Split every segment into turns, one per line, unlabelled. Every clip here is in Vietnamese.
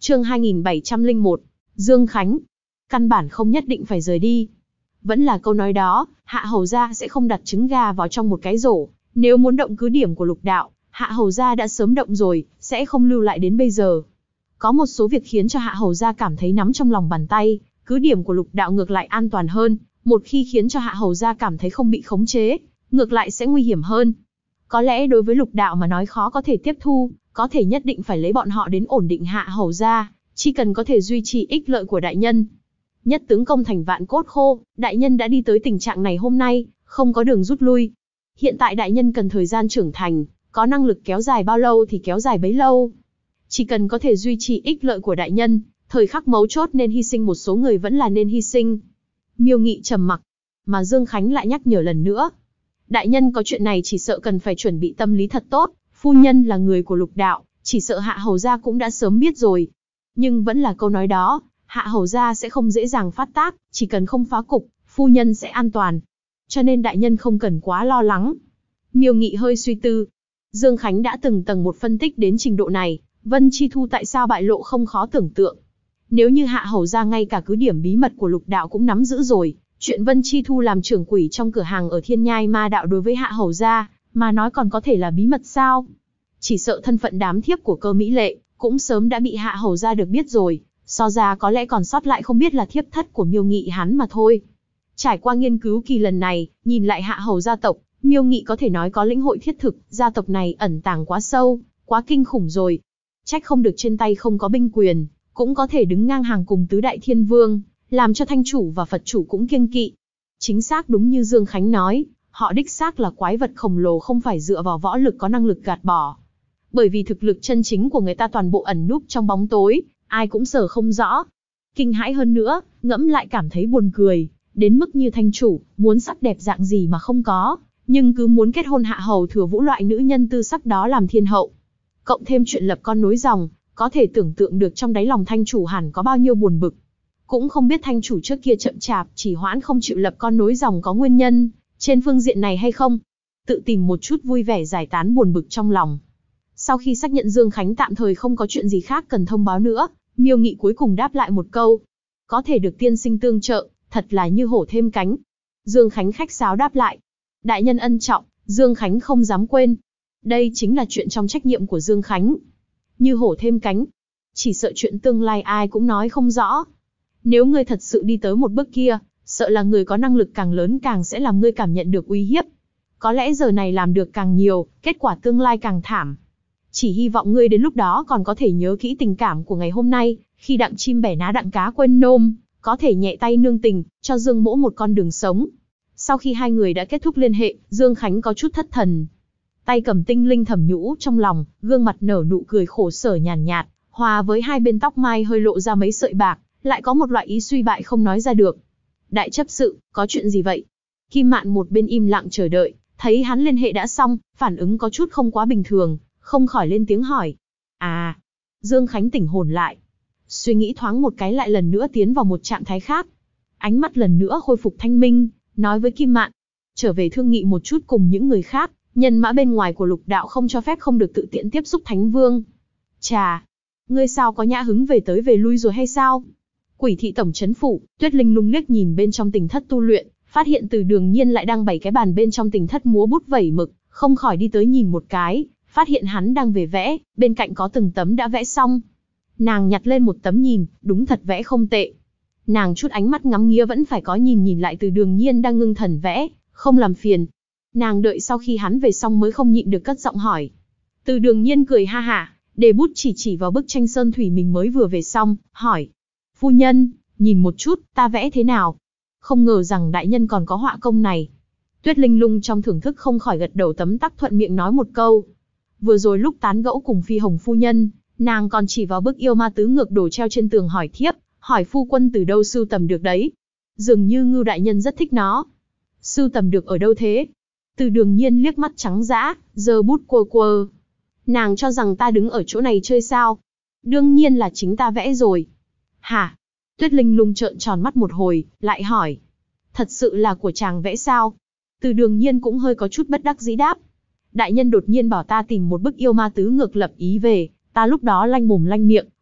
Chương 2701, Dương Khánh. Căn bản không nhất định phải rời đi. Vẫn là câu nói đó, Hạ Hầu gia sẽ không đặt trứng gà vào trong một cái rổ. Nếu muốn động cứ điểm của Lục Đạo, Hạ Hầu gia đã sớm động rồi, sẽ không lưu lại đến bây giờ. Có một số việc khiến cho Hạ Hầu gia cảm thấy nắm trong lòng bàn tay, cứ điểm của Lục Đạo ngược lại an toàn hơn. Một khi khiến cho Hạ Hầu gia cảm thấy không bị khống chế, ngược lại sẽ nguy hiểm hơn. Có lẽ đối với Lục Đạo mà nói khó có thể tiếp thu, có thể nhất định phải lấy bọn họ đến ổn định Hạ Hầu gia, chỉ cần có thể duy trì ích lợi của đại nhân. Nhất tướng công thành vạn cốt khô, đại nhân đã đi tới tình trạng này hôm nay, không có đường rút lui. Hiện tại đại nhân cần thời gian trưởng thành, có năng lực kéo dài bao lâu thì kéo dài bấy lâu. Chỉ cần có thể duy trì ích lợi của đại nhân, thời khắc mấu chốt nên hy sinh một số người vẫn là nên hy sinh. Miêu Nghị trầm mặc, mà Dương Khánh lại nhắc nhở lần nữa. Đại nhân có chuyện này chỉ sợ cần phải chuẩn bị tâm lý thật tốt, phu nhân là người của Lục Đạo, chỉ sợ Hạ Hầu gia cũng đã sớm biết rồi. Nhưng vẫn là câu nói đó, Hạ Hầu gia sẽ không dễ dàng phát tác, chỉ cần không phá cục, phu nhân sẽ an toàn. Cho nên đại nhân không cần quá lo lắng. Miêu Nghị hơi suy tư. Dương Khánh đã từng tầng một phân tích đến trình độ này, Vân Chi Thu tại sao bại lộ không khó tưởng tượng. Nếu như Hạ Hầu gia ngay cả cứ điểm bí mật của Lục Đạo cũng nắm giữ rồi, chuyện Vân Chi Thu làm trưởng quỷ trong cửa hàng ở Thiên Nhai Ma Đạo đối với Hạ Hầu gia mà nói còn có thể là bí mật sao? Chỉ sợ thân phận đám thiếp của Cơ Mỹ Lệ cũng sớm đã bị Hạ Hầu gia được biết rồi, so ra có lẽ còn sót lại không biết là thiếp thất của Miêu Nghị hắn mà thôi. Trải qua nghiên cứu kỳ lần này, nhìn lại Hạ Hầu gia tộc, Miêu Nghị có thể nói có lĩnh hội thiết thực, gia tộc này ẩn tàng quá sâu, quá kinh khủng rồi. Trách không được trên tay không có binh quyền, cũng có thể đứng ngang hàng cùng tứ đại thiên vương, làm cho thanh chủ và Phật chủ cũng kiêng kỵ. Chính xác đúng như Dương Khánh nói, họ đích xác là quái vật khổng lồ không phải dựa vào võ lực có năng lực gạt bỏ. Bởi vì thực lực chân chính của người ta toàn bộ ẩn núp trong bóng tối, ai cũng sờ không rõ. Kinh hãi hơn nữa, ngẫm lại cảm thấy buồn cười, đến mức như thanh chủ, muốn sắc đẹp dạng gì mà không có, nhưng cứ muốn kết hôn Hạ Hầu Thừa Vũ loại nữ nhân tư sắc đó làm thiên hậu. Cộng thêm chuyện lập con nối dòng, có thể tưởng tượng được trong đáy lòng thanh chủ hẳn có bao nhiêu buồn bực. Cũng không biết thanh chủ trước kia chậm chạp, chỉ hoãn không chịu lập con nối dòng có nguyên nhân trên phương diện này hay không? Tự tìm một chút vui vẻ giải tán buồn bực trong lòng. Sau khi xác nhận Dương Khánh tạm thời không có chuyện gì khác cần thông báo nữa, Miêu Nghị cuối cùng đáp lại một câu. Có thể được tiên sinh tương trợ, thật là như hổ thêm cánh. Dương Khánh khách sáo đáp lại. Đại nhân ân trọng, Dương Khánh không dám quên. Đây chính là chuyện trong trách nhiệm của Dương Khánh. Như hổ thêm cánh. Chỉ sợ chuyện tương lai ai cũng nói không rõ. Nếu ngươi thật sự đi tới một bước kia, sợ là người có năng lực càng lớn càng sẽ làm ngươi cảm nhận được uy hiếp. Có lẽ giờ này làm được càng nhiều, kết quả tương lai càng thảm. Chỉ hy vọng ngươi đến lúc đó còn có thể nhớ kỹ tình cảm của ngày hôm nay, khi đặng chim bẻ ná đặng cá quên nôm, có thể nhẹ tay nương tình, cho Dương Mỗ một con đường sống. Sau khi hai người đã kết thúc liên hệ, Dương Khánh có chút thất thần. Tay cầm tinh linh thẩm nhũ trong lòng, gương mặt nở nụ cười khổ sở nhàn nhạt, hòa với hai bên tóc mai hơi lộ ra mấy sợi bạc, lại có một loại ý suy bại không nói ra được. Đại chấp sự, có chuyện gì vậy? Kim Mạn một bên im lặng chờ đợi, thấy hắn liên hệ đã xong, phản ứng có chút không quá bình thường, không khỏi lên tiếng hỏi. À, Dương Khánh tỉnh hồn lại. Suy nghĩ thoáng một cái lại lần nữa tiến vào một trạng thái khác. Ánh mắt lần nữa khôi phục thanh minh, nói với Kim Mạn. Trở về thương nghị một chút cùng những người khác, nhân mã bên ngoài của Lục Đạo không cho phép không được tự tiện tiếp xúc Thánh Vương. Chà, ngươi sao có nhã hứng về tới về lui rồi hay sao? Quỷ thị tổng trấn phủ, Tuyết Linh lung liếc nhìn bên trong Tình Thất tu luyện, phát hiện Từ Đường Nhiên lại đang bày cái bàn bên trong Tình Thất múa bút vẩy mực, không khỏi đi tới nhìn một cái, phát hiện hắn đang về vẽ, bên cạnh có từng tấm đã vẽ xong. Nàng nhặt lên một tấm nhìn, đúng thật vẽ không tệ. Nàng chút ánh mắt ngắm nghía vẫn phải có nhìn lại Từ Đường Nhiên đang ngưng thần vẽ, không làm phiền. Nàng đợi sau khi hắn về xong mới không nhịn được cất giọng hỏi. Từ Đường Nhiên cười ha hả, để bút chỉ vào bức tranh sơn thủy mình mới vừa về xong, hỏi. Phu nhân, nhìn một chút, ta vẽ thế nào? Không ngờ rằng đại nhân còn có họa công này. Tuyết Linh lung trong thưởng thức không khỏi gật đầu tấm tắc thuận miệng nói một câu. Vừa rồi lúc tán gẫu cùng Phi Hồng phu nhân, nàng còn chỉ vào bức yêu ma tứ ngược đồ treo trên tường hỏi thiếp, hỏi phu quân từ đâu sưu tầm được đấy. Dường như Ngưu đại nhân rất thích nó. Sưu tầm được ở đâu thế? Từ Đường Nhiên liếc mắt trắng dã, giơ bút quơ quơ. Nàng cho rằng ta đứng ở chỗ này chơi sao? Đương nhiên là chính ta vẽ rồi. Hả? Tuyết Linh lung trợn tròn mắt một hồi, lại hỏi. Thật sự là của chàng vẽ sao? Từ Đường Nhiên cũng hơi có chút bất đắc dĩ đáp. Đại nhân đột nhiên bảo ta tìm một bức yêu ma tứ ngược lập ý về, ta lúc đó lanh mồm lanh miệng,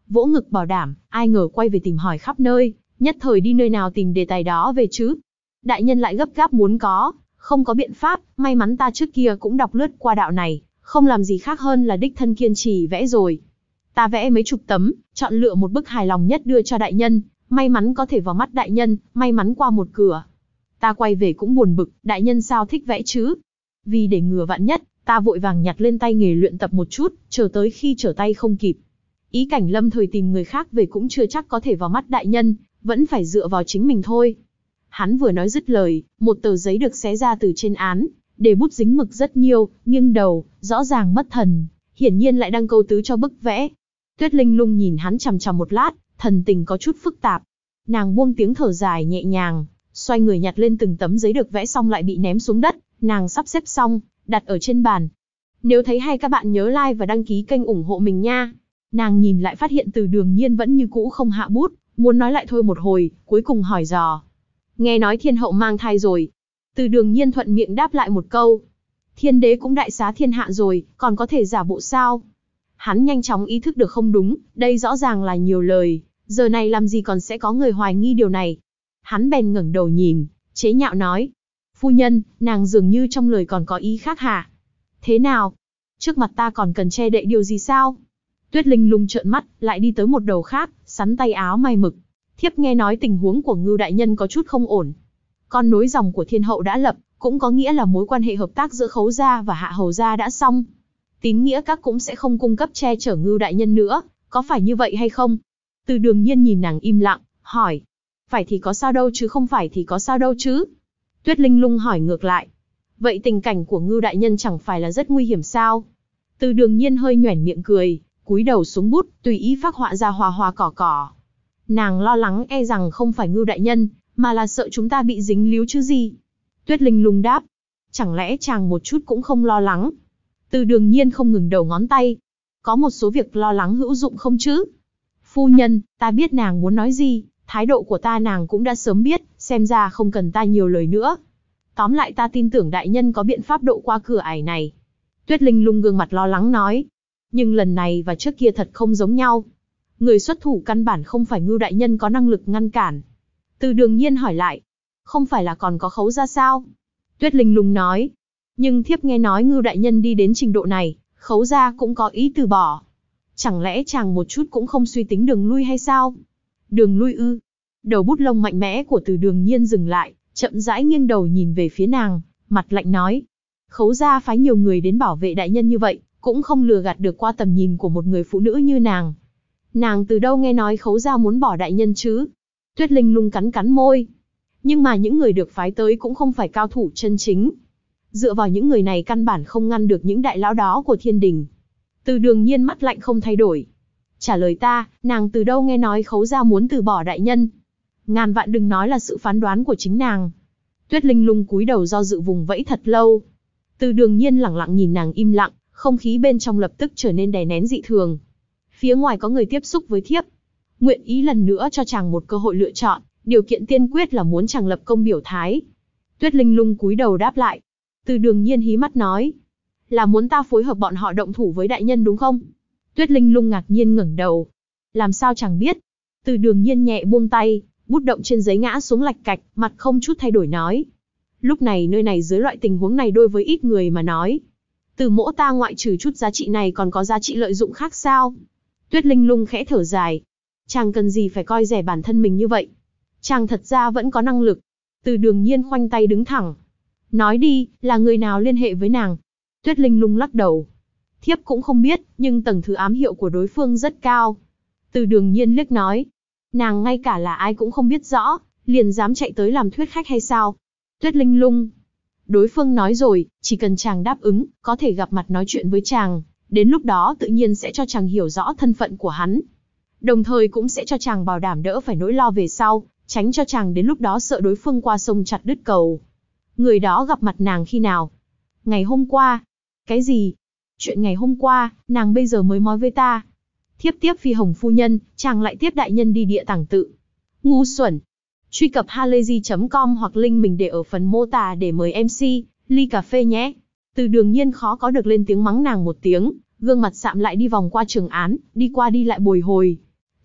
vỗ ngực bảo đảm, ai ngờ quay về tìm hỏi khắp nơi, nhất thời đi nơi nào tìm đề tài đó về chứ. Đại nhân lại gấp gáp muốn có, không có biện pháp, may mắn ta trước kia cũng đọc lướt qua đạo này, không làm gì khác hơn là đích thân kiên trì vẽ rồi. Ta vẽ mấy chục tấm, chọn lựa một bức hài lòng nhất đưa cho đại nhân, may mắn có thể vào mắt đại nhân, may mắn qua một cửa. Ta quay về cũng buồn bực, đại nhân sao thích vẽ chứ? Vì để ngừa vạn nhất, ta vội vàng nhặt lên tay nghề luyện tập một chút, chờ tới khi trở tay không kịp. Ý cảnh lâm thời tìm người khác về cũng chưa chắc có thể vào mắt đại nhân, vẫn phải dựa vào chính mình thôi. Hắn vừa nói dứt lời, một tờ giấy được xé ra từ trên án, để bút dính mực rất nhiều, nghiêng đầu, rõ ràng mất thần, hiển nhiên lại đang câu tứ cho bức vẽ. Tuyết Linh Lung nhìn hắn chằm chằm một lát, thần tình có chút phức tạp. Nàng buông tiếng thở dài nhẹ nhàng, xoay người nhặt lên từng tấm giấy được vẽ xong lại bị ném xuống đất, nàng sắp xếp xong, đặt ở trên bàn. Nếu thấy hay các bạn nhớ like và đăng ký kênh ủng hộ mình nha. Nàng nhìn lại phát hiện Từ Đường Nhiên vẫn như cũ không hạ bút, muốn nói lại thôi một hồi, cuối cùng hỏi dò. Nghe nói thiên hậu mang thai rồi. Từ Đường Nhiên thuận miệng đáp lại một câu. Thiên đế cũng đại xá thiên hạ rồi, còn có thể giả bộ sao? Hắn nhanh chóng ý thức được không đúng, đây rõ ràng là nhiều lời, giờ này làm gì còn sẽ có người hoài nghi điều này. Hắn bèn ngẩng đầu nhìn, chế nhạo nói. Phu nhân, nàng dường như trong lời còn có ý khác hả? Thế nào? Trước mặt ta còn cần che đậy điều gì sao? Tuyết Linh Lung trợn mắt, lại đi tới một đầu khác, sắn tay áo may mực. Thiếp nghe nói tình huống của Ngưu đại nhân có chút không ổn. Con nối dòng của thiên hậu đã lập, cũng có nghĩa là mối quan hệ hợp tác giữa Khấu gia và Hạ hầu gia đã xong. Tín nghĩa các cũng sẽ không cung cấp che chở Ngưu đại nhân nữa, có phải như vậy hay không? Từ Đường Nhiên nhìn nàng im lặng, hỏi. Phải thì có sao đâu chứ không phải thì có sao đâu chứ? Tuyết Linh Lung hỏi ngược lại. Vậy tình cảnh của Ngưu đại nhân chẳng phải là rất nguy hiểm sao? Từ Đường Nhiên hơi nhoẻn miệng cười, cúi đầu xuống bút, tùy ý phác họa ra hoa hoa cỏ cỏ. Nàng lo lắng e rằng không phải Ngưu đại nhân, mà là sợ chúng ta bị dính líu chứ gì. Tuyết Linh Lung đáp. Chẳng lẽ chàng một chút cũng không lo lắng? Từ Đường Nhiên không ngừng đầu ngón tay. Có một số việc lo lắng hữu dụng không chứ? Phu nhân, ta biết nàng muốn nói gì, thái độ của ta nàng cũng đã sớm biết, xem ra không cần ta nhiều lời nữa. Tóm lại ta tin tưởng đại nhân có biện pháp độ qua cửa ải này. Tuyết Linh Lung gương mặt lo lắng nói. Nhưng lần này và trước kia thật không giống nhau. Người xuất thủ căn bản không phải Ngưu đại nhân có năng lực ngăn cản. Từ Đường Nhiên hỏi lại. Không phải là còn có Khấu gia sao? Tuyết Linh Lung nói. Nhưng thiếp nghe nói Ngưu đại nhân đi đến trình độ này, Khấu gia cũng có ý từ bỏ. Chẳng lẽ chàng một chút cũng không suy tính đường lui hay sao? Đường lui ư? Đầu bút lông mạnh mẽ của Từ Đường Nhiên dừng lại, chậm rãi nghiêng đầu nhìn về phía nàng, mặt lạnh nói. Khấu gia phái nhiều người đến bảo vệ đại nhân như vậy, cũng không lừa gạt được qua tầm nhìn của một người phụ nữ như nàng. Nàng từ đâu nghe nói Khấu gia muốn bỏ đại nhân chứ? Tuyết Linh Lung cắn cắn môi. Nhưng mà những người được phái tới cũng không phải cao thủ chân chính. Dựa vào những người này căn bản không ngăn được những đại lão đó của thiên đình. Từ Đường Nhiên mắt lạnh không thay đổi. Trả lời ta, nàng từ đâu nghe nói Khấu gia muốn từ bỏ đại nhân? Ngàn vạn đừng nói là sự phán đoán của chính nàng. Tuyết Linh Lung cúi đầu do dự vùng vẫy thật lâu. Từ Đường Nhiên lẳng lặng nhìn nàng im lặng, không khí bên trong lập tức trở nên đè nén dị thường. Phía ngoài có người tiếp xúc với thiếp. Nguyện ý lần nữa cho chàng một cơ hội lựa chọn, điều kiện tiên quyết là muốn chàng lập công biểu thái. Tuyết Linh Lung cúi đầu đáp lại. Từ Đường Nhiên hí mắt nói. Là muốn ta phối hợp bọn họ động thủ với đại nhân đúng không? Tuyết Linh Lung ngạc nhiên ngẩng đầu. Làm sao chàng biết? Từ Đường Nhiên nhẹ buông tay, bút động trên giấy ngã xuống lạch cạch, mặt không chút thay đổi nói. Lúc này nơi này dưới loại tình huống này đối với ít người mà nói. Từ mỗ ta ngoại trừ chút giá trị này còn có giá trị lợi dụng khác sao? Tuyết Linh Lung khẽ thở dài. Chàng cần gì phải coi rẻ bản thân mình như vậy? Chàng thật ra vẫn có năng lực. Từ Đường Nhiên khoanh tay đứng thẳng. Nói đi, là người nào liên hệ với nàng? Tuyết Linh Lung lắc đầu. Thiếp cũng không biết, nhưng tầng thứ ám hiệu của đối phương rất cao. Từ Đường Nhiên liếc nói. Nàng ngay cả là ai cũng không biết rõ, liền dám chạy tới làm thuyết khách hay sao? Tuyết Linh Lung. Đối phương nói rồi, chỉ cần chàng đáp ứng, có thể gặp mặt nói chuyện với chàng. Đến lúc đó tự nhiên sẽ cho chàng hiểu rõ thân phận của hắn. Đồng thời cũng sẽ cho chàng bảo đảm đỡ phải nỗi lo về sau, tránh cho chàng đến lúc đó sợ đối phương qua sông chặt đứt cầu. Người đó gặp mặt nàng khi nào? Ngày hôm qua. Cái gì? Chuyện ngày hôm qua, nàng bây giờ mới nói với ta. Thiếp tiếp Phi Hồng phu nhân, chàng lại tiếp đại nhân đi Địa Tàng Tự. Ngu xuẩn. Truy cập halayzi.com hoặc link mình để ở phần mô tả để mời MC, ly cà phê nhé. Từ Đường Nhiên khó có được lên tiếng mắng nàng một tiếng, gương mặt sạm lại đi vòng qua trường án, đi qua đi lại bồi hồi.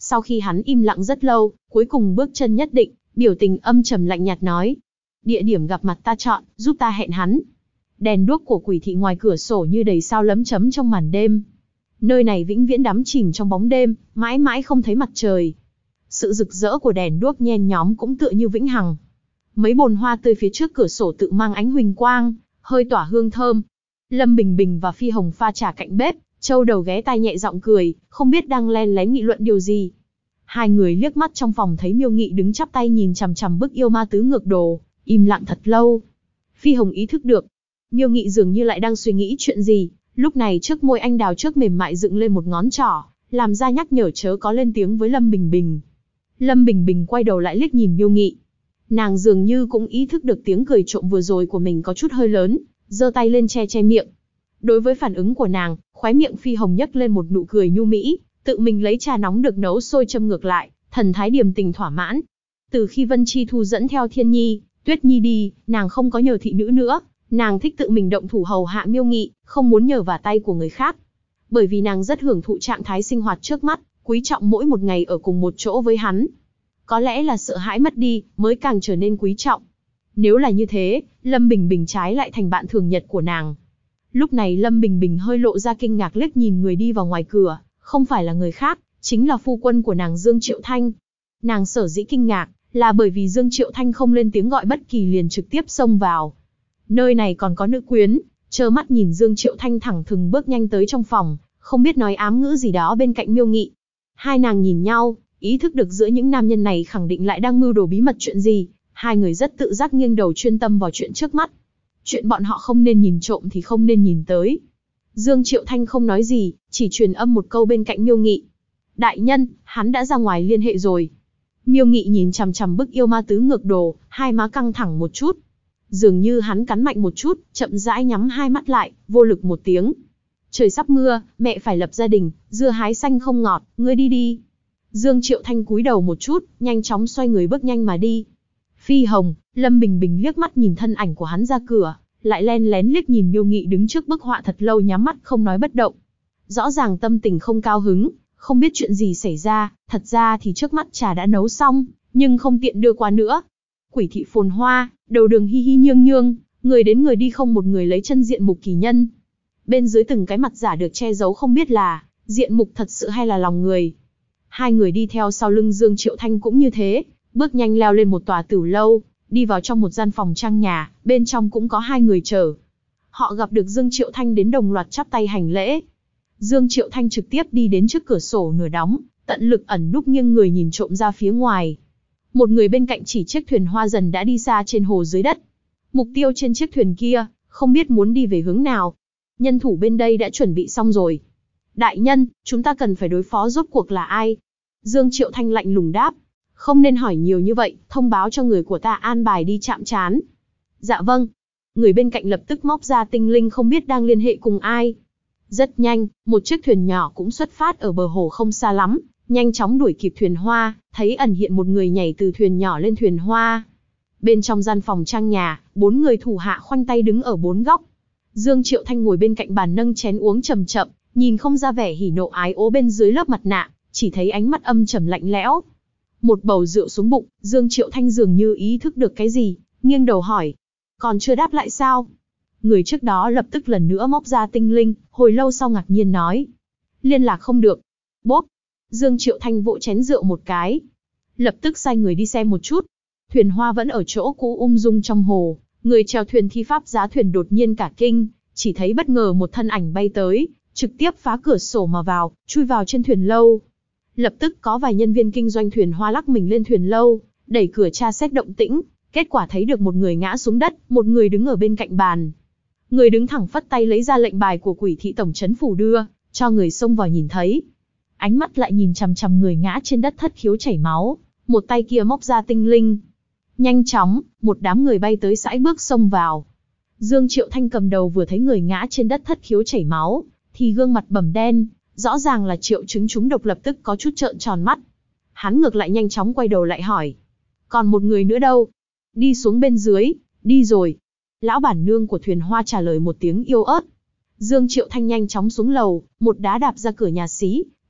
Sau khi hắn im lặng rất lâu, cuối cùng bước chân nhất định, biểu tình âm trầm lạnh nhạt nói. Địa điểm gặp mặt ta chọn, giúp ta hẹn hắn. Đèn đuốc của Quỷ thị ngoài cửa sổ như đầy sao lấm chấm trong màn đêm. Nơi này vĩnh viễn đắm chìm trong bóng đêm, mãi mãi không thấy mặt trời. Sự rực rỡ của đèn đuốc nhen nhóm cũng tựa như vĩnh hằng. Mấy bồn hoa tươi phía trước cửa sổ tự mang ánh huỳnh quang, hơi tỏa hương thơm. Lâm Bình Bình và Phi Hồng pha trà cạnh bếp, châu đầu ghé tai nhẹ giọng cười, không biết đang len lén nghị luận điều gì. Hai người liếc mắt trong phòng thấy Miêu Nghị đứng chắp tay nhìn chằm chằm bức yêu ma tứ ngược đồ, im lặng thật lâu. Phi Hồng ý thức được, Miêu Nghị dường như lại đang suy nghĩ chuyện gì, lúc này trước môi anh đào trước mềm mại dựng lên một ngón trỏ, làm ra nhắc nhở chớ có lên tiếng với Lâm Bình Bình. Lâm Bình Bình quay đầu lại liếc nhìn Miêu Nghị. Nàng dường như cũng ý thức được tiếng cười trộm vừa rồi của mình có chút hơi lớn, giơ tay lên che che miệng. Đối với phản ứng của nàng, khóe miệng Phi Hồng nhếch lên một nụ cười nhu mỹ, tự mình lấy trà nóng được nấu sôi châm ngược lại, thần thái điềm tình thỏa mãn. Từ khi Vân Chi Thu dẫn theo Thiên Nhi, Tuyết Nhi đi, nàng không có nhờ thị nữ nữa, nàng thích tự mình động thủ hầu hạ Miêu Nghị, không muốn nhờ vả tay của người khác. Bởi vì nàng rất hưởng thụ trạng thái sinh hoạt trước mắt, quý trọng mỗi một ngày ở cùng một chỗ với hắn. Có lẽ là sợ hãi mất đi, mới càng trở nên quý trọng. Nếu là như thế, Lâm Bình Bình trái lại thành bạn thường nhật của nàng. Lúc này Lâm Bình Bình hơi lộ ra kinh ngạc liếc nhìn người đi vào ngoài cửa, không phải là người khác, chính là phu quân của nàng Dương Triệu Thanh. Nàng sở dĩ kinh ngạc, là bởi vì Dương Triệu Thanh không lên tiếng gọi bất kỳ liền trực tiếp xông vào. Nơi này còn có nữ quyến, trơ mắt nhìn Dương Triệu Thanh thẳng thừng bước nhanh tới trong phòng, không biết nói ám ngữ gì đó bên cạnh Miêu Nghị. Hai nàng nhìn nhau, ý thức được giữa những nam nhân này khẳng định lại đang mưu đồ bí mật chuyện gì, hai người rất tự giác nghiêng đầu chuyên tâm vào chuyện trước mắt. Chuyện bọn họ không nên nhìn trộm thì không nên nhìn tới. Dương Triệu Thanh không nói gì, chỉ truyền âm một câu bên cạnh Miêu Nghị. Đại nhân, hắn đã ra ngoài liên hệ rồi. Miêu Nghị nhìn chằm chằm bức yêu ma tứ ngược đồ, hai má căng thẳng một chút. Dường như hắn cắn mạnh một chút, chậm rãi nhắm hai mắt lại, vô lực một tiếng. Trời sắp mưa, mẹ phải lập gia đình, dưa hái xanh không ngọt, ngươi đi đi. Dương Triệu Thanh cúi đầu một chút, nhanh chóng xoay người bước nhanh mà đi. Phi Hồng, Lâm Bình Bình liếc mắt nhìn thân ảnh của hắn ra cửa, lại len lén liếc nhìn Miêu Nghị đứng trước bức họa thật lâu nhắm mắt không nói bất động. Rõ ràng tâm tình không cao hứng, không biết chuyện gì xảy ra, thật ra thì trước mắt trà đã nấu xong, nhưng không tiện đưa qua nữa. Quỷ thị phồn hoa, đầu đường hi hi nhương nhương, người đến người đi không một người lấy chân diện mục kỳ nhân. Bên dưới từng cái mặt giả được che giấu không biết là diện mục thật sự hay là lòng người. Hai người đi theo sau lưng Dương Triệu Thanh cũng như thế, bước nhanh leo lên một tòa tửu lâu, đi vào trong một gian phòng trang nhà, bên trong cũng có hai người chờ. Họ gặp được Dương Triệu Thanh đến đồng loạt chắp tay hành lễ. Dương Triệu Thanh trực tiếp đi đến trước cửa sổ nửa đóng, tận lực ẩn núp nghiêng người nhìn trộm ra phía ngoài. Một người bên cạnh chỉ chiếc thuyền hoa dần đã đi xa trên hồ dưới đất. Mục tiêu trên chiếc thuyền kia, không biết muốn đi về hướng nào. Nhân thủ bên đây đã chuẩn bị xong rồi. Đại nhân, chúng ta cần phải đối phó rốt cuộc là ai? Dương Triệu Thanh lạnh lùng đáp. Không nên hỏi nhiều như vậy, thông báo cho người của ta an bài đi chạm trán. Dạ vâng. Người bên cạnh lập tức móc ra tinh linh không biết đang liên hệ cùng ai. Rất nhanh, một chiếc thuyền nhỏ cũng xuất phát ở bờ hồ không xa lắm, nhanh chóng đuổi kịp thuyền hoa, thấy ẩn hiện một người nhảy từ thuyền nhỏ lên thuyền hoa. Bên trong gian phòng trang nhà, 4 người thủ hạ khoanh tay đứng ở 4 góc. Dương Triệu Thanh ngồi bên cạnh bàn nâng chén uống chậm chậm, nhìn không ra vẻ hỉ nộ ái ố bên dưới lớp mặt nạ, chỉ thấy ánh mắt âm trầm lạnh lẽo. Một bầu rượu xuống bụng, Dương Triệu Thanh dường như ý thức được cái gì, nghiêng đầu hỏi. Còn chưa đáp lại sao? Người trước đó lập tức lần nữa móc ra tinh linh, hồi lâu sau ngạc nhiên nói. Liên lạc không được. Bốp. Dương Triệu Thanh vỗ chén rượu một cái. Lập tức sai người đi xem một chút. Thuyền hoa vẫn ở chỗ cũ ung dung trong hồ. Người chèo thuyền thi pháp giá thuyền đột nhiên cả kinh, chỉ thấy bất ngờ một thân ảnh bay tới, trực tiếp phá cửa sổ mà vào, chui vào trên thuyền lâu. Lập tức có vài nhân viên kinh doanh thuyền hoa lắc mình lên thuyền lâu, đẩy cửa tra xét động tĩnh, kết quả thấy được một người ngã xuống đất, một người đứng ở bên cạnh bàn. Người đứng thẳng phất tay lấy ra lệnh bài của Quỷ thị tổng trấn phủ đưa, cho người xông vào nhìn thấy. Ánh mắt lại nhìn chằm chằm người ngã trên đất thất khiếu chảy máu, một tay kia móc ra tinh linh. Nhanh chóng, một đám người bay tới sải bước xông vào. Dương Triệu Thanh cầm đầu vừa thấy người ngã trên đất thất khiếu chảy máu, thì gương mặt bầm đen, rõ ràng là triệu chứng trúng độc lập tức có chút trợn tròn mắt. Hắn ngược lại nhanh chóng quay đầu lại hỏi. Còn một người nữa đâu? Đi xuống bên dưới, đi rồi. Lão bản nương của thuyền hoa trả lời một tiếng yếu ớt. Dương Triệu Thanh nhanh chóng xuống lầu, một đá đạp ra cửa nhà xí,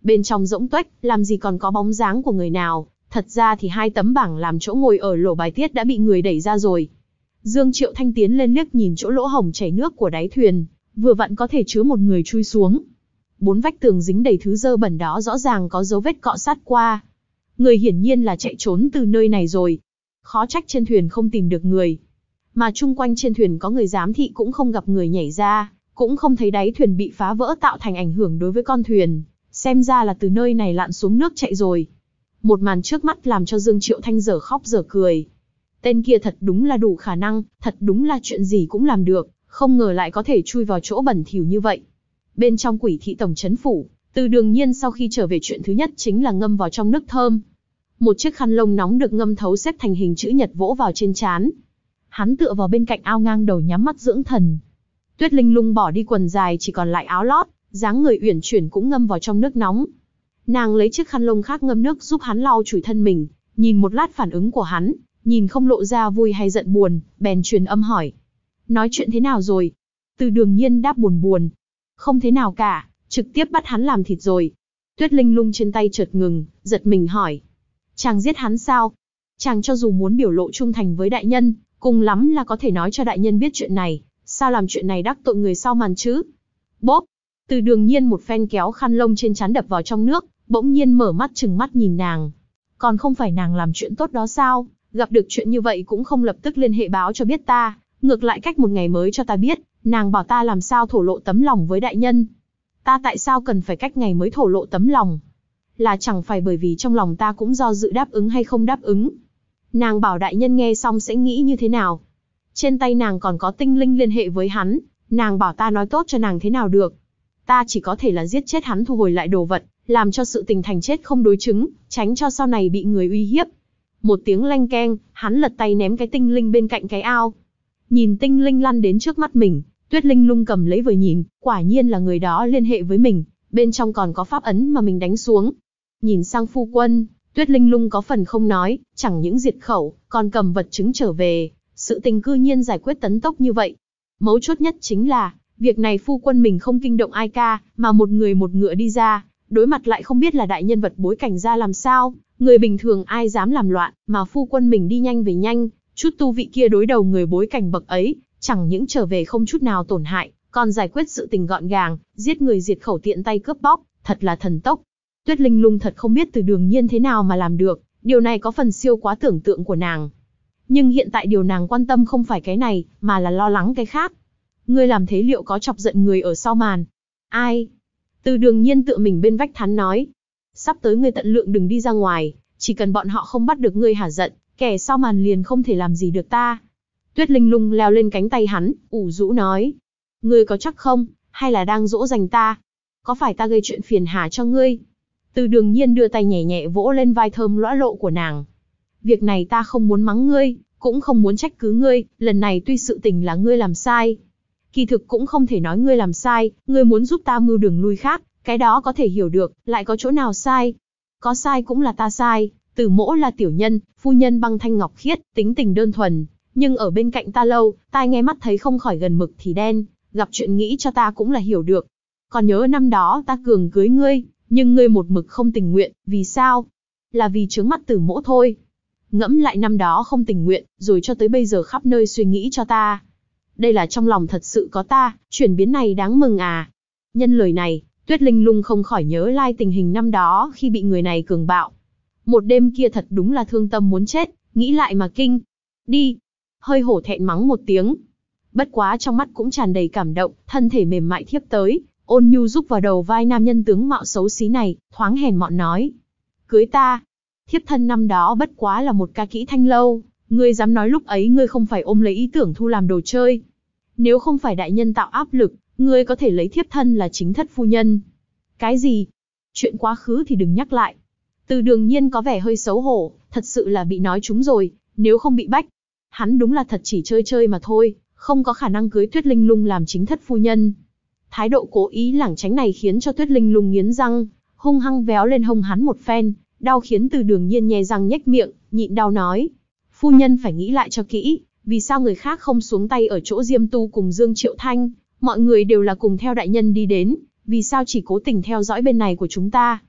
Bên trong rỗng tuếch, làm gì còn có bóng dáng của người nào, thật ra thì 2 tấm bảng làm chỗ ngồi ở lỗ bài tiết đã bị người đẩy ra rồi. Dương Triệu Thanh tiến lên liếc nhìn chỗ lỗ hổng chảy nước của đáy thuyền, vừa vặn có thể chứa một người chui xuống. 4 vách tường dính đầy thứ dơ bẩn đó rõ ràng có dấu vết cọ sát qua. Người hiển nhiên là chạy trốn từ nơi này rồi. Khó trách trên thuyền không tìm được người. Mà chung quanh trên thuyền có người giám thị cũng không gặp người nhảy ra, cũng không thấy đáy thuyền bị phá vỡ tạo thành ảnh hưởng đối với con thuyền. Xem ra là từ nơi này lặn xuống nước chạy rồi. Một màn trước mắt làm cho Dương Triệu Thanh dở khóc dở cười. Tên kia thật đúng là đủ khả năng, thật đúng là chuyện gì cũng làm được, không ngờ lại có thể chui vào chỗ bẩn thỉu như vậy. Bên trong Quỷ thị tổng trấn phủ, Từ Đường Nhiên sau khi trở về chuyện thứ nhất chính là ngâm vào trong nước thơm. Một chiếc khăn lông nóng được ngâm thấu xếp thành hình chữ nhật vỗ vào trên trán. Hắn tựa vào bên cạnh ao ngang đầu nhắm mắt dưỡng thần. Tuyết Linh Lung bỏ đi quần dài chỉ còn lại áo lót, dáng người uyển chuyển cũng ngâm vào trong nước nóng. Nàng lấy chiếc khăn lông khác ngâm nước giúp hắn lau chùi thân mình, nhìn một lát phản ứng của hắn, nhìn không lộ ra vui hay giận buồn, bèn truyền âm hỏi. Nói chuyện thế nào rồi? Từ Đường Nhiên đáp buồn buồn. Không thế nào cả, trực tiếp bắt hắn làm thịt rồi. Tuyết Linh Lung trên tay chợt ngừng, giật mình hỏi. Chàng giết hắn sao? Chàng cho dù muốn biểu lộ trung thành với đại nhân, cùng lắm là có thể nói cho đại nhân biết chuyện này, sao làm chuyện này đắc tội người sau màn chứ? Bốp! Từ Đường Nhiên một phen kéo khăn lông trên trán đập vào trong nước, bỗng nhiên mở mắt trừng mắt nhìn nàng. Còn không phải nàng làm chuyện tốt đó sao? Gặp được chuyện như vậy cũng không lập tức liên hệ báo cho biết ta, ngược lại cách một ngày mới cho ta biết, nàng bảo ta làm sao thổ lộ tấm lòng với đại nhân. Ta tại sao cần phải cách ngày mới thổ lộ tấm lòng? Là chẳng phải bởi vì trong lòng ta cũng do dự đáp ứng hay không đáp ứng. Nàng bảo đại nhân nghe xong sẽ nghĩ như thế nào? Trên tay nàng còn có tinh linh liên hệ với hắn, nàng bảo ta nói tốt cho nàng thế nào được? Ta chỉ có thể là giết chết hắn thu hồi lại đồ vật, làm cho sự tình thành chết không đối chứng, tránh cho sau này bị người uy hiếp. Một tiếng leng keng, hắn lật tay ném cái tinh linh bên cạnh cái ao. Nhìn tinh linh lăn đến trước mắt mình, Tuyết Linh Lung cầm lấy vừa nhìn, quả nhiên là người đó liên hệ với mình, bên trong còn có pháp ấn mà mình đánh xuống. Nhìn sang phu quân, Tuyết Linh Lung có phần không nói, chẳng những diệt khẩu, còn cầm vật chứng trở về, sự tình cư nhiên giải quyết tấn tốc như vậy. Mấu chốt nhất chính là, việc này phu quân mình không kinh động ai ca, mà một người một ngựa đi ra, đối mặt lại không biết là đại nhân vật bối cảnh ra làm sao, người bình thường ai dám làm loạn, mà phu quân mình đi nhanh về nhanh, chút tu vị kia đối đầu người bối cảnh bậc ấy, chẳng những trở về không chút nào tổn hại, còn giải quyết sự tình gọn gàng, giết người diệt khẩu tiện tay cướp bóc, thật là thần tốc. Tuyết Linh Lung thật không biết Từ Đường Nhiên thế nào mà làm được, điều này có phần siêu quá tưởng tượng của nàng. Nhưng hiện tại điều nàng quan tâm không phải cái này, mà là lo lắng cái khác. Ngươi làm thế liệu có chọc giận người ở sau màn? Ai? Từ Đường Nhiên tựa mình bên vách thắn nói. Sắp tới ngươi tận lượng đừng đi ra ngoài, chỉ cần bọn họ không bắt được ngươi hả giận, kẻ sau màn liền không thể làm gì được ta. Tuyết Linh Lung leo lên cánh tay hắn, ủ rũ nói. Ngươi có chắc không, hay là đang dỗ dành ta? Có phải ta gây chuyện phiền hà cho ngươi? Từ Đường Nhiên đưa tay nhẹ nhẹ vỗ lên vai thơm lõa lộ của nàng. Việc này ta không muốn mắng ngươi, cũng không muốn trách cứ ngươi, lần này tuy sự tình là ngươi làm sai. Kỳ thực cũng không thể nói ngươi làm sai, ngươi muốn giúp ta mưu đường lui khác, cái đó có thể hiểu được, lại có chỗ nào sai. Có sai cũng là ta sai, Từ Mỗ là tiểu nhân, phu nhân băng thanh ngọc khiết, tính tình đơn thuần, nhưng ở bên cạnh ta lâu, tai nghe mắt thấy không khỏi gần mực thì đen, gặp chuyện nghĩ cho ta cũng là hiểu được. Còn nhớ năm đó ta cường cưới ngươi, nhưng ngươi một mực không tình nguyện, vì sao? Là vì chướng mắt Từ Mỗ thôi. Ngẫm lại năm đó không tình nguyện, rồi cho tới bây giờ khắp nơi suy nghĩ cho ta. Đây là trong lòng thật sự có ta, chuyển biến này đáng mừng à. Nhân lời này, Tuyết Linh Lung không khỏi nhớ lại tình hình năm đó khi bị người này cường bạo. Một đêm kia thật đúng là thương tâm muốn chết, nghĩ lại mà kinh. Đi! Hơi hổ thẹn mắng một tiếng. Bất quá trong mắt cũng tràn đầy cảm động, thân thể mềm mại thiếp tới, ôn nhu rúc vào đầu vai nam nhân tướng mạo xấu xí này, thoáng hèn mọn nói. Cưới ta! Thiếp thân năm đó bất quá là một ca kỹ thanh lâu, ngươi dám nói lúc ấy ngươi không phải ôm lấy ý tưởng thu làm đồ chơi. Nếu không phải đại nhân tạo áp lực, ngươi có thể lấy thiếp thân là chính thất phu nhân. Cái gì? Chuyện quá khứ thì đừng nhắc lại. Từ Đường Nhiên có vẻ hơi xấu hổ, thật sự là bị nói trúng rồi, nếu không bị bách. Hắn đúng là thật chỉ chơi chơi mà thôi, không có khả năng cưới Tuyết Linh Lung làm chính thất phu nhân. Thái độ cố ý lảng tránh này khiến cho Tuyết Linh Lung nghiến răng, hung hăng véo lên hông hắn một phen, đau khiến Từ Đường Nhiên nhe răng nhếch miệng, nhịn đau nói. Phu nhân phải nghĩ lại cho kỹ, vì sao người khác không xuống tay ở chỗ Diêm Tu cùng Dương Triệu Thanh, mọi người đều là cùng theo đại nhân đi đến, vì sao chỉ cố tình theo dõi bên này của chúng ta?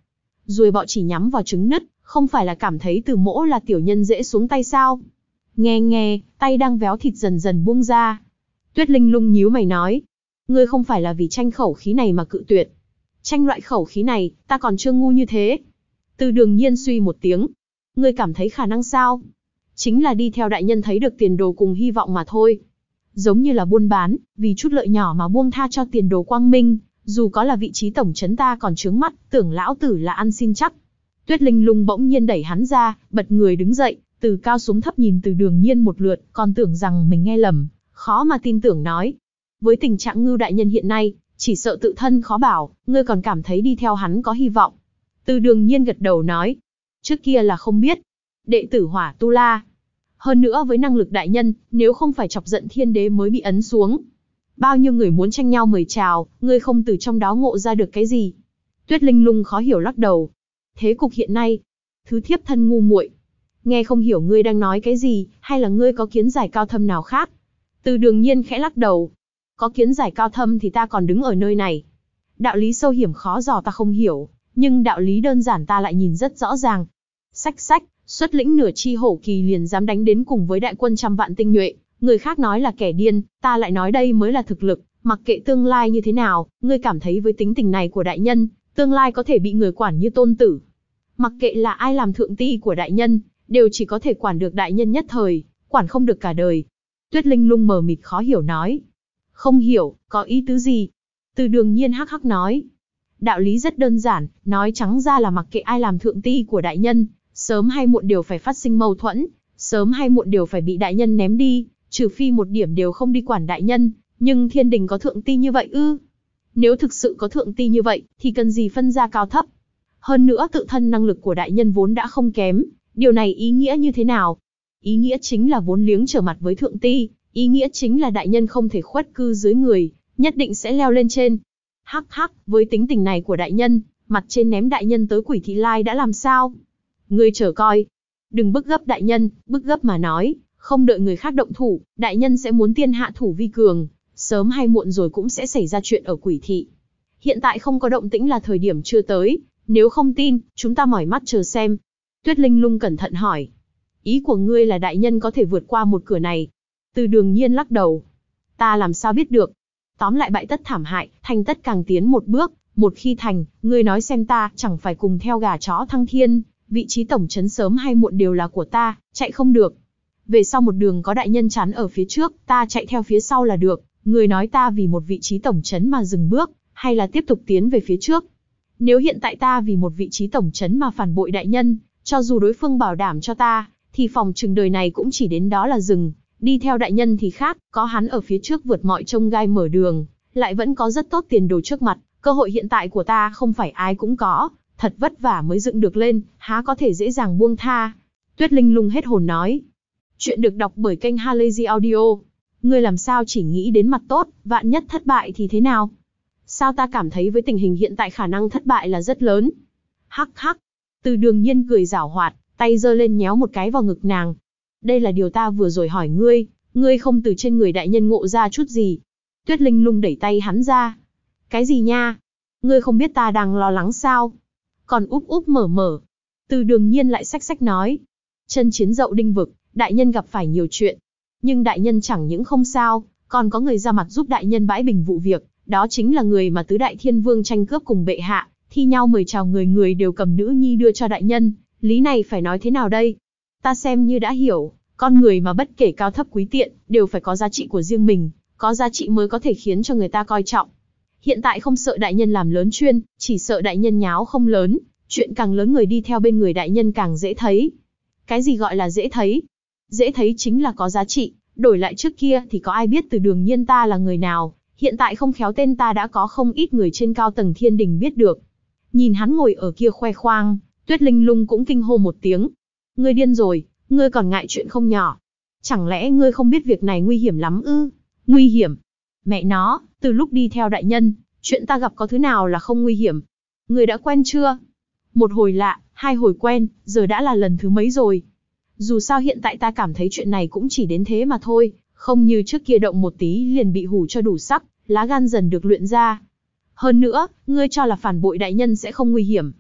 Ruồi bọ chỉ nhắm vào trứng nứt, không phải là cảm thấy Từ Mỗ là tiểu nhân dễ xuống tay sao? Nghe nghe, tay đang véo thịt dần dần buông ra. Tuyết Linh Lung nhíu mày nói, ngươi không phải là vì tranh khẩu khí này mà cự tuyệt. Tranh loại khẩu khí này, ta còn chưa ngu như thế. Từ Đường Nhiên suy một tiếng, ngươi cảm thấy khả năng sao? Chính là đi theo đại nhân thấy được tiền đồ cùng hy vọng mà thôi. Giống như là buôn bán, vì chút lợi nhỏ mà buông tha cho tiền đồ quang minh, dù có là vị trí tổng trấn ta còn trướng mắt, tưởng lão tử là ăn xin chắc. Tuyết Linh Lung bỗng nhiên đẩy hắn ra, bật người đứng dậy, từ cao xuống thấp nhìn Từ Đường Nhiên một lượt, còn tưởng rằng mình nghe lầm, khó mà tin tưởng nói. Với tình trạng Ngưu đại nhân hiện nay, chỉ sợ tự thân khó bảo, ngươi còn cảm thấy đi theo hắn có hy vọng. Từ Đường Nhiên gật đầu nói, trước kia là không biết. Đệ tử Hỏa Tu La. Hơn nữa với năng lực đại nhân, nếu không phải chọc giận thiên đế mới bị ấn xuống. Bao nhiêu người muốn tranh nhau mời chào, ngươi không từ trong đó ngộ ra được cái gì. Tuyết Linh Lung khó hiểu lắc đầu. Thế cục hiện nay, thứ thiếp thân ngu muội, nghe không hiểu ngươi đang nói cái gì, hay là ngươi có kiến giải cao thâm nào khác? Từ Đường Nhiên khẽ lắc đầu. Có kiến giải cao thâm thì ta còn đứng ở nơi này. Đạo lý sâu hiểm khó dò ta không hiểu, nhưng đạo lý đơn giản ta lại nhìn rất rõ ràng. Sách sách, xuất lĩnh nửa chi hổ kỳ liền dám đánh đến cùng với đại quân trăm vạn tinh nhuệ, người khác nói là kẻ điên, ta lại nói đây mới là thực lực, mặc kệ tương lai như thế nào, ngươi cảm thấy với tính tình này của đại nhân, tương lai có thể bị người quản như tôn tử. Mặc kệ là ai làm thượng ti của đại nhân, đều chỉ có thể quản được đại nhân nhất thời, quản không được cả đời. Tuyết Linh Lung mờ mịt khó hiểu nói. Không hiểu, có ý tứ gì? Từ Đường Nhiên hắc hắc nói. Đạo lý rất đơn giản, nói trắng ra là mặc kệ ai làm thượng ti của đại nhân, sớm hay muộn đều phải phát sinh mâu thuẫn, sớm hay muộn đều phải bị đại nhân ném đi, trừ phi một điểm đều không đi quản đại nhân, nhưng thiên đình có thượng ti như vậy ư? Nếu thực sự có thượng ti như vậy, thì cần gì phân ra cao thấp? Hơn nữa tự thân năng lực của đại nhân vốn đã không kém, điều này ý nghĩa như thế nào? Ý nghĩa chính là vốn liếng trở mặt với thượng ti, ý nghĩa chính là đại nhân không thể khuất cư dưới người, nhất định sẽ leo lên trên. Hắc hắc, với tính tình này của đại nhân, mặt trên ném đại nhân tới Quỷ Thị Lai đã làm sao? Ngươi chờ coi. Đừng bức gấp đại nhân, bức gấp mà nói, không đợi người khác động thủ, đại nhân sẽ muốn tiên hạ thủ vi cường, sớm hay muộn rồi cũng sẽ xảy ra chuyện ở Quỷ Thị. Hiện tại không có động tĩnh là thời điểm chưa tới, nếu không tin, chúng ta mỏi mắt chờ xem. Tuyết Linh Lung cẩn thận hỏi. Ý của ngươi là đại nhân có thể vượt qua một cửa này? Từ Đường Nhiên lắc đầu. Ta làm sao biết được? Tóm lại bại tất thảm hại, thành tất càng tiến một bước, một khi thành, ngươi nói xem ta chẳng phải cùng theo gà chó thăng thiên, vị trí tổng trấn sớm hay muộn đều là của ta, chạy không được. Về sau một đường có đại nhân chắn ở phía trước, ta chạy theo phía sau là được, ngươi nói ta vì một vị trí tổng trấn mà dừng bước, hay là tiếp tục tiến về phía trước? Nếu hiện tại ta vì một vị trí tổng trấn mà phản bội đại nhân, cho dù đối phương bảo đảm cho ta, thì phòng chừng đời này cũng chỉ đến đó là dừng. Đi theo đại nhân thì khác, có hắn ở phía trước vượt mọi chông gai mở đường, lại vẫn có rất tốt tiền đồ trước mặt, cơ hội hiện tại của ta không phải ai cũng có, thật vất vả mới dựng được lên, há có thể dễ dàng buông tha. Tuyết Linh Lung hết hồn nói. Chuyện được đọc bởi kênh Halazy Audio. Ngươi làm sao chỉ nghĩ đến mặt tốt, vạn nhất thất bại thì thế nào? Sao ta cảm thấy với tình hình hiện tại khả năng thất bại là rất lớn? Hắc hắc. Từ Đường Nhiên cười giảo hoạt, tay giơ lên nhéo một cái vào ngực nàng. Đây là điều ta vừa rồi hỏi ngươi, ngươi không từ trên người đại nhân ngộ ra chút gì. Tuyết Linh Lung đẩy tay hắn ra. Cái gì nha? Ngươi không biết ta đang lo lắng sao? Còn úp úp mở mở. Từ Đường Nhiên lại xách xách nói. Chân chiến Dậu Đinh vực, đại nhân gặp phải nhiều chuyện. Nhưng đại nhân chẳng những không sao, còn có người ra mặt giúp đại nhân bãi bình vụ việc. Đó chính là người mà tứ đại thiên vương tranh cướp cùng bệ hạ, thi nhau mời chào người người đều cầm nữ nhi đưa cho đại nhân. Lý này phải nói thế nào đây? Ta xem như đã hiểu, con người mà bất kể cao thấp quý tiện, đều phải có giá trị của riêng mình, có giá trị mới có thể khiến cho người ta coi trọng. Hiện tại không sợ đại nhân làm lớn chuyên, chỉ sợ đại nhân nháo không lớn, chuyện càng lớn người đi theo bên người đại nhân càng dễ thấy. Cái gì gọi là dễ thấy? Dễ thấy chính là có giá trị, đổi lại trước kia thì có ai biết Từ Đường Nhiên ta là người nào, hiện tại không khéo tên ta đã có không ít người trên cao tầng thiên đình biết được. Nhìn hắn ngồi ở kia khoe khoang, Tuyết Linh Lung cũng kinh hô một tiếng. Ngươi điên rồi, ngươi còn ngại chuyện không nhỏ. Chẳng lẽ ngươi không biết việc này nguy hiểm lắm ư? Nguy hiểm? Mẹ nó, từ lúc đi theo đại nhân, chuyện ta gặp có thứ nào là không nguy hiểm? Ngươi đã quen chưa? Một hồi lạ, hai hồi quen, giờ đã là lần thứ mấy rồi? Dù sao hiện tại ta cảm thấy chuyện này cũng chỉ đến thế mà thôi, không như trước kia động một tí liền bị hù cho đủ sắc, lá gan dần được luyện ra. Hơn nữa, ngươi cho là phản bội đại nhân sẽ không nguy hiểm.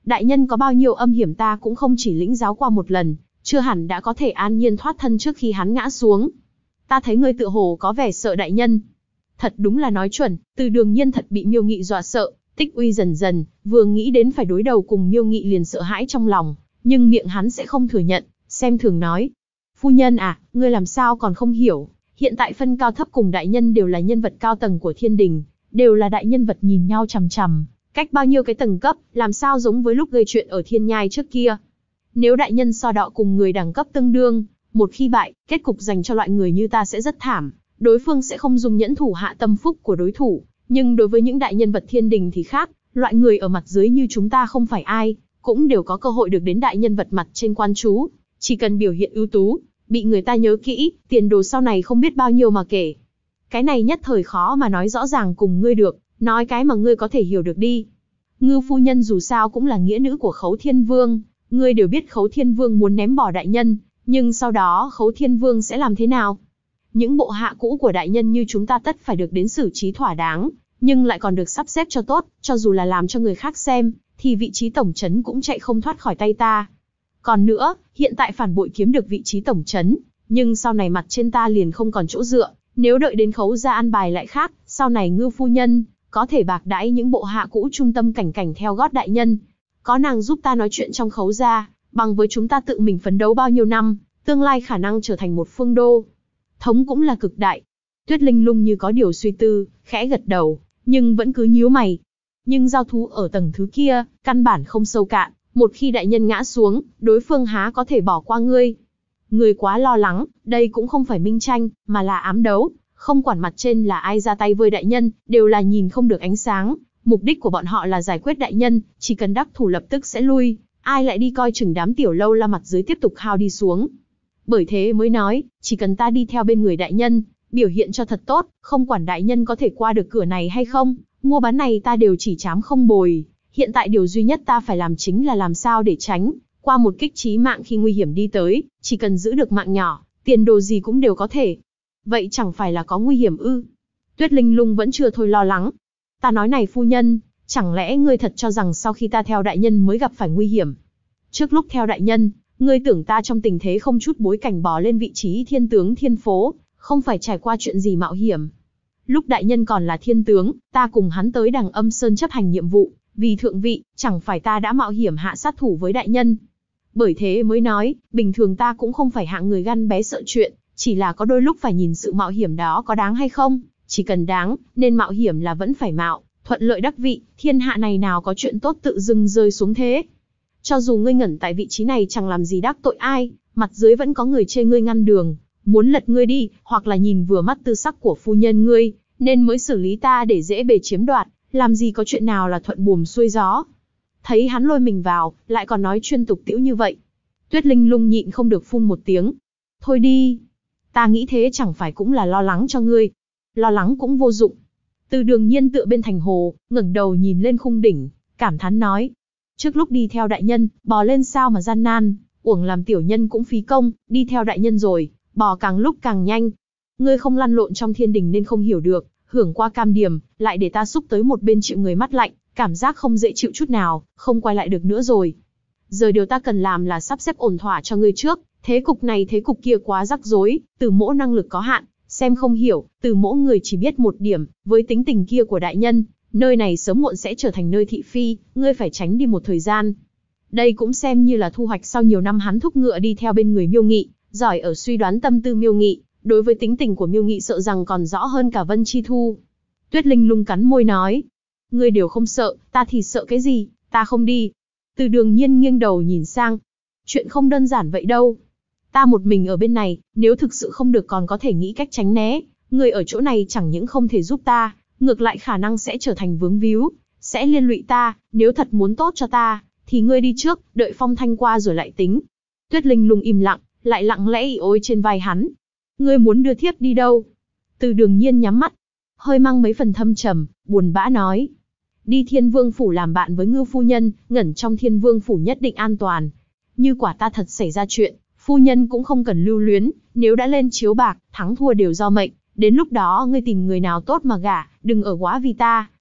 Đại nhân có bao nhiêu âm hiểm ta cũng không chỉ lĩnh giáo qua một lần, chưa hẳn đã có thể an nhiên thoát thân trước khi hắn ngã xuống. Ta thấy ngươi tựa hồ có vẻ sợ đại nhân. Thật đúng là nói chuẩn, Từ Đường Nhiên thật bị Miêu Nghị dọa sợ, tích uy dần dần, vừa nghĩ đến phải đối đầu cùng Miêu Nghị liền sợ hãi trong lòng, nhưng miệng hắn sẽ không thừa nhận, xem thường nói. Phu nhân à, ngươi làm sao còn không hiểu, hiện tại phân cao thấp cùng đại nhân đều là nhân vật cao tầng của thiên đình, đều là đại nhân vật nhìn nhau chằm chằm, cách bao nhiêu cái tầng cấp, làm sao giống với lúc gây chuyện ở thiên nhai trước kia. Nếu đại nhân so đọ cùng người đẳng cấp tương đương, một khi bại, kết cục dành cho loại người như ta sẽ rất thảm, đối phương sẽ không dùng nhẫn thủ hạ tâm phúc của đối thủ, nhưng đối với những đại nhân vật thiên đình thì khác, loại người ở mặt dưới như chúng ta không phải ai, cũng đều có cơ hội được đến đại nhân vật mặt trên quan chú, chỉ cần biểu hiện ưu tú, bị người ta nhớ kỹ, tiền đồ sau này không biết bao nhiêu mà kể. Cái này nhất thời khó mà nói rõ ràng cùng ngươi được, nói cái mà ngươi có thể hiểu được đi. Ngư phu nhân dù sao cũng là nghĩa nữ của Khấu Thiên Vương, ngươi đều biết Khấu Thiên Vương muốn ném bỏ đại nhân, nhưng sau đó Khấu Thiên Vương sẽ làm thế nào? Những bộ hạ cũ của đại nhân như chúng ta tất phải được đến xử trí thỏa đáng, nhưng lại còn được sắp xếp cho tốt, cho dù là làm cho người khác xem, thì vị trí tổng trấn cũng chạy không thoát khỏi tay ta. Còn nữa, hiện tại phản bội kiếm được vị trí tổng trấn, nhưng sau này mặt trên ta liền không còn chỗ dựa, nếu đợi đến Khấu gia an bài lại khác, sau này Ngư phu nhân có thể bạc đãi những bộ hạ cũ trung tâm cảnh cảnh theo gót đại nhân. Có nàng giúp ta nói chuyện trong Khấu gia, bằng với chúng ta tự mình phấn đấu bao nhiêu năm, tương lai khả năng trở thành một phương đô thống cũng là cực đại. Tuyết Linh Lung như có điều suy tư, khẽ gật đầu, nhưng vẫn cứ nhíu mày. Nhưng giao thú ở tầng thứ kia, căn bản không sâu cạn, một khi đại nhân ngã xuống, đối phương há có thể bỏ qua ngươi. Ngươi quá lo lắng, đây cũng không phải minh tranh, mà là ám đấu, không quản mặt trên là ai ra tay với đại nhân, đều là nhìn không được ánh sáng, mục đích của bọn họ là giải quyết đại nhân, chỉ cần đắc thủ lập tức sẽ lui, ai lại đi coi chừng đám tiểu lâu la mặt dưới tiếp tục hao đi xuống. Bởi thế mới nói, chỉ cần ta đi theo bên người đại nhân, biểu hiện cho thật tốt, không quản đại nhân có thể qua được cửa này hay không, mua bán này ta đều chỉ chám không bồi. Hiện tại điều duy nhất ta phải làm chính là làm sao để tránh qua một kích chí mạng khi nguy hiểm đi tới, chỉ cần giữ được mạng nhỏ, tiền đồ gì cũng đều có thể. Vậy chẳng phải là có nguy hiểm ư? Tuyết Linh Lung vẫn chưa thôi lo lắng. Ta nói này phu nhân, chẳng lẽ ngươi thật cho rằng sau khi ta theo đại nhân mới gặp phải nguy hiểm? Trước lúc theo đại nhân, ngươi tưởng ta trong tình thế không chút bối cảnh bò lên vị trí thiên tướng thiên phố, không phải trải qua chuyện gì mạo hiểm. Lúc đại nhân còn là thiên tướng, ta cùng hắn tới Đằng Âm Sơn chấp hành nhiệm vụ, vì thượng vị, chẳng phải ta đã mạo hiểm hạ sát thủ với đại nhân. Bởi thế mới nói, bình thường ta cũng không phải hạng người gan bé sợ chuyện, chỉ là có đôi lúc phải nhìn sự mạo hiểm đó có đáng hay không, chỉ cần đáng, nên mạo hiểm là vẫn phải mạo, thuận lợi đắc vị, thiên hạ này nào có chuyện tốt tự dưng rơi xuống thế. Cho dù ngươi ngẩn tại vị trí này chẳng làm gì đắc tội ai, mặt dưới vẫn có người chê ngươi ngăn đường, muốn lật ngươi đi, hoặc là nhìn vừa mắt tư sắc của phu nhân ngươi, nên mới xử lý ta để dễ bề chiếm đoạt, làm gì có chuyện nào là thuận buồm xuôi gió. Thấy hắn lôi mình vào, lại còn nói chuyên tục tĩu như vậy. Tuyết Linh Lung nhịn không được phun một tiếng. Thôi đi. Ta nghĩ thế chẳng phải cũng là lo lắng cho ngươi. Lo lắng cũng vô dụng. Từ Đường Nhiên tựa bên thành hồ, ngẩng đầu nhìn lên khung đỉnh, cảm thán nói. Trước lúc đi theo đại nhân, bò lên sao mà gian nan, uổng làm tiểu nhân cũng phí công, đi theo đại nhân rồi, bò càng lúc càng nhanh. Ngươi không lăn lộn trong thiên đình nên không hiểu được, hưởng qua cam điểm, lại để ta xúc tới một bên chịu người mắt lạnh, cảm giác không dễ chịu chút nào, không quay lại được nữa rồi. Giờ điều ta cần làm là sắp xếp ổn thỏa cho ngươi trước, thế cục này thế cục kia quá rắc rối, Từ Mỗ năng lực có hạn, xem không hiểu, Từ Mỗ người chỉ biết một điểm, với tính tình kia của đại nhân, nơi này sớm muộn sẽ trở thành nơi thị phi, ngươi phải tránh đi một thời gian. Đây cũng xem như là thu hoạch sau nhiều năm hắn thúc ngựa đi theo bên người Miêu Nghị, giỏi ở suy đoán tâm tư Miêu Nghị, đối với tính tình của Miêu Nghị sợ rằng còn rõ hơn cả Vân Chi Thu. Tuyết Linh Lung cắn môi nói, ngươi đều không sợ, ta thì sợ cái gì, ta không đi. Từ Đường Nhiên nghiêng đầu nhìn sang, chuyện không đơn giản vậy đâu. Ta một mình ở bên này, nếu thực sự không được còn có thể nghĩ cách tránh né, ngươi ở chỗ này chẳng những không thể giúp ta, ngược lại khả năng sẽ trở thành vướng víu, sẽ liên lụy ta, nếu thật muốn tốt cho ta, thì ngươi đi trước, đợi phong thanh qua rồi lại tính. Tuyết Linh Lung im lặng, lại lặng lẽ ỉ ôi trên vai hắn. Ngươi muốn đưa thiếp đi đâu? Từ Đường Nhiên nhắm mắt, hơi mang mấy phần thâm trầm, buồn bã nói. Đi Thiên Vương Phủ làm bạn với Ngư phu nhân, ngẩn trong Thiên Vương Phủ nhất định an toàn. Như quả ta thật xảy ra chuyện, phu nhân cũng không cần lưu luyến, nếu đã lên chiếu bạc, thắng thua đều do mệnh. Đến lúc đó ngươi tìm người nào tốt mà gả, đừng ở quá vì ta,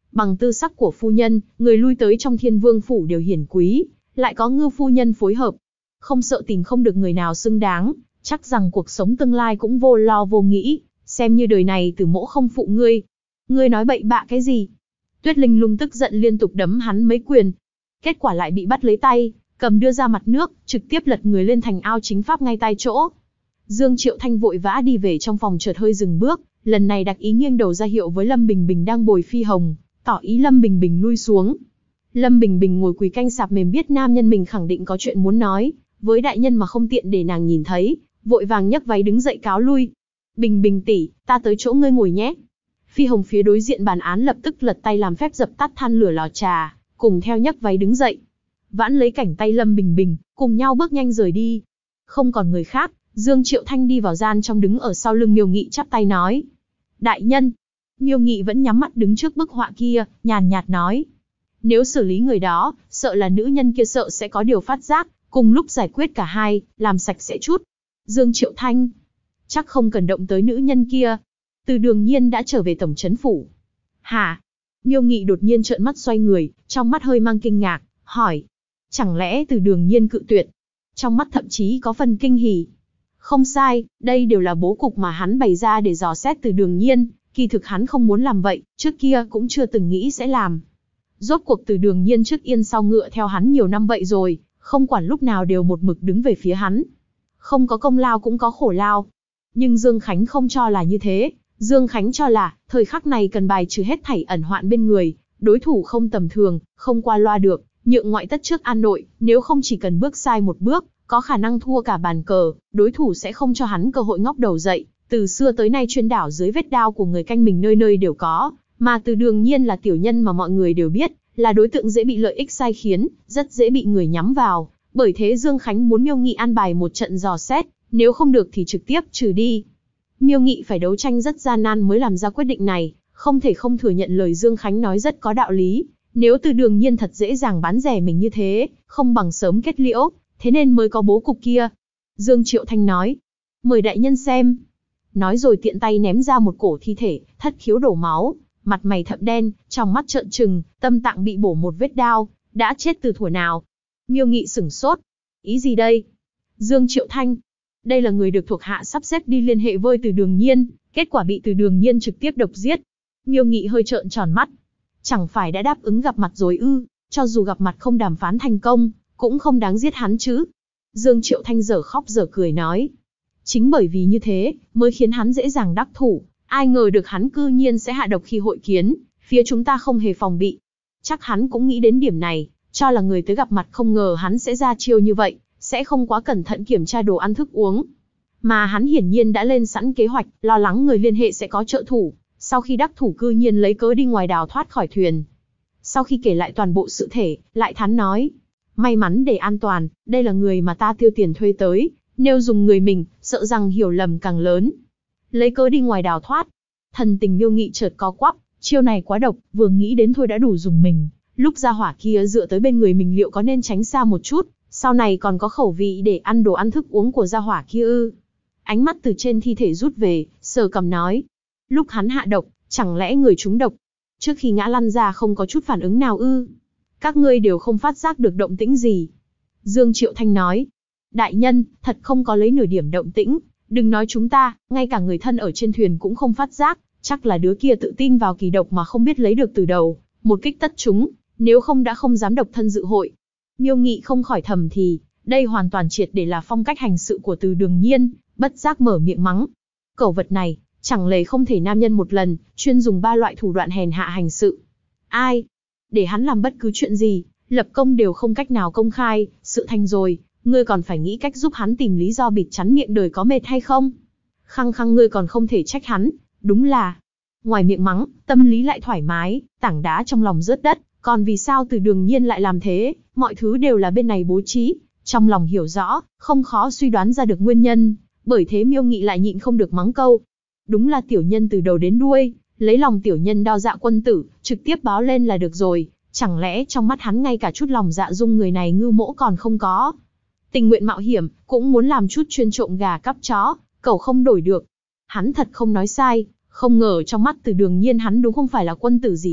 Bằng tư sắc của phu nhân, người lui tới trong Thiên Vương phủ đều hiển quý, lại có Ngư phu nhân phối hợp. Không sợ tìm không được người nào xứng đáng, chắc rằng cuộc sống tương lai cũng vô lo vô nghĩ, xem như đời này Từ Mỗ không phụ ngươi. Ngươi nói bậy bạ cái gì? Tuyết Linh Lung tức giận liên tục đấm hắn mấy quyền. Kết quả lại bị bắt lấy tay, cầm đưa ra mặt nước, trực tiếp lật người lên thành ao chính pháp ngay tại chỗ. Dương Triệu Thanh vội vã đi về trong phòng, chợt hơi dừng bước, lần này đặc ý nghiêng đầu ra hiệu với Lâm Bình Bình đang bồi Phi Hồng, tỏ ý Lâm Bình Bình lui xuống. Lâm Bình Bình ngồi quỳ canh sạp mềm, biết nam nhân mình khẳng định có chuyện muốn nói với đại nhân mà không tiện để nàng nhìn thấy, vội vàng nhấc váy đứng dậy cáo lui. Bình Bình tỷ, ta tới chỗ ngươi ngồi nhé. Phi Hồng phía đối diện bàn án lập tức lật tay làm phép dập tắt than lửa lò trà, cùng theo nhấc váy đứng dậy. Vãn lấy cảnh tay Lâm Bình Bình, cùng nhau bước nhanh rời đi. Không còn người khác, Dương Triệu Thanh đi vào gian trong, đứng ở sau lưng Miêu Nghị chắp tay nói: đại nhân. Miêu Nghị vẫn nhắm mắt đứng trước bức họa kia, nhàn nhạt nói: nếu xử lý người đó, sợ là nữ nhân kia sợ sẽ có điều phát giác, cùng lúc giải quyết cả hai, làm sạch sẽ chút. Dương Triệu Thanh: chắc không cần động tới nữ nhân kia. Từ Đường Nhiên đã trở về tổng trấn phủ. Hả? Miêu Nghị đột nhiên trợn mắt xoay người, trong mắt hơi mang kinh ngạc, hỏi: chẳng lẽ Từ Đường Nhiên cự tuyệt? Trong mắt thậm chí có phần kinh hỉ. Không sai, đây đều là bố cục mà hắn bày ra để dò xét Từ Đường Nhiên, kỳ thực hắn không muốn làm vậy, trước kia cũng chưa từng nghĩ sẽ làm. Rốt cuộc Từ Đường Nhiên trước yên sau ngựa theo hắn nhiều năm vậy rồi, không quản lúc nào đều một mực đứng về phía hắn. Không có công lao cũng có khổ lao. Nhưng Dương Khánh không cho là như thế, Dương Khánh cho là, thời khắc này cần bài trừ hết thảy ẩn hoạn bên người, đối thủ không tầm thường, không qua loa được, nhượng ngoại tất trước an nội, nếu không chỉ cần bước sai một bước, có khả năng thua cả bàn cờ, đối thủ sẽ không cho hắn cơ hội ngóc đầu dậy. Từ xưa tới nay chuyên đảo dưới vết đao của người canh mình nơi nơi đều có, mà Từ Đường Nhiên là tiểu nhân mà mọi người đều biết, là đối tượng dễ bị lợi ích sai khiến, rất dễ bị người nhắm vào. Bởi thế Dương Khánh muốn Miêu Nghị an bài một trận dò xét, nếu không được thì trực tiếp trừ đi. Miêu Nghị phải đấu tranh rất gian nan mới làm ra quyết định này, không thể không thừa nhận lời Dương Khánh nói rất có đạo lý. Nếu Từ Đường Nhiên thật dễ dàng bán rẻ mình như thế, không bằng sớm kết liễu, thế nên mới có bố cục kia. Dương Triệu Thanh nói: mời đại nhân xem. Nói rồi tiện tay ném ra một cổ thi thể, thất khiếu đổ máu, mặt mày thẫm đen, trong mắt trợn trừng, tâm tạng bị bổ một vết đao, đã chết từ thuở nào? Miêu Nghị sửng sốt. Ý gì đây? Dương Triệu Thanh: đây là người được thuộc hạ sắp xếp đi liên hệ với Từ Đường Nhiên, kết quả bị Từ Đường Nhiên trực tiếp độc giết. Miêu Nghị hơi trợn tròn mắt. Chẳng phải đã đáp ứng gặp mặt rồi ư? Cho dù gặp mặt không đàm phán thành công, cũng không đáng giết hắn chứ. Dương Triệu Thanh dở khóc dở cười nói: chính bởi vì như thế, mới khiến hắn dễ dàng đắc thủ. Ai ngờ được hắn cư nhiên sẽ hạ độc khi hội kiến, phía chúng ta không hề phòng bị. Chắc hắn cũng nghĩ đến điểm này, cho là người tới gặp mặt, không ngờ hắn sẽ ra chiêu như vậy, sẽ không quá cẩn thận kiểm tra đồ ăn thức uống. Mà hắn hiển nhiên đã lên sẵn kế hoạch, lo lắng người liên hệ sẽ có trợ thủ, sau khi đắc thủ cư nhiên lấy cớ đi ngoài đào thoát khỏi thuyền. Sau khi kể lại toàn bộ sự thể, lại thán nói: may mắn để an toàn, đây là người mà ta tiêu tiền thuê tới, nếu dùng người mình, sợ rằng hiểu lầm càng lớn. Lấy cớ đi ngoài đào thoát. Thần tình Miêu Nghị chợt có quắp, chiêu này quá độc, vừa nghĩ đến thôi đã đủ dùng mình. Lúc gia hỏa kia dựa tới bên người mình liệu có nên tránh xa một chút, sau này còn có khẩu vị để ăn đồ ăn thức uống của gia hỏa kia ư? Ánh mắt từ trên thi thể rút về, sờ cằm nói: lúc hắn hạ độc, chẳng lẽ người trúng độc? Trước khi ngã lăn ra không có chút phản ứng nào ư? Các ngươi đều không phát giác được động tĩnh gì? Dương Triệu Thanh nói: đại nhân, thật không có lấy nửa điểm động tĩnh. Đừng nói chúng ta, ngay cả người thân ở trên thuyền cũng không phát giác, chắc là đứa kia tự tin vào kỳ độc mà không biết lấy được từ đầu, một kích tất trúng, nếu không đã không dám độc thân dự hội. Miêu Nghị không khỏi thầm thì, đây hoàn toàn triệt để là phong cách hành sự của Từ Đường Nhiên, bất giác mở miệng mắng. Cẩu vật này, chẳng lẽ không thể nam nhân một lần, chuyên dùng 3 loại thủ đoạn hèn hạ hành sự. Ai? Để hắn làm bất cứ chuyện gì, lập công đều không cách nào công khai, sự thành rồi. Ngươi còn phải nghĩ cách giúp hắn tìm lý do bịt chắn miệng đời có mệt hay không? Khăng khăng ngươi còn không thể trách hắn, đúng là. Ngoài miệng mắng, tâm lý lại thoải mái, tảng đá trong lòng rớt đất, còn vì sao Từ Đường Nhiên lại làm thế, mọi thứ đều là bên này bố trí, trong lòng hiểu rõ, không khó suy đoán ra được nguyên nhân, bởi thế Miêu Nghị lại nhịn không được mắng câu. Đúng là tiểu nhân từ đầu đến đuôi, lấy lòng tiểu nhân đo dạ quân tử, trực tiếp báo lên là được rồi, chẳng lẽ trong mắt hắn ngay cả chút lòng dạ dung người này Ngư Mỗ còn không có? Tình nguyện mạo hiểm, cũng muốn làm chút chuyên trộm gà cắp chó, cẩu không đổi được. Hắn thật không nói sai, không ngờ trong mắt Từ Đường Nhiên hắn đúng không phải là quân tử gì hết,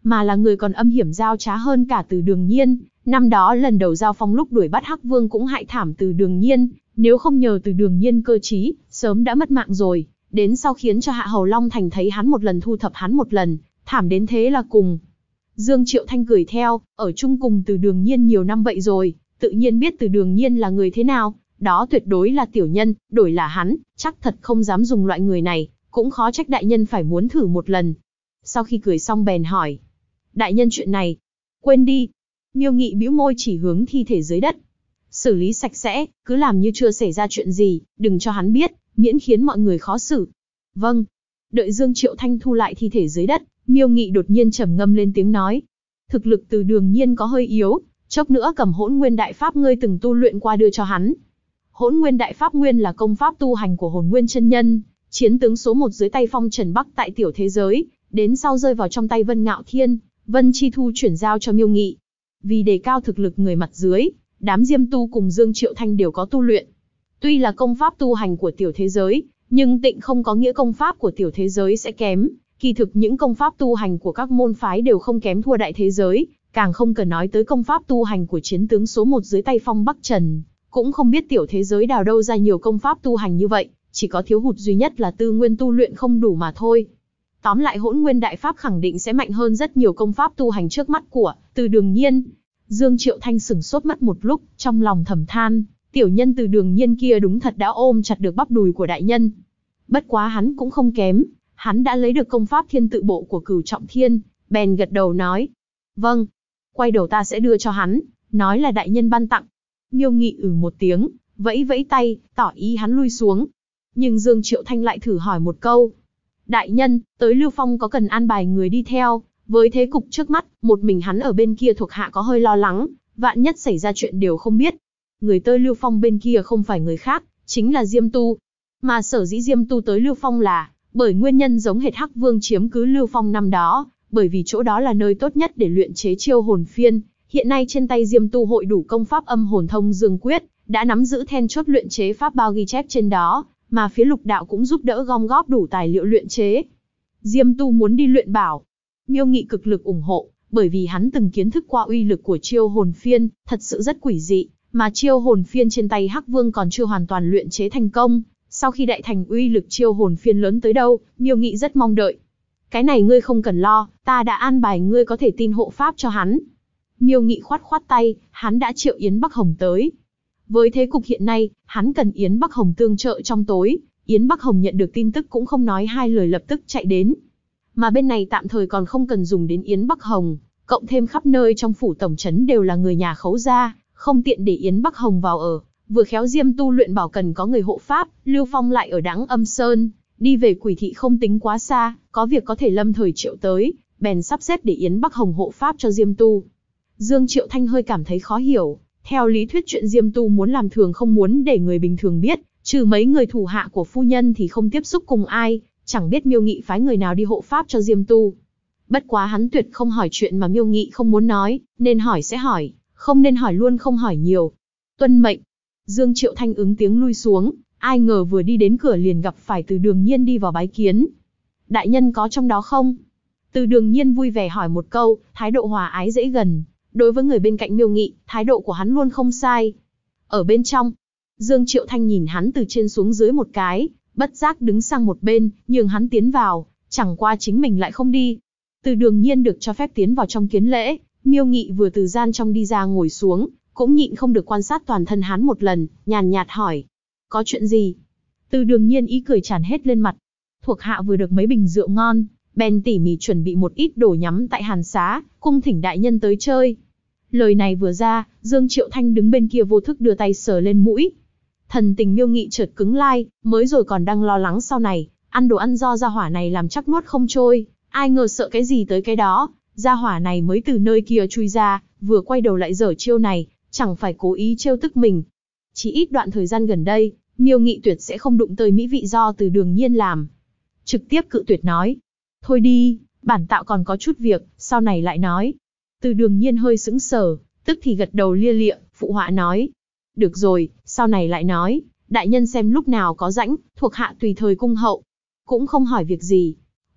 mà là người còn âm hiểm dao trá hơn cả Từ Đường Nhiên. Năm đó lần đầu giao phong lúc đuổi bắt Hắc Vương cũng hại thảm Từ Đường Nhiên, nếu không nhờ Từ Đường Nhiên cơ trí, sớm đã mất mạng rồi. Đến sau khiến cho Hạ Hầu Long Thành thấy hắn một lần thu thập hắn một lần, thảm đến thế là cùng. Dương Triệu Thanh cười theo, ở chung cùng Từ Đường Nhiên nhiều năm vậy rồi, tự nhiên biết Từ Đường Nhiên là người thế nào, đó tuyệt đối là tiểu nhân, đổi là hắn, chắc thật không dám dùng loại người này, cũng khó trách đại nhân phải muốn thử một lần. Sau khi cười xong bèn hỏi, đại nhân chuyện này, quên đi. Miêu Nghị bĩu môi chỉ hướng thi thể dưới đất. Xử lý sạch sẽ, cứ làm như chưa xảy ra chuyện gì, đừng cho hắn biết, miễn khiến mọi người khó xử. Vâng. Đợi Dương Triệu Thanh thu lại thi thể dưới đất, Miêu Nghị đột nhiên trầm ngâm lên tiếng nói. Thực lực Từ Đường Nhiên có hơi yếu, chốc nữa cầm Hỗn Nguyên Đại Pháp ngươi từng tu luyện qua đưa cho hắn. Hỗn Nguyên Đại Pháp Nguyên là công pháp tu hành của Hồn Nguyên chân nhân, chiến tướng số 1 dưới tay Phong Trần Bắc tại tiểu thế giới, đến sau rơi vào trong tay Vân Ngạo Thiên, Vân Chi Thu chuyển giao cho Miêu Nghị. Vì đề cao thực lực người mặt dưới, đám Diêm Tu cùng Dương Triệu Thanh đều có tu luyện. Tuy là công pháp tu hành của tiểu thế giới, nhưng tịnh không có nghĩa công pháp của tiểu thế giới sẽ kém. Kỳ thực những công pháp tu hành của các môn phái đều không kém thua đại thế giới, càng không cần nói tới công pháp tu hành của chiến tướng số 1 dưới tay Phong Bắc Trần. Cũng không biết tiểu thế giới đào đâu ra nhiều công pháp tu hành như vậy, chỉ có thiếu hụt duy nhất là tư nguyên tu luyện không đủ mà thôi. Tóm lại Hỗn Nguyên Đại Pháp khẳng định sẽ mạnh hơn rất nhiều công pháp tu hành trước mắt của Từ Đường Nhiên. Dương Triệu Thanh sửng sốt mất một lúc, trong lòng thầm than, tiểu nhân Từ Đường Nhiên kia đúng thật đã ôm chặt được bắp đùi của đại nhân. Bất quá hắn cũng không kém, hắn đã lấy được công pháp Thiên Tự Bộ của Cửu Trọng Thiên, bèn gật đầu nói, vâng, quay đầu ta sẽ đưa cho hắn, nói là đại nhân ban tặng. Miêu Nghị một tiếng, vẫy vẫy tay, tỏ ý hắn lui xuống. Nhưng Dương Triệu Thanh lại thử hỏi một câu, đại nhân, tới Lưu Phong có cần an bài người đi theo? Với thế cục trước mắt, một mình hắn ở bên kia thuộc hạ có hơi lo lắng, vạn nhất xảy ra chuyện đều không biết. Người tới Lưu Phong bên kia không phải người khác, chính là Diêm Tu. Mà sở dĩ Diêm Tu tới Lưu Phong là bởi nguyên nhân giống hệt Hắc Vương chiếm cứ Lưu Phong năm đó, bởi vì chỗ đó là nơi tốt nhất để luyện chế chiêu hồn phiên. Hiện nay trên tay Diêm Tu hội đủ công pháp Âm Hồn Thông Dương Quyết, đã nắm giữ then chốt luyện chế pháp bao ghi chép trên đó, mà phía Lục Đạo cũng giúp đỡ gom góp đủ tài liệu luyện chế. Diêm Tu muốn đi luyện bảo, Miêu Nghị cực lực ủng hộ, bởi vì hắn từng kiến thức qua uy lực của chiêu hồn phiên, thật sự rất quỷ dị, mà chiêu hồn phiên trên tay Hắc Vương còn chưa hoàn toàn luyện chế thành công. Sau khi đại thành uy lực chiêu hồn phiên lớn tới đâu, Miêu Nghị rất mong đợi. Cái này ngươi không cần lo, ta đã an bài ngươi có thể tin hộ pháp cho hắn. Miêu Nghị khoát khoát tay, hắn đã triệu Yến Bắc Hồng tới. Với thế cục hiện nay, hắn cần Yến Bắc Hồng tương trợ trong tối. Yến Bắc Hồng nhận được tin tức cũng không nói hai lời lập tức chạy đến. Mà bên này tạm thời còn không cần dùng đến Yến Bắc Hồng, cộng thêm khắp nơi trong phủ tổng trấn đều là người nhà Khấu gia, không tiện để Yến Bắc Hồng vào ở. Vừa khéo Diêm Tu luyện bảo cần có người hộ pháp, Lưu Phong lại ở Đãng Âm Sơn, đi về Quỷ Thị không tính quá xa, có việc có thể lâm thời triệu tới, bèn sắp xếp để Yến Bắc Hồng hộ pháp cho Diêm Tu. Dương Triệu Thanh hơi cảm thấy khó hiểu, theo lý thuyết chuyện Diêm Tu muốn làm thường không muốn để người bình thường biết, trừ mấy người thủ hạ của phu nhân thì không tiếp xúc cùng ai, chẳng biết Miêu Nghị phái người nào đi hộ pháp cho Diêm Tu. Bất quá hắn tuyệt không hỏi chuyện mà Miêu Nghị không muốn nói, nên hỏi sẽ hỏi, không nên hỏi luôn không hỏi nhiều. Tuân mệnh. Dương Triệu Thanh ứng tiếng lui xuống, ai ngờ vừa đi đến cửa liền gặp phải Từ Đường Nhiên đi vào bái kiến. Đại nhân có trong đó không? Từ Đường Nhiên vui vẻ hỏi một câu, thái độ hòa ái dễ gần. Đối với người bên cạnh Miêu Nghị, thái độ của hắn luôn không sai. Ở bên trong, Dương Triệu Thanh nhìn hắn từ trên xuống dưới một cái, bất giác đứng sang một bên, nhường hắn tiến vào, chẳng qua chính mình lại không đi. Từ Đường Nhiên được cho phép tiến vào trong kiến lễ, Miêu Nghị vừa từ gian trong đi ra ngồi xuống, cũng nhịn không được quan sát toàn thân hắn một lần, nhàn nhạt hỏi. Có chuyện gì? Từ Đường Nhiên ý cười tràn hết lên mặt. Thuộc hạ vừa được mấy bình rượu ngon, bèn tỉ mỉ chuẩn bị một ít đồ nhắm tại Hàn Xá, cung thỉnh đại nhân tới chơi. Lời này vừa ra, Dương Triệu Thanh đứng bên kia vô thức đưa tay sờ lên mũi. Thần tình Miêu Nghị chợt cứng lai, mới rồi còn đang lo lắng sau này, ăn đồ ăn do gia hỏa này làm chắc nuốt không trôi, ai ngờ sợ cái gì tới cái đó, gia hỏa này mới từ nơi kia chui ra, vừa quay đầu lại giở chiêu này, chẳng phải cố ý trêu tức mình. Chỉ ít đoạn thời gian gần đây, Miêu Nghị tuyệt sẽ không đụng tới mỹ vị do Từ Đường Nhiên làm. Trực tiếp cự tuyệt nói, thôi đi, bản tạo còn có chút việc, sau này lại nói. Từ Đường Nhiên hơi sững sờ, tức thì gật đầu lia lịa, phụ họa nói. Được rồi, sau này lại nói, đại nhân xem lúc nào có rãnh, thuộc hạ tùy thời cung hậu. Cũng không hỏi việc gì.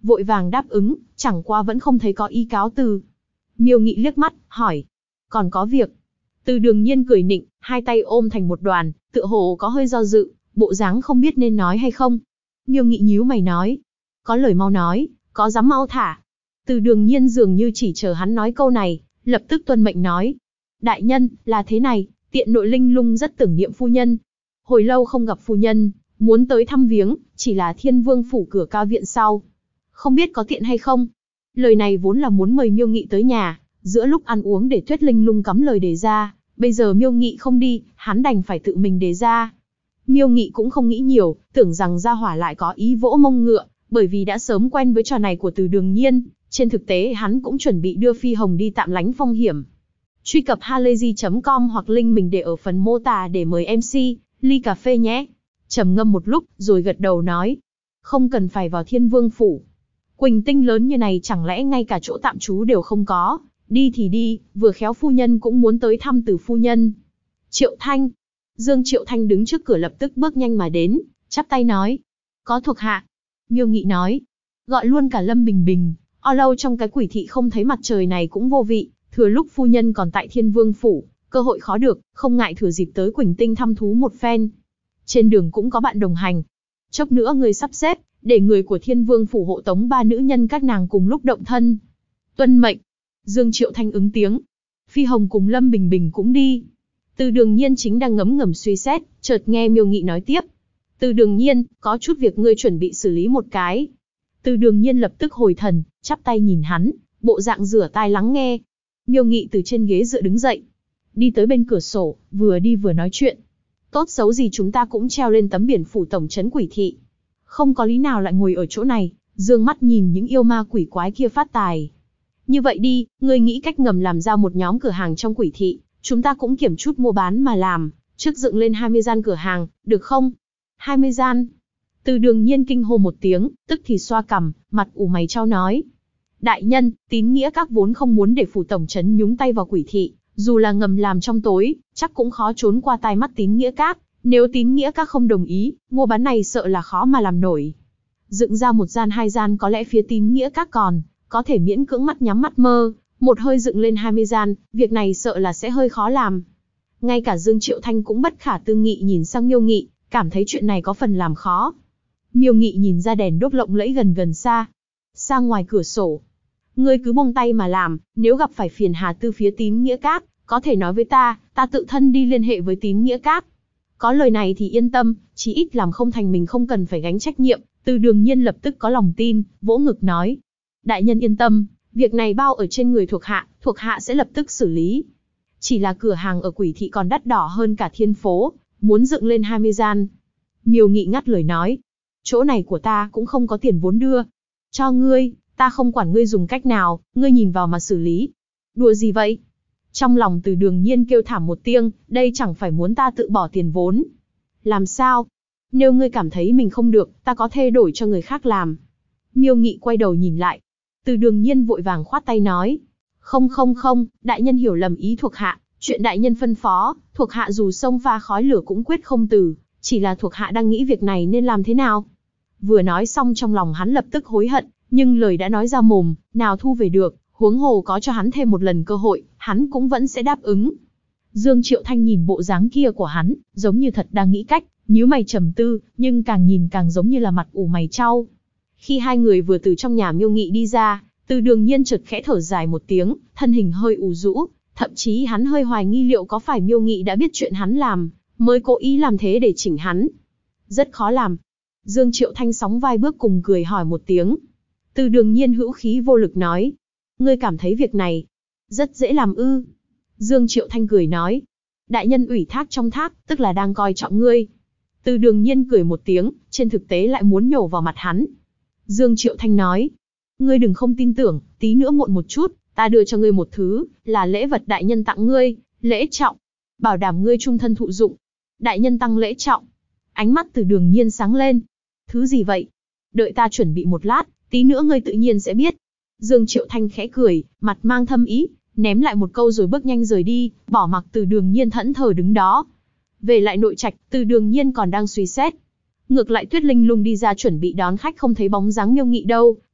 vội vàng đáp ứng, chẳng qua vẫn không thấy có ý cáo từ. Miêu Nghị liếc mắt, hỏi, còn có việc. Từ Đường Nhiên cười nịnh, hai tay ôm thành một đoàn, tựa hồ có hơi do dự, bộ dáng không biết nên nói hay không. Miêu Nghị nhíu mày nói, có lời mau nói, có dám mau thả. Từ Đường Nhiên dường như chỉ chờ hắn nói câu này, lập tức tuân mệnh nói, đại nhân, là thế này, tiện nội linh lung rất tưởng niệm phu nhân. Hồi lâu không gặp phu nhân, muốn tới thăm viếng, chỉ là Thiên Vương phủ cửa cao viện sau. Không biết có tiện hay không? Lời này vốn là muốn mời Miêu Nghị tới nhà, giữa lúc ăn uống để Tuyết Linh Lung cắm lời đề ra, bây giờ Miêu Nghị không đi, hắn đành phải tự mình đề ra. Miêu Nghị cũng không nghĩ nhiều, tưởng rằng gia hỏa lại có ý vỗ mông ngựa, bởi vì đã sớm quen với trò này của Từ Đường Nhiên, trên thực tế hắn cũng chuẩn bị đưa Phi Hồng đi tạm lánh phong hiểm. Truy cập halayzi.com hoặc link mình để ở phần mô tả để mời MC, ly cà phê nhé. Trầm ngâm một lúc, rồi gật đầu nói, không cần phải vào Thiên Vương phủ. Quỳnh Tinh lớn như này chẳng lẽ ngay cả chỗ tạm trú đều không có, đi thì đi, vừa khéo phu nhân cũng muốn tới thăm Từ phu nhân. Triệu Thanh. Dương Triệu Thanh đứng trước cửa lập tức bước nhanh mà đến, chắp tay nói, có thuộc hạ. Miêu Nghị nói, gọi luôn cả Lâm Bình Bình, lâu trong cái quỷ thị không thấy mặt trời này cũng vô vị, thừa lúc phu nhân còn tại Thiên Vương phủ, cơ hội khó được, không ngại thừa dịp tới Quỳnh Tinh thăm thú một phen. Trên đường cũng có bạn đồng hành. Chốc nữa người sắp xếp, để người của Thiên Vương phủ hộ tống 3 nữ nhân các nàng cùng lúc động thân. Tuân mệnh. Dương Triệu Thanh ứng tiếng. Phi Hồng cùng Lâm Bình Bình cũng đi. Từ Đường Nhiên chính đang ngấm ngầm suy xét, chợt nghe Miêu Nghị nói tiếp. Từ Đường Nhiên, có chút việc ngươi chuẩn bị xử lý một cái. Từ Đường Nhiên lập tức hồi thần, chắp tay nhìn hắn, bộ dạng rửa tai lắng nghe. Miêu Nghị từ trên ghế dựa đứng dậy, đi tới bên cửa sổ, vừa đi vừa nói chuyện. Tốt xấu gì chúng ta cũng treo lên tấm biển phủ tổng trấn quỷ thị. Không có lý nào lại ngồi ở chỗ này, dương mắt nhìn những yêu ma quỷ quái kia phát tài. Như vậy đi, ngươi nghĩ cách ngầm làm ra một nhóm cửa hàng trong quỷ thị, chúng ta cũng kiểm chút mua bán mà làm, trước dựng lên 20 gian cửa hàng, được không? 20 gian. Từ Đường Nhiên kinh hô một tiếng, tức thì xoa cằm, mặt ủ mày chau nói. Đại nhân, Tín Nghĩa Các vốn không muốn để phủ tổng trấn nhúng tay vào quỷ thị, dù là ngầm làm trong tối, chắc cũng khó trốn qua tai mắt Tín Nghĩa Các. Nếu Tín Nghĩa Các không đồng ý, mua bán này sợ là khó mà làm nổi. Dựng ra 1 gian 2 gian có lẽ phía Tín Nghĩa Các còn có thể miễn cưỡng mắt nhắm mắt mơ, một hơi dựng lên 20 gian, việc này sợ là sẽ hơi khó làm. Ngay cả Dương Triệu Thanh cũng bất khả tư nghị nhìn sang Miêu Nghị, cảm thấy chuyện này có phần làm khó. Miêu Nghị nhìn ra đèn đốt lộng lẫy gần gần xa. Sang ngoài cửa sổ. Ngươi cứ buông tay mà làm, nếu gặp phải phiền hà từ phía Tín Nghĩa Các, có thể nói với ta tự thân đi liên hệ với Tín Nghĩa Các. Có lời này thì yên tâm, chí ít làm không thành mình không cần phải gánh trách nhiệm. Từ Đường Nhiên lập tức có lòng tin, vỗ ngực nói. Đại nhân yên tâm, việc này bao ở trên người thuộc hạ sẽ lập tức xử lý. Chỉ là cửa hàng ở quỷ thị còn đắt đỏ hơn cả Thiên phố, muốn dựng lên 20 gian. Miêu Nghị ngắt lời nói. Chỗ này của ta cũng không có tiền vốn đưa. Cho ngươi, ta không quản ngươi dùng cách nào, ngươi nhìn vào mà xử lý. Đùa gì vậy? Trong lòng Từ Đường Nhiên kêu thảm một tiếng, đây chẳng phải muốn ta tự bỏ tiền vốn. Làm sao? Nếu ngươi cảm thấy mình không được, ta có thể đổi cho người khác làm. Miêu Nghị quay đầu nhìn lại. Từ Đường Nhiên vội vàng khoát tay nói. Không, đại nhân hiểu lầm ý thuộc hạ, chuyện đại nhân phân phó, thuộc hạ dù xông pha khói lửa cũng quyết không từ, chỉ là thuộc hạ đang nghĩ việc này nên làm thế nào. Vừa nói xong trong lòng hắn lập tức hối hận, nhưng lời đã nói ra mồm, nào thu về được, huống hồ có cho hắn thêm một lần cơ hội, hắn cũng vẫn sẽ đáp ứng. Dương Triệu Thanh nhìn bộ dáng kia của hắn, giống như thật đang nghĩ cách, nhíu mày trầm tư, nhưng càng nhìn càng giống như là mặt ủ mày chau. Khi hai người vừa từ trong nhà Miêu Nghị đi ra, Từ Đường Nhiên chợt khẽ thở dài một tiếng, thân hình hơi ù rũ, thậm chí hắn hơi hoài nghi liệu có phải Miêu Nghị đã biết chuyện hắn làm, mới cố ý làm thế để chỉnh hắn. Rất khó làm. Dương Triệu Thanh sóng vai bước cùng cười hỏi một tiếng. Từ Đường Nhiên hữu khí vô lực nói. Ngươi cảm thấy việc này rất dễ làm ư? Dương Triệu Thanh cười nói. Đại nhân ủy thác trong thác, tức là đang coi trọng ngươi. Từ Đường Nhiên cười một tiếng, trên thực tế lại muốn nhổ vào mặt hắn. Dương Triệu Thanh nói. Ngươi đừng không tin tưởng, tí nữa muộn một chút, ta đưa cho ngươi một thứ, là lễ vật đại nhân tặng ngươi, lễ trọng. Bảo đảm ngươi trung thân thụ dụng. Đại nhân tăng lễ trọng. Ánh mắt Từ Đường Nhiên sáng lên. Thứ gì vậy? Đợi ta chuẩn bị một lát, tí nữa ngươi tự nhiên sẽ biết. Dương Triệu Thanh khẽ cười, mặt mang thâm ý, ném lại một câu rồi bước nhanh rời đi, bỏ mặc Từ Đường Nhiên thẫn thờ đứng đó. Về lại nội trạch, Từ Đường Nhiên còn đang suy xét. Ngược lại Tuyết Linh Lung đi ra chuẩn bị đón khách không thấy bóng dáng Miêu Nghị đâu,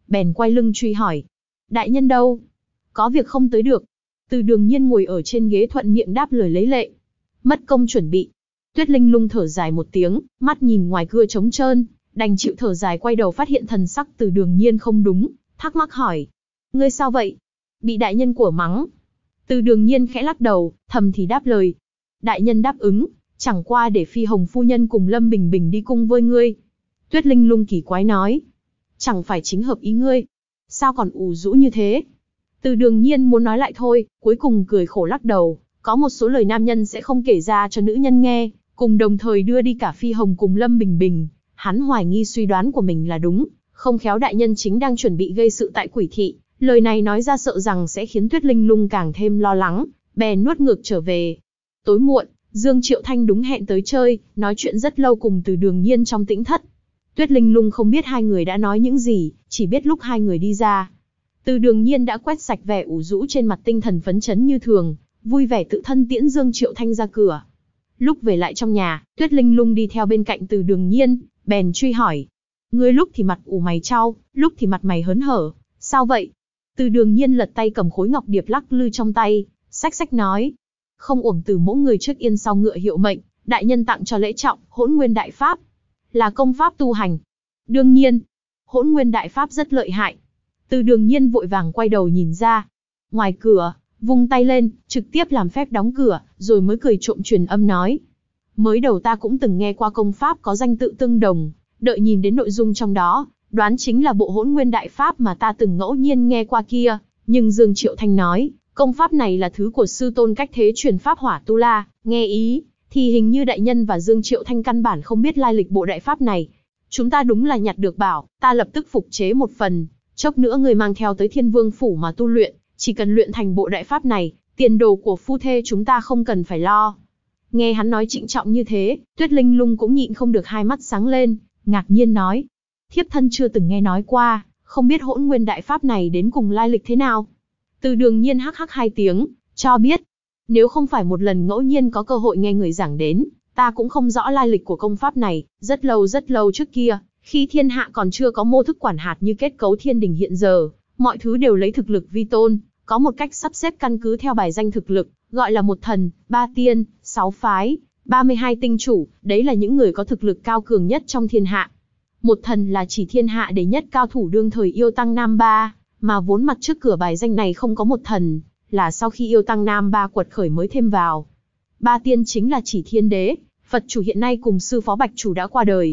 bèn quay lưng truy hỏi. Đại nhân đâu? Có việc không tới được. Từ Đường Nhiên ngồi ở trên ghế thuận miệng đáp lời lấy lệ. Mất công chuẩn bị. Tuyết Linh Lung thở dài một tiếng, mắt nhìn ngoài cửa trống trơn, đành chịu thở dài quay đầu phát hiện thần sắc Từ Đường Nhiên không đúng, thắc mắc hỏi. Ngươi sao vậy? Bị đại nhân của mắng. Từ Đường Nhiên khẽ lắc đầu, thầm thì đáp lời. Đại nhân đáp ứng, chẳng qua để Phi Hồng phu nhân cùng Lâm Bình Bình đi cung với ngươi. Tuyết Linh Lung kỳ quái nói. Chẳng phải chính hợp ý ngươi. Sao còn ủ rũ như thế? Từ Đường Nhiên muốn nói lại thôi, cuối cùng cười khổ lắc đầu. Có một số lời nam nhân sẽ không kể ra cho nữ nhân nghe, cùng đồng thời đưa đi cả Phi Hồng cùng Lâm Bình Bình. Hắn hoài nghi suy đoán của mình là đúng, không khéo đại nhân chính đang chuẩn bị gây sự tại Quỷ Thị. Lời này nói ra sợ rằng sẽ khiến Tuyết Linh Lung càng thêm lo lắng, bèn nuốt ngược trở về. Tối muộn, Dương Triệu Thanh đúng hẹn tới chơi, nói chuyện rất lâu cùng Từ Đường Nhiên trong tĩnh thất. Tuyết Linh Lung không biết hai người đã nói những gì, chỉ biết lúc hai người đi ra, Từ Đường Nhiên đã quét sạch vẻ ủ rũ trên mặt, tinh thần phấn chấn như thường, vui vẻ tự thân tiễn Dương Triệu Thanh ra cửa. Lúc về lại trong nhà, Tuyết Linh Lung đi theo bên cạnh Từ Đường Nhiên, bèn truy hỏi. Ngươi lúc thì mặt ủ mày chau, lúc thì mặt mày hớn hở, sao vậy? Từ Đường Nhiên lật tay cầm khối ngọc điệp lắc lư trong tay, xách xách nói. Không uổng từ mỗi người trước yên sau ngựa hiệu mệnh, đại nhân tặng cho lễ trọng, Hỗn Nguyên Đại Pháp. Là công pháp tu hành. Đương nhiên, Hỗn Nguyên Đại Pháp rất lợi hại. Từ Đường Nhiên vội vàng quay đầu nhìn ra. Ngoài cửa, vung tay lên, trực tiếp làm phép đóng cửa, rồi mới cười trộm truyền âm nói. Mới đầu ta cũng từng nghe qua công pháp có danh tự tương đồng, đợi nhìn đến nội dung trong đó, đoán chính là bộ Hỗn Nguyên Đại Pháp mà ta từng ngẫu nhiên nghe qua kia. Nhưng Dương Triệu Thanh nói, công pháp này là thứ của sư tôn cách thế truyền pháp Hỏa Tu La, nghe ý, thì hình như đại nhân và Dương Triệu Thanh căn bản không biết lai lịch bộ đại pháp này. Chúng ta đúng là nhặt được bảo, ta lập tức phục chế một phần, chốc nữa người mang theo tới Thiên Vương Phủ mà tu luyện, chỉ cần luyện thành bộ đại pháp này, tiền đồ của phu thê chúng ta không cần phải lo. Nghe hắn nói trịnh trọng như thế, Tuyết Linh Lung cũng nhịn không được hai mắt sáng lên, ngạc nhiên nói. Thiếp thân chưa từng nghe nói qua, không biết Hỗn Nguyên Đại Pháp này đến cùng lai lịch thế nào. Từ Đường Nhiên hắc hắc hai tiếng, cho biết. Nếu không phải một lần ngẫu nhiên có cơ hội nghe người giảng đến, ta cũng không rõ lai lịch của công pháp này. Rất lâu trước kia, khi thiên hạ còn chưa có mô thức quản hạt như kết cấu thiên đình hiện giờ, mọi thứ đều lấy thực lực vi tôn, có một cách sắp xếp căn cứ theo bài danh thực lực, gọi là một thần, 3 tiên, 6 phái, 32 tinh chủ, đấy là những người có thực lực cao cường nhất trong thiên hạ. Một thần là chỉ thiên hạ đệ nhất cao thủ đương thời Yêu Tăng Nam Ba, mà vốn mặt trước cửa bài danh này không có một thần, là sau khi Yêu Tăng Nam Ba quật khởi mới thêm vào. 3 tiên chính là chỉ thiên đế, Phật chủ hiện nay cùng sư phó Bạch chủ đã qua đời.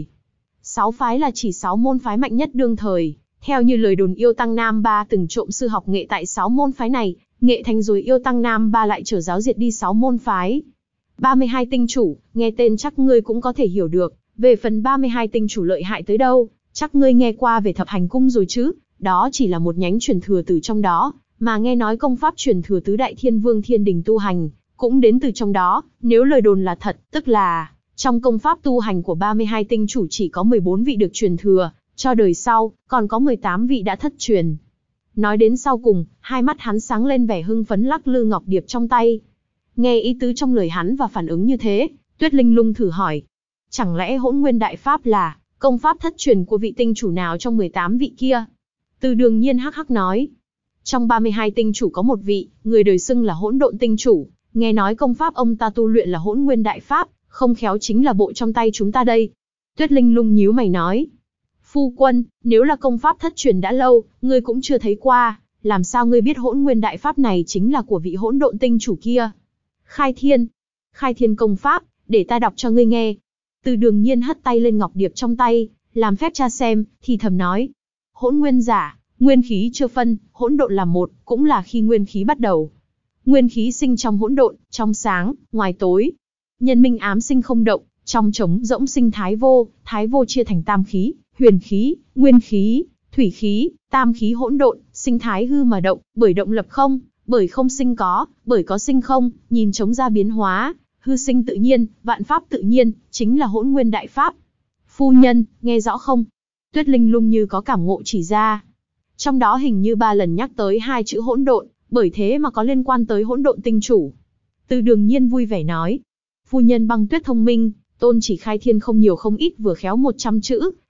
6 phái là chỉ 6 môn phái mạnh nhất đương thời, theo như lời đồn Yêu Tăng Nam Ba từng trộm sư học nghệ tại 6 môn phái này, nghệ thành rồi Yêu Tăng Nam Ba lại trở giáo diệt đi 6 môn phái. 32 tinh chủ, nghe tên chắc ngươi cũng có thể hiểu được, về phần 32 tinh chủ lợi hại tới đâu, chắc ngươi nghe qua về Thập Hành Cung rồi chứ, đó chỉ là một nhánh truyền thừa từ trong đó, mà nghe nói công pháp truyền thừa tứ đại thiên vương thiên đình tu hành, cũng đến từ trong đó, nếu lời đồn là thật, tức là, trong công pháp tu hành của 32 tinh chủ chỉ có 14 vị được truyền thừa, cho đời sau, còn có 18 vị đã thất truyền. Nói đến sau cùng, hai mắt hắn sáng lên vẻ hưng phấn lắc lư ngọc điệp trong tay. Nghe ý tứ trong lời hắn và phản ứng như thế, Tuyết Linh Lung thử hỏi. Chẳng lẽ Hỗn Nguyên Đại Pháp là công pháp thất truyền của vị tinh chủ nào trong 18 vị kia? Từ Đường Nhiên hắc hắc nói. Trong 32 tinh chủ có một vị, người đời xưng là Hỗn Độn tinh chủ, nghe nói công pháp ông ta tu luyện là Hỗn Nguyên Đại Pháp, không khéo chính là bộ trong tay chúng ta đây. Tuyết Linh Lung nhíu mày nói. Phu quân, nếu là công pháp thất truyền đã lâu, ngươi cũng chưa thấy qua, làm sao ngươi biết Hỗn Nguyên Đại Pháp này chính là của vị Hỗn Độn tinh chủ kia? Khai thiên công pháp, để ta đọc cho ngươi nghe. Từ Đường Nhiên hất tay lên ngọc điệp trong tay, làm phép tra xem, thì thầm nói. Hỗn nguyên giả, nguyên khí chưa phân, hỗn độn là một, cũng là khi nguyên khí bắt đầu. Nguyên khí sinh trong hỗn độn, trong sáng, ngoài tối. Nhân minh ám sinh không động, trong trống rỗng sinh thái vô chia thành tam khí, huyền khí, nguyên khí, thủy khí, tam khí hỗn độn, sinh thái hư mà động, bởi động lập không, bởi không sinh có, bởi có sinh không, nhìn trống ra biến hóa, hư sinh tự nhiên, vạn pháp tự nhiên, chính là Hỗn Nguyên Đại Pháp. Phu nhân, nghe rõ không? Tuyết Linh Lung như có cảm ngộ chỉ ra. Trong đó hình như 3 lần nhắc tới 2 chữ hỗn độn, bởi thế mà có liên quan tới Hỗn Độn tinh chủ. Từ Đường Nhiên vui vẻ nói. Phu nhân Băng Tuyết thông minh, tôn chỉ khai thiên không nhiều không ít vừa khéo 100 chữ,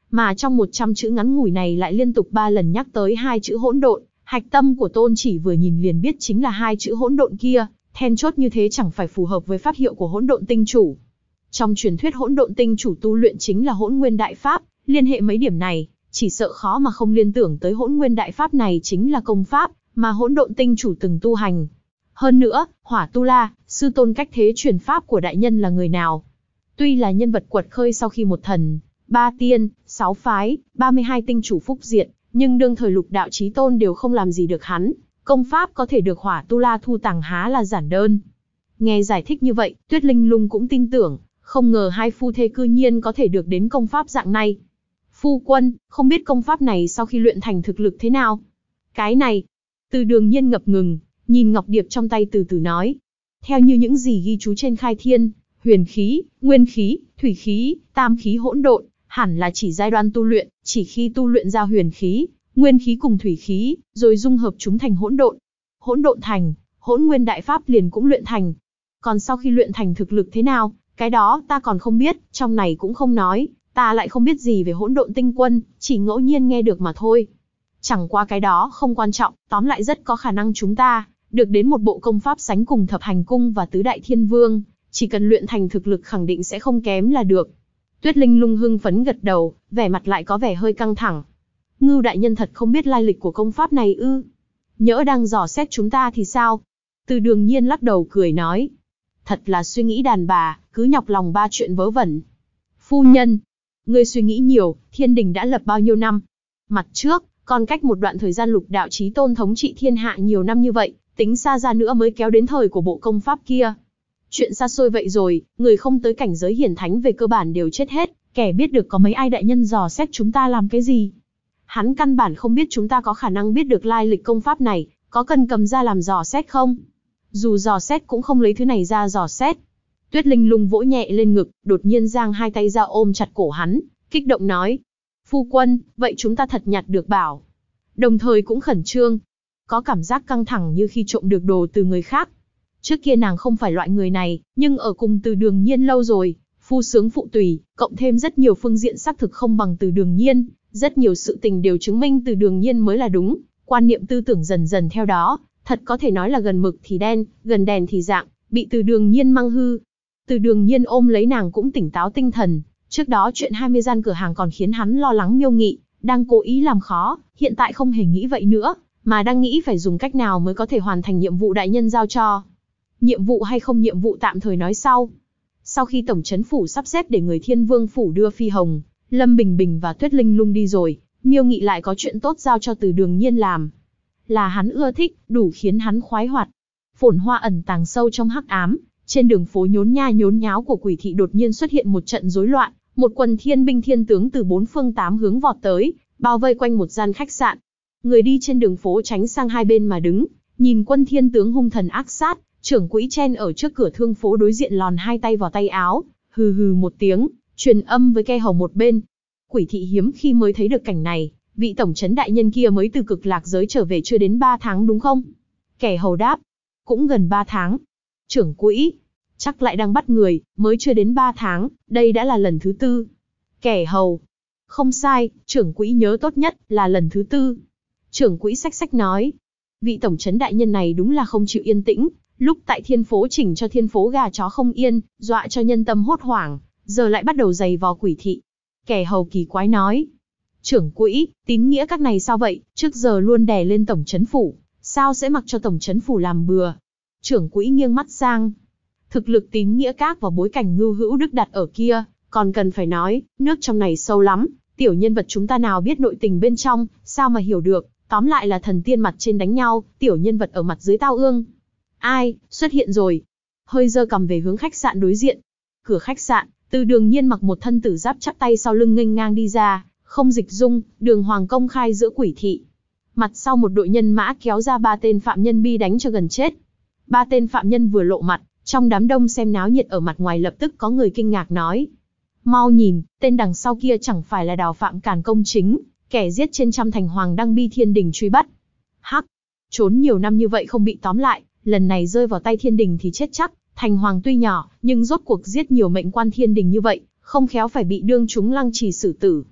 mà trong 100 chữ ngắn ngủi này lại liên tục 3 lần nhắc tới 2 chữ hỗn độn. Hạch tâm của Tôn Chỉ vừa nhìn liền biết chính là 2 chữ hỗn độn kia, then chốt như thế chẳng phải phù hợp với pháp hiệu của hỗn độn tinh chủ. Trong truyền thuyết hỗn độn tinh chủ tu luyện chính là hỗn nguyên đại pháp, liên hệ mấy điểm này, chỉ sợ khó mà không liên tưởng tới hỗn nguyên đại pháp này chính là công pháp mà hỗn độn tinh chủ từng tu hành. Hơn nữa, Hỏa Tu La, sư tôn cách thế truyền pháp của đại nhân là người nào? Tuy là nhân vật quật khơi sau khi 1 thần, 3 tiên, 6 phái, 32 tinh chủ phúc diệt, nhưng đương thời lục đạo chí tôn đều không làm gì được hắn, công pháp có thể được Hỏa Tu La thu tàng há là giản đơn. Nghe giải thích như vậy, Tuyết Linh Lung cũng tin tưởng, không ngờ hai phu thê cư nhiên có thể được đến công pháp dạng này. Phu quân, không biết công pháp này sau khi luyện thành thực lực thế nào? Cái này, Từ Đường Nhiên ngập ngừng, nhìn ngọc điệp trong tay từ từ nói. Theo như những gì ghi chú trên khai thiên, huyền khí, nguyên khí, thủy khí, tam khí hỗn độn, hẳn là chỉ giai đoạn tu luyện, chỉ khi tu luyện ra huyền khí, nguyên khí cùng thủy khí, rồi dung hợp chúng thành hỗn độn. Hỗn độn thành, hỗn nguyên đại pháp liền cũng luyện thành. Còn sau khi luyện thành thực lực thế nào, cái đó ta còn không biết, trong này cũng không nói, ta lại không biết gì về hỗn độn tinh quân, chỉ ngẫu nhiên nghe được mà thôi. Chẳng qua cái đó không quan trọng, tóm lại rất có khả năng chúng ta được đến một bộ công pháp sánh cùng Thập Hành Cung và Tứ Đại Thiên Vương, chỉ cần luyện thành thực lực khẳng định sẽ không kém là được. Tuyết Linh Lung hưng phấn gật đầu, vẻ mặt lại có vẻ hơi căng thẳng. Ngưu đại nhân thật không biết lai lịch của công pháp này ư? Nhỡ đang dò xét chúng ta thì sao? Từ Đường Nhiên lắc đầu cười nói. Thật là suy nghĩ đàn bà, cứ nhọc lòng 3 chuyện vớ vẩn. Phu nhân, ngươi suy nghĩ nhiều, thiên đình đã lập bao nhiêu năm? Mặt trước, còn cách một đoạn thời gian lục đạo chí tôn thống trị thiên hạ nhiều năm như vậy, tính xa ra nữa mới kéo đến thời của bộ công pháp kia. Chuyện xa xôi vậy rồi, người không tới cảnh giới hiển thánh về cơ bản đều chết hết, kẻ biết được có mấy ai đại nhân dò xét chúng ta làm cái gì. Hắn căn bản không biết chúng ta có khả năng biết được lai lịch công pháp này, có cần cầm ra làm dò xét không? Dù dò xét cũng không lấy thứ này ra dò xét. Tuyết Linh Lung vỗ nhẹ lên ngực, đột nhiên giang hai tay ra ôm chặt cổ hắn, kích động nói. Phu quân, vậy chúng ta thật nhặt được bảo. Đồng thời cũng khẩn trương. Có cảm giác căng thẳng như khi trộm được đồ từ người khác. Trước kia nàng không phải loại người này, nhưng ở cùng Từ Đường Nhiên lâu rồi, phu sướng phụ tùy, cộng thêm rất nhiều phương diện xác thực không bằng Từ Đường Nhiên, rất nhiều sự tình đều chứng minh Từ Đường Nhiên mới là đúng, quan niệm tư tưởng dần dần theo đó, thật có thể nói là gần mực thì đen, gần đèn thì rạng, bị Từ Đường Nhiên mang hư. Từ Đường Nhiên ôm lấy nàng cũng tỉnh táo tinh thần, trước đó chuyện 20 gian cửa hàng còn khiến hắn lo lắng miêu nghị, đang cố ý làm khó, hiện tại không hề nghĩ vậy nữa, mà đang nghĩ phải dùng cách nào mới có thể hoàn thành nhiệm vụ đại nhân giao cho. Nhiệm vụ hay không nhiệm vụ tạm thời nói sau. Sau khi tổng trấn phủ sắp xếp để người Thiên Vương phủ đưa Phi Hồng, Lâm Bình Bình và Tuyết Linh Lung đi rồi, miêu nghị lại có chuyện tốt giao cho Từ Đường Nhiên làm. Là hắn ưa thích, đủ khiến hắn khoái hoạt. Phồn hoa ẩn tàng sâu trong hắc ám, trên đường phố nhốn nha nhốn nháo của Quỷ thị đột nhiên xuất hiện một trận rối loạn, một quần thiên binh thiên tướng từ 4 phương 8 hướng vọt tới, bao vây quanh một gian khách sạn. Người đi trên đường phố tránh sang hai bên mà đứng, nhìn quân thiên tướng hung thần ác sát, trưởng quỹ chen ở trước cửa thương phố đối diện lòn hai tay vào tay áo, hừ hừ một tiếng, truyền âm với ke hầu một bên. Quỷ thị hiếm khi mới thấy được cảnh này, vị tổng trấn đại nhân kia mới từ cực lạc giới trở về chưa đến 3 tháng đúng không? Kẻ hầu đáp, cũng gần 3 tháng. Trưởng quỹ, chắc lại đang bắt người, mới chưa đến 3 tháng, đây đã là lần thứ 4. Kẻ hầu, không sai, trưởng quỹ nhớ tốt nhất là lần thứ 4. Trưởng quỹ xách xách nói, vị tổng trấn đại nhân này đúng là không chịu yên tĩnh, lúc tại thiên phố chỉnh cho thiên phố gà chó không yên, dọa cho nhân tâm hốt hoảng, giờ lại bắt đầu giày vò Quỷ thị. Kẻ hầu kỳ quái nói, trưởng quỹ, tín nghĩa các này sao vậy, trước giờ luôn đè lên tổng trấn phủ, sao sẽ mặc cho tổng trấn phủ làm bừa? Trưởng quỹ nghiêng mắt sang, thực lực tín nghĩa các và bối cảnh Ngưu Hữu Đức đặt ở kia, còn cần phải nói, nước trong này sâu lắm, tiểu nhân vật chúng ta nào biết nội tình bên trong, sao mà hiểu được, tóm lại là thần tiên mặt trên đánh nhau, tiểu nhân vật ở mặt dưới tao ương. Ai, xuất hiện rồi. Hơi giơ cầm về hướng khách sạn đối diện. Cửa khách sạn, Từ Đường Nhiên mặc một thân tử giáp chắp tay sau lưng nghênh ngang đi ra, không dịch dung, đường hoàng công khai giữa Quỷ thị. Mặt sau một đội nhân mã kéo ra 3 tên phạm nhân bi đánh cho gần chết. 3 tên phạm nhân vừa lộ mặt, trong đám đông xem náo nhiệt ở mặt ngoài lập tức có người kinh ngạc nói. Mau nhìn, tên đằng sau kia chẳng phải là Đào Phạm Càn Công Chính, kẻ giết trên trăm thành hoàng đang bi thiên đình truy bắt. Hắc, trốn nhiều năm như vậy không bị tóm lại, lần này rơi vào tay thiên đình thì chết chắc, thành hoàng tuy nhỏ, nhưng rốt cuộc giết nhiều mệnh quan thiên đình như vậy, không khéo phải bị đương chúng lăng trì xử tử.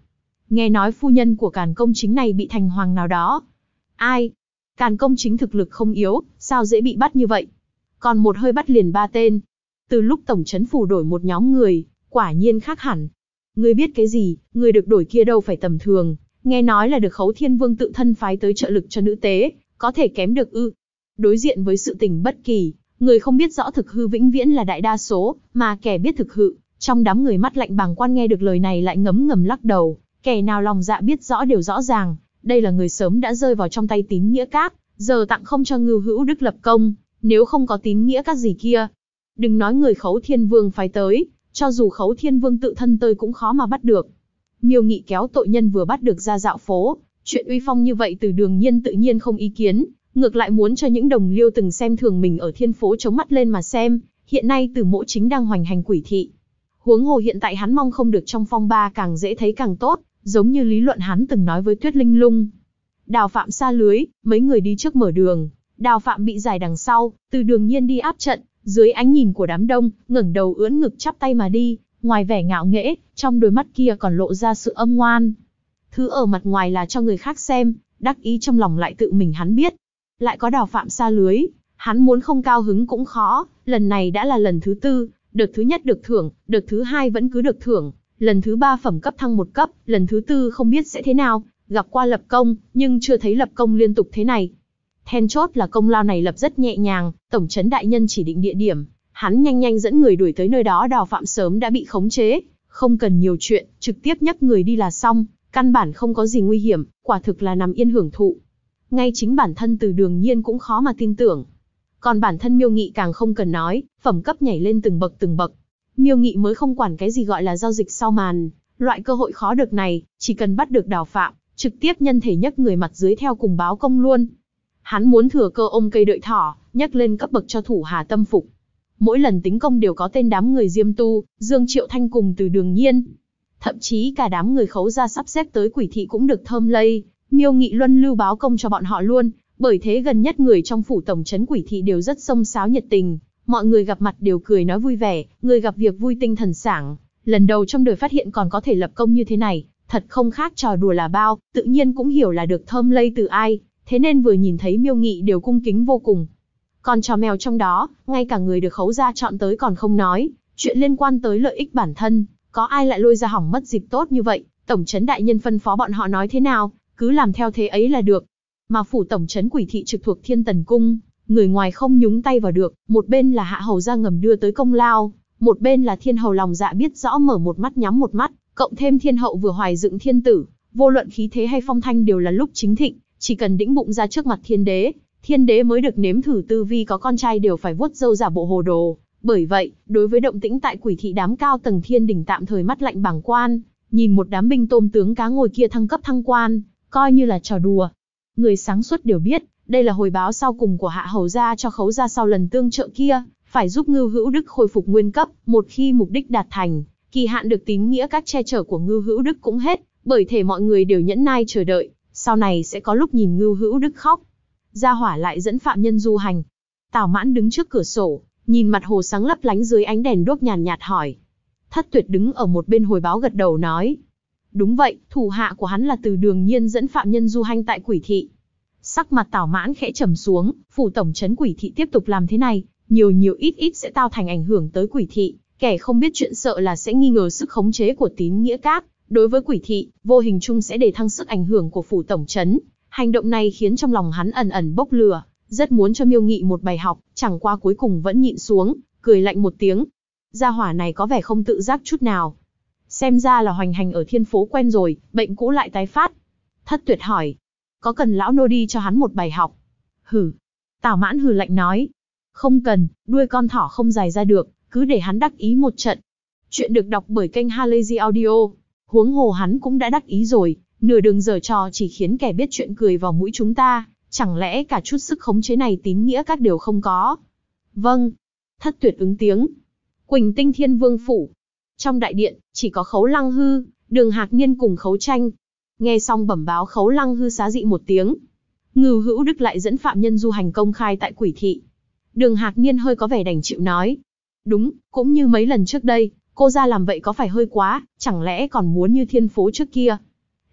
Nghe nói phu nhân của Càn Công Chính này bị thành hoàng nào đó. Ai? Càn Công Chính thực lực không yếu, sao dễ bị bắt như vậy? Còn một hơi bắt liền 3 tên. Từ lúc tổng trấn phủ đổi một nhóm người, quả nhiên khác hẳn. Ngươi biết cái gì, người được đổi kia đâu phải tầm thường, nghe nói là được Khấu Thiên Vương tự thân phái tới trợ lực cho nữ tế, có thể kém được ư? Đối diện với sự tình bất kỳ, người không biết rõ thực hư vĩnh viễn là đại đa số, mà kẻ biết thực hư, trong đám người mắt lạnh bàng quan nghe được lời này lại ngấm ngầm lắc đầu, kẻ nào lòng dạ biết rõ đều rõ ràng, đây là người sớm đã rơi vào trong tay tín nghĩa các, giờ tặng không cho Ngưu Hữu Đức lập công, nếu không có tín nghĩa các gì kia. Đừng nói người Khấu Thiên Vương phái tới, cho dù Khấu Thiên Vương tự thân tới cũng khó mà bắt được. Miêu Nghị kéo tội nhân vừa bắt được ra dạo phố, chuyện uy phong như vậy Từ Đường Nhiên tự nhiên không ý kiến, ngược lại muốn cho những đồng liêu từng xem thường mình ở thiên phố chống mắt lên mà xem, hiện nay Từ Mỗ chính đang hoành hành quỷ thị. Huống hồ hiện tại hắn mong không được trong phong ba càng dễ thấy càng tốt, giống như lý luận hắn từng nói với Tuyết Linh Lung. Đào Phạm xa lưới, mấy người đi trước mở đường, Đào Phạm bị giải đằng sau, Từ Đường Nhiên đi áp trận, dưới ánh nhìn của đám đông, ngẩng đầu ưỡn ngực chắp tay mà đi, ngoài vẻ ngạo nghễ, trong đôi mắt kia còn lộ ra sự âm ngoan. Thứ ở mặt ngoài là cho người khác xem, đắc ý trong lòng lại tự mình hắn biết. Lại có Đào Phạm xa lưới, hắn muốn không cao hứng cũng khó, lần này đã là lần thứ 4, đợt thứ nhất được thưởng, đợt thứ 2 vẫn cứ được thưởng, lần thứ 3 phẩm cấp thăng 1 cấp, lần thứ 4 không biết sẽ thế nào, gặp qua lập công, nhưng chưa thấy lập công liên tục thế này. Then chốt là công lao này lập rất nhẹ nhàng, tổng trấn đại nhân chỉ định địa điểm, hắn nhanh nhanh dẫn người đuổi tới nơi đó. Đào Phạm sớm đã bị khống chế, không cần nhiều chuyện, trực tiếp nhấc người đi là xong, căn bản không có gì nguy hiểm, quả thực là nằm yên hưởng thụ. Ngay chính bản thân Từ Đường Nhiên cũng khó mà tin tưởng. Còn bản thân Miêu Nghị càng không cần nói, phẩm cấp nhảy lên từng bậc từng bậc. Miêu Nghị mới không quản cái gì gọi là giao dịch sau màn, loại cơ hội khó được này, chỉ cần bắt được Đào Phạm, trực tiếp nhân thể nhấc người mặt dưới theo cùng báo công luôn. Hắn muốn thừa cơ ôm cây đợi thỏ, nhấc lên cấp bậc cho thủ hà tâm phục. Mỗi lần tính công đều có tên đám người Diêm Tu, Dương Triệu Thanh cùng Từ Đường Nhiên. Thậm chí cả đám người Khấu gia sắp xếp tới quỷ thị cũng được thơm lây, Miêu Nghị luân lưu báo công cho bọn họ luôn, bởi thế gần nhất người trong phủ tổng trấn quỷ thị đều rất xông xáo nhiệt tình, mọi người gặp mặt đều cười nói vui vẻ, người gặp việc vui tinh thần sảng, lần đầu trong đời phát hiện còn có thể lập công như thế này, thật không khác trò đùa là bao, tự nhiên cũng hiểu là được thơm lây từ ai, thế nên vừa nhìn thấy Miêu Nghị đều cung kính vô cùng. Còn trò mèo trong đó, ngay cả người được Khấu gia chọn tới còn không nói, chuyện liên quan tới lợi ích bản thân, có ai lại lôi ra hỏng mất dịp tốt như vậy, tổng trấn đại nhân phân phó bọn họ nói thế nào, cứ làm theo thế ấy là được. Mà phủ tổng trấn quỷ thị trực thuộc Thiên Tần Cung, người ngoài không nhúng tay vào được, một bên là hạ hầu gia ngầm đưa tới công lao, một bên là thiên hầu lòng dạ biết rõ mở một mắt nhắm một mắt, cộng thêm thiên hậu vừa hoài dựng thiên tử, vô luận khí thế hay phong thanh đều là lúc chính thịnh, chỉ cần đĩnh bụng ra trước mặt thiên đế mới được nếm thử tư vi có con trai đều phải vuốt râu giả bộ hồ đồ. Bởi vậy, đối với động tĩnh tại quỷ thị đám cao tầng thiên đỉnh tạm thời mắt lạnh bàng quan, nhìn một đám binh tôm tướng cá ngồi kia thăng cấp thăng quan, coi như là trò đùa. Người sáng suốt đều biết, đây là hồi báo sau cùng của hạ hầu gia cho Khấu gia sau lần tương trợ kia, phải giúp Ngưu Hữu Đức khôi phục nguyên cấp, một khi mục đích đạt thành, kỳ hạn được tín nghĩa các che chở của Ngưu Hữu Đức cũng hết, bởi thể mọi người đều nhẫn nai chờ đợi, sau này sẽ có lúc nhìn Ngưu Hữu Đức khóc. Gia hỏa lại dẫn phạm nhân du hành. Tào Mãn đứng trước cửa sổ, nhìn mặt hồ sáng lấp lánh dưới ánh đèn đuốc nhàn nhạt hỏi. Thất Tuyệt đứng ở một bên hồi báo gật đầu nói. Đúng vậy, thủ hạ của hắn là Từ Đường Nhiên dẫn phạm nhân du hành tại quỷ thị. Sắc mặt Tào Mãn khẽ trầm xuống, phủ tổng trấn quỷ thị tiếp tục làm thế này, nhiều ít sẽ tạo thành ảnh hưởng tới quỷ thị, kẻ không biết chuyện sợ là sẽ nghi ngờ sức khống chế của tín nghĩa các, đối với quỷ thị, vô hình chung sẽ đề thăng sức ảnh hưởng của phủ tổng trấn. Hành động này khiến trong lòng hắn ẩn ẩn bốc lửa, rất muốn cho Miêu Nghị một bài học, chẳng qua cuối cùng vẫn nhịn xuống, cười lạnh một tiếng. Gia hỏa này có vẻ không tự giác chút nào. Xem ra là hoành hành ở thiên phố quen rồi, bệnh cũ lại tái phát. Thất Tuyệt hỏi, có cần lão nô đi cho hắn một bài học? Hừ. Tào Mãn hừ lạnh nói. Không cần, đuôi con thỏ không dài ra được, cứ để hắn đắc ý một trận. Chuyện được đọc bởi kênh Halazy Audio. Huống hồ hắn cũng đã đắc ý rồi, nửa đường giở trò chỉ khiến kẻ biết chuyện cười vào mũi chúng ta, chẳng lẽ cả chút sức khống chế này tín nghĩa các đều không có? Vâng. Thất Tuyệt ứng tiếng. Quỳnh Tinh Thiên Vương phủ. Trong đại điện, chỉ có Khấu Lăng Hư, Đường Hạc Niên cùng Khấu Tranh. Nghe xong bẩm báo, Khấu Lăng Hư xá dị một tiếng. Ngưu Hữu Đức lại dẫn phạm nhân du hành công khai tại quỷ thị. Đường Hạc Niên hơi có vẻ đành chịu nói. Đúng, cũng như mấy lần trước đây, cô ra làm vậy có phải hơi quá, chẳng lẽ còn muốn như thiên phố trước kia?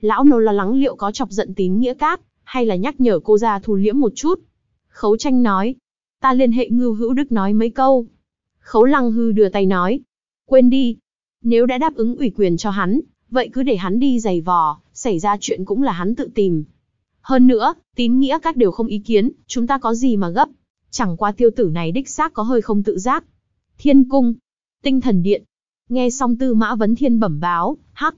Lão nô lo lắng liệu có chọc giận Tín Nghĩa Các, hay là nhắc nhở cô ra thu liễm một chút. Khấu Tranh nói, ta liên hệ Ngưu Hữu Đức nói mấy câu. Khấu Lăng Hư đưa tay nói, quên đi. Nếu đã đáp ứng ủy quyền cho hắn, vậy cứ để hắn đi giày vò, xảy ra chuyện cũng là hắn tự tìm. Hơn nữa, Tín Nghĩa Các đều không ý kiến, chúng ta có gì mà gấp. Chẳng qua tiêu tử này đích xác có hơi không tự giác. Thiên cung, Tinh Thần Điện. Nghe xong Tư Mã Vấn Thiên bẩm báo, hắc,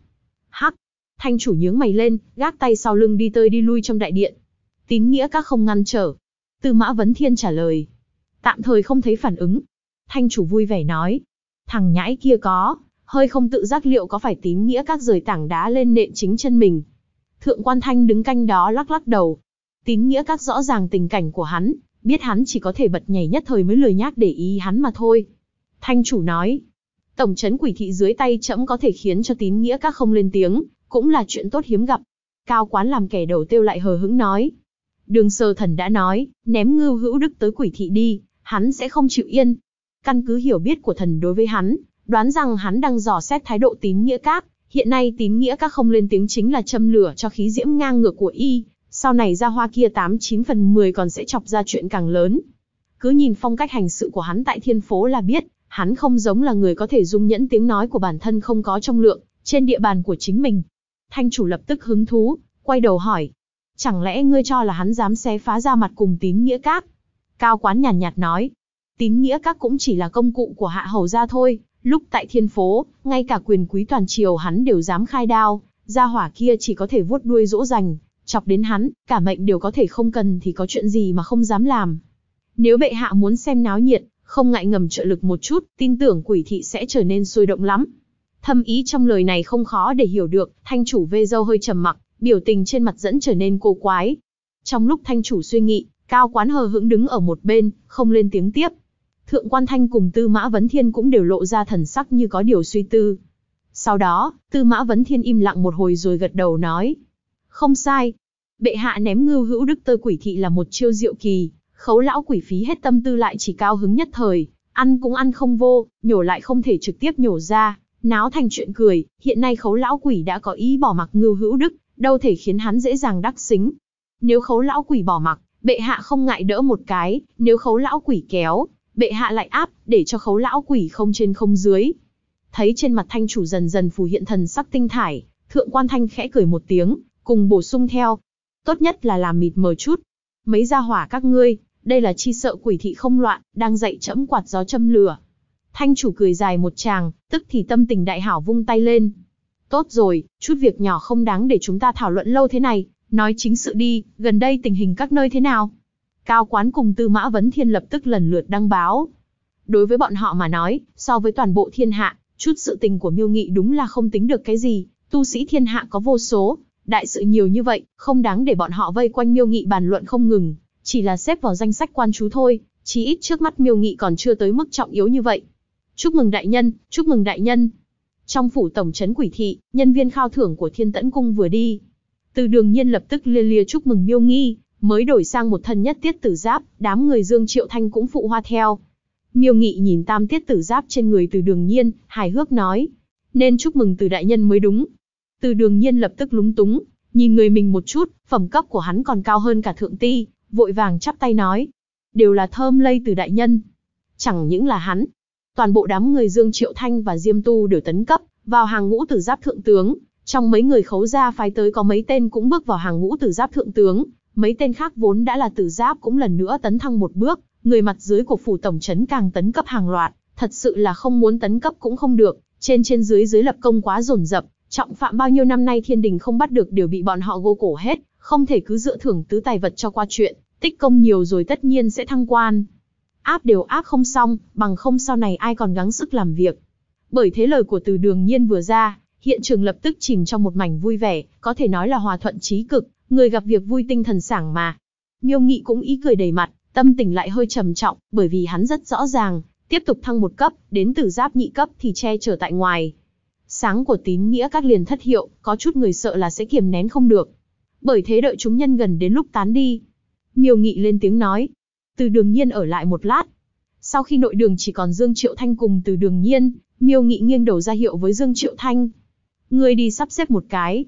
Thanh chủ nhướng mày lên, gác tay sau lưng đi tới đi lui trong đại điện. Tín Nghĩa Các không ngăn trở. Tư Mã Vấn Thiên trả lời. Tạm thời không thấy phản ứng. Thanh chủ vui vẻ nói. Thằng nhãi kia có, hơi không tự giác liệu có phải Tín Nghĩa Các rời tảng đá lên nện chính chân mình. Thượng quan Thanh đứng canh đó lắc lắc đầu. Tín Nghĩa Các rõ ràng tình cảnh của hắn, biết hắn chỉ có thể bật nhảy nhất thời mới lười nhác để ý hắn mà thôi. Thanh chủ nói. Tổng trấn Quỷ thị dưới tay trẫm có thể khiến cho Tín Nghĩa Các không lên tiếng, cũng là chuyện tốt hiếm gặp. Cao Quán làm kẻ đầu tiêu lại hờ hững nói. Đường Sơ Thần đã nói, ném Ngưu Hữu Đức tới Quỷ thị đi, hắn sẽ không chịu yên. Căn cứ hiểu biết của thần đối với hắn, đoán rằng hắn đang dò xét thái độ Tín Nghĩa Các. Hiện nay Tín Nghĩa Các không lên tiếng chính là châm lửa cho khí diễm ngang ngược của y. Sau này ra hoa kia 89 phần 10 còn sẽ chọc ra chuyện càng lớn. Cứ nhìn phong cách hành sự của hắn tại Thiên Phố là biết, hắn không giống là người có thể dung nhẫn tiếng nói của bản thân không có trọng lượng, trên địa bàn của chính mình. Thanh chủ lập tức hứng thú, quay đầu hỏi. Chẳng lẽ ngươi cho là hắn dám xé phá ra mặt cùng Tín Nghĩa Các? Cao Quán nhàn nhạt nói. Tín Nghĩa Các cũng chỉ là công cụ của Hạ Hầu gia thôi, lúc tại Thiên Phố, ngay cả quyền quý toàn triều hắn đều dám khai đao, gia hỏa kia chỉ có thể vuốt đuôi dỗ dành, chọc đến hắn, cả mệnh đều có thể không cần thì có chuyện gì mà không dám làm. Nếu bệ hạ muốn xem náo nhiệt, không ngại ngầm trợ lực một chút, tin tưởng Quỷ thị sẽ trở nên sôi động lắm. Thâm ý trong lời này không khó để hiểu được, thanh chủ vê râu hơi trầm mặc, biểu tình trên mặt dẫn trở nên cô quái. Trong lúc thanh chủ suy nghĩ, Cao Quán hờ hững đứng ở một bên, không lên tiếng tiếp. Thượng quan Thanh cùng Tư Mã Vấn Thiên cũng đều lộ ra thần sắc như có điều suy tư. Sau đó, Tư Mã Vấn Thiên im lặng một hồi rồi gật đầu nói. Không sai. Bệ hạ ném Ngưu Hữu Đức tới Quỷ thị là một chiêu diệu kỳ, Khấu lão quỷ phí hết tâm tư lại chỉ cao hứng nhất thời, ăn cũng ăn không vô, nhổ lại không thể trực tiếp nhổ ra, náo thành chuyện cười. Hiện nay Khấu lão quỷ đã có ý bỏ mặc Ngưu Hữu Đức, đâu thể khiến hắn dễ dàng đắc xính. Nếu Khấu lão quỷ bỏ mặc, bệ hạ không ngại đỡ một cái, nếu Khấu lão quỷ kéo, bệ hạ lại áp, để cho Khấu lão quỷ không trên không dưới. Thấy trên mặt thanh chủ dần dần phù hiện thần sắc tinh thải, Thượng quan Thanh khẽ cười một tiếng, cùng bổ sung theo. Tốt nhất là làm mịt mờ chút. Mấy gia hỏa các ngươi, đây là chi sợ Quỷ thị không loạn, đang dạy trẫm quạt gió châm lửa. Thanh chủ cười dài một tràng, tức thì tâm tình đại hảo vung tay lên. Tốt rồi, chút việc nhỏ không đáng để chúng ta thảo luận lâu thế này, nói chính sự đi, gần đây tình hình các nơi thế nào? Cao Quán cùng Tư Mã Vấn Thiên lập tức lần lượt đăng báo. Đối với bọn họ mà nói, so với toàn bộ thiên hạ, chút sự tình của Miêu Nghị đúng là không tính được cái gì, tu sĩ thiên hạ có vô số, đại sự nhiều như vậy, không đáng để bọn họ vây quanh Miêu Nghị bàn luận không ngừng, chỉ là xếp vào danh sách quan chú thôi, chí ít trước mắt Miêu Nghị còn chưa tới mức trọng yếu như vậy. Chúc mừng đại nhân, chúc mừng đại nhân. Trong phủ tổng trấn Quỷ thị, nhân viên khao thưởng của Thiên Tẫn cung vừa đi, Từ Đường Nhiên lập tức lia lia chúc mừng Miêu Nghi, mới đổi sang một thân nhất tiết tử giáp, đám người Dương Triệu Thanh cũng phụ hoa theo. Miêu Nghị nhìn tam tiết tử giáp trên người Từ Đường Nhiên, hài hước nói, nên chúc mừng Từ đại nhân mới đúng. Từ Đường Nhiên lập tức lúng túng, nhìn người mình một chút, phẩm cấp của hắn còn cao hơn cả thượng ti, vội vàng chắp tay nói, đều là thơm lây Từ đại nhân. Chẳng những là hắn, toàn bộ đám người Dương Triệu Thanh và Diêm Tu đều tấn cấp vào hàng ngũ tử giáp thượng tướng. Trong mấy người Khấu gia phái tới có mấy tên cũng bước vào hàng ngũ tử giáp thượng tướng, mấy tên khác vốn đã là tử giáp cũng lần nữa tấn thăng một bước, người mặt dưới của phủ tổng trấn càng tấn cấp hàng loạt, thật sự là không muốn tấn cấp cũng không được, trên dưới dưới lập công quá dồn dập, trọng phạm bao nhiêu năm nay thiên đình không bắt được đều bị bọn họ gô cổ hết, không thể cứ dựa thưởng tứ tài vật cho qua chuyện, tích công nhiều rồi tất nhiên sẽ thăng quan. Áp đều áp không xong, bằng không sau này ai còn gắng sức làm việc. Bởi thế lời của Từ Đường Nhiên vừa ra, hiện trường lập tức chìm trong một mảnh vui vẻ, có thể nói là hòa thuận chí cực, người gặp việc vui tinh thần sảng mà. Miêu Nghị cũng ý cười đầy mặt, tâm tình lại hơi trầm trọng, bởi vì hắn rất rõ ràng, tiếp tục thăng một cấp, đến tử giáp nhị cấp thì che chở tại ngoài. Sáng của Tín Nghĩa các liền thất hiệu, có chút người sợ là sẽ kiềm nén không được. Bởi thế đợi chúng nhân gần đến lúc tán đi, Miêu Nghị lên tiếng nói, Từ Đường Nhiên ở lại một lát. Sau khi nội đường chỉ còn Dương Triệu Thanh cùng Từ Đường Nhiên, Miêu Nghị nghiêng đầu ra hiệu với Dương Triệu Thanh. Ngươi đi sắp xếp một cái.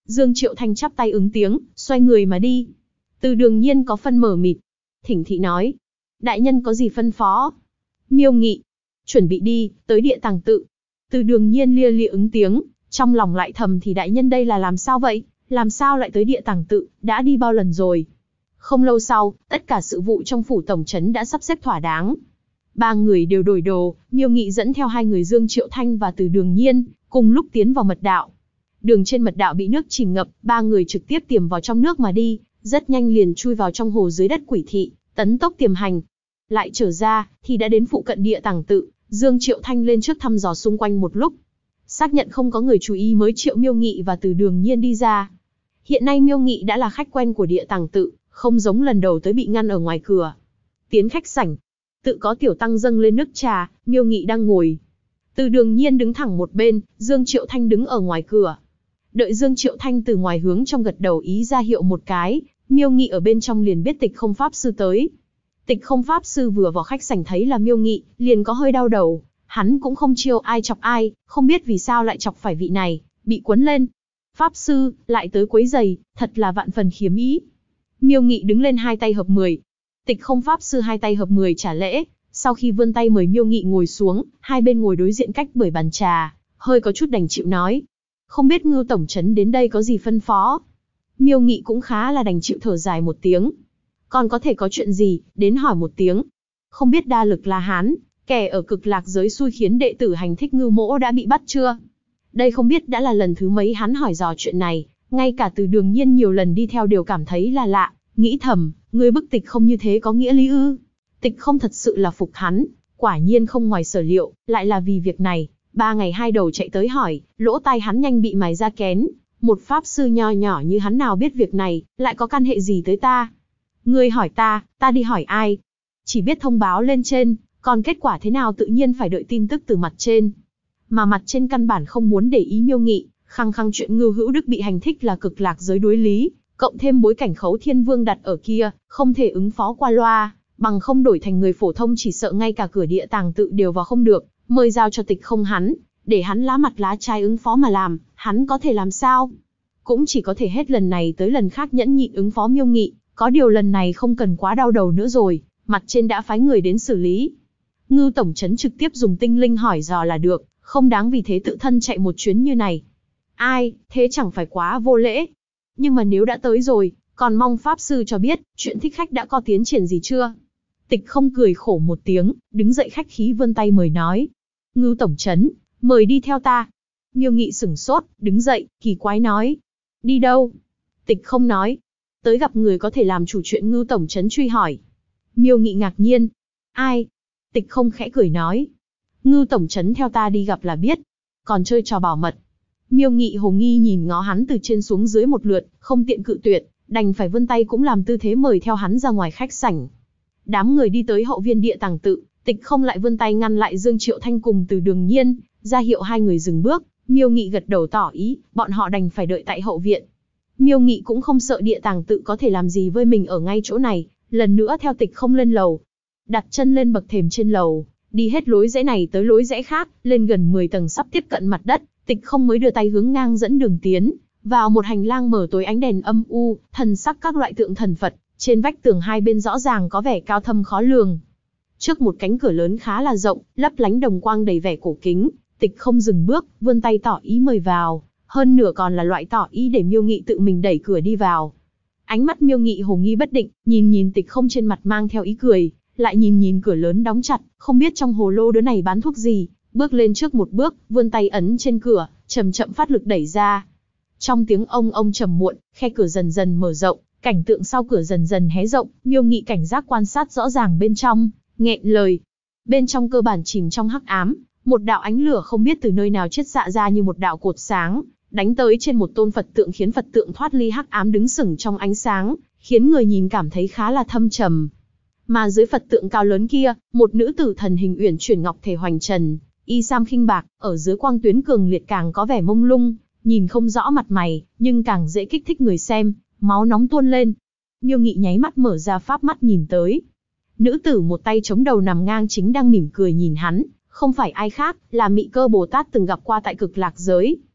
Dương Triệu Thanh chắp tay ứng tiếng, xoay người mà đi. Từ Đường Nhiên có phân mờ mịt. Thỉnh thị nói. Đại nhân có gì phân phó? Miêu Nghị. Chuẩn bị đi, tới Địa Tàng Tự. Từ Đường Nhiên lia lịa ứng tiếng, trong lòng lại thầm thì đại nhân đây là làm sao vậy? Làm sao lại tới Địa Tàng Tự, đã đi bao lần rồi? Không lâu sau, tất cả sự vụ trong phủ tổng trấn đã sắp xếp thỏa đáng. Ba người đều đổi đồ, Miêu Nghị dẫn theo hai người Dương Triệu Thanh và Từ Đường Nhiên, cùng lúc tiến vào mật đạo. Đường trên mật đạo bị nước chìm ngập, ba người trực tiếp tiềm vào trong nước mà đi, rất nhanh liền chui vào trong hồ dưới đất Quỷ Thị, tấn tốc tiềm hành. Lại trở ra, thì đã đến phụ cận Địa Tàng Tự, Dương Triệu Thanh lên trước thăm dò xung quanh một lúc. Xác nhận không có người chú ý mới triệu Miêu Nghị và Từ Đường Nhiên đi ra. Hiện nay Miêu Nghị đã là khách quen của Địa Tàng Tự, không giống lần đầu tới bị ngăn ở ngoài cửa. Tiến khách sảnh, tự có tiểu tăng dâng lên nước trà, Miêu Nghị đang ngồi. Từ Đường Nhiên đứng thẳng một bên, Dương Triệu Thanh đứng ở ngoài cửa. Đợi Dương Triệu Thanh từ ngoài hướng trong gật đầu ý ra hiệu một cái, Miêu Nghị ở bên trong liền biết Tịch Không Pháp Sư tới. Tịch Không Pháp Sư vừa vào khách sảnh thấy là Miêu Nghị, liền có hơi đau đầu. Hắn cũng không chiêu ai chọc ai, không biết vì sao lại chọc phải vị này, bị quấn lên. Pháp Sư, lại tới quấy giày, thật là vạn phần khiếm ý. Miêu Nghị đứng lên hai tay hợp 10. Tịch Không Pháp Sư hai tay hợp 10 trả lễ, sau khi vươn tay mời Miêu Nghị ngồi xuống, hai bên ngồi đối diện cách bởi bàn trà, hơi có chút đành chịu nói. Không biết Ngưu tổng trấn đến đây có gì phân phó? Miêu Nghị cũng khá là đành chịu thở dài một tiếng. Còn có thể có chuyện gì, đến hỏi một tiếng. Không biết Đa Lực La Hán, kẻ ở Cực Lạc giới xui khiến đệ tử hành thích Ngưu Mỗ đã bị bắt chưa? Đây không biết đã là lần thứ mấy hắn hỏi dò chuyện này, ngay cả Từ Đường Nhiên nhiều lần đi theo đều cảm thấy là lạ, nghĩ thầm, người bức Tịch Không như thế có nghĩa lý ư? Tịch Không thật sự là phục hắn, quả nhiên không ngoài sở liệu, lại là vì việc này, 3 ngày 2 đầu chạy tới hỏi, lỗ tai hắn nhanh bị mài ra kén. Một pháp sư nho nhỏ như hắn nào biết việc này, lại có căn hệ gì tới ta? Ngươi hỏi ta đi hỏi ai? Chỉ biết thông báo lên trên, còn kết quả thế nào tự nhiên phải đợi tin tức từ mặt trên. Mà mặt trên căn bản không muốn để ý Miêu Nghị, khăng khăng chuyện Ngưu Hữu Đức bị hành thích là Cực Lạc giới đối lý, cộng thêm bối cảnh Khấu Thiên Vương đặt ở kia, không thể ứng phó qua loa, bằng không đổi thành người phổ thông chỉ sợ ngay cả cửa Địa Tàng Tự đều vào không được, mời giao cho Tịch Không hắn, để hắn lá mặt lá chai ứng phó mà làm, hắn có thể làm sao? Cũng chỉ có thể hết lần này tới lần khác nhẫn nhịn ứng phó Miêu Nghị, có điều lần này không cần quá đau đầu nữa rồi, mặt trên đã phái người đến xử lý. Ngưu tổng trấn trực tiếp dùng tinh linh hỏi dò là được, không đáng vì thế tự thân chạy một chuyến như này. Ai, thế chẳng phải quá vô lễ. Nhưng mà nếu đã tới rồi, còn mong Pháp Sư cho biết, chuyện thích khách đã có tiến triển gì chưa? Tịch Không cười khổ một tiếng, đứng dậy khách khí vươn tay mời nói. Ngưu tổng trấn, mời đi theo ta. Miêu Nghị sửng sốt, đứng dậy, kỳ quái nói. Đi đâu? Tịch Không nói. Tới gặp người có thể làm chủ chuyện Ngưu tổng trấn truy hỏi. Miêu Nghị ngạc nhiên. Ai? Tịch Không khẽ cười nói. Ngưu tổng trấn theo ta đi gặp là biết. Còn chơi trò bảo mật. Miêu Nghị hồ nghi nhìn ngó hắn từ trên xuống dưới một lượt, không tiện cự tuyệt, đành phải vươn tay cũng làm tư thế mời theo hắn ra ngoài khách sảnh. Đám người đi tới hậu viên Địa Tàng Tự, Tịch Không lại vươn tay ngăn lại Dương Triệu Thanh cùng Từ Đường Nhiên, ra hiệu hai người dừng bước. Miêu Nghị gật đầu tỏ ý, bọn họ đành phải đợi tại hậu viện. Miêu Nghị cũng không sợ Địa Tàng Tự có thể làm gì với mình ở ngay chỗ này, lần nữa theo Tịch Không lên lầu. Đặt chân lên bậc thềm trên lầu, đi hết lối rẽ này tới lối rẽ khác, lên gần 10 tầng sắp tiếp cận mặt đất, Tịch Không mới đưa tay hướng ngang dẫn đường tiến, vào một hành lang mở tối ánh đèn âm u, thần sắc các loại tượng thần Phật, trên vách tường hai bên rõ ràng có vẻ cao thâm khó lường. Trước một cánh cửa lớn khá là rộng, lấp lánh đồng quang đầy vẻ cổ kính, Tịch Không dừng bước, vươn tay tỏ ý mời vào, hơn nửa còn là loại tỏ ý để Miêu Nghị tự mình đẩy cửa đi vào. Ánh mắt Miêu Nghị hồ nghi bất định, nhìn Tịch Không trên mặt mang theo ý cười, lại nhìn cửa lớn đóng chặt, không biết trong hồ lô đứa này bán thuốc gì, bước lên trước một bước, vươn tay ấn trên cửa, chậm chậm phát lực đẩy ra. Trong tiếng ông trầm muộn, khe cửa dần dần mở rộng, cảnh tượng sau cửa dần dần hé rộng, Miêu Nghị cảnh giác quan sát rõ ràng bên trong, nghẹn lời. Bên trong cơ bản chìm trong hắc ám, một đạo ánh lửa không biết từ nơi nào chiết xạ ra như một đạo cột sáng, đánh tới trên một tôn Phật tượng khiến Phật tượng thoát ly hắc ám đứng sừng trong ánh sáng, khiến người nhìn cảm thấy khá là thâm trầm. Mà dưới Phật tượng cao lớn kia, một nữ tử thần hình uyển chuyển ngọc thể hoành trần, y sam khinh bạc, ở dưới quang tuyến cường liệt càng có vẻ mông lung, nhìn không rõ mặt mày, nhưng càng dễ kích thích người xem, máu nóng tuôn lên. Miêu Nghị nháy mắt mở ra pháp mắt nhìn tới. Nữ tử một tay chống đầu nằm ngang chính đang mỉm cười nhìn hắn, không phải ai khác, là Mị Cơ Bồ Tát từng gặp qua tại Cực Lạc giới.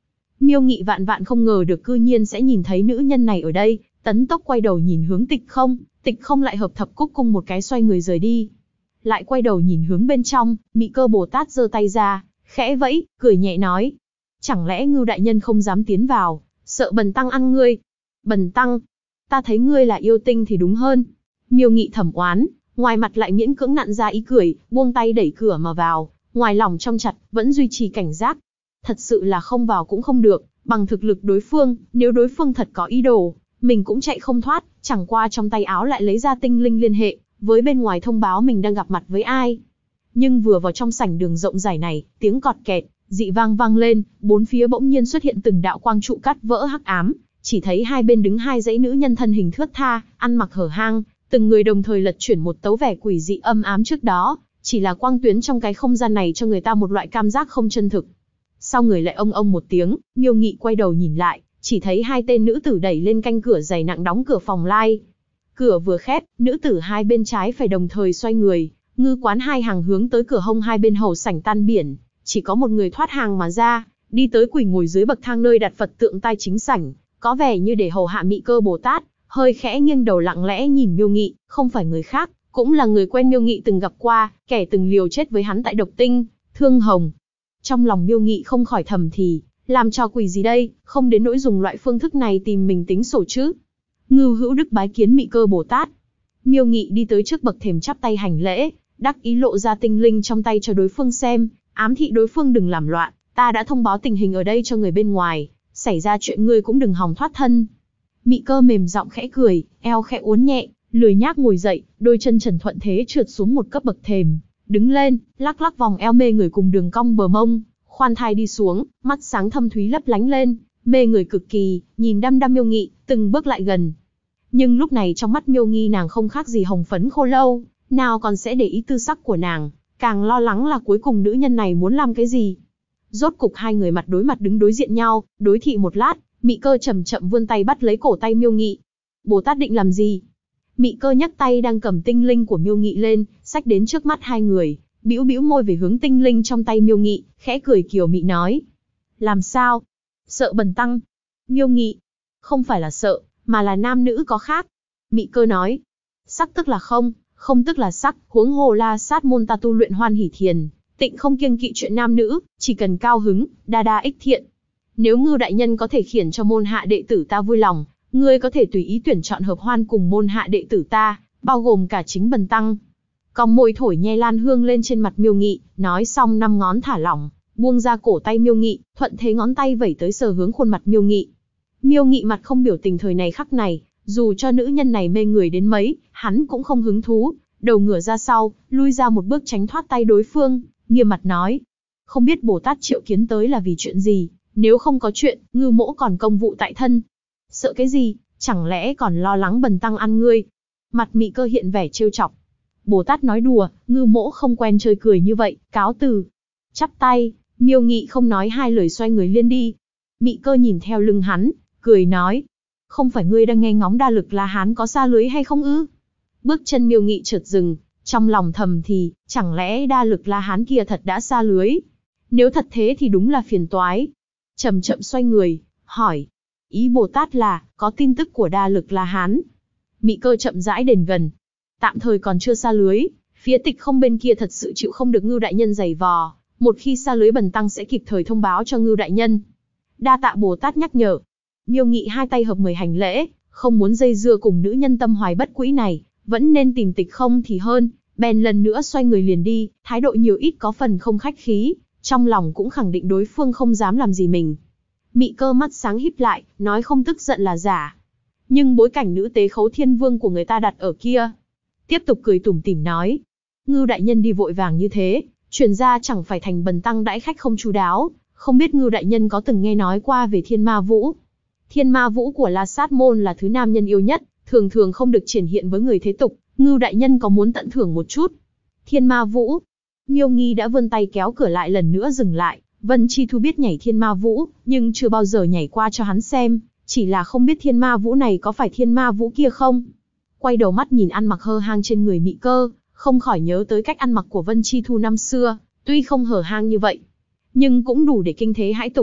Miêu Nghị vạn vạn không ngờ được cư nhiên sẽ nhìn thấy nữ nhân này ở đây, tấn tốc quay đầu nhìn hướng Tịch Không lại hợp thập cúc cung một cái xoay người rời đi. Lại quay đầu nhìn hướng bên trong, Mị Cơ Bồ Tát giơ tay ra, khẽ vẫy, cười nhẹ nói. Chẳng lẽ Ngưu đại nhân không dám tiến vào, sợ Bần tăng ăn ngươi? Bần tăng, ta thấy ngươi là yêu tinh thì đúng hơn. Miêu Nghị thầm oán, ngoài mặt lại miễn cưỡng nặn ra ý cười, buông tay đẩy cửa mà vào, ngoài lòng trong chặt, vẫn duy trì cảnh giác. Thật sự là không vào cũng không được, bằng thực lực đối phương, nếu đối phương thật có ý đồ, mình cũng chạy không thoát, chẳng qua trong tay áo lại lấy ra tinh linh liên hệ, với bên ngoài thông báo mình đang gặp mặt với ai. Nhưng vừa vào trong sảnh đường rộng rãi này, tiếng cọt kẹt, dị vang vang lên, bốn phía bỗng nhiên xuất hiện từng đạo quang trụ cắt vỡ hắc ám, chỉ thấy hai bên đứng hai dãy nữ nhân thân hình thướt tha, ăn mặc hở hang, từng người đồng thời lật chuyển một tấu vẻ quỷ dị âm ám trước đó, chỉ là quang tuyến trong cái không gian này cho người ta một loại cảm giác không chân thực. Sau người lại ông một tiếng, Miêu Nghị quay đầu nhìn lại, chỉ thấy hai tên nữ tử đẩy lên canh cửa dày nặng đóng cửa phòng lai. Cửa vừa khép, nữ tử hai bên trái phải đồng thời xoay người, ngư quán hai hàng hướng tới cửa hông hai bên hầu sảnh tan biển, chỉ có một người thoát hàng mà ra, đi tới quỳ ngồi dưới bậc thang nơi đặt Phật tượng tai chính sảnh, có vẻ như để hầu hạ Mị Cơ Bồ Tát, hơi khẽ nghiêng đầu lặng lẽ nhìn Miêu Nghị, không phải người khác, cũng là người quen Miêu Nghị từng gặp qua, kẻ từng liều chết với hắn tại Độc Tinh, Thương Hồng. Trong lòng Miêu Nghị không khỏi thầm thì, làm trò quỷ gì đây, không đến nỗi dùng loại phương thức này tìm mình tính sổ chứ. Ngưu Hữu Đức bái kiến Mị Cơ Bồ Tát. Miêu Nghị đi tới trước bậc thềm chắp tay hành lễ, đắc ý lộ ra tinh linh trong tay cho đối phương xem, ám thị đối phương đừng làm loạn, ta đã thông báo tình hình ở đây cho người bên ngoài, xảy ra chuyện ngươi cũng đừng hòng thoát thân. Mị Cơ mềm giọng khẽ cười, eo khẽ uốn nhẹ, lười nhác ngồi dậy, đôi chân trần thuận thế trượt xuống một cấp bậc thềm, đứng lên, lắc lắc vòng eo mê người cùng đường cong bờ mông, khoan thai đi xuống, mắt sáng thâm thúy lấp lánh lên, mê người cực kỳ, nhìn đăm đăm Miêu Nghị, từng bước lại gần. Nhưng lúc này trong mắt Miêu Nghi nàng không khác gì hồng phấn khô lâu, nào còn sẽ để ý tư sắc của nàng, càng lo lắng là cuối cùng nữ nhân này muốn làm cái gì. Rốt cục hai người mặt đối mặt đứng đối diện nhau, đối thị một lát, Mị Cơ chậm chậm vươn tay bắt lấy cổ tay Miêu Nghị. Bồ Tát định làm gì? Mị Cơ nhấc tay đang cầm tinh linh của Miêu Nghị lên, xách đến trước mắt hai người, bĩu bĩu môi về hướng tinh linh trong tay Miêu Nghị, khẽ cười kiều mị nói. Làm sao? Sợ Bần tăng? Miêu Nghị. Không phải là sợ, mà là nam nữ có khác. Mị Cơ nói. Sắc tức là không, không tức là sắc, huống hồ La Sát môn ta tu luyện hoan hỷ thiền, tịnh không kiêng kỵ chuyện nam nữ, chỉ cần cao hứng, đa đa ích thiện. Nếu Ngưu đại nhân có thể khiển cho môn hạ đệ tử ta vui lòng, ngươi có thể tùy ý tuyển chọn hợp hoan cùng môn hạ đệ tử ta, bao gồm cả chính Bần tăng. Cong môi thổi nhe lan hương lên trên mặt Miêu Nghị, nói xong năm ngón thả lỏng, buông ra cổ tay Miêu Nghị, thuận thế ngón tay vẩy tới sờ hướng khuôn mặt Miêu Nghị. Miêu Nghị mặt không biểu tình thời này khắc này, dù cho nữ nhân này mê người đến mấy, hắn cũng không hứng thú, đầu ngửa ra sau, lui ra một bước tránh thoát tay đối phương, nghiêm mặt nói. Không biết Bồ Tát triệu kiến tới là vì chuyện gì, nếu không có chuyện, Ngưu mỗ còn công vụ tại thân. Sợ cái gì, chẳng lẽ còn lo lắng Bần tăng ăn ngươi? Mặt Mị Cơ hiện vẻ trêu chọc. Bồ Tát nói đùa, Ngưu mỗ không quen chơi cười như vậy, cáo từ. Chắp tay, Miêu Nghị không nói hai lời xoay người liên đi. Mị Cơ nhìn theo lưng hắn, cười nói. Không phải ngươi đang nghe ngóng đa lực La Hán có sa lưới hay không ư? Bước chân Miêu Nghị chợt dừng, trong lòng thầm thì, chẳng lẽ đa lực La Hán kia thật đã sa lưới? Nếu thật thế thì đúng là phiền toái. Chậm chậm xoay người, hỏi. Ý Bồ Tát là, có tin tức của đa lực La Hán. Mị Cơ chậm rãi đến gần. Tạm thời còn chưa sa lưới, phía Tịch Không bên kia thật sự chịu không được Ngưu đại nhân giày vò, một khi sa lưới Bần tăng sẽ kịp thời thông báo cho Ngưu đại nhân. Đa tạ Bồ Tát nhắc nhở. Miêu Nghị hai tay hợp mười hành lễ, không muốn dây dưa cùng nữ nhân tâm hoài bất quỹ này, vẫn nên tìm Tịch Không thì hơn, bèn lần nữa xoay người liền đi, thái độ nhiều ít có phần không khách khí, trong lòng cũng khẳng định đối phương không dám làm gì mình. Mị Cơ mắt sáng híp lại, nói không tức giận là giả. Nhưng bối cảnh nữ tế Khấu Thiên Vương của người ta đặt ở kia. Tiếp tục cười tủm tỉm nói. Ngưu đại nhân đi vội vàng như thế, truyền ra chẳng phải thành Bần tăng đãi khách không chu đáo, không biết Ngưu đại nhân có từng nghe nói qua về Thiên Ma Vũ. Thiên Ma Vũ của La Sát môn là thứ nam nhân yêu nhất, thường thường không được triển hiện với người thế tục, Ngưu đại nhân có muốn tận thưởng một chút? Thiên Ma Vũ. Miêu Nghi đã vươn tay kéo cửa lại lần nữa dừng lại, Vân Chi Thu biết nhảy Thiên Ma Vũ, nhưng chưa bao giờ nhảy qua cho hắn xem, chỉ là không biết Thiên Ma Vũ này có phải Thiên Ma Vũ kia không. Quay đầu mắt nhìn ăn mặc hơ hang trên người Mị Cơ, không khỏi nhớ tới cách ăn mặc của Vân Chi Thu năm xưa, tuy không hở hang như vậy, nhưng cũng đủ để kinh thế hãi tục.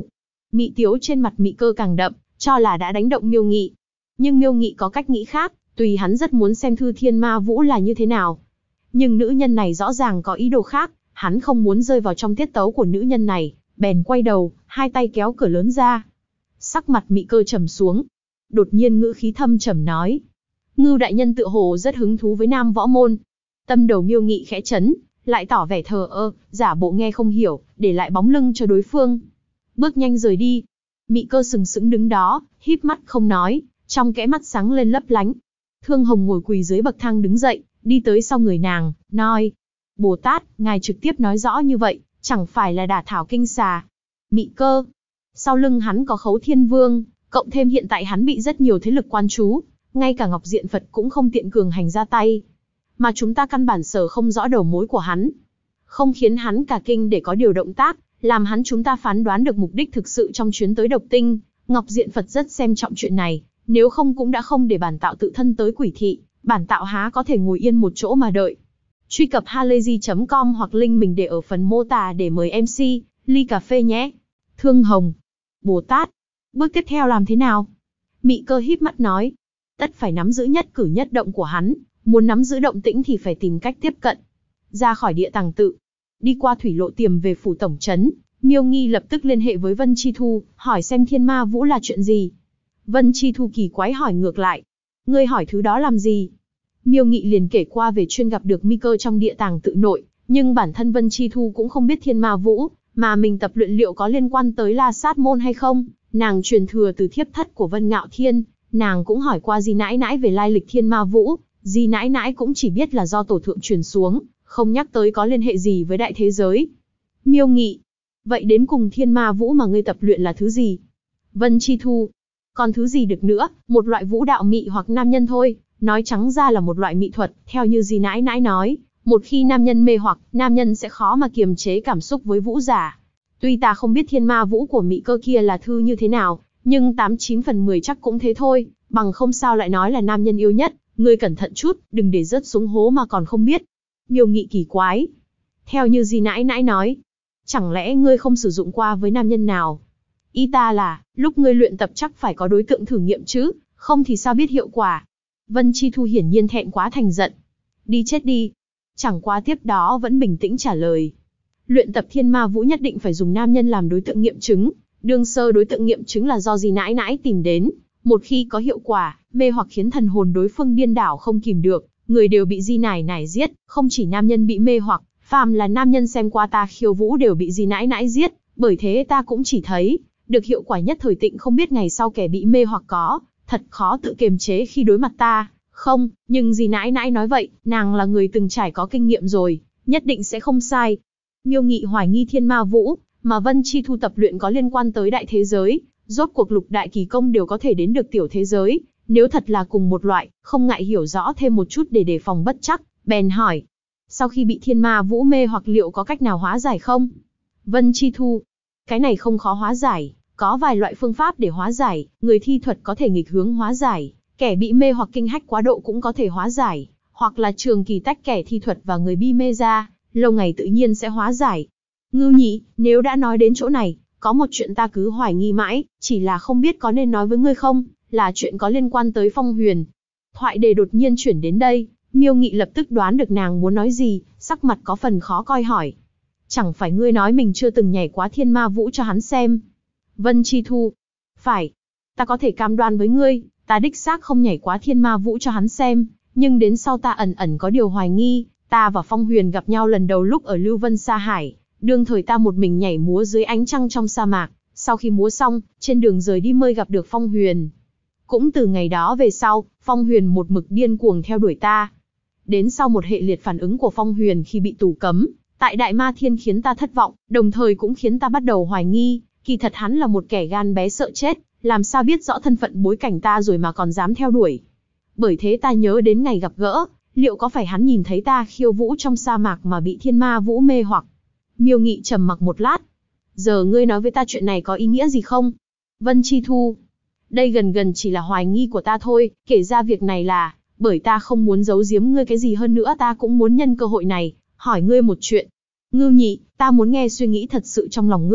Mị tiếu trên mặt Mị Cơ càng đậm, cho là đã đánh động Miêu Nghị. Nhưng Miêu Nghị có cách nghĩ khác, tùy hắn rất muốn xem Thư Thiên Ma Vũ là như thế nào. Nhưng nữ nhân này rõ ràng có ý đồ khác, hắn không muốn rơi vào trong tiết tấu của nữ nhân này, bèn quay đầu, hai tay kéo cửa lớn ra. Sắc mặt Mị Cơ trầm xuống. Đột nhiên ngữ khí thâm trầm nói. Ngưu đại nhân tựa hồ rất hứng thú với nam võ môn. Tâm đầu Miêu Nghị khẽ chấn, lại tỏ vẻ thờ ơ, giả bộ nghe không hiểu, để lại bóng lưng cho đối phương. Bước nhanh rời đi. Mị Cơ sừng sững đứng đó, híp mắt không nói, trong kẽ mắt sáng lên lấp lánh. Thương Hồng ngồi quỳ dưới bậc thang đứng dậy, đi tới sau người nàng, nói. Bồ Tát, ngài trực tiếp nói rõ như vậy, chẳng phải là đả thảo kinh xà. Mị Cơ. Sau lưng hắn có Khấu Thiên Vương, cộng thêm hiện tại hắn bị rất nhiều thế lực quan trú, ngay cả Ngọc Diện Phật cũng không tiện cường hành ra tay. Mà chúng ta căn bản sở không rõ đầu mối của hắn. Không khiến hắn cả kinh để có điều động tác, làm hắn chúng ta phán đoán được mục đích thực sự trong chuyến tới Độc Tinh. Ngọc Diện Phật rất xem trọng chuyện này, nếu không cũng đã không để bản tạo tự thân tới Quỷ Thị, bản tạo há có thể ngồi yên một chỗ mà đợi. Truy cập halayzi.com hoặc link mình để ở phần mô tả để mời MC, ly cà phê nhé. Thương Hồng. Bồ Tát. Bước tiếp theo làm thế nào? Mị Cơ híp mắt nói. Tất phải nắm giữ nhất cử nhất động của hắn, muốn nắm giữ động tĩnh thì phải tìm cách tiếp cận. Ra khỏi địa tàng tự, đi qua thủy lộ tiềm về phủ tổng trấn, Miêu Nghi lập tức liên hệ với Vân Chi Thu, hỏi xem Thiên Ma Vũ là chuyện gì. Vân Chi Thu kỳ quái hỏi ngược lại. Ngươi hỏi thứ đó làm gì? Miêu Nghị liền kể qua về chuyên gặp được Mị Cơ trong địa tàng tự nội, nhưng bản thân Vân Chi Thu cũng không biết Thiên Ma Vũ, mà mình tập luyện liệu có liên quan tới La Sát môn hay không. Nàng truyền thừa từ thiếp thất của Vân Ngạo Thiên, nàng cũng hỏi qua Di Nãi Nãi về lai lịch Thiên Ma Vũ, Di Nãi Nãi cũng chỉ biết là do tổ thượng truyền xuống, không nhắc tới có liên hệ gì với đại thế giới. Miêu Nghị. Vậy đến cùng Thiên Ma Vũ mà ngươi tập luyện là thứ gì? Vân Chi Thu. Còn thứ gì được nữa, một loại vũ đạo mị hoặc nam nhân thôi, nói trắng ra là một loại mỹ thuật, theo như Di Nãi Nãi nói, một khi nam nhân mê hoặc, nam nhân sẽ khó mà kiềm chế cảm xúc với vũ giả. Tuy ta không biết Thiên Ma Vũ của Mị Cơ kia là thư như thế nào, nhưng 89 phần 10 chắc cũng thế thôi, bằng không sao lại nói là nam nhân yêu nhất, ngươi cẩn thận chút, đừng để rớt xuống hố mà còn không biết. Miêu Nghị kỳ quái. Theo như Di Nãi Nãi nói, chẳng lẽ ngươi không sử dụng qua với nam nhân nào? Ý ta là, lúc ngươi luyện tập chắc phải có đối tượng thử nghiệm chứ, không thì sao biết hiệu quả. Vân Chi Thu hiển nhiên thẹn quá thành giận. Đi chết đi. Chẳng qua tiếp đó vẫn bình tĩnh trả lời. Luyện tập Thiên Ma Vũ nhất định phải dùng nam nhân làm đối tượng nghiệm chứng. Đương sơ đối tượng nghiệm chứng là do Di Nãi Nãi tìm đến. Một khi có hiệu quả, mê hoặc khiến thần hồn đối phương điên đảo không kìm được, người đều bị Di Nãi Nãi giết, không chỉ nam nhân bị mê hoặc, phàm là nam nhân xem qua ta khiêu vũ đều bị Di Nãi Nãi giết, bởi thế ta cũng chỉ thấy, được hiệu quả nhất thời tịnh không biết ngày sau kẻ bị mê hoặc có, thật khó tự kiềm chế khi đối mặt ta, không, nhưng Di Nãi Nãi nói vậy, nàng là người từng trải có kinh nghiệm rồi, nhất định sẽ không sai. Miêu Nghị hoài nghi Thiên Ma Vũ, mà Vân Chi Thu tập luyện có liên quan tới đại thế giới, rốt cuộc lục đại kỳ công đều có thể đến được tiểu thế giới, nếu thật là cùng một loại, không ngại hiểu rõ thêm một chút để đề phòng bất chắc, bèn hỏi. Sau khi bị Thiên Ma Vũ mê hoặc liệu có cách nào hóa giải không? Vân Chi Thu. Cái này không khó hóa giải, có vài loại phương pháp để hóa giải, người thi thuật có thể nghịch hướng hóa giải, kẻ bị mê hoặc kinh hách quá độ cũng có thể hóa giải, hoặc là trường kỳ tách kẻ thi thuật và người bị mê ra, lâu ngày tự nhiên sẽ hóa giải. Ngưu Nhị, nếu đã nói đến chỗ này, có một chuyện ta cứ hoài nghi mãi, chỉ là không biết có nên nói với ngươi không, là chuyện có liên quan tới Phong Huyền. Thoại đề đột nhiên chuyển đến đây, Miêu Nghị lập tức đoán được nàng muốn nói gì, sắc mặt có phần khó coi hỏi. Chẳng phải ngươi nói mình chưa từng nhảy quá Thiên Ma Vũ cho hắn xem? Vân Chi Thu. Phải. Ta có thể cam đoan với ngươi, ta đích xác không nhảy quá Thiên Ma Vũ cho hắn xem, nhưng đến sau ta ẩn ẩn có điều hoài nghi, ta và Phong Huyền gặp nhau lần đầu lúc ở Lưu Vân Sa Hải, đương thời ta một mình nhảy múa dưới ánh trăng trong sa mạc, sau khi múa xong, trên đường rời đi mới gặp được Phong Huyền. Cũng từ ngày đó về sau, Phong Huyền một mực điên cuồng theo đuổi ta. Đến sau một hệ liệt phản ứng của Phong Huyền khi bị tù cấm, tại Đại Ma Thiên khiến ta thất vọng, đồng thời cũng khiến ta bắt đầu hoài nghi, kỳ thật hắn là một kẻ gan bé sợ chết, làm sao biết rõ thân phận bối cảnh ta rồi mà còn dám theo đuổi. Bởi thế ta nhớ đến ngày gặp gỡ, liệu có phải hắn nhìn thấy ta khiêu vũ trong sa mạc mà bị Thiên Ma Vũ mê hoặc? Miêu Nghị trầm mặc một lát. Giờ ngươi nói với ta chuyện này có ý nghĩa gì không? Vân Chi Thu. Đây gần chỉ là hoài nghi của ta thôi, kể ra việc này là, bởi ta không muốn giấu giếm ngươi cái gì hơn nữa, ta cũng muốn nhân cơ hội này, hỏi ngươi một chuyện. Ngưu Nhị, ta muốn nghe suy nghĩ thật sự trong lòng ngươi,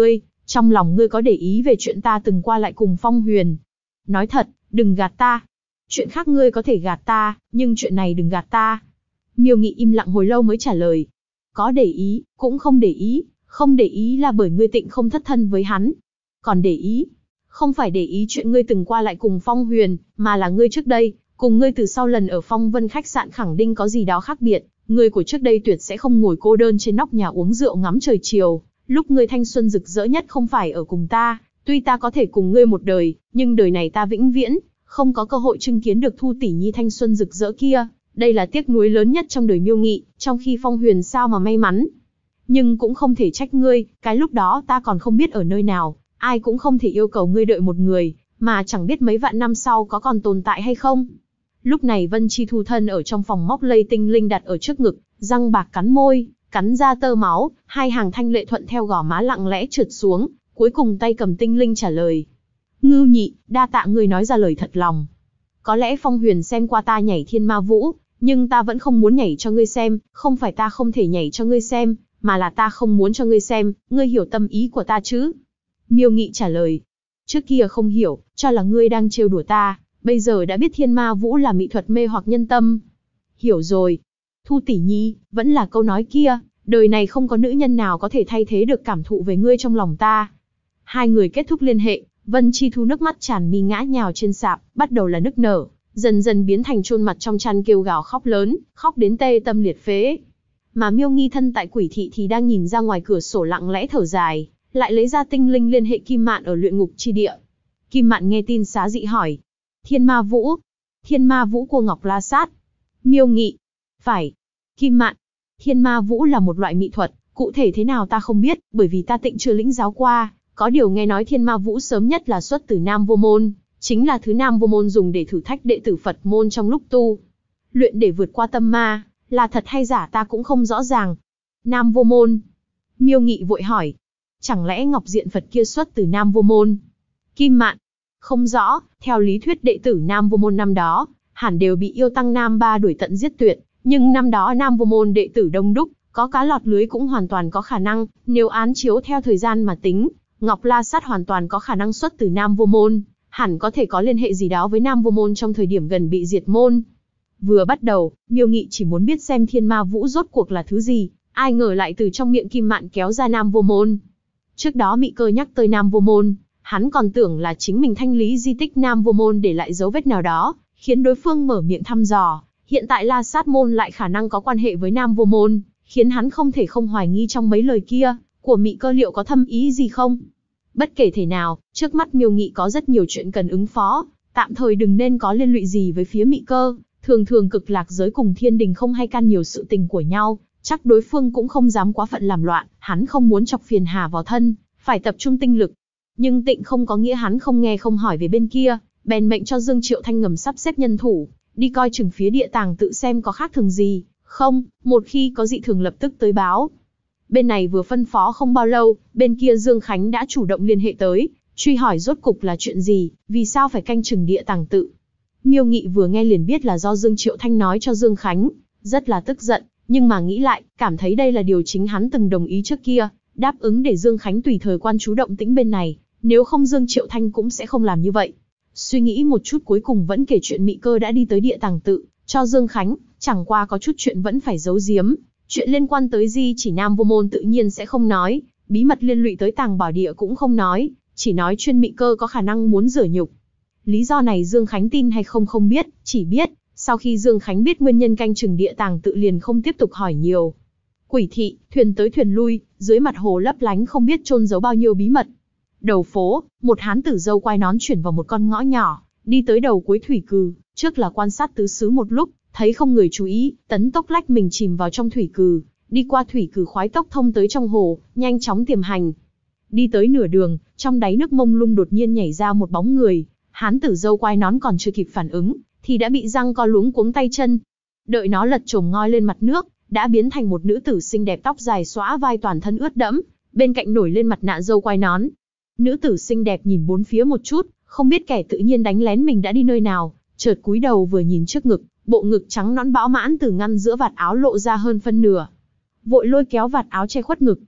Trong lòng ngươi có để ý về chuyện ta từng qua lại cùng Phong Huyền? Nói thật, đừng gạt ta. Chuyện khác ngươi có thể gạt ta, nhưng chuyện này đừng gạt ta. Miêu Nghị im lặng hồi lâu mới trả lời. Có để ý, cũng không để ý. Không để ý là bởi ngươi Tịnh không thất thân với hắn. Còn để ý, không phải để ý chuyện ngươi từng qua lại cùng Phong Huyền, mà là ngươi trước đây, cùng ngươi từ sau lần ở Phong Vân khách sạn khẳng định có gì đó khác biệt. Ngươi của trước đây tuyệt sẽ không ngồi cô đơn trên nóc nhà uống rượu ngắm trời chiều. Lúc ngươi thanh xuân rực rỡ nhất không phải ở cùng ta, tuy ta có thể cùng ngươi một đời, nhưng đời này ta vĩnh viễn không có cơ hội chứng kiến được Thu tỷ nhi thanh xuân rực rỡ kia. Đây là tiếc nuối lớn nhất trong đời Miêu Nghị, trong khi Phong Huyền sao mà may mắn. Nhưng cũng không thể trách ngươi, cái lúc đó ta còn không biết ở nơi nào, ai cũng không thể yêu cầu ngươi đợi một người, mà chẳng biết mấy vạn năm sau có còn tồn tại hay không. Lúc này Vân Chi Thu thân ở trong phòng móc lây tinh linh đặt ở trước ngực, răng bạc cắn môi, cắn ra tơ máu, hai hàng thanh lệ thuận theo gò má lặng lẽ trượt xuống, cuối cùng tay cầm tinh linh trả lời. Ngưu Nhị, đa tạ ngươi nói ra lời thật lòng. Có lẽ Phong Huyền xem qua ta nhảy thiên ma vũ, nhưng ta vẫn không muốn nhảy cho ngươi xem, không phải ta không thể nhảy cho ngươi xem, mà là ta không muốn cho ngươi xem, ngươi hiểu tâm ý của ta chứ? Miêu Nghị trả lời. Trước kia không hiểu, cho là ngươi đang trêu đùa ta, bây giờ đã biết thiên ma vũ là mỹ thuật mê hoặc nhân tâm. Hiểu rồi. Thu tỷ nhi, vẫn là câu nói kia, đời này không có nữ nhân nào có thể thay thế được cảm thụ về ngươi trong lòng ta. Hai người kết thúc liên hệ, Vân Chi Thu nước mắt tràn mi ngã nhào trên sạp, bắt đầu là nức nở, dần dần biến thành chôn mặt trong chăn kêu gào khóc lớn, khóc đến tê tâm liệt phế. Mà Miêu Nghi thân tại Quỷ Thị thì đang nhìn ra ngoài cửa sổ lặng lẽ thở dài, lại lấy ra tinh linh liên hệ Kim Mạn ở luyện ngục chi địa. Kim Mạn nghe tin xá dị hỏi. Thiên ma vũ của Ngọc La Sát. Miêu Nghị. Phải. Kim Mạn. Thiên ma vũ là một loại mỹ thuật, cụ thể thế nào ta không biết, bởi vì ta Tịnh chưa lĩnh giáo qua, có điều nghe nói thiên ma vũ sớm nhất là xuất từ Nam Vô Môn, chính là thứ Nam Vô Môn dùng để thử thách đệ tử Phật môn trong lúc tu luyện để vượt qua tâm ma, là thật hay giả ta cũng không rõ ràng. Nam Vô Môn. Miêu Nghị vội hỏi. Chẳng lẽ Ngọc Diện Phật kia xuất từ Nam Vô Môn? Kim Mạn. Không rõ, theo lý thuyết đệ tử Nam Vô Môn năm đó, hẳn đều bị yêu tăng Nam Ba đuổi tận giết tuyệt, nhưng năm đó Nam Vô Môn đệ tử đông đúc, có cá lọt lưới cũng hoàn toàn có khả năng, nếu án chiếu theo thời gian mà tính, Ngọc La Sát hoàn toàn có khả năng xuất từ Nam Vô Môn, hẳn có thể có liên hệ gì đó với Nam Vô Môn trong thời điểm gần bị diệt môn. Vừa bắt đầu, Miêu Nghị chỉ muốn biết xem thiên ma vũ rốt cuộc là thứ gì, ai ngờ lại từ trong miệng Kim Mạn kéo ra Nam Vô Môn. Trước đó Mị Cơ nhắc tới Nam Vô Môn, hắn còn tưởng là chính mình thanh lý di tích Nam Vô Môn để lại dấu vết nào đó, khiến đối phương mở miệng thăm dò. Hiện tại La Sát Môn lại khả năng có quan hệ với Nam Vô Môn, khiến hắn không thể không hoài nghi trong mấy lời kia của Mị Cơ liệu có thâm ý gì không. Bất kể thế nào, trước mắt Miêu Nghị có rất nhiều chuyện cần ứng phó, tạm thời đừng nên có liên lụy gì với phía Mị Cơ. Thường thường Cực Lạc giới cùng Thiên Đình không hay can nhiều sự tình của nhau, chắc đối phương cũng không dám quá phận làm loạn, hắn không muốn chọc phiền hà vào thân, phải tập trung tinh lực. Nhưng Tịnh không có nghĩa hắn không nghe không hỏi về bên kia, bèn mệnh cho Dương Triệu Thanh ngầm sắp xếp nhân thủ, đi coi chừng phía địa tàng tự xem có khác thường gì, không, một khi có dị thường lập tức tới báo. Bên này vừa phân phó không bao lâu, bên kia Dương Khánh đã chủ động liên hệ tới, truy hỏi rốt cục là chuyện gì, vì sao phải canh chừng địa tàng tự. Miêu Nghị vừa nghe liền biết là do Dương Triệu Thanh nói cho Dương Khánh, rất là tức giận, nhưng mà nghĩ lại, cảm thấy đây là điều chính hắn từng đồng ý trước kia, đáp ứng để Dương Khánh tùy thời quan chú động tĩnh bên này, nếu không Dương Triệu Thanh cũng sẽ không làm như vậy. Suy nghĩ một chút cuối cùng vẫn kể chuyện Mị Cơ đã đi tới địa tàng tự, cho Dương Khánh, chẳng qua có chút chuyện vẫn phải giấu giếm, chuyện liên quan tới di chỉ Nam Vô Môn tự nhiên sẽ không nói, bí mật liên lụy tới Tàng Bảo Địa cũng không nói, chỉ nói chuyên Mị Cơ có khả năng muốn rửa nhục. Lý do này Dương Khánh tin hay không biết, chỉ biết, sau khi Dương Khánh biết nguyên nhân canh chừng địa tàng tự liền không tiếp tục hỏi nhiều. Quỷ Thị, thuyền tới thuyền lui, dưới mặt hồ lấp lánh không biết chôn giấu bao nhiêu bí mật. Đầu phố, một hán tử râu quai nón chuyển vào một con ngõ nhỏ, đi tới đầu cuối thủy cừ, trước là quan sát tứ xứ một lúc, thấy không người chú ý, tấn tốc lách mình chìm vào trong thủy cừ, đi qua thủy cừ khoái tốc thông tới trong hồ, nhanh chóng tiềm hành. Đi tới nửa đường, trong đáy nước mông lung đột nhiên nhảy ra một bóng người, hán tử râu quai nón còn chưa kịp phản ứng, thì đã bị giăng co luống cuống tay chân. Đợi nó lật chồm ngoi lên mặt nước, đã biến thành một nữ tử xinh đẹp tóc dài xõa vai toàn thân ướt đẫm, bên cạnh nổi lên mặt nạ râu quai nón. Nữ tử xinh đẹp nhìn bốn phía một chút, không biết kẻ tự nhiên đánh lén mình đã đi nơi nào, chợt cúi đầu vừa nhìn trước ngực, bộ ngực trắng nõn bão mãn từ ngăn giữa vạt áo lộ ra hơn phân nửa. Vội lôi kéo vạt áo che khuất ngực.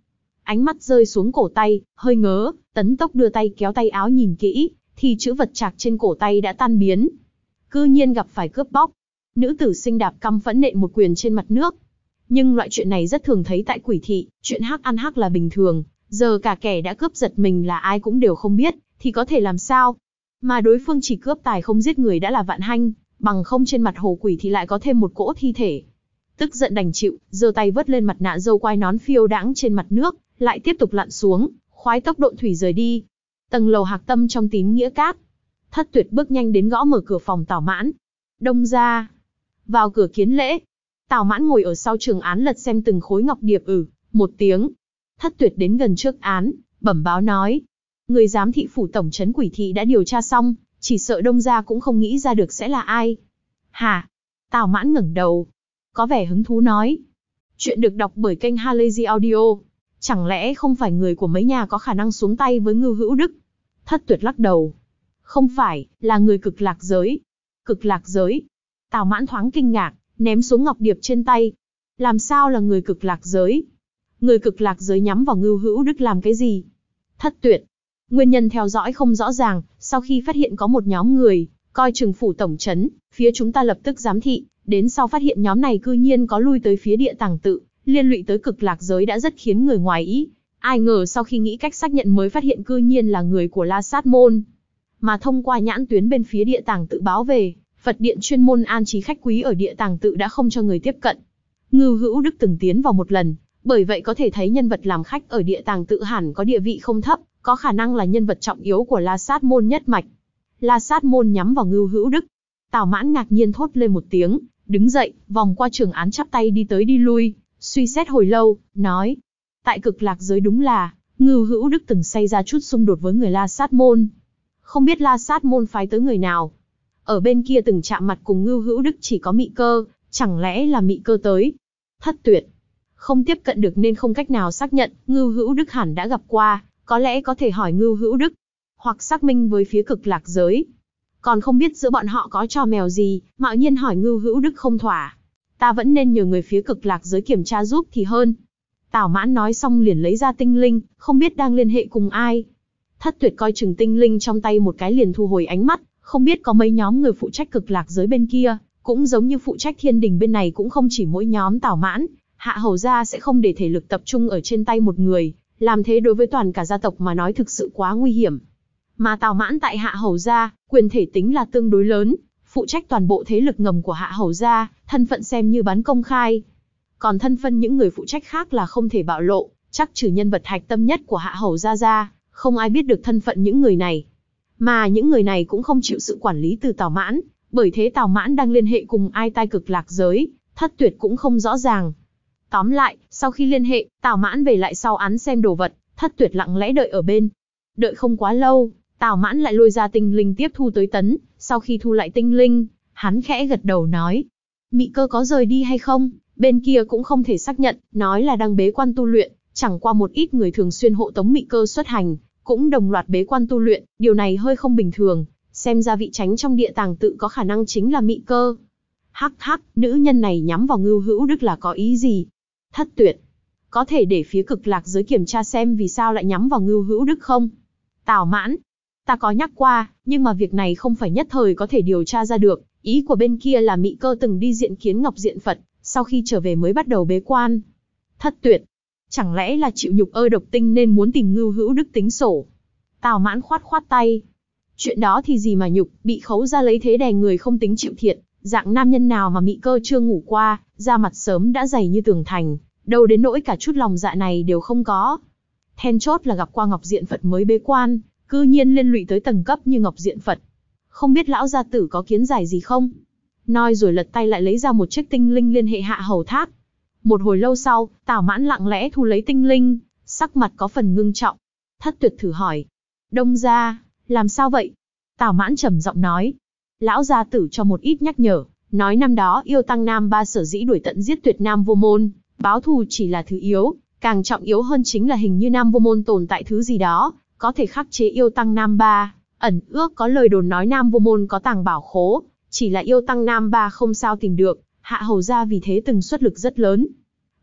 ánh mắt rơi xuống cổ tay, hơi ngớ, Tấn Tốc đưa tay kéo tay áo nhìn kỹ, thì chữ vật trạc trên cổ tay đã tan biến. Cư nhiên gặp phải cướp bóc. Nữ tử xinh đẹp căm phẫn nện một quyền trên mặt nước. Nhưng loại chuyện này rất thường thấy tại Quỷ thị, chuyện hắc ăn hắc là bình thường, giờ cả kẻ đã cướp giật mình là ai cũng đều không biết, thì có thể làm sao? Mà đối phương chỉ cướp tài không giết người đã là vạn hanh, bằng không trên mặt hồ Quỷ thị lại có thêm một cỗ thi thể. Tức giận đành chịu, giơ tay vớt lên mặt nạ râu quai nón phiêu đãng trên mặt nước, lại tiếp tục lặn xuống, khoái tốc độn thủy rời đi. Tầng lầu Hạc Tâm trong Tín Nghĩa Các. Thất Tuyệt bước nhanh đến gõ mở cửa phòng Tào Mãn. Đông gia. Vào cửa kiến lễ. Tào Mãn ngồi ở sau trường án lật xem từng khối ngọc điệp một tiếng. Thất Tuyệt đến gần trước án, bẩm báo nói. Người giám thị phủ tổng trấn Quỷ thị đã điều tra xong, chỉ sợ Đông gia cũng không nghĩ ra được sẽ là ai. Hả? Tào Mãn ngẩng đầu, có vẻ hứng thú nói. Chuyện được đọc bởi kênh Halazy Audio. Chẳng lẽ không phải người của mấy nhà có khả năng xuống tay với Ngưu Hữu Đức? Thất Tuyệt lắc đầu. Không phải, là người Cực Lạc giới. Cực Lạc giới? Tào Mãn thoáng kinh ngạc, ném xuống ngọc điệp trên tay. Làm sao là người Cực Lạc giới? Người Cực Lạc giới nhắm vào Ngưu Hữu Đức làm cái gì? Thất Tuyệt. Nguyên nhân theo dõi không rõ ràng, sau khi phát hiện có một nhóm người coi chừng phủ tổng trấn, phía chúng ta lập tức giám thị, đến sau phát hiện nhóm này cư nhiên có lui tới phía Địa Tàng Tự, liên lụy tới Cực Lạc giới đã rất khiến người ngoài ý. Ai ngờ sau khi nghĩ cách xác nhận mới phát hiện cư nhiên là người của La Sát môn. Mà thông qua nhãn tuyến bên phía Địa Tàng Tự báo về, Phật điện chuyên môn an trí khách quý ở Địa Tàng Tự đã không cho người tiếp cận. Ngưu Hữu Đức từng tiến vào một lần, bởi vậy có thể thấy nhân vật làm khách ở Địa Tàng Tự hẳn có địa vị không thấp, có khả năng là nhân vật trọng yếu của La Sát môn nhất mạch. La Sát môn nhắm vào Ngưu Hữu Đức. Tào Mãn ngạc nhiên thốt lên một tiếng, đứng dậy, vòng qua trường án chắp tay đi tới đi lui, suy xét hồi lâu, nói. Tại Cực Lạc giới đúng là, Ngưu Hữu Đức từng xảy ra chút xung đột với người La Sát môn. Không biết La Sát môn phái tới người nào. Ở bên kia từng chạm mặt cùng Ngưu Hữu Đức chỉ có Mị Cơ, chẳng lẽ là Mị Cơ tới? Thất Tuyệt. Không tiếp cận được nên không cách nào xác nhận, Ngưu Hữu Đức hẳn đã gặp qua, có lẽ có thể hỏi Ngưu Hữu Đức, hoặc xác minh với phía Cực Lạc giới. Còn không biết giữa bọn họ có trò mèo gì, mạo nhiên hỏi Ngưu Hữu Đức không thỏa. Ta vẫn nên nhờ người phía Cực Lạc giới kiểm tra giúp thì hơn. Tào Mãn nói xong liền lấy ra tinh linh, không biết đang liên hệ cùng ai. Thất Tuyệt coi chừng tinh linh trong tay một cái liền thu hồi ánh mắt, không biết có mấy nhóm người phụ trách Cực Lạc giới bên kia, cũng giống như phụ trách Thiên Đình bên này cũng không chỉ mỗi nhóm Tào Mãn, Hạ Hầu gia sẽ không để thể lực tập trung ở trên tay một người, làm thế đối với toàn cả gia tộc mà nói thực sự quá nguy hiểm. Mà Tào Mãn tại Hạ Hầu gia, quyền thể tính là tương đối lớn, phụ trách toàn bộ thế lực ngầm của Hạ Hầu gia, thân phận xem như bán công khai. Còn thân phận những người phụ trách khác là không thể bạo lộ, chắc trừ nhân vật hạch tâm nhất của Hạ Hầu gia ra, không ai biết được thân phận những người này. Mà những người này cũng không chịu sự quản lý từ Tào Mãn, bởi thế Tào Mãn đang liên hệ cùng ai tai Cực Lạc giới, Thất Tuyệt cũng không rõ ràng. Tóm lại, sau khi liên hệ, Tào Mãn về lại sau án xem đồ vật, Thất Tuyệt lặng lẽ đợi ở bên. Đợi không quá lâu, Tào Mãn lại lôi ra tinh linh tiếp thu tới tấn, sau khi thu lại tinh linh, hắn khẽ gật đầu nói. Mị Cơ có rời đi hay không, bên kia cũng không thể xác nhận, nói là đang bế quan tu luyện, chẳng qua một ít người thường xuyên hộ tống Mị Cơ xuất hành, cũng đồng loạt bế quan tu luyện, điều này hơi không bình thường, xem ra vị tránh trong Địa Tàng Tự có khả năng chính là Mị Cơ. Hắc hắc, nữ nhân này nhắm vào Ngưu Hữu Đức là có ý gì? Thất Tuyệt, có thể để phía Cực Lạc giới kiểm tra xem vì sao lại nhắm vào Ngưu Hữu Đức không? Tào Mãn, ta có nhắc qua, nhưng mà việc này không phải nhất thời có thể điều tra ra được, ý của bên kia là Mị Cơ từng đi diện kiến Ngọc Diện Phật, sau khi trở về mới bắt đầu bế quan. Thất Tuyệt, chẳng lẽ là chịu nhục độc tinh nên muốn tìm Ngưu Hữu Đức tính sổ? Tào Mãn khoát khoát tay. Chuyện đó thì gì mà nhục, bị khấu ra lấy thế đè người không tính chịu thiệt, dạng nam nhân nào mà Mị Cơ chưa ngủ qua, da mặt sớm đã dày như tường thành, đâu đến nỗi cả chút lòng dạ này đều không có. Then chốt là gặp qua Ngọc Diện Phật mới bế quan, cư nhiên liên lụy tới tầng cấp như Ngọc Diện Phật. Không biết lão gia tử có kiến giải gì không? Nói rồi lật tay lại lấy ra một chiếc tinh linh liên hệ Hạ Hầu Thác. Một hồi lâu sau, Tào Mãn lặng lẽ thu lấy tinh linh, sắc mặt có phần ngưng trọng. Thất Tuyệt thử hỏi. Đông gia, làm sao vậy? Tào Mãn trầm giọng nói. Lão gia tử cho một ít nhắc nhở, nói năm đó Yêu Tăng Nam Ba sở dĩ đuổi tận giết tuyệt Nam Vô Môn, báo thù chỉ là thứ yếu, càng trọng yếu hơn chính là hình như Nam Vô Môn tồn tại thứ gì đó, có thể khắc chế Yêu Tăng Nam Ba. Ẩn ước có lời đồn nói Nam Vô Môn có tàng bảo khố, chỉ là Yêu Tăng Nam Ba không sao tìm được, Hạ Hầu gia vì thế từng xuất lực rất lớn.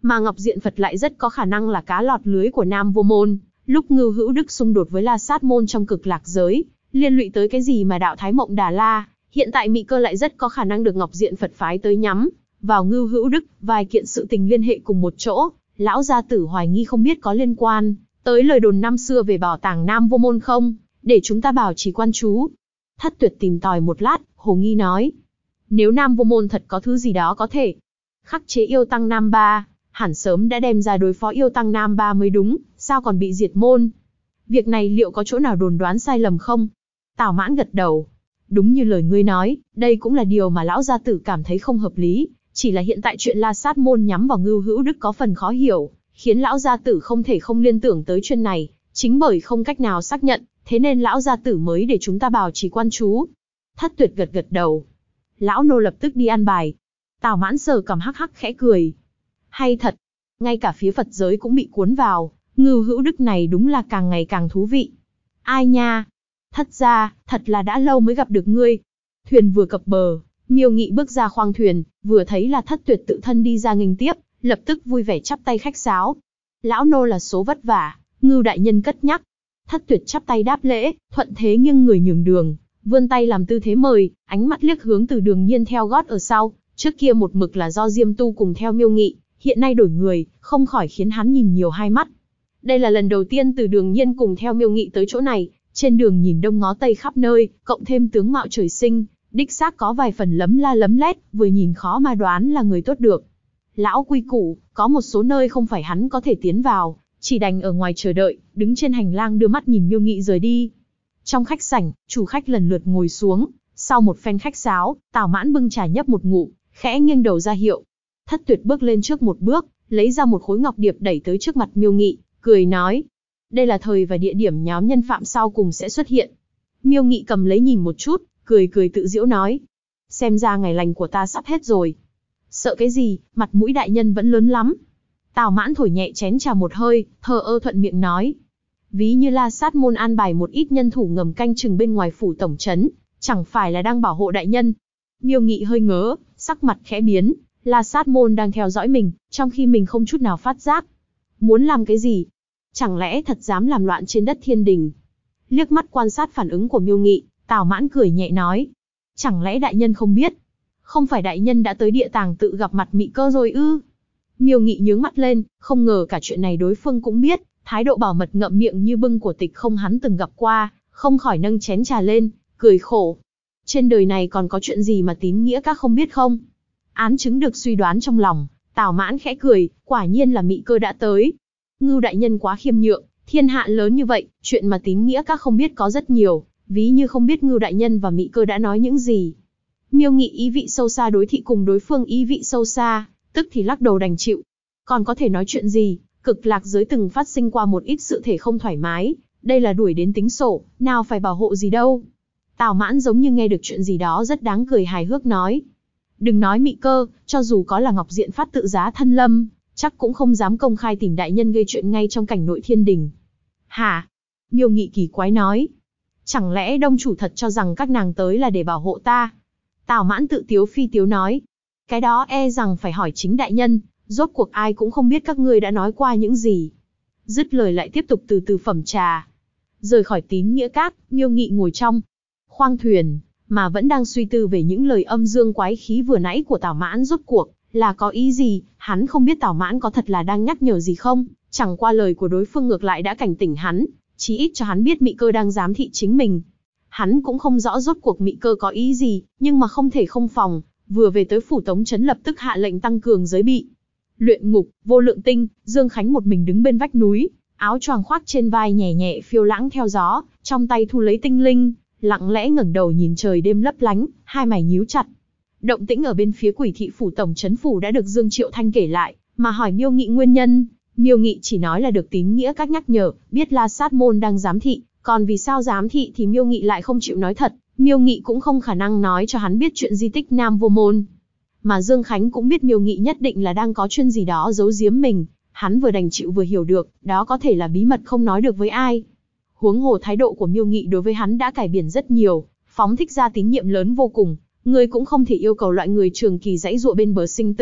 Mà Ngọc Diện Phật lại rất có khả năng là cá lọt lưới của Nam Vô Môn, lúc Ngưu Hữu Đức xung đột với La Sát Môn trong Cực Lạc giới, liên lụy tới cái gì mà đạo Thái Mộng Đà La, hiện tại Mị Cơ lại rất có khả năng được Ngọc Diện Phật phái tới nhắm vào Ngưu Hữu Đức, vài kiện sự tình liên hệ cùng một chỗ, lão gia tử hoài nghi không biết có liên quan tới lời đồn năm xưa về bảo tàng Nam Vô Môn không, để chúng ta bảo trì quan chú. Thất Tuyệt tìm tòi một lát, hồ nghi nói, nếu Nam Vô Môn thật có thứ gì đó có thể khắc chế yêu tăng Nam Ba, hẳn sớm đã đem ra đối phó yêu tăng Nam Ba mới đúng, sao còn bị diệt môn? Việc này liệu có chỗ nào đồn đoán sai lầm không? Tào Mãn gật đầu. Đúng như lời ngươi nói, đây cũng là điều mà lão gia tử cảm thấy không hợp lý, chỉ là hiện tại chuyện La Sát Môn nhắm vào Ngưu Hữu Đức có phần khó hiểu, khiến lão gia tử không thể không liên tưởng tới chuyện này, chính bởi không cách nào xác nhận, thế nên lão gia tử mới để chúng ta bảo trì quan chú. Thất Tuyệt gật gật đầu. Lão nô lập tức đi an bài. Tào Mãn sờ cằm hắc hắc khẽ cười. Hay thật, ngay cả phía Phật giới cũng bị cuốn vào, Ngưu Hữu Đức này đúng là càng ngày càng thú vị. Ai nha, thất gia, thật là đã lâu mới gặp được ngươi. Thuyền vừa cập bờ, Miêu Nghị bước ra khoang thuyền, vừa thấy là Thất Tuyệt tự thân đi ra nghênh tiếp, lập tức vui vẻ chắp tay khách sáo. Lão nô là số vất vả, Ngưu đại nhân cất nhắc. Thất Tuyệt chắp tay đáp lễ, thuận thế nghiêng người nhường đường, vươn tay làm tư thế mời, ánh mắt liếc hướng Từ Đường Nhiên theo gót ở sau, trước kia một mực là do Diêm Tu cùng theo Miêu Nghị, hiện nay đổi người, không khỏi khiến hắn nhìn nhiều hai mắt. Đây là lần đầu tiên Từ Đường Nhiên cùng theo Miêu Nghị tới chỗ này, trên đường nhìn đông ngó tây khắp nơi, cộng thêm tướng mạo trời sinh, đích xác có vài phần lấm la lấm lét, vừa nhìn khó mà đoán là người tốt được. Lão quy củ, có một số nơi không phải hắn có thể tiến vào, chỉ đành ở ngoài chờ đợi, đứng trên hành lang đưa mắt nhìn Miêu Nghị rời đi. Trong khách sảnh, chủ khách lần lượt ngồi xuống, sau một phen khách sáo, Tào Mãn bưng trà nhấp một ngụm, khẽ nghiêng đầu ra hiệu. Thất Tuyệt bước lên trước một bước, lấy ra một khối ngọc điệp đẩy tới trước mặt Miêu Nghị, cười nói, đây là thời và địa điểm nhóm nhân phạm sau cùng sẽ xuất hiện. Miêu Nghị cầm lấy nhìn một chút, cười cười tự giễu nói, xem ra ngày lành của ta sắp hết rồi. Sợ cái gì, mặt mũi đại nhân vẫn lớn lắm. Tào Mãn thổi nhẹ chén trà một hơi, thờ ơ thuận miệng nói, ví như La Sát Môn an bài một ít nhân thủ ngầm canh chừng bên ngoài phủ tổng trấn, chẳng phải là đang bảo hộ đại nhân. Miêu Nghị hơi ngớ, sắc mặt khẽ biến, La Sát Môn đang theo dõi mình, trong khi mình không chút nào phát giác. Muốn làm cái gì? Chẳng lẽ thật dám làm loạn trên đất thiên đình? Liếc mắt quan sát phản ứng của Miêu Nghị, Tào Mãn cười nhẹ nói, chẳng lẽ đại nhân không biết? Không phải đại nhân đã tới địa tàng tự gặp mặt Mị Cơ rồi ư? Miêu Nghị nhướng mắt lên, không ngờ cả chuyện này đối phương cũng biết, thái độ bảo mật ngậm miệng như bưng của Tịch không hắn từng gặp qua, không khỏi nâng chén trà lên, cười khổ. Trên đời này còn có chuyện gì mà tín nghĩa các không biết không? Án chứng được suy đoán trong lòng, Tào Mãn khẽ cười, quả nhiên là Mị Cơ đã tới. Ngưu đại nhân quá khiêm nhượng, thiên hạ lớn như vậy, chuyện mà tín nghĩa các không biết có rất nhiều, ví như không biết Ngưu đại nhân và Mị Cơ đã nói những gì. Miêu Nghị ý vị sâu xa đối thị cùng đối phương ý vị sâu xa, tức thì lắc đầu đành chịu. Còn có thể nói chuyện gì, Cực Lạc giới từng phát sinh qua một ít sự thể không thoải mái, đây là đuổi đến tính sổ, nào phải bảo hộ gì đâu. Tào Mãn giống như nghe được chuyện gì đó rất đáng cười hài hước nói. Đừng nói Mị Cơ, cho dù có là Ngọc Diện Phát tự giá thân lâm, chắc cũng không dám công khai tìm đại nhân gây chuyện ngay trong cảnh nội thiên đình. Hả? Miêu Nghị kỳ quái nói. Chẳng lẽ đông chủ thật cho rằng các nàng tới là để bảo hộ ta? Tào Mãn tự tiếu phi tiếu nói. Cái đó e rằng phải hỏi chính đại nhân, rốt cuộc ai cũng không biết các ngươi đã nói qua những gì. Dứt lời lại tiếp tục từ từ phẩm trà. Rời khỏi Tín Nghĩa Các, Miêu Nghị ngồi trong khoang thuyền, mà vẫn đang suy tư về những lời âm dương quái khí vừa nãy của Tào Mãn rốt cuộc là có ý gì, hắn không biết Tào Mãn có thật là đang nhắc nhở gì không, chẳng qua lời của đối phương ngược lại đã cảnh tỉnh hắn, chí ít cho hắn biết Mị Cơ đang giám thị chính mình. Hắn cũng không rõ rốt cuộc Mị Cơ có ý gì, nhưng mà không thể không phòng, vừa về tới phủ Tống Trấn lập tức hạ lệnh tăng cường giới bị. Luyện ngục, Vô Lượng Tinh, Dương Khánh một mình đứng bên vách núi, áo choàng khoác trên vai nhẹ nhẹ phiêu lãng theo gió, trong tay thu lấy tinh linh, lặng lẽ ngẩng đầu nhìn trời đêm lấp lánh, hai mày nhíu chặt. Động tĩnh ở bên phía Quỷ thị phủ tổng trấn phủ đã được Dương Triệu Thanh kể lại, mà hỏi Miêu Nghị nguyên nhân, Miêu Nghị chỉ nói là được Tín Nghĩa Các nhắc nhở, biết La Sát Môn đang giám thị, còn vì sao giám thị thì Miêu Nghị lại không chịu nói thật, Miêu Nghị cũng không khả năng nói cho hắn biết chuyện di tích Nam Vô Môn. Mà Dương Khánh cũng biết Miêu Nghị nhất định là đang có chuyện gì đó giấu giếm mình, hắn vừa đành chịu vừa hiểu được, đó có thể là bí mật không nói được với ai. Huống hồ thái độ của Miêu Nghị đối với hắn đã cải biến rất nhiều, phóng thích ra tín nhiệm lớn vô cùng, người cũng không thể yêu cầu loại người trường kỳ dãy dụa bên bờ sinh tử,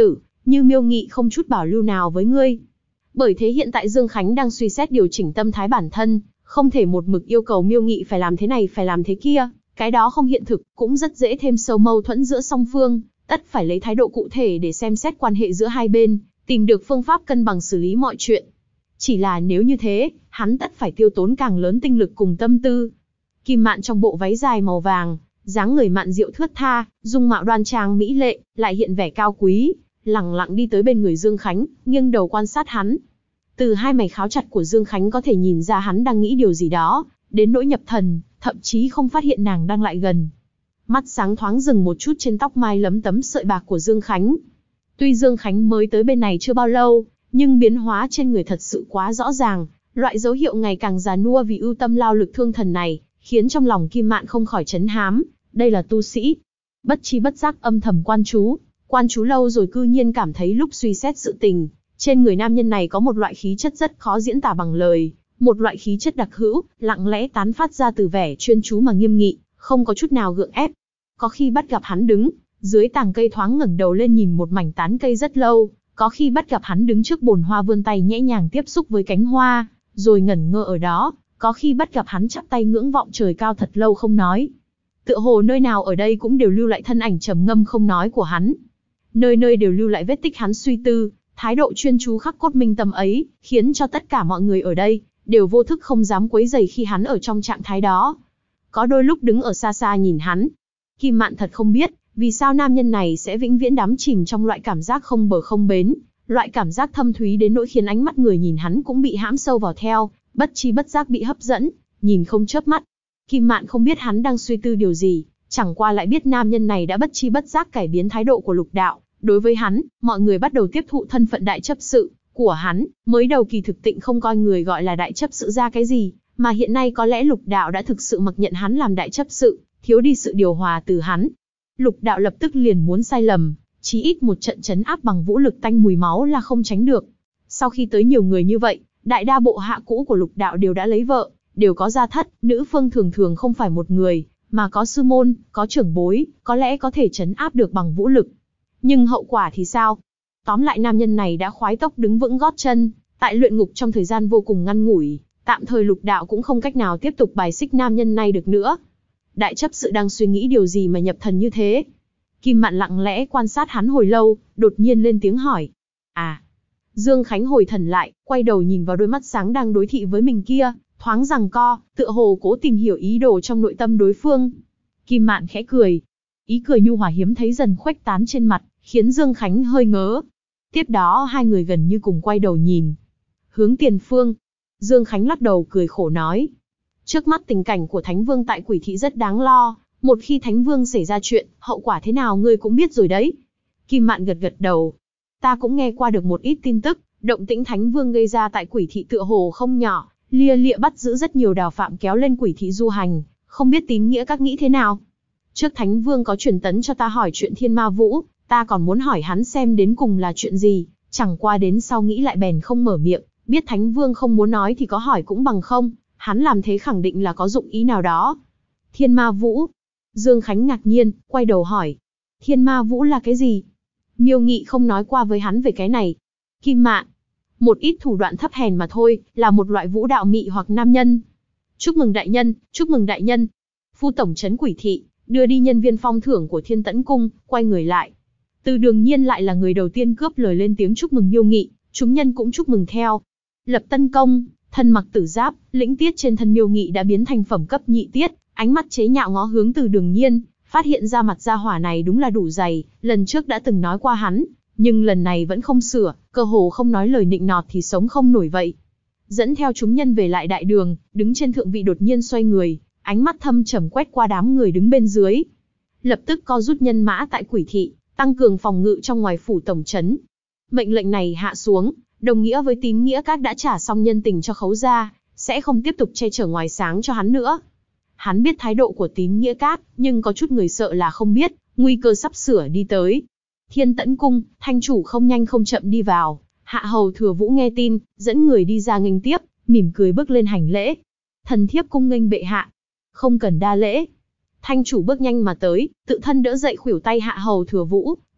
như Miêu Nghị không chút bảo lưu nào với ngươi. Bởi thế hiện tại Dương Khánh đang suy xét điều chỉnh tâm thái bản thân, không thể một mực yêu cầu Miêu Nghị phải làm thế này phải làm thế kia, cái đó không hiện thực, cũng rất dễ thêm sâu mâu thuẫn giữa song phương, tất phải lấy thái độ cụ thể để xem xét quan hệ giữa hai bên, tìm được phương pháp cân bằng xử lý mọi chuyện. Chỉ là nếu như thế, hắn tất phải tiêu tốn càng lớn tinh lực cùng tâm tư. Kim Mạn trong bộ váy dài màu vàng, dáng người mạn diệu thướt tha, dung mạo đoan trang mỹ lệ, lại hiện vẻ cao quý, lẳng lặng đi tới bên người Dương Khánh, nghiêng đầu quan sát hắn. Từ hai mày kháo chặt của Dương Khánh có thể nhìn ra hắn đang nghĩ điều gì đó, đến nỗi nhập thần, thậm chí không phát hiện nàng đang lại gần. Mắt sáng thoáng dừng một chút trên tóc mai lấm tấm sợi bạc của Dương Khánh. Tuy Dương Khánh mới tới bên này chưa bao lâu, nhưng biến hóa trên người thật sự quá rõ ràng, loại dấu hiệu ngày càng già nua vì ưu tâm lao lực thương thần này, khiến trong lòng Kim Mạn không khỏi chấn hám, đây là tu sĩ. Bất chi bất giác âm thầm quan chú lâu rồi cư nhiên cảm thấy lúc suy xét sự tình, trên người nam nhân này có một loại khí chất rất khó diễn tả bằng lời, một loại khí chất đặc hữu, lặng lẽ tán phát ra từ vẻ chuyên chú mà nghiêm nghị, không có chút nào gượng ép. Có khi bắt gặp hắn đứng dưới tàng cây thoáng ngẩng đầu lên nhìn một mảnh tán cây rất lâu, có khi bắt gặp hắn đứng trước bồn hoa vươn tay nhẹ nhàng tiếp xúc với cánh hoa, rồi ngẩn ngơ ở đó, có khi bắt gặp hắn chắp tay ngưỡng vọng trời cao thật lâu không nói. Tựa hồ nơi nào ở đây cũng đều lưu lại thân ảnh trầm ngâm không nói của hắn. Nơi nơi đều lưu lại vết tích hắn suy tư, thái độ chuyên chú khắc cốt minh tâm ấy, khiến cho tất cả mọi người ở đây đều vô thức không dám quấy rầy khi hắn ở trong trạng thái đó. Có đôi lúc đứng ở xa xa nhìn hắn, Kim Mạn thật không biết, vì sao nam nhân này sẽ vĩnh viễn đắm chìm trong loại cảm giác không bờ không bến, loại cảm giác thâm thúy đến nỗi khiến ánh mắt người nhìn hắn cũng bị hãm sâu vào theo, bất chi bất giác bị hấp dẫn, nhìn không chớp mắt. Kim Mạn không biết hắn đang suy tư điều gì, chẳng qua lại biết nam nhân này đã bất chi bất giác cải biến thái độ của Lục Đạo. Đối với hắn, mọi người bắt đầu tiếp thụ thân phận đại chấp sự của hắn, mới đầu kỳ thực Tịnh không coi người gọi là đại chấp sự ra cái gì, mà hiện nay có lẽ Lục Đạo đã thực sự mặc nhận hắn làm đại chấp sự, thiếu đi sự điều hòa từ hắn. Lục Đạo lập tức liền muốn sai lầm, chí ít một trận trấn áp bằng vũ lực tanh mùi máu là không tránh được. Sau khi tới nhiều người như vậy, đại đa bộ hạ cũ của Lục Đạo đều đã lấy vợ, đều có gia thất, nữ phương thường thường không phải một người, mà có sư môn, có trưởng bối, có lẽ có thể trấn áp được bằng vũ lực. Nhưng hậu quả thì sao? Tóm lại nam nhân này đã khoái tốc đứng vững gót chân, tại luyện ngục trong thời gian vô cùng ngắn ngủi, tạm thời Lục Đạo cũng không cách nào tiếp tục bài xích nam nhân này được nữa. Đại chấp sự đang suy nghĩ điều gì mà nhập thần như thế? Kim Mạn lặng lẽ quan sát hắn hồi lâu, đột nhiên lên tiếng hỏi. À. Dương Khánh hồi thần lại, quay đầu nhìn vào đôi mắt sáng đang đối thị với mình kia, thoáng giằng co, tựa hồ cố tìm hiểu ý đồ trong nội tâm đối phương. Kim Mạn khẽ cười. Ý cười nhu hòa hiếm thấy dần khuếch tán trên mặt, khiến Dương Khánh hơi ngớ. Tiếp đó hai người gần như cùng quay đầu nhìn hướng tiền phương. Dương Khánh lắc đầu cười khổ nói. Trước mắt tình cảnh của Thánh Vương tại Quỷ Thị rất đáng lo, một khi Thánh Vương xảy ra chuyện, hậu quả thế nào ngươi cũng biết rồi đấy. Kim Mạn gật gật đầu. Ta cũng nghe qua được một ít tin tức, động tĩnh Thánh Vương gây ra tại Quỷ Thị tựa hồ không nhỏ, lia lịa bắt giữ rất nhiều đào phạm kéo lên Quỷ Thị du hành, không biết tín nghĩa các nghĩ thế nào. Trước Thánh Vương có truyền tấn cho ta hỏi chuyện Thiên Ma Vũ, ta còn muốn hỏi hắn xem đến cùng là chuyện gì, chẳng qua đến sau nghĩ lại bèn không mở miệng, biết Thánh Vương không muốn nói thì có hỏi cũng bằng không, hắn làm thế khẳng định là có dụng ý nào đó. Thiên Ma Vũ? Dương Khánh ngạc nhiên, quay đầu hỏi. Thiên Ma Vũ là cái gì? Miêu Nghị không nói qua với hắn về cái này. Kim Mạn. Một ít thủ đoạn thấp hèn mà thôi, là một loại vũ đạo mị hoặc nam nhân. Chúc mừng đại nhân, chúc mừng đại nhân. Phu tổng trấn Quỷ Thị đưa đi nhân viên phong thưởng của Thiên Tẫn Cung, quay người lại. Từ Đường Nhiên lại là người đầu tiên cướp lời lên tiếng chúc mừng Miêu Nghị, chúng nhân cũng chúc mừng theo. Lập Tân Công, thân mặc tử giáp, lĩnh tiết trên thân Miêu Nghị đã biến thành phẩm cấp nhị tiết, ánh mắt chế nhạo ngó hướng Từ Đường Nhiên, phát hiện ra mặt gia hỏa này đúng là đủ dày, lần trước đã từng nói qua hắn, nhưng lần này vẫn không sửa, cơ hồ không nói lời nịnh nọt thì sống không nổi vậy. Dẫn theo chúng nhân về lại đại đường, đứng trên thượng vị đột nhiên xoay người, ánh mắt thâm trầm quét qua đám người đứng bên dưới. Lập tức co rút nhân mã tại Quỷ Thị, tăng cường phòng ngự trong ngoài phủ tổng trấn. Mệnh lệnh này hạ xuống, đồng nghĩa với Tín Nghĩa Các đã trả xong nhân tình cho Khấu gia, sẽ không tiếp tục che chở ngoài sáng cho hắn nữa. Hắn biết thái độ của Tín Nghĩa Các, nhưng có chút người sợ là không biết, nguy cơ sắp sửa đi tới. Thiên Tẫn Cung, thanh chủ không nhanh không chậm đi vào, Hạ hầu Thừa Vũ nghe tin, dẫn người đi ra nghênh tiếp, mỉm cười bước lên hành lễ. Thần thiếp cung nghênh bệ hạ. Không cần đa lễ. Thanh chủ bước nhanh mà tới, tự thân đỡ dậy khuỷu tay Hạ hầu Thừa Vũ,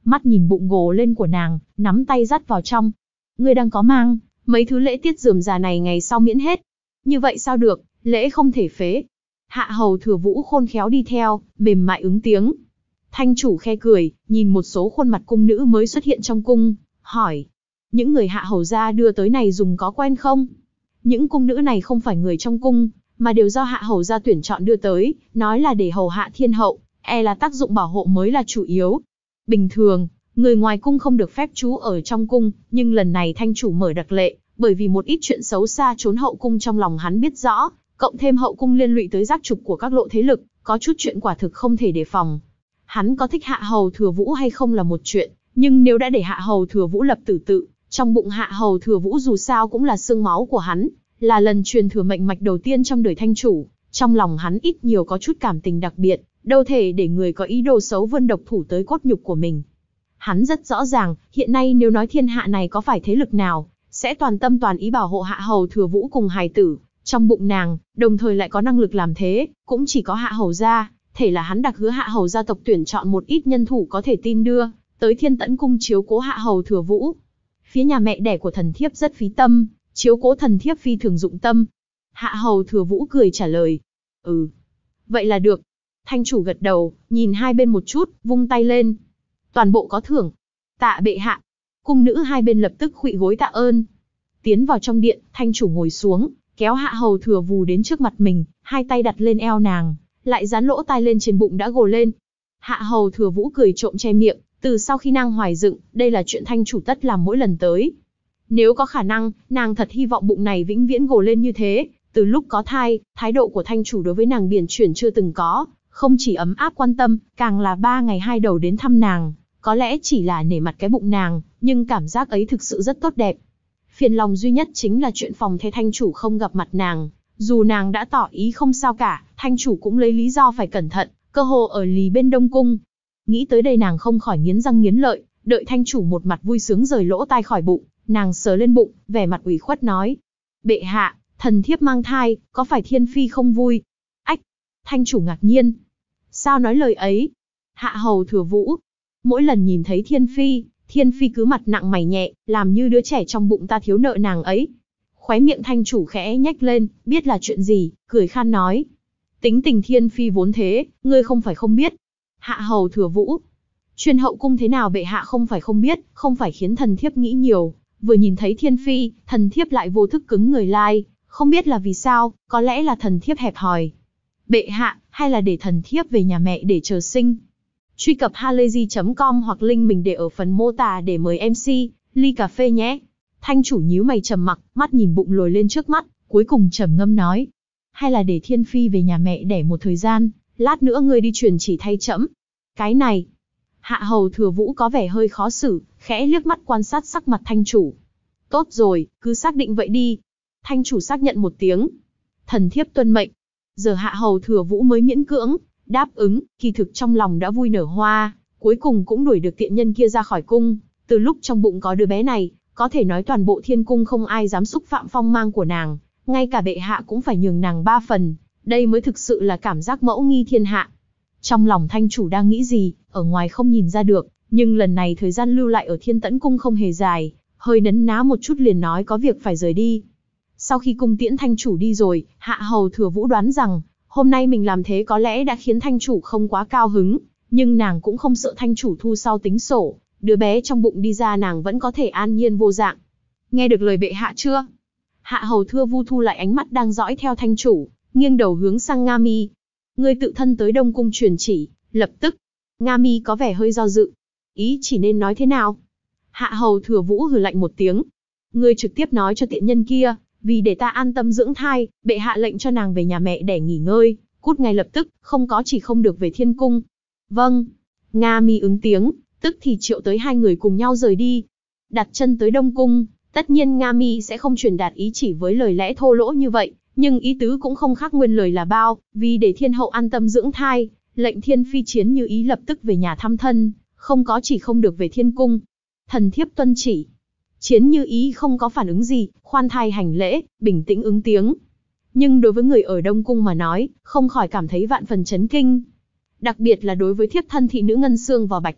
mắt nhìn bụng gồ lên của nàng, nắm tay dắt vào trong. Ngươi đang có mang, mấy thứ lễ tiết rườm rà này ngày sau miễn hết. Như vậy sao được, lễ không thể phế. Hạ hầu Thừa Vũ khôn khéo đi theo, mềm mại ứng tiếng. Thanh chủ khe cười, nhìn một số khuôn mặt cung nữ mới xuất hiện trong cung, hỏi. Những người hạ hầu gia đưa tới này dùng có quen không? Những cung nữ này không phải người trong cung, mà đều do hạ hầu gia tuyển chọn đưa tới, nói là để hầu hạ thiên hậu, là tác dụng bảo hộ mới là chủ yếu. Bình thường, người ngoài cung không được phép trú ở trong cung, nhưng lần này thanh chủ mở đặc lệ, bởi vì một ít chuyện xấu xa trốn hậu cung trong lòng hắn biết rõ, cộng thêm hậu cung liên lụy tới giác trục của các lộ thế lực, có chút chuyện quả thực không thể đề phòng. Hắn có thích hạ hầu Thừa Vũ hay không là một chuyện, nhưng nếu đã để hạ hầu Thừa Vũ lập tử tự, trong bụng hạ hầu Thừa Vũ dù sao cũng là xương máu của hắn, là lần truyền thừa mệnh mạch đầu tiên trong đời thanh chủ, trong lòng hắn ít nhiều có chút cảm tình đặc biệt, đâu thể để người có ý đồ xấu vươn độc thủ tới cốt nhục của mình. Hắn rất rõ ràng, hiện nay nếu nói thiên hạ này có phải thế lực nào, sẽ toàn tâm toàn ý bảo hộ hạ hầu Thừa Vũ cùng hài tử trong bụng nàng, đồng thời lại có năng lực làm thế, cũng chỉ có hạ hầu gia. Thể là hắn đặc hứa hạ hầu gia tộc tuyển chọn một ít nhân thủ có thể tin đưa tới Thiên Tẫn cung chiếu cố hạ hầu Thừa Vũ. Phía nhà mẹ đẻ của thần thiếp rất phí tâm, chiếu cố thần thiếp phi thường dụng tâm. Hạ hầu Thừa Vũ cười trả lời. Ừ, vậy là được. Thanh chủ gật đầu, nhìn hai bên một chút, vung tay lên. Toàn bộ có thưởng. Tạ bệ hạ. Cung nữ hai bên lập tức khuỵu gối tạ ơn. Tiến vào trong điện, thanh chủ ngồi xuống, kéo hạ hầu Thừa Vũ đến trước mặt mình, hai tay đặt lên eo nàng, lại dán lỗ tai lên trên bụng đã gồ lên. Hạ hầu Thừa Vũ cười trộm che miệng, từ sau khi nàng hoài dựng, đây là chuyện thanh chủ tất làm mỗi lần tới. Nếu có khả năng, nàng thật hy vọng bụng này vĩnh viễn gồ lên như thế. Từ lúc có thai, thái độ của thanh chủ đối với nàng biển chuyển chưa từng có, không chỉ ấm áp quan tâm, càng là 3 ngày 2 đầu đến thăm nàng. Có lẽ chỉ là nể mặt cái bụng nàng, nhưng cảm giác ấy thực sự rất tốt đẹp. Phiền lòng duy nhất chính là chuyện phòng thế thanh chủ không gặp mặt nàng. Dù nàng đã tỏ ý không sao cả, thanh chủ cũng lấy lý do phải cẩn thận, cơ hồ ở lì bên Đông Cung. Nghĩ tới đây nàng không khỏi nghiến răng nghiến lợi, đợi thanh chủ một mặt vui sướng rời lỗ tai khỏi bụng, nàng sờ lên bụng, vẻ mặt ủy khuất nói. Bệ hạ, thần thiếp mang thai, có phải thiên phi không vui? Ách! Thanh chủ ngạc nhiên. Sao nói lời ấy? Hạ hầu Thừa Vũ. Mỗi lần nhìn thấy thiên phi cứ mặt nặng mày nhẹ, làm như đứa trẻ trong bụng ta thiếu nợ nàng ấy. Khóe miệng thanh chủ khẽ nhếch lên, biết là chuyện gì, cười khan nói. Tính tình thiên phi vốn thế, ngươi không phải không biết. Hạ hầu Thừa Vũ. Chuyên hậu cung thế nào bệ hạ không phải không biết, không phải khiến thần thiếp nghĩ nhiều. Vừa nhìn thấy thiên phi, thần thiếp lại vô thức cứng người lai, không biết là vì sao, có lẽ là thần thiếp hẹp hòi. Bệ hạ, hay là để thần thiếp về nhà mẹ để chờ sinh. Truy cập halayzi.com hoặc link mình để ở phần mô tả để mời MC, ly cà phê nhé. Thanh chủ nhíu mày trầm mặc, mắt nhìn bụng lồi lên trước mắt, cuối cùng trầm ngâm nói. Hay là để thiên phi về nhà mẹ đẻ một thời gian, lát nữa ngươi đi truyền chỉ thay trẫm. Cái này. Hạ hầu Thừa Vũ có vẻ hơi khó xử, khẽ liếc mắt quan sát sắc mặt thanh chủ. Tốt rồi, cứ xác định vậy đi. Thanh chủ xác nhận một tiếng. Thần thiếp tuân mệnh. Giờ hạ hầu Thừa Vũ mới miễn cưỡng đáp ứng, kỳ thực trong lòng đã vui nở hoa, cuối cùng cũng đuổi được tiện nhân kia ra khỏi cung. Từ lúc trong bụng có đứa bé này, có thể nói toàn bộ thiên cung không ai dám xúc phạm phong mang của nàng, ngay cả bệ hạ cũng phải nhường nàng 3 phần, đây mới thực sự là cảm giác mẫu nghi thiên hạ. Trong lòng thanh chủ đang nghĩ gì, ở ngoài không nhìn ra được, nhưng lần này thời gian lưu lại ở Thiên Tẫn cung không hề dài, hơi nấn ná một chút liền nói có việc phải rời đi. Sau khi cung tiễn thanh chủ đi rồi, hạ hầu Thừa Vũ đoán rằng, hôm nay mình làm thế có lẽ đã khiến thanh chủ không quá cao hứng, nhưng nàng cũng không sợ thanh chủ thu sau tính sổ, đứa bé trong bụng đi ra nàng vẫn có thể an nhiên vô dạng. Nghe được lời bệ hạ chưa? Hạ hầu Thừa Vũ thu lại ánh mắt đang dõi theo thanh chủ, nghiêng đầu hướng sang Nga Mi. Ngươi tự thân tới Đông cung truyền chỉ, lập tức. Nga Mi có vẻ hơi do dự. Ý chỉ nên nói thế nào? Hạ hầu Thừa Vũ hừ lạnh một tiếng. Ngươi trực tiếp nói cho tiện nhân kia, vì để ta an tâm dưỡng thai, bệ hạ lệnh cho nàng về nhà mẹ để nghỉ ngơi, cút ngay lập tức, không có chỉ không được về thiên cung. Vâng. Nga Mi ứng tiếng, tức thì triệu tới 2 người cùng nhau rời đi. Đặt chân tới Đông cung, tất nhiên Nga Mi sẽ không truyền đạt ý chỉ với lời lẽ thô lỗ như vậy, nhưng ý tứ cũng không khác nguyên lời là bao, vì để thiên hậu an tâm dưỡng thai, lệnh thiên phi Chiến Như Ý lập tức về nhà thăm thân, không có chỉ không được về thiên cung. Thần thiếp tuân chỉ. Chiến Như Ý không có phản ứng gì, khoan thai hành lễ, bình tĩnh ứng tiếng. Nhưng đối với người ở Đông cung mà nói, không khỏi cảm thấy vạn phần chấn kinh. Đặc biệt là đối với thiếp thân thị nữ Ngân Xương và Bạch Tuyết,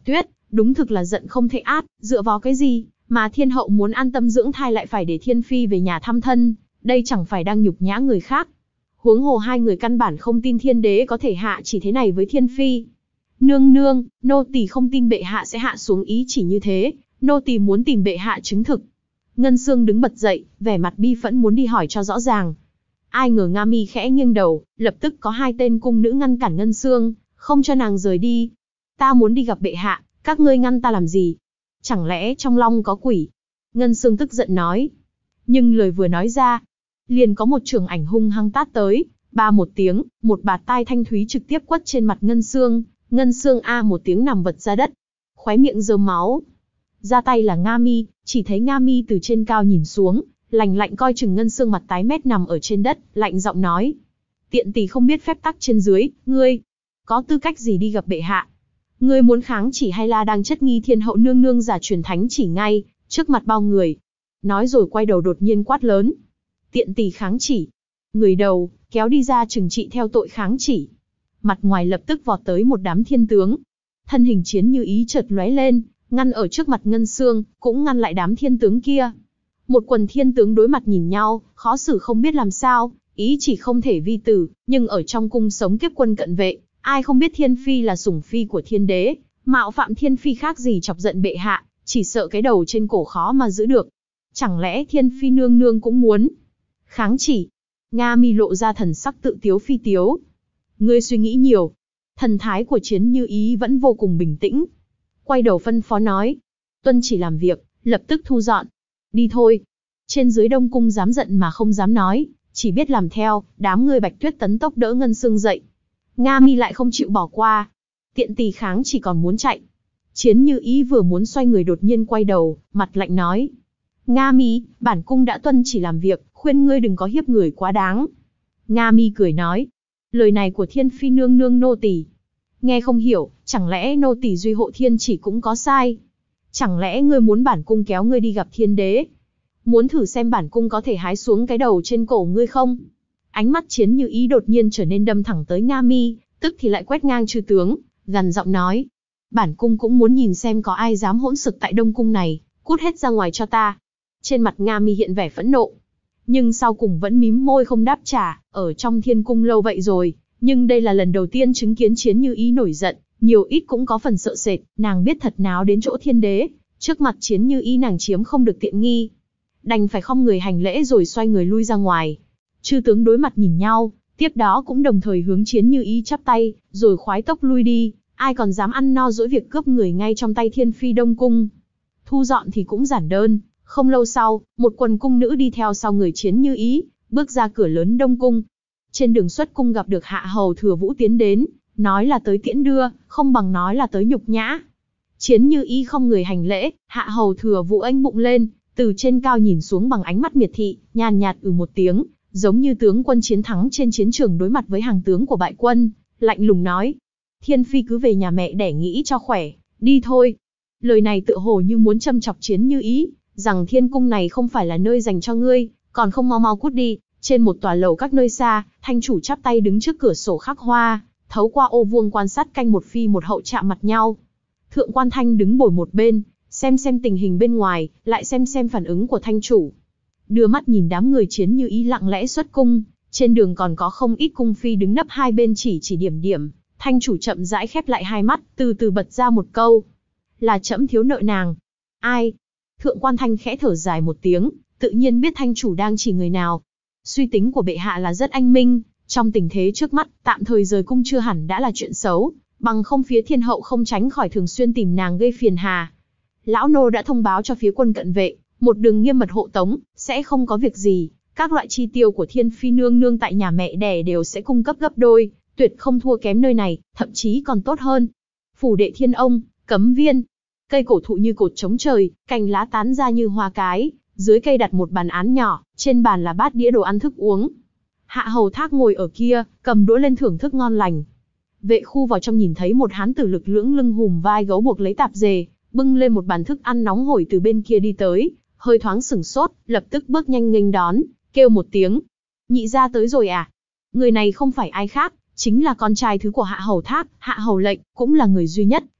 đúng thực là giận không thể át, dựa vào cái gì, mà thiên hậu muốn an tâm dưỡng thai lại phải để thiên phi về nhà thăm thân, đây chẳng phải đang nhục nhã người khác. Huống hồ hai người căn bản không tin thiên đế có thể hạ chỉ thế này với thiên phi. Nương nương, nô tỳ không tin bệ hạ sẽ hạ xuống ý chỉ như thế, nô tỳ muốn tìm bệ hạ chứng thực. Ngân Xương đứng bật dậy, vẻ mặt bi phẫn muốn đi hỏi cho rõ ràng. Ai ngờ Nga Mi khẽ nghiêng đầu, lập tức có hai tên cung nữ ngăn cản Ngân Xương, không cho nàng rời đi. Ta muốn đi gặp bệ hạ, các ngươi ngăn ta làm gì? Chẳng lẽ trong long có quỷ? Ngân Xương tức giận nói. Nhưng lời vừa nói ra, liền có một chưởng ảnh hung hăng tát tới, ba một tiếng, một bạt tai thanh thúy trực tiếp quất trên mặt Ngân Xương. Ngân Xương a một tiếng nằm vật ra đất, khóe miệng rơm máu. Ra tay là Nga Mi, chỉ thấy Nga Mi từ trên cao nhìn xuống, lạnh lạnh coi chừng Ngân Xương mặt tái mét nằm ở trên đất, lạnh giọng nói: tiện tỷ không biết phép tắc trên dưới, ngươi có tư cách gì đi gặp bệ hạ? Ngươi muốn kháng chỉ hay là đang chất nghi thiên hậu nương nương giả truyền thánh chỉ ngay trước mặt bao người? Nói rồi quay đầu đột nhiên quát lớn: tiện tỷ kháng chỉ! Người đầu kéo đi ra trừng trị theo tội kháng chỉ. Mặt ngoài lập tức vọt tới một đám thiên tướng. Thân hình Chiến Như Ý chợt lóe lên, ngăn ở trước mặt Ngân Xương, cũng ngăn lại đám thiên tướng kia. Một quần thiên tướng đối mặt nhìn nhau, khó xử không biết làm sao, ý chỉ không thể vi tử, nhưng ở trong cung sống kiếp quân cận vệ, ai không biết thiên phi là sủng phi của thiên đế, mạo phạm thiên phi khác gì chọc giận bệ hạ, chỉ sợ cái đầu trên cổ khó mà giữ được. Chẳng lẽ thiên phi nương nương cũng muốn kháng chỉ? Nga Mi lộ ra thần sắc tự tiếu phi tiếu. Ngươi suy nghĩ nhiều. Thần thái của Chiến Như Ý vẫn vô cùng bình tĩnh. Quay đầu phân phó nói: tuân chỉ làm việc, lập tức thu dọn. Đi thôi. Trên dưới Đông cung dám giận mà không dám nói, chỉ biết làm theo. Đám người Bạch Tuyết tấn tốc đỡ Ngân Xương dậy. Nga Mi lại không chịu bỏ qua. Tiện tỳ kháng chỉ còn muốn chạy. Chiến Như Ý vừa muốn xoay người đột nhiên quay đầu, mặt lạnh nói: Nga Mi, bản cung đã tuân chỉ làm việc, khuyên ngươi đừng có hiếp người quá đáng. Nga Mi cười nói: lời này của thiên phi nương nương nô tỳ nghe không hiểu, chẳng lẽ nô tỳ duy hộ thiên chỉ cũng có sai? Chẳng lẽ ngươi muốn bản cung kéo ngươi đi gặp thiên đế? Muốn thử xem bản cung có thể hái xuống cái đầu trên cổ ngươi không? Ánh mắt Chiến Như Ý đột nhiên trở nên đâm thẳng tới Nga Mi, tức thì lại quét ngang chư tướng, gằn giọng nói: bản cung cũng muốn nhìn xem có ai dám hỗn xực tại Đông cung này, cút hết ra ngoài cho ta. Trên mặt Nga Mi hiện vẻ phẫn nộ, nhưng sau cùng vẫn mím môi không đáp trả. Ở trong thiên cung lâu vậy rồi, nhưng đây là lần đầu tiên chứng kiến Chiến Như Ý nổi giận, nhiều ít cũng có phần sợ sệt. Nàng biết thật náo đến chỗ thiên đế, trước mặt Chiến Như Ý nàng chiếm không được tiện nghi, đành phải khom người hành lễ rồi xoay người lui ra ngoài. Chư tướng đối mặt nhìn nhau, tiếp đó cũng đồng thời hướng Chiến Như Ý chắp tay, rồi khoái tốc lui đi. Ai còn dám ăn no dỗi việc cướp người ngay trong tay thiên phi Đông cung? Thu dọn thì cũng giản đơn. Không lâu sau, một quần cung nữ đi theo sau người Chiến Như Ý, bước ra cửa lớn Đông cung. Trên đường xuất cung gặp được Hạ Hầu Thừa Vũ tiến đến, nói là tới tiễn đưa, không bằng nói là tới nhục nhã. Chiến Như Ý không người hành lễ, Hạ Hầu Thừa Vũ ênh bụng lên, từ trên cao nhìn xuống bằng ánh mắt miệt thị, nhàn nhạt một tiếng, giống như tướng quân chiến thắng trên chiến trường đối mặt với hàng tướng của bại quân, lạnh lùng nói: thiên phi cứ về nhà mẹ đẻ nghĩ cho khỏe, đi thôi. Lời này tựa hồ như muốn châm chọc Chiến Như Ý, rằng thiên cung này không phải là nơi dành cho ngươi, còn không mau mau cút đi. Trên một tòa lầu các nơi xa, thanh chủ chắp tay đứng trước cửa sổ khắc hoa, thấu qua ô vuông quan sát canh một phi một hậu chạm mặt nhau. Thượng quan Thanh đứng bồi một bên, xem tình hình bên ngoài, lại xem phản ứng của thanh chủ. Đưa mắt nhìn đám người Chiến Như Ý lặng lẽ xuất cung, trên đường còn có không ít cung phi đứng nấp hai bên chỉ điểm. Thanh chủ chậm rãi khép lại hai mắt, từ từ bật ra một câu: là trẫm thiếu nợ nàng. Ai? Thượng quan Thanh khẽ thở dài một tiếng, tự nhiên biết thanh chủ đang chỉ người nào. Suy tính của bệ hạ là rất anh minh, trong tình thế trước mắt, tạm thời rời cung chưa hẳn đã là chuyện xấu, bằng không phía thiên hậu không tránh khỏi thường xuyên tìm nàng gây phiền hà. Lão nô đã thông báo cho phía quân cận vệ, một đường nghiêm mật hộ tống, sẽ không có việc gì. Các loại chi tiêu của thiên phi nương nương tại nhà mẹ đẻ đều sẽ cung cấp gấp đôi, tuyệt không thua kém nơi này, thậm chí còn tốt hơn. Phủ đệ thiên ông, cấm viên, cây cổ thụ như cột chống trời, cành lá tán ra như hoa cái. Dưới cây đặt một bàn án nhỏ, trên bàn là bát đĩa đồ ăn thức uống. Hạ Hầu Thác ngồi ở kia, cầm đũa lên thưởng thức ngon lành. Vệ khu vào trong nhìn thấy một hán tử lực lưỡng lưng hùm vai gấu buộc lấy tạp dề, bưng lên một bàn thức ăn nóng hổi từ bên kia đi tới, hơi thoáng sửng sốt, lập tức bước nhanh nghênh đón, kêu một tiếng: nhị gia tới rồi à? Người này không phải ai khác, chính là con trai thứ của Hạ Hầu Thác, Hạ Hầu Lệnh, cũng là người duy nhất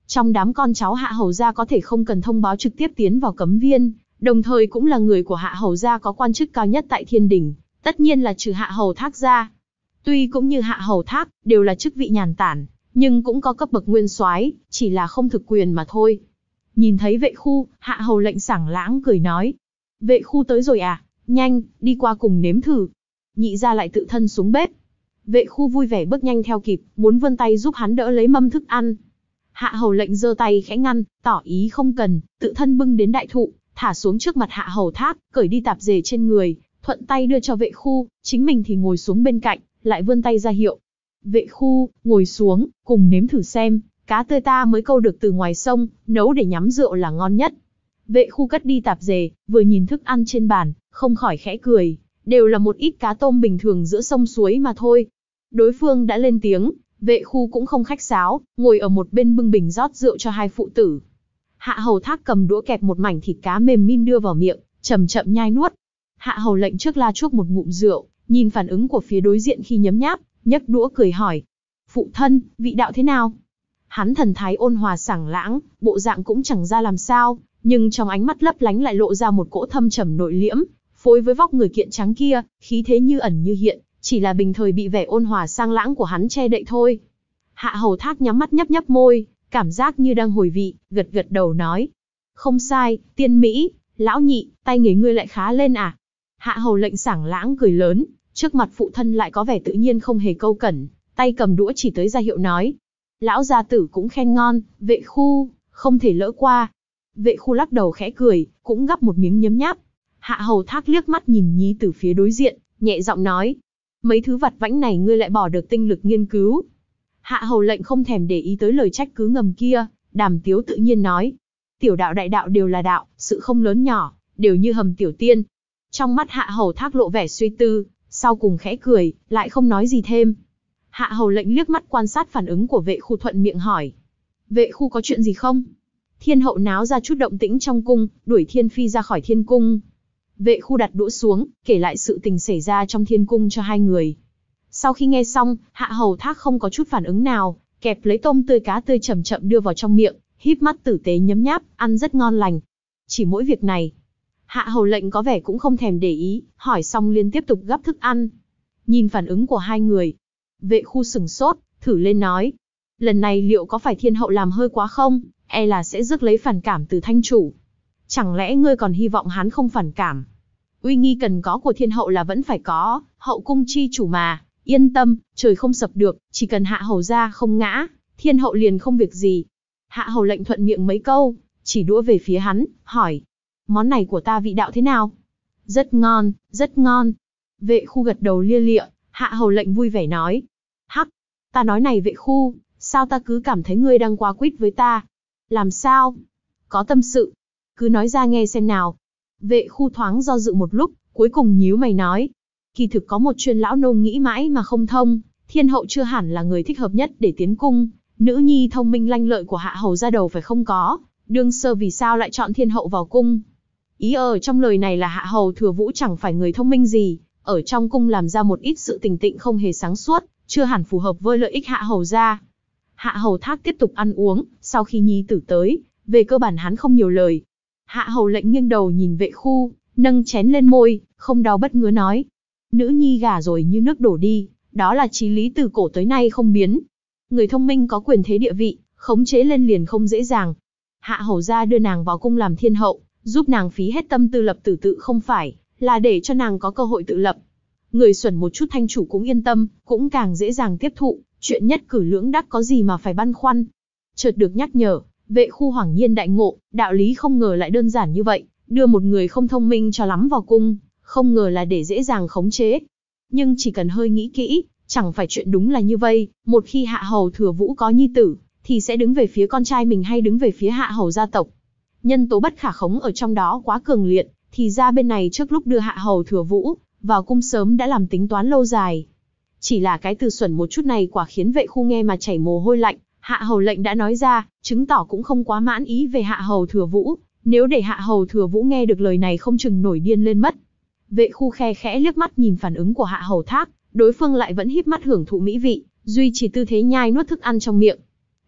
Trong đám con cháu Hạ Hầu gia có thể không cần thông báo trực tiếp tiến vào cấm viên, đồng thời cũng là người của Hạ Hầu gia có quan chức cao nhất tại Thiên Đình, tất nhiên là trừ Hạ Hầu Thác ra. Tuy cũng như Hạ Hầu Thác, đều là chức vị nhàn tản, nhưng cũng có cấp bậc nguyên soái, chỉ là không thực quyền mà thôi. Nhìn thấy Vệ Khu, Hạ Hầu lệnh sảng lãng cười nói. Vệ Khu tới rồi à, nhanh, đi qua cùng nếm thử. Nhị gia lại tự thân xuống bếp. Vệ Khu vui vẻ bước nhanh theo kịp, muốn vươn tay giúp hắn đỡ lấy mâm thức ăn. Hạ Hầu lệnh giơ tay khẽ ngăn, tỏ ý không cần, tự thân bưng đến đại thụ, thả xuống trước mặt Hạ Hầu Thác, cởi đi tạp dề trên người, thuận tay đưa cho Vệ Khu, chính mình thì ngồi xuống bên cạnh, lại vươn tay ra hiệu. Vệ Khu, ngồi xuống, cùng nếm thử xem, cá tươi ta mới câu được từ ngoài sông, nấu để nhắm rượu là ngon nhất. Vệ Khu cất đi tạp dề, vừa nhìn thức ăn trên bàn, không khỏi khẽ cười, đều là một ít cá tôm bình thường giữa sông suối mà thôi. Đối phương đã lên tiếng, Vệ Khu cũng không khách sáo, ngồi ở một bên bưng bình rót rượu cho hai phụ tử. Hạ Hầu Thác cầm đũa kẹp một mảnh thịt cá mềm min đưa vào miệng, chậm chậm nhai nuốt. Hạ Hầu lệnh trước la chuốc một ngụm rượu, nhìn phản ứng của phía đối diện khi nhấm nháp, nhấc đũa cười hỏi. Phụ thân, vị đạo thế nào? Hắn thần thái ôn hòa sảng lãng, bộ dạng cũng chẳng ra làm sao, nhưng trong ánh mắt lấp lánh lại lộ ra một cỗ thâm trầm nội liễm, phối với vóc người kiện trắng kia, khí thế như ẩn như hiện, chỉ là bình thời bị vẻ ôn hòa sang lãng của hắn che đậy thôi. Hạ Hầu Thác nhắm mắt nhấp nhấp môi, cảm giác như đang hồi vị, gật gật đầu nói. Không sai, tiên Mỹ, lão nhị, tay nghề ngươi lại khá lên à? Hạ Hầu lệnh sảng lãng cười lớn, trước mặt phụ thân lại có vẻ tự nhiên không hề câu cẩn, tay cầm đũa chỉ tới ra hiệu nói. Lão gia tử cũng khen ngon, Vệ Khu, không thể lỡ qua. Vệ Khu lắc đầu khẽ cười, cũng gắp một miếng nhấm nháp. Hạ Hầu Thác liếc mắt nhìn nhí từ phía đối diện, nhẹ giọng nói. Mấy thứ vặt vãnh này ngươi lại bỏ được tinh lực nghiên cứu. Hạ Hầu lệnh không thèm để ý tới lời trách cứ ngầm kia, đàm tiếu tự nhiên nói. Tiểu đạo đại đạo đều là đạo, sự không lớn nhỏ, đều như hầm tiểu tiên. Trong mắt Hạ Hầu Thác lộ vẻ suy tư, sau cùng khẽ cười, lại không nói gì thêm. Hạ Hầu lệnh liếc mắt quan sát phản ứng của Vệ Khu thuận miệng hỏi. Vệ Khu có chuyện gì không? Thiên hậu náo ra chút động tĩnh trong cung, đuổi Thiên Phi ra khỏi thiên cung. Vệ Khu đặt đũa xuống, kể lại sự tình xảy ra trong thiên cung cho hai người. Sau khi nghe xong, Hạ Hầu Thác không có chút phản ứng nào, kẹp lấy tôm tươi cá tươi chậm chậm đưa vào trong miệng, híp mắt tử tế nhấm nháp, ăn rất ngon lành. Chỉ mỗi việc này, Hạ Hầu lệnh có vẻ cũng không thèm để ý, hỏi xong liền tiếp tục gắp thức ăn. Nhìn phản ứng của hai người, Vệ Khu sửng sốt, thử lên nói. Lần này liệu có phải thiên hậu làm hơi quá không? E là sẽ rước lấy phản cảm từ thanh chủ. Chẳng lẽ ngươi còn hy vọng hắn không phản cảm? Uy nghi cần có của thiên hậu là vẫn phải có, hậu cung chi chủ mà. Yên tâm, trời không sập được, chỉ cần Hạ Hầu gia không ngã, thiên hậu liền không việc gì. Hạ Hầu lệnh thuận miệng mấy câu, chỉ đũa về phía hắn, hỏi. Món này của ta vị đạo thế nào? Rất ngon, rất ngon. Vệ Khu gật đầu lia lịa, Hạ Hầu lệnh vui vẻ nói. Hắc, ta nói này Vệ Khu, sao ta cứ cảm thấy ngươi đang quá quýt với ta? Làm sao? Có tâm sự? Cứ nói ra nghe xem nào. Vệ Khu thoáng do dự một lúc, cuối cùng nhíu mày nói. Kỳ thực có một chuyện lão nô nghĩ mãi mà không thông, thiên hậu chưa hẳn là người thích hợp nhất để tiến cung. Nữ nhi thông minh lanh lợi của Hạ Hầu ra đầu phải không có, đương sơ vì sao lại chọn thiên hậu vào cung? Ý ở trong lời này là Hạ Hầu Thừa Vũ chẳng phải người thông minh gì, ở trong cung làm ra một ít sự tình tịnh không hề sáng suốt, chưa hẳn phù hợp với lợi ích Hạ Hầu gia. Hạ Hầu Thác tiếp tục ăn uống, sau khi nhi tử tới, về cơ bản hắn không nhiều lời. Hạ Hầu lệnh nghiêng đầu nhìn Vệ Khu, nâng chén lên môi, không đau bất ngứa nói. Nữ nhi gả rồi như nước đổ đi, đó là chí lý từ cổ tới nay không biến. Người thông minh có quyền thế địa vị, khống chế lên liền không dễ dàng. Hạ Hầu gia đưa nàng vào cung làm thiên hậu, giúp nàng phí hết tâm tư lập tử tự không phải, là để cho nàng có cơ hội tự lập. Người xuẩn một chút thanh chủ cũng yên tâm, cũng càng dễ dàng tiếp thụ, chuyện nhất cử lưỡng đắc có gì mà phải băn khoăn. Chợt được nhắc nhở, Vệ Khu hoảng nhiên đại ngộ, đạo lý không ngờ lại đơn giản như vậy, đưa một người không thông minh cho lắm vào cung, không ngờ là để dễ dàng khống chế. Nhưng chỉ cần hơi nghĩ kỹ, chẳng phải chuyện đúng là như vậy, một khi Hạ Hầu Thừa Vũ có nhi tử, thì sẽ đứng về phía con trai mình hay đứng về phía Hạ Hầu gia tộc. Nhân tố bất khả khống ở trong đó quá cường liệt, thì ra bên này trước lúc đưa Hạ Hầu Thừa Vũ vào cung sớm đã làm tính toán lâu dài. Chỉ là cái từ xuẩn một chút này quả khiến Vệ Khu nghe mà chảy mồ hôi lạnh. Hạ Hầu lệnh đã nói ra, chứng tỏ cũng không quá mãn ý về Hạ Hầu Thừa Vũ. Nếu để Hạ Hầu Thừa Vũ nghe được lời này không chừng nổi điên lên mất. Vệ Khu khe khẽ liếc mắt nhìn phản ứng của Hạ Hầu Thác, đối phương lại vẫn híp mắt hưởng thụ mỹ vị, duy trì tư thế nhai nuốt thức ăn trong miệng.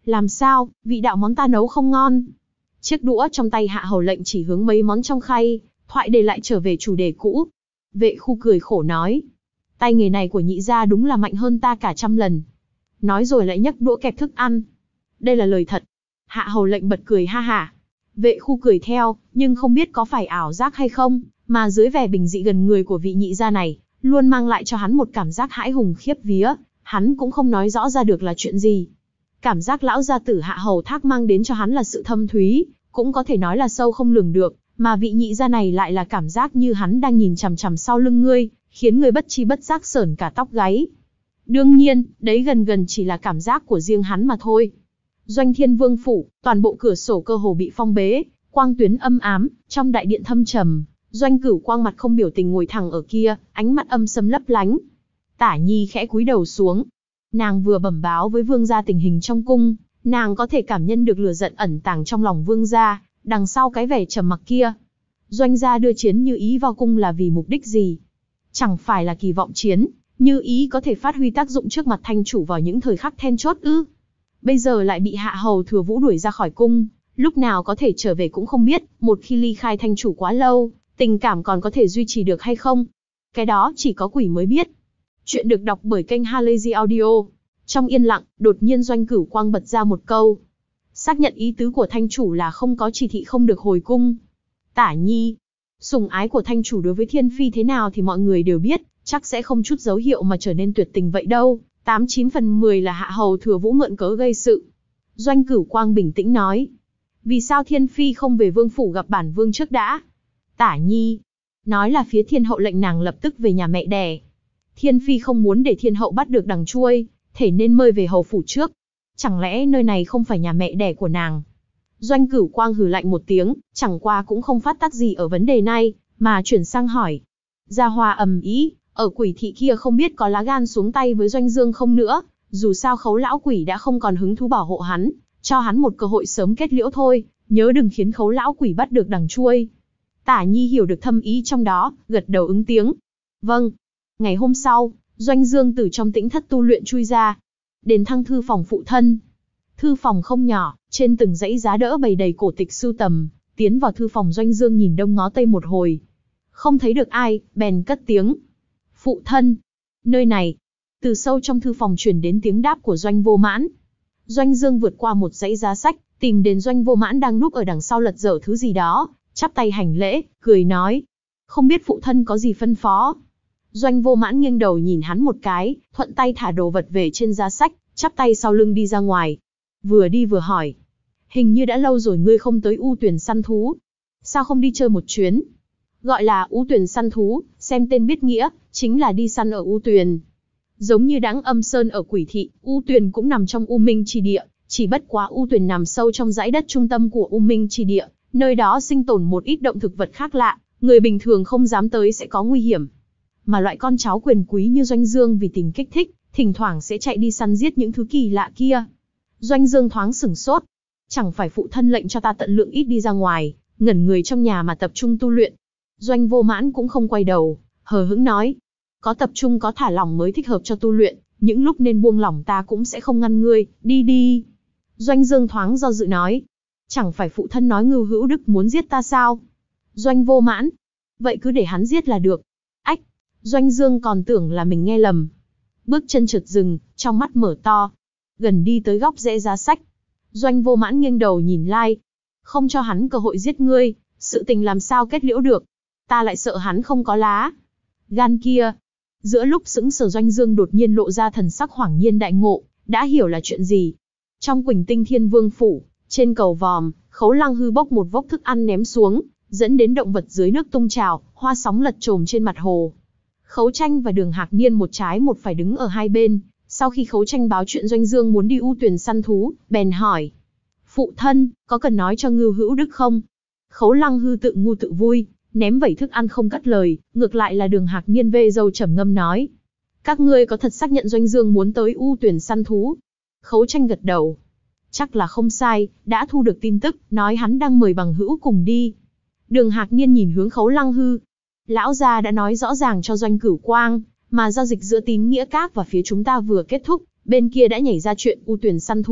Làm sao, vị đạo món ta nấu không ngon? Chiếc đũa trong tay Hạ Hầu lệnh chỉ hướng mấy món trong khay, thoại đề lại trở về chủ đề cũ. Vệ Khu cười khổ nói, tay nghề này của nhị gia đúng là mạnh hơn ta cả 100 lần. Nói rồi lại nhấc đũa kẹp thức ăn. Đây là lời thật. Hạ Hầu lệnh bật cười ha hả. Vệ Khu cười theo, nhưng không biết có phải ảo giác hay không, mà dưới vẻ bình dị gần người của vị nhị gia này, luôn mang lại cho hắn một cảm giác hãi hùng khiếp vía, hắn cũng không nói rõ ra được là chuyện gì. Cảm giác lão gia tử Hạ Hầu Thác mang đến cho hắn là sự thâm thúy, cũng có thể nói là sâu không lường được, mà vị nhị gia này lại là cảm giác như hắn đang nhìn chằm chằm sau lưng ngươi, khiến người bất chi bất giác sởn cả tóc gáy. Đương nhiên, đấy gần gần chỉ là cảm giác của riêng hắn mà thôi. Doanh Thiên Vương phủ, toàn bộ cửa sổ cơ hồ bị phong bế, quang tuyến âm ám, trong đại điện thâm trầm, Doanh Cửu Quang mặt không biểu tình ngồi thẳng ở kia, ánh mắt âm sâm lấp lánh. Tả Nhi khẽ cúi đầu xuống. Nàng vừa bẩm báo với vương gia tình hình trong cung, nàng có thể cảm nhận được lửa giận ẩn tàng trong lòng vương gia, đằng sau cái vẻ trầm mặc kia. Doanh gia đưa Chiến Như Ý vào cung là vì mục đích gì? Chẳng phải là kỳ vọng Chiến Như Ý có thể phát huy tác dụng trước mặt thanh chủ vào những thời khắc then chốt ư? Bây giờ lại bị Hạ Hầu Thừa Vũ đuổi ra khỏi cung, lúc nào có thể trở về cũng không biết, một khi ly khai thanh chủ quá lâu, tình cảm còn có thể duy trì được hay không? Cái đó chỉ có quỷ mới biết. Chuyện được đọc bởi kênh Halazy Audio. Trong yên lặng, đột nhiên Doanh Cửu Quang bật ra một câu. Xác nhận ý tứ của thanh chủ là không có chỉ thị không được hồi cung. Tả Nhi, sủng ái của thanh chủ đối với Thiên Phi thế nào thì mọi người đều biết, chắc sẽ không chút dấu hiệu mà trở nên tuyệt tình vậy đâu. 89 phần 10 là Hạ Hầu Thừa Vũ mượn cớ gây sự. Doanh Cửu Quang bình tĩnh nói. Vì sao Thiên Phi không về vương phủ gặp bản vương trước đã? Tả Nhi, nói là phía Thiên Hậu lệnh nàng lập tức về nhà mẹ đẻ. Thiên Phi không muốn để Thiên Hậu bắt được đằng chuôi, thể nên mời về hầu phủ trước. Chẳng lẽ nơi này không phải nhà mẹ đẻ của nàng? Doanh Cửu Quang hừ lạnh một tiếng, chẳng qua cũng không phát tác gì ở vấn đề này, mà chuyển sang hỏi. Gia Hoa ầm ĩ, ở Quỷ thị kia không biết có lá gan xuống tay với Doanh Dương không nữa, dù sao Khấu lão quỷ đã không còn hứng thú bảo hộ hắn, cho hắn một cơ hội sớm kết liễu thôi, nhớ đừng khiến Khấu lão quỷ bắt được đằng chuôi. Tả Nhi hiểu được thâm ý trong đó, gật đầu ứng tiếng. Vâng. Ngày hôm sau, Doanh Dương từ trong tĩnh thất tu luyện chui ra, đến thăng thư phòng phụ thân. Thư phòng không nhỏ, trên từng dãy giá đỡ bày đầy cổ tịch sưu tầm, tiến vào thư phòng Doanh Dương nhìn đông ngó tây một hồi. Không thấy được ai, bèn cất tiếng. Phụ thân, nơi này. Từ sâu trong thư phòng truyền đến tiếng đáp của Doanh Vô Mãn. Doanh Dương vượt qua một dãy giá sách, tìm đến Doanh Vô Mãn đang núp ở đằng sau lật dở thứ gì đó, chắp tay hành lễ, cười nói. Không biết phụ thân có gì phân phó. Doanh Vô Mãn nghiêng đầu nhìn hắn một cái, thuận tay thả đồ vật về trên giá sách, chắp tay sau lưng đi ra ngoài. Vừa đi vừa hỏi. Hình như đã lâu rồi ngươi không tới U Tuyền săn thú. Sao không đi chơi một chuyến? Gọi là U Tuyền săn thú, xem tên biết nghĩa, chính là đi săn ở U Tuyền. Giống như Đãng Âm Sơn ở Quỷ thị, U Tuyền cũng nằm trong U Minh Chi Địa, chỉ bất quá U Tuyền nằm sâu trong dãy đất trung tâm của U Minh Chi Địa, nơi đó sinh tồn một ít động thực vật khác lạ, người bình thường không dám tới sẽ có nguy hiểm. Mà loại con cháu quyền quý như Doanh Dương vì tình kích thích, thỉnh thoảng sẽ chạy đi săn giết những thứ kỳ lạ kia. Doanh Dương thoáng sửng sốt. Chẳng phải phụ thân lệnh cho ta tận lượng ít đi ra ngoài, ngẩn người trong nhà mà tập trung tu luyện. Doanh Vô Mãn cũng không quay đầu, hờ hững nói. Có tập trung có thả lỏng mới thích hợp cho tu luyện, những lúc nên buông lỏng ta cũng sẽ không ngăn ngươi, đi đi. Doanh Dương thoáng do dự nói. Chẳng phải phụ thân nói Ngưu Hữu Đức muốn giết ta sao? Doanh Vô Mãn. Vậy cứ để hắn giết là được. Ách, Doanh Dương còn tưởng là mình nghe lầm. Bước chân chợt dừng, trong mắt mở to. Gần đi tới góc rẽ giá sách. Doanh Vô Mãn nghiêng đầu nhìn Lai. Không cho hắn cơ hội giết ngươi, sự tình làm sao kết liễu được. Ta lại sợ hắn không có lá gan kia. Giữa lúc sững sờ Doanh Dương đột nhiên lộ ra thần sắc hoảng nhiên đại ngộ, đã hiểu là chuyện gì. Trong Quỳnh Tinh Thiên Vương phủ, trên cầu vòm, Khấu Lăng Hư bốc một vốc thức ăn ném xuống, dẫn đến động vật dưới nước tung trào, hoa sóng lật chồm trên mặt hồ. Khấu Tranh và Đường Hạc Niên một trái một phải đứng ở hai bên. Sau khi Khấu Tranh báo chuyện Doanh Dương muốn đi U Tuyền săn thú, bèn hỏi. Phụ thân, có cần nói cho Ngưu Hữu Đức không? Khấu Lăng Hư tự ngu tự vui, ném vẩy thức ăn không cất lời, ngược lại là Đường Hạc Niên vê râu trầm ngâm nói. Các ngươi có thật xác nhận Doanh Dương muốn tới U Tuyền săn thú? Khấu Tranh gật đầu. Chắc là không sai, đã thu được tin tức, nói hắn đang mời bằng hữu cùng đi. Đường Hạc Niên nhìn hướng Khấu Lăng Hư. Lão gia đã nói rõ ràng cho Doanh Cửu Quang, mà giao dịch giữa Tín Nghĩa Các và phía chúng ta vừa kết thúc, bên kia đã nhảy ra chuyện U Tuyền săn thú,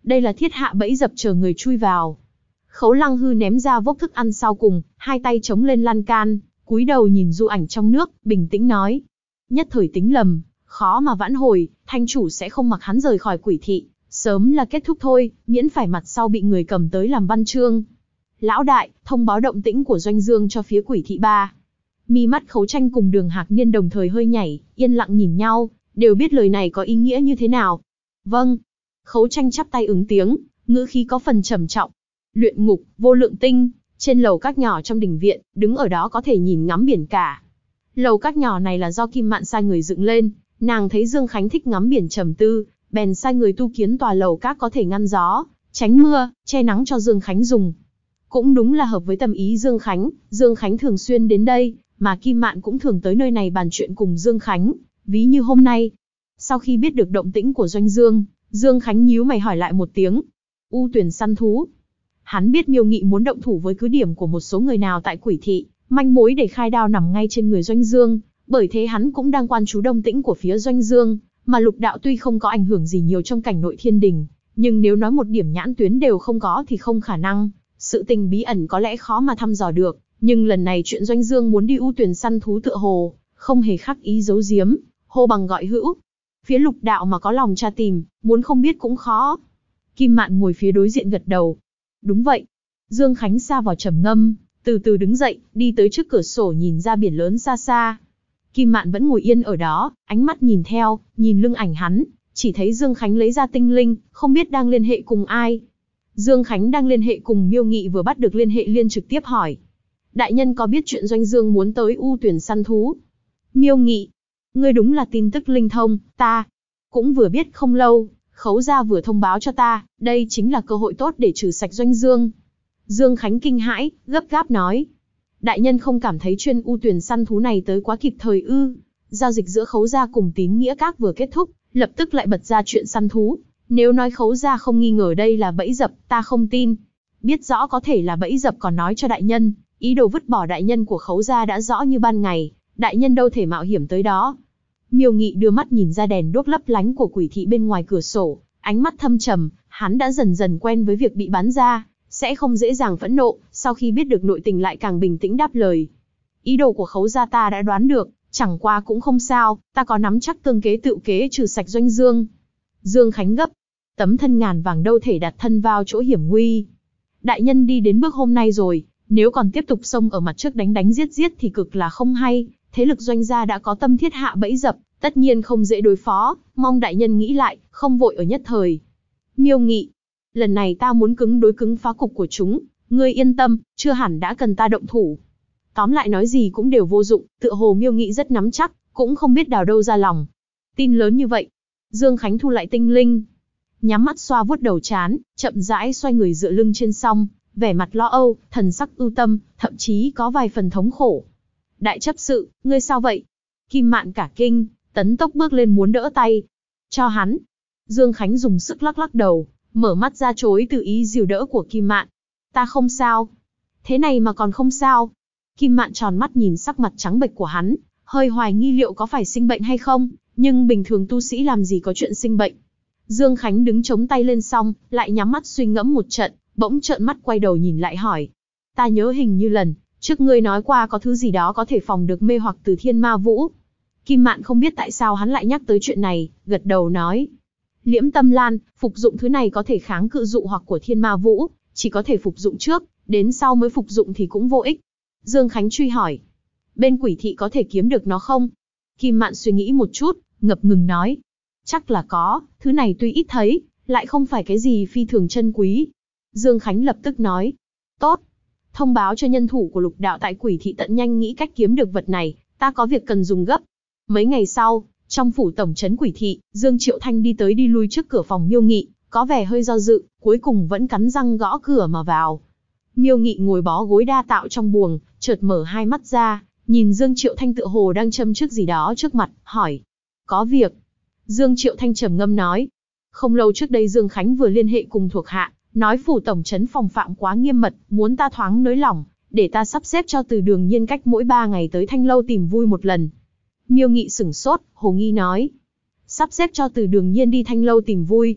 Đây là thiết hạ bẫy dập chờ người chui vào. Khấu Lăng Hư ném ra vốc thức ăn sau cùng, hai tay chống lên lan can, cúi đầu nhìn du ảnh trong nước, bình tĩnh nói. Nhất thời tính lầm, khó mà vãn hồi, thanh chủ sẽ không mặc hắn rời khỏi Quỷ thị, sớm là kết thúc thôi, miễn phải mặt sau bị người cầm tới làm văn chương. Lão đại, thông báo động tĩnh của Doanh Dương cho phía Quỷ thị ba. Mi mắt Khấu Tranh cùng Đường Hạc Niên đồng thời hơi nhảy, yên lặng nhìn nhau, đều biết lời này có ý nghĩa như thế nào. Vâng. Khấu Tranh chắp tay ứng tiếng, ngữ khí có phần trầm trọng. Luyện ngục, vô lượng tinh, trên lầu các nhỏ trong đình viện, đứng ở đó có thể nhìn ngắm biển cả. Lầu các nhỏ này là do Kim Mạn sai người dựng lên, nàng thấy Dương Khánh thích ngắm biển trầm tư, bèn sai người tu kiến tòa lầu các có thể ngăn gió, tránh mưa, che nắng cho Dương Khánh dùng. Cũng đúng là hợp với tâm ý Dương Khánh thường xuyên đến đây, mà Kim Mạn cũng thường tới nơi này bàn chuyện cùng Dương Khánh, ví như hôm nay. Sau khi biết được động tĩnh của Doanh Dương, Dương Khánh nhíu mày hỏi lại một tiếng. U tuyển săn thú. Hắn biết Miêu Nghị muốn động thủ với cứ điểm của một số người nào tại Quỷ thị, manh mối để khai đao nằm ngay trên người Doanh Dương, bởi thế hắn cũng đang quan chú động tĩnh của phía Doanh Dương, mà Lục đạo tuy không có ảnh hưởng gì nhiều trong cảnh nội thiên đình, nhưng nếu nói một điểm nhãn tuyến đều không có thì không khả năng, sự tình bí ẩn có lẽ khó mà thăm dò được, nhưng lần này chuyện Doanh Dương muốn đi U tuyển săn thú tựa hồ không hề khắc ý giấu giếm, hô bằng gọi hữu. Phía Lục đạo mà có lòng tra tìm, muốn không biết cũng khó. Kim Mạn ngồi phía đối diện gật đầu. Đúng vậy. Dương Khánh sa vào trầm ngâm, từ từ đứng dậy, đi tới trước cửa sổ nhìn ra biển lớn xa xa. Kim Mạn vẫn ngồi yên ở đó, ánh mắt nhìn theo, nhìn lưng ảnh hắn, chỉ thấy Dương Khánh lấy ra tinh linh, không biết đang liên hệ cùng ai. Dương Khánh đang liên hệ cùng Miêu Nghị vừa bắt được liên hệ liên trực tiếp hỏi. Đại nhân có biết chuyện Doanh Dương muốn tới U tuyển săn thú? Miêu Nghị. Ngươi đúng là tin tức linh thông, ta cũng vừa biết không lâu, Khấu gia vừa thông báo cho ta, đây chính là cơ hội tốt để trừ sạch Doanh Dương. Dương Khánh kinh hãi, gấp gáp nói. Đại nhân không cảm thấy chuyên U tuyển săn thú này tới quá kịp thời ư? Giao dịch giữa Khấu gia cùng Tín Nghĩa Các vừa kết thúc, lập tức lại bật ra chuyện săn thú. Nếu nói Khấu gia không nghi ngờ đây là bẫy dập, ta không tin. Biết rõ có thể là bẫy dập còn nói cho đại nhân, ý đồ vứt bỏ đại nhân của Khấu gia đã rõ như ban ngày, đại nhân đâu thể mạo hiểm tới đó. Miêu Nghị đưa mắt nhìn ra đèn đuốc lấp lánh của Quỷ thị bên ngoài cửa sổ, ánh mắt thâm trầm, hắn đã dần dần quen với việc bị bán ra, sẽ không dễ dàng phẫn nộ, sau khi biết được nội tình lại càng bình tĩnh đáp lời. Ý đồ của Khấu gia ta đã đoán được, chẳng qua cũng không sao, ta có nắm chắc tương kế tựu kế trừ sạch Doanh Dương. Dương Khánh gấp, tấm thân ngàn vàng đâu thể đặt thân vào chỗ hiểm nguy. Đại nhân đi đến bước hôm nay rồi, nếu còn tiếp tục xông ở mặt trước đánh đánh giết giết thì cực là không hay. Thế lực Doanh gia đã có tâm thiết hạ bẫy dập, tất nhiên không dễ đối phó, mong đại nhân nghĩ lại, không vội ở nhất thời. Miêu Nghị. Lần này ta muốn cứng đối cứng phá cục của chúng, ngươi yên tâm, chưa hẳn đã cần ta động thủ. Tóm lại nói gì cũng đều vô dụng, tựa hồ Miêu Nghị rất nắm chắc, cũng không biết đào đâu ra lòng. Tin lớn như vậy. Dương Khánh thu lại tinh linh, nhắm mắt xoa vuốt đầu trán, chậm rãi xoay người dựa lưng trên song, vẻ mặt lo âu, thần sắc ưu tâm, thậm chí có vài phần thống khổ. Đại chấp sự, ngươi sao vậy? Kim Mạn cả kinh, tấn tốc bước lên muốn đỡ tay. Cho hắn. Dương Khánh dùng sức lắc lắc đầu, mở mắt ra chối từ ý dìu đỡ của Kim Mạn. Ta không sao. Thế này mà còn không sao. Kim Mạn tròn mắt nhìn sắc mặt trắng bệch của hắn, hơi hoài nghi liệu có phải sinh bệnh hay không, nhưng bình thường tu sĩ làm gì có chuyện sinh bệnh. Dương Khánh đứng chống tay lên xong, lại nhắm mắt suy ngẫm một trận, bỗng trợn mắt quay đầu nhìn lại hỏi. Ta nhớ hình như lần trước ngươi nói qua có thứ gì đó có thể phòng được mê hoặc từ Thiên Ma Vũ. Kim Mạn không biết tại sao hắn lại nhắc tới chuyện này, gật đầu nói. Liễm Tâm Lan, phục dụng thứ này có thể kháng cự dụ hoặc của Thiên Ma Vũ, chỉ có thể phục dụng trước, đến sau mới phục dụng thì cũng vô ích. Dương Khánh truy hỏi. Bên Quỷ thị có thể kiếm được nó không? Kim Mạn suy nghĩ một chút, ngập ngừng nói. Chắc là có, thứ này tuy ít thấy, lại không phải cái gì phi thường chân quý. Dương Khánh lập tức nói. Tốt. Thông báo cho nhân thủ của Lục đạo tại Quỷ thị tận nhanh nghĩ cách kiếm được vật này, ta có việc cần dùng gấp. Mấy ngày sau, trong phủ tổng trấn Quỷ thị, Dương Triệu Thanh đi tới đi lui trước cửa phòng Miêu Nghị, có vẻ hơi do dự, cuối cùng vẫn cắn răng gõ cửa mà vào. Miêu Nghị ngồi bó gối đa tạo trong buồng, chợt mở hai mắt ra, nhìn Dương Triệu Thanh tựa hồ đang châm trước gì đó trước mặt, hỏi. Có việc. Dương Triệu Thanh trầm ngâm nói. Không lâu trước đây Dương Khánh vừa liên hệ cùng thuộc hạ, nói phủ tổng trấn phòng phạm quá nghiêm mật, muốn ta thoáng nới lỏng, để ta sắp xếp cho Từ Đường Nhiên cách mỗi 3 ngày tới Thanh lâu tìm vui một lần. Miêu Nghị sửng sốt, hồ nghi nói. Sắp xếp cho Từ Đường Nhiên đi Thanh lâu tìm vui.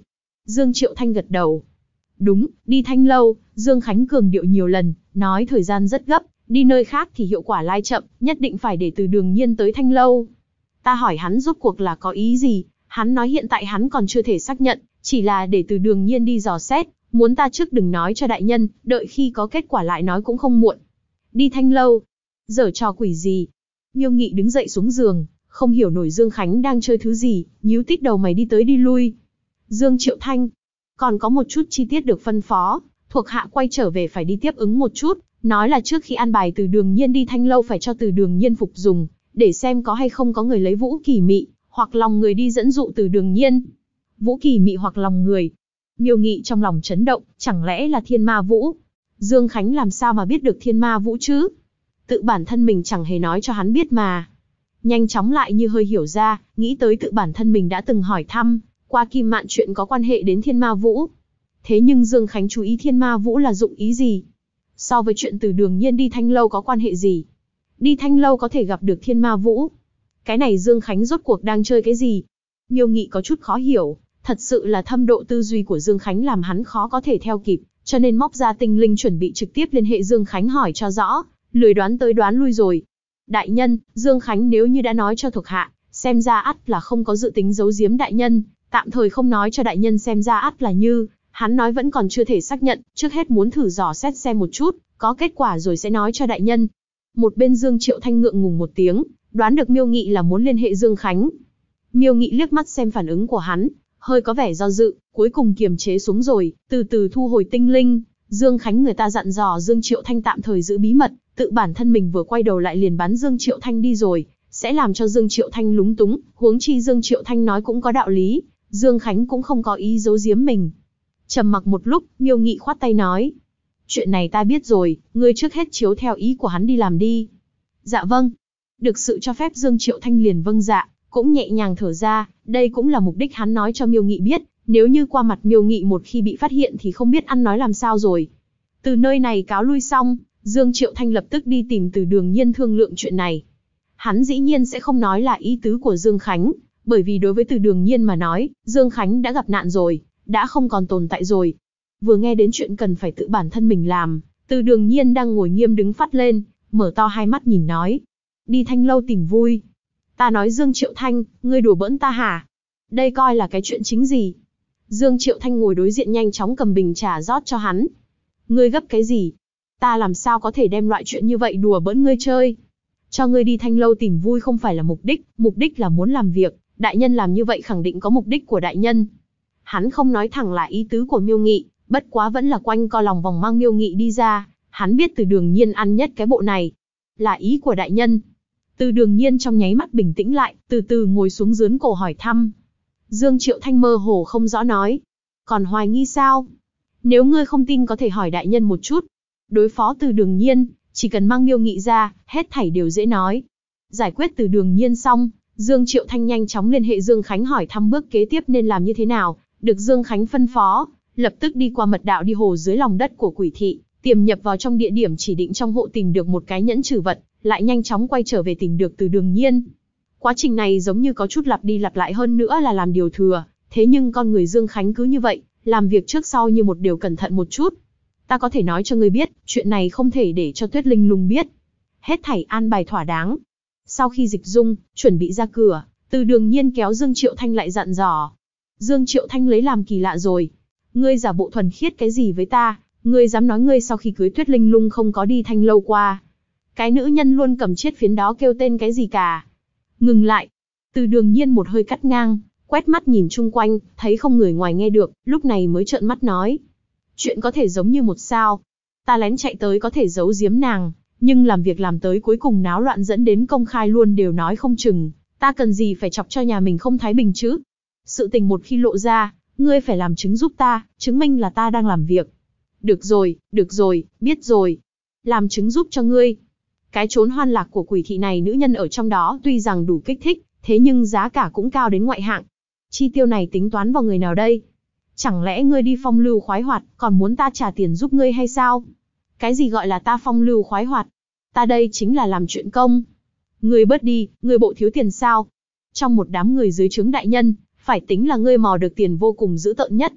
Dương Triệu Thanh gật đầu. Đúng, đi Thanh Lâu, Dương Khánh cường điệu nhiều lần, nói thời gian rất gấp, đi nơi khác thì hiệu quả lai chậm, nhất định phải để Từ Đường Nhiên tới Thanh Lâu. Ta hỏi hắn rốt cuộc là có ý gì, hắn nói hiện tại hắn còn chưa thể xác nhận, chỉ là để Từ Đường Nhiên đi dò xét, muốn ta trước đừng nói cho đại nhân, đợi khi có kết quả lại nói cũng không muộn. Đi Thanh Lâu, giở trò quỷ gì? Miêu Nghị đứng dậy xuống giường, không hiểu nổi Dương Khánh đang chơi thứ gì, nhíu tít đầu mày đi tới đi lui. Dương Triệu Thanh, còn có một chút chi tiết được phân phó, thuộc hạ quay trở về phải đi tiếp ứng một chút, nói là trước khi an bài Từ Đường Nhiên đi Thanh Lâu phải cho Từ Đường Nhiên phục dùng, để xem có hay không có người lấy Vũ Kỳ Mị, hoặc lòng người đi dẫn dụ Từ Đường Nhiên. Vũ Kỳ Mị hoặc lòng người. Miêu Nghị trong lòng chấn động, chẳng lẽ là Thiên Ma Vũ? Dương Khánh làm sao mà biết được Thiên Ma Vũ chứ? Tự bản thân mình chẳng hề nói cho hắn biết mà. Nhanh chóng lại như hơi hiểu ra, nghĩ tới tự bản thân mình đã từng hỏi thăm, qua Kim Mạn chuyện có quan hệ đến Thiên Ma Vũ. Thế nhưng Dương Khánh chú ý Thiên Ma Vũ là dụng ý gì? So với chuyện Từ Đường Nhiên đi Thanh Lâu có quan hệ gì? Đi Thanh Lâu có thể gặp được Thiên Ma Vũ. Cái này Dương Khánh rốt cuộc đang chơi cái gì? Miêu Nghị có chút khó hiểu, thật sự là thâm độ tư duy của Dương Khánh làm hắn khó có thể theo kịp, cho nên móc ra tinh linh chuẩn bị trực tiếp liên hệ Dương Khánh hỏi cho rõ, lười đoán tới đoán lui rồi. Đại nhân, Dương Khánh nếu như đã nói cho thuộc hạ, xem ra ắt là không có dự tính giấu giếm đại nhân, tạm thời không nói cho đại nhân xem ra ắt là như, hắn nói vẫn còn chưa thể xác nhận, trước hết muốn thử dò xét xem một chút, có kết quả rồi sẽ nói cho đại nhân. Một bên Dương Triệu Thanh ngượng ngùng một tiếng, đoán được Miêu Nghị là muốn liên hệ Dương Khánh. Miêu Nghị liếc mắt xem phản ứng của hắn, hơi có vẻ do dự, cuối cùng kiềm chế xuống rồi, từ từ thu hồi tinh linh. Dương Khánh người ta dặn dò Dương Triệu Thanh tạm thời giữ bí mật, tự bản thân mình vừa quay đầu lại liền bắn Dương Triệu Thanh đi rồi, sẽ làm cho Dương Triệu Thanh lúng túng, huống chi Dương Triệu Thanh nói cũng có đạo lý, Dương Khánh cũng không có ý giấu giếm mình. Trầm mặc một lúc, Miêu Nghị khoát tay nói. Chuyện này ta biết rồi, ngươi trước hết chiếu theo ý của hắn đi làm đi. Dạ vâng. Được sự cho phép Dương Triệu Thanh liền vâng dạ, cũng nhẹ nhàng thở ra, đây cũng là mục đích hắn nói cho Miêu Nghị biết, nếu như qua mặt Miêu Nghị một khi bị phát hiện thì không biết ăn nói làm sao rồi. Từ nơi này cáo lui xong, Dương Triệu Thanh lập tức đi tìm Từ Đường Nhiên thương lượng chuyện này. Hắn dĩ nhiên sẽ không nói là ý tứ của Dương Khánh, bởi vì đối với Từ Đường Nhiên mà nói, Dương Khánh đã gặp nạn rồi, đã không còn tồn tại rồi. Vừa nghe đến chuyện cần phải tự bản thân mình làm, Từ Đường Nhiên đang ngồi nghiêm đứng phát lên, mở to hai mắt nhìn nói. Đi Thanh Lâu tìm vui. Ta nói Dương Triệu Thanh, ngươi đùa bỡn ta hả? Đây coi là cái chuyện chính gì? Dương Triệu Thanh ngồi đối diện nhanh chóng cầm bình trà rót cho hắn. Ngươi gấp cái gì? Ta làm sao có thể đem loại chuyện như vậy đùa bỡn ngươi chơi? Cho ngươi đi Thanh Lâu tìm vui không phải là mục đích là muốn làm việc, đại nhân làm như vậy khẳng định có mục đích của đại nhân. Hắn không nói thẳng là ý tứ của Miêu Nghị, bất quá vẫn là quanh co lòng vòng mang Miêu Nghị đi ra, hắn biết Từ Đường Nhiên ăn nhất cái bộ này. Là ý của đại nhân. Từ Đường Nhiên trong nháy mắt bình tĩnh lại, từ từ ngồi xuống dướn cổ hỏi thăm. Dương Triệu Thanh mơ hồ không rõ nói. Còn hoài nghi sao? Nếu ngươi không tin có thể hỏi đại nhân một chút. Đối phó Từ Đường Nhiên, chỉ cần mang Miêu Nghị ra, hết thảy đều dễ nói. Giải quyết Từ Đường Nhiên xong, Dương Triệu Thanh nhanh chóng liên hệ Dương Khánh hỏi thăm bước kế tiếp nên làm như thế nào, được Dương Khánh phân phó, lập tức đi qua mật đạo đi hồ dưới lòng đất của Quỷ thị, tiềm nhập vào trong địa điểm chỉ định trong hộ tìm được một cái nhẫn trừ vật, lại nhanh chóng quay trở về tìm được Từ Đường Nhiên. Quá trình này giống như có chút lặp đi lặp lại hơn nữa là làm điều thừa, thế nhưng con người Dương Khánh cứ như vậy, làm việc trước sau như một điều cẩn thận một chút. Ta có thể nói cho ngươi biết, chuyện này không thể để cho Tuyết Linh Lung biết. Hết thảy an bài thỏa đáng. Sau khi dịch dung, chuẩn bị ra cửa, Từ Đường Nhiên kéo Dương Triệu Thanh lại dặn dò. Dương Triệu Thanh lấy làm kỳ lạ rồi. Ngươi giả bộ thuần khiết cái gì với ta, ngươi dám nói ngươi sau khi cưới Tuyết Linh Lung không có đi Thanh Lâu qua. Cái nữ nhân luôn cầm chiết phiến đó kêu tên cái gì cả. Ngừng lại. Từ Đường Nhiên một hơi cắt ngang, quét mắt nhìn chung quanh, thấy không người ngoài nghe được, lúc này mới trợn mắt nói. Chuyện có thể giống như một sao. Ta lén chạy tới có thể giấu giếm nàng, nhưng làm việc làm tới cuối cùng náo loạn dẫn đến công khai luôn đều nói không chừng. Ta cần gì phải chọc cho nhà mình không thái bình chứ? Sự tình một khi lộ ra, ngươi phải làm chứng giúp ta, chứng minh là ta đang làm việc. Được rồi, biết rồi. Làm chứng giúp cho ngươi. Cái chốn hoan lạc của Quỷ thị này nữ nhân ở trong đó tuy rằng đủ kích thích, thế nhưng giá cả cũng cao đến ngoại hạng. Chi tiêu này tính toán vào người nào đây? Chẳng lẽ ngươi đi phong lưu khoái hoạt, còn muốn ta trả tiền giúp ngươi hay sao? Cái gì gọi là ta phong lưu khoái hoạt? Ta đây chính là làm chuyện công. Ngươi bớt đi, ngươi bộ thiếu tiền sao? Trong một đám người dưới trướng đại nhân, phải tính là ngươi mò được tiền vô cùng dữ tợn nhất.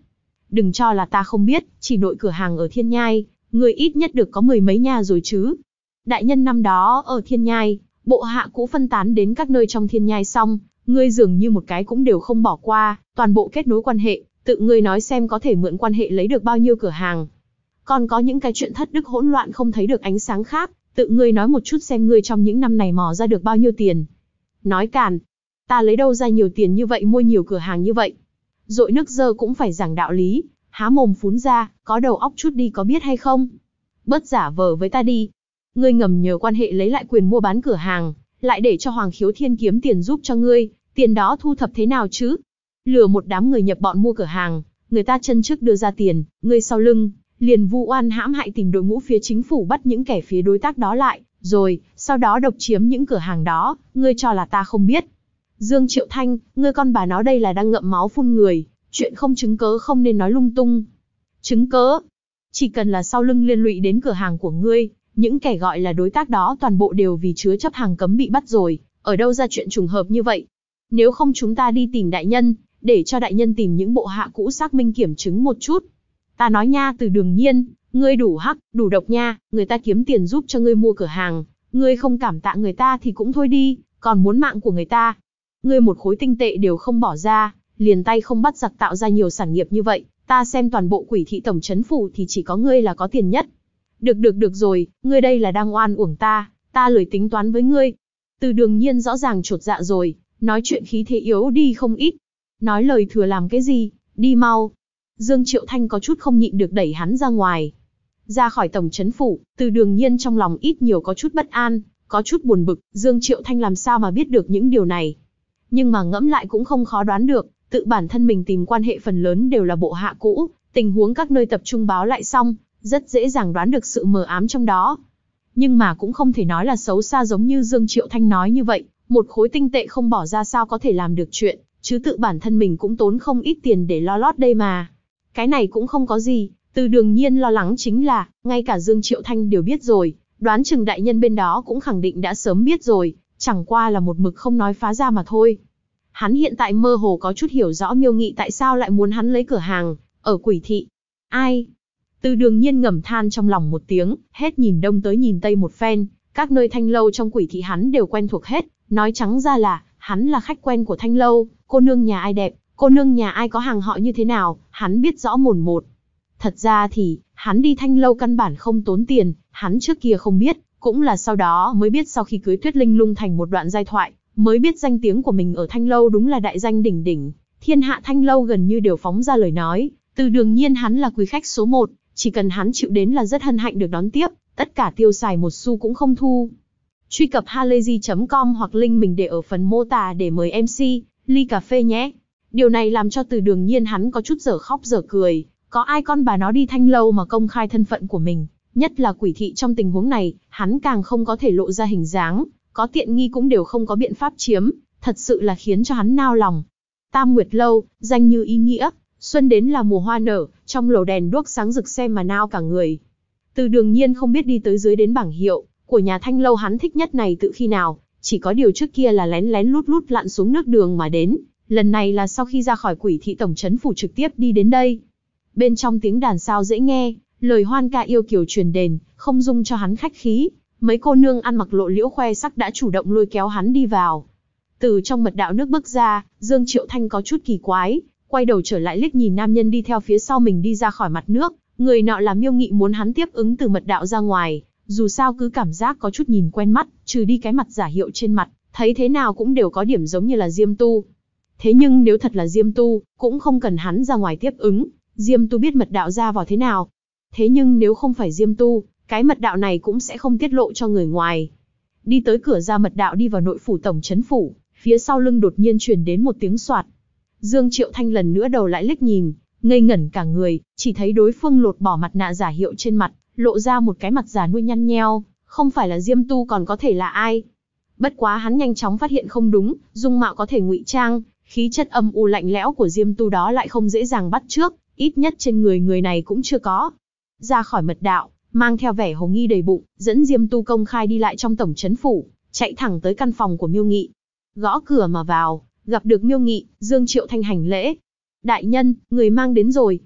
đừng cho là ta không biết, chỉ nội cửa hàng ở Thiên Nhai, người ít nhất được có mười mấy nhà rồi chứ. Đại nhân năm đó ở Thiên Nhai, bộ hạ cũ phân tán đến các nơi trong Thiên Nhai xong, ngươi dường như một cái cũng đều không bỏ qua, toàn bộ kết nối quan hệ, tự ngươi nói xem có thể mượn quan hệ lấy được bao nhiêu cửa hàng. Còn có những cái chuyện thất đức hỗn loạn không thấy được ánh sáng khác, tự ngươi nói một chút xem ngươi trong những năm này mò ra được bao nhiêu tiền. Nói càn, ta lấy đâu ra nhiều tiền như vậy mua nhiều cửa hàng như vậy. Dội nước dơ cũng phải giảng đạo lý, há mồm phún ra, có đầu óc chút đi có biết hay không. Bớt giả vờ với ta đi. Ngươi ngầm nhờ quan hệ lấy lại quyền mua bán cửa hàng, lại để cho Hoàng Khiếu Thiên kiếm tiền giúp cho ngươi, tiền đó thu thập thế nào chứ? Lừa một đám người nhập bọn mua cửa hàng, người ta chân trước đưa ra tiền, ngươi sau lưng, liền vu oan hãm hại tìm đội ngũ phía chính phủ bắt những kẻ phía đối tác đó lại, rồi, sau đó độc chiếm những cửa hàng đó, ngươi cho là ta không biết. Dương Triệu Thanh, ngươi con bà nó đây là đang ngậm máu phun người, chuyện không chứng cớ không nên nói lung tung. Chứng cớ? Chỉ cần là sau lưng liên lụy đến cửa hàng của ngươi, những kẻ gọi là đối tác đó toàn bộ đều vì chứa chấp hàng cấm bị bắt rồi, ở đâu ra chuyện trùng hợp như vậy? Nếu không chúng ta đi tìm đại nhân, để cho đại nhân tìm những bộ hạ cũ xác minh kiểm chứng một chút. Ta nói nha, Từ Đường Nhiên, ngươi đủ hắc, đủ độc nha, người ta kiếm tiền giúp cho ngươi mua cửa hàng, ngươi không cảm tạ người ta thì cũng thôi đi, còn muốn mạng của người ta. Ngươi một khối tinh tệ đều không bỏ ra, liền tay không bắt giặc tạo ra nhiều sản nghiệp như vậy, ta xem toàn bộ Quỷ thị tổng trấn phủ thì chỉ có ngươi là có tiền nhất. Được rồi, ngươi đây là đang oan uổng ta lười tính toán với ngươi. Từ Đường Nhiên rõ ràng chột dạ rồi, nói chuyện khí thế yếu đi không ít. Nói lời thừa làm cái gì, đi mau. Dương Triệu Thanh có chút không nhịn được đẩy hắn ra ngoài. Ra khỏi tổng trấn phủ, Từ Đường Nhiên trong lòng ít nhiều có chút bất an, có chút buồn bực, Dương Triệu Thanh làm sao mà biết được những điều này. Nhưng mà ngẫm lại cũng không khó đoán được, tự bản thân mình tìm quan hệ phần lớn đều là bộ hạ cũ, tình huống các nơi tập trung báo lại xong, rất dễ dàng đoán được sự mờ ám trong đó. Nhưng mà cũng không thể nói là xấu xa giống như Dương Triệu Thanh nói như vậy, một khối tinh tệ không bỏ ra sao có thể làm được chuyện, chứ tự bản thân mình cũng tốn không ít tiền để lo lót đây mà. Cái này cũng không có gì, Từ Đường Nhiên lo lắng chính là, ngay cả Dương Triệu Thanh đều biết rồi, đoán chừng đại nhân bên đó cũng khẳng định đã sớm biết rồi, chẳng qua là một mực không nói phá ra mà thôi. Hắn hiện tại mơ hồ có chút hiểu rõ Miêu Nghị tại sao lại muốn hắn lấy cửa hàng ở Quỷ thị. Ai? Từ Đường Nhiên ngầm than trong lòng một tiếng, hết nhìn đông tới nhìn tây một phen, các nơi Thanh lâu trong Quỷ thị hắn đều quen thuộc hết, nói trắng ra là, hắn là khách quen của Thanh lâu, cô nương nhà ai đẹp, cô nương nhà ai có hàng họ như thế nào, hắn biết rõ mồn một. Thật ra thì, hắn đi Thanh lâu căn bản không tốn tiền, hắn trước kia không biết, cũng là sau đó mới biết sau khi cưới Tuyết Linh Lung thành một đoạn giai thoại, mới biết danh tiếng của mình ở Thanh lâu đúng là đại danh đỉnh đỉnh, thiên hạ Thanh lâu gần như đều phóng ra lời nói, Từ Đường Nhiên hắn là quý khách số 1, chỉ cần hắn chịu đến là rất hân hạnh được đón tiếp, tất cả tiêu xài một xu cũng không thu. Truy cập halayzi.com hoặc link mình để ở phần mô tả để mời MC, ly cà phê nhé. Điều này làm cho Từ Đường Nhiên hắn có chút dở khóc dở cười, có ai con bà nó đi Thanh lâu mà công khai thân phận của mình, nhất là Quỷ thị trong tình huống này, hắn càng không có thể lộ ra hình dáng, có tiện nghi cũng đều không có biện pháp chiếm, thật sự là khiến cho hắn nao lòng. Tam Nguyệt lâu, danh như ý nghĩa, xuân đến là mùa hoa nở, trong lầu đèn đuốc sáng rực xem mà nao cả người. Từ Đường Nhiên không biết đi tới dưới đến bảng hiệu của nhà Thanh lâu hắn thích nhất này tự khi nào, chỉ có điều trước kia là lén lén lút lút lặn xuống nước đường mà đến, lần này là sau khi ra khỏi Quỷ thị tổng trấn phủ trực tiếp đi đến đây. Bên trong tiếng đàn sao dễ nghe, lời hoan ca yêu kiều truyền đền, không dung cho hắn khách khí, mấy cô nương ăn mặc lộ liễu khoe sắc đã chủ động lôi kéo hắn đi vào. Từ trong mật đạo nước bước ra, Dương Triệu Thanh có chút kỳ quái, quay đầu trở lại liếc nhìn nam nhân đi theo phía sau mình đi ra khỏi mặt nước, người nọ là Miêu Nghị muốn hắn tiếp ứng từ mật đạo ra ngoài, dù sao cứ cảm giác có chút nhìn quen mắt, trừ đi cái mặt giả hiệu trên mặt, thấy thế nào cũng đều có điểm giống như là Diêm Tu. Thế nhưng nếu thật là Diêm Tu, cũng không cần hắn ra ngoài tiếp ứng, Diêm Tu biết mật đạo ra vào thế nào. Thế nhưng nếu không phải Diêm Tu, cái mật đạo này cũng sẽ không tiết lộ cho người ngoài. Đi tới cửa ra mật đạo đi vào nội phủ tổng trấn phủ, phía sau lưng đột nhiên truyền đến một tiếng soạt. Dương Triệu Thanh lần nữa đầu lại liếc nhìn, ngây ngẩn cả người, chỉ thấy đối phương lột bỏ mặt nạ giả hiệu trên mặt, lộ ra một cái mặt già nuôi nhăn nheo, không phải là Diêm Tu còn có thể là ai. Bất quá hắn nhanh chóng phát hiện không đúng, dung mạo có thể ngụy trang, khí chất âm u lạnh lẽo của Diêm Tu đó lại không dễ dàng bắt chước, ít nhất trên người người này cũng chưa có. Ra khỏi mật đạo, mang theo vẻ hồ nghi đầy bụng, dẫn Diêm Tu công khai đi lại trong tổng trấn phủ, chạy thẳng tới căn phòng của Miêu Nghị. Gõ cửa mà vào, gặp được Miêu Nghị, Dương Triệu Thanh hành lễ. Đại nhân, người mang đến rồi.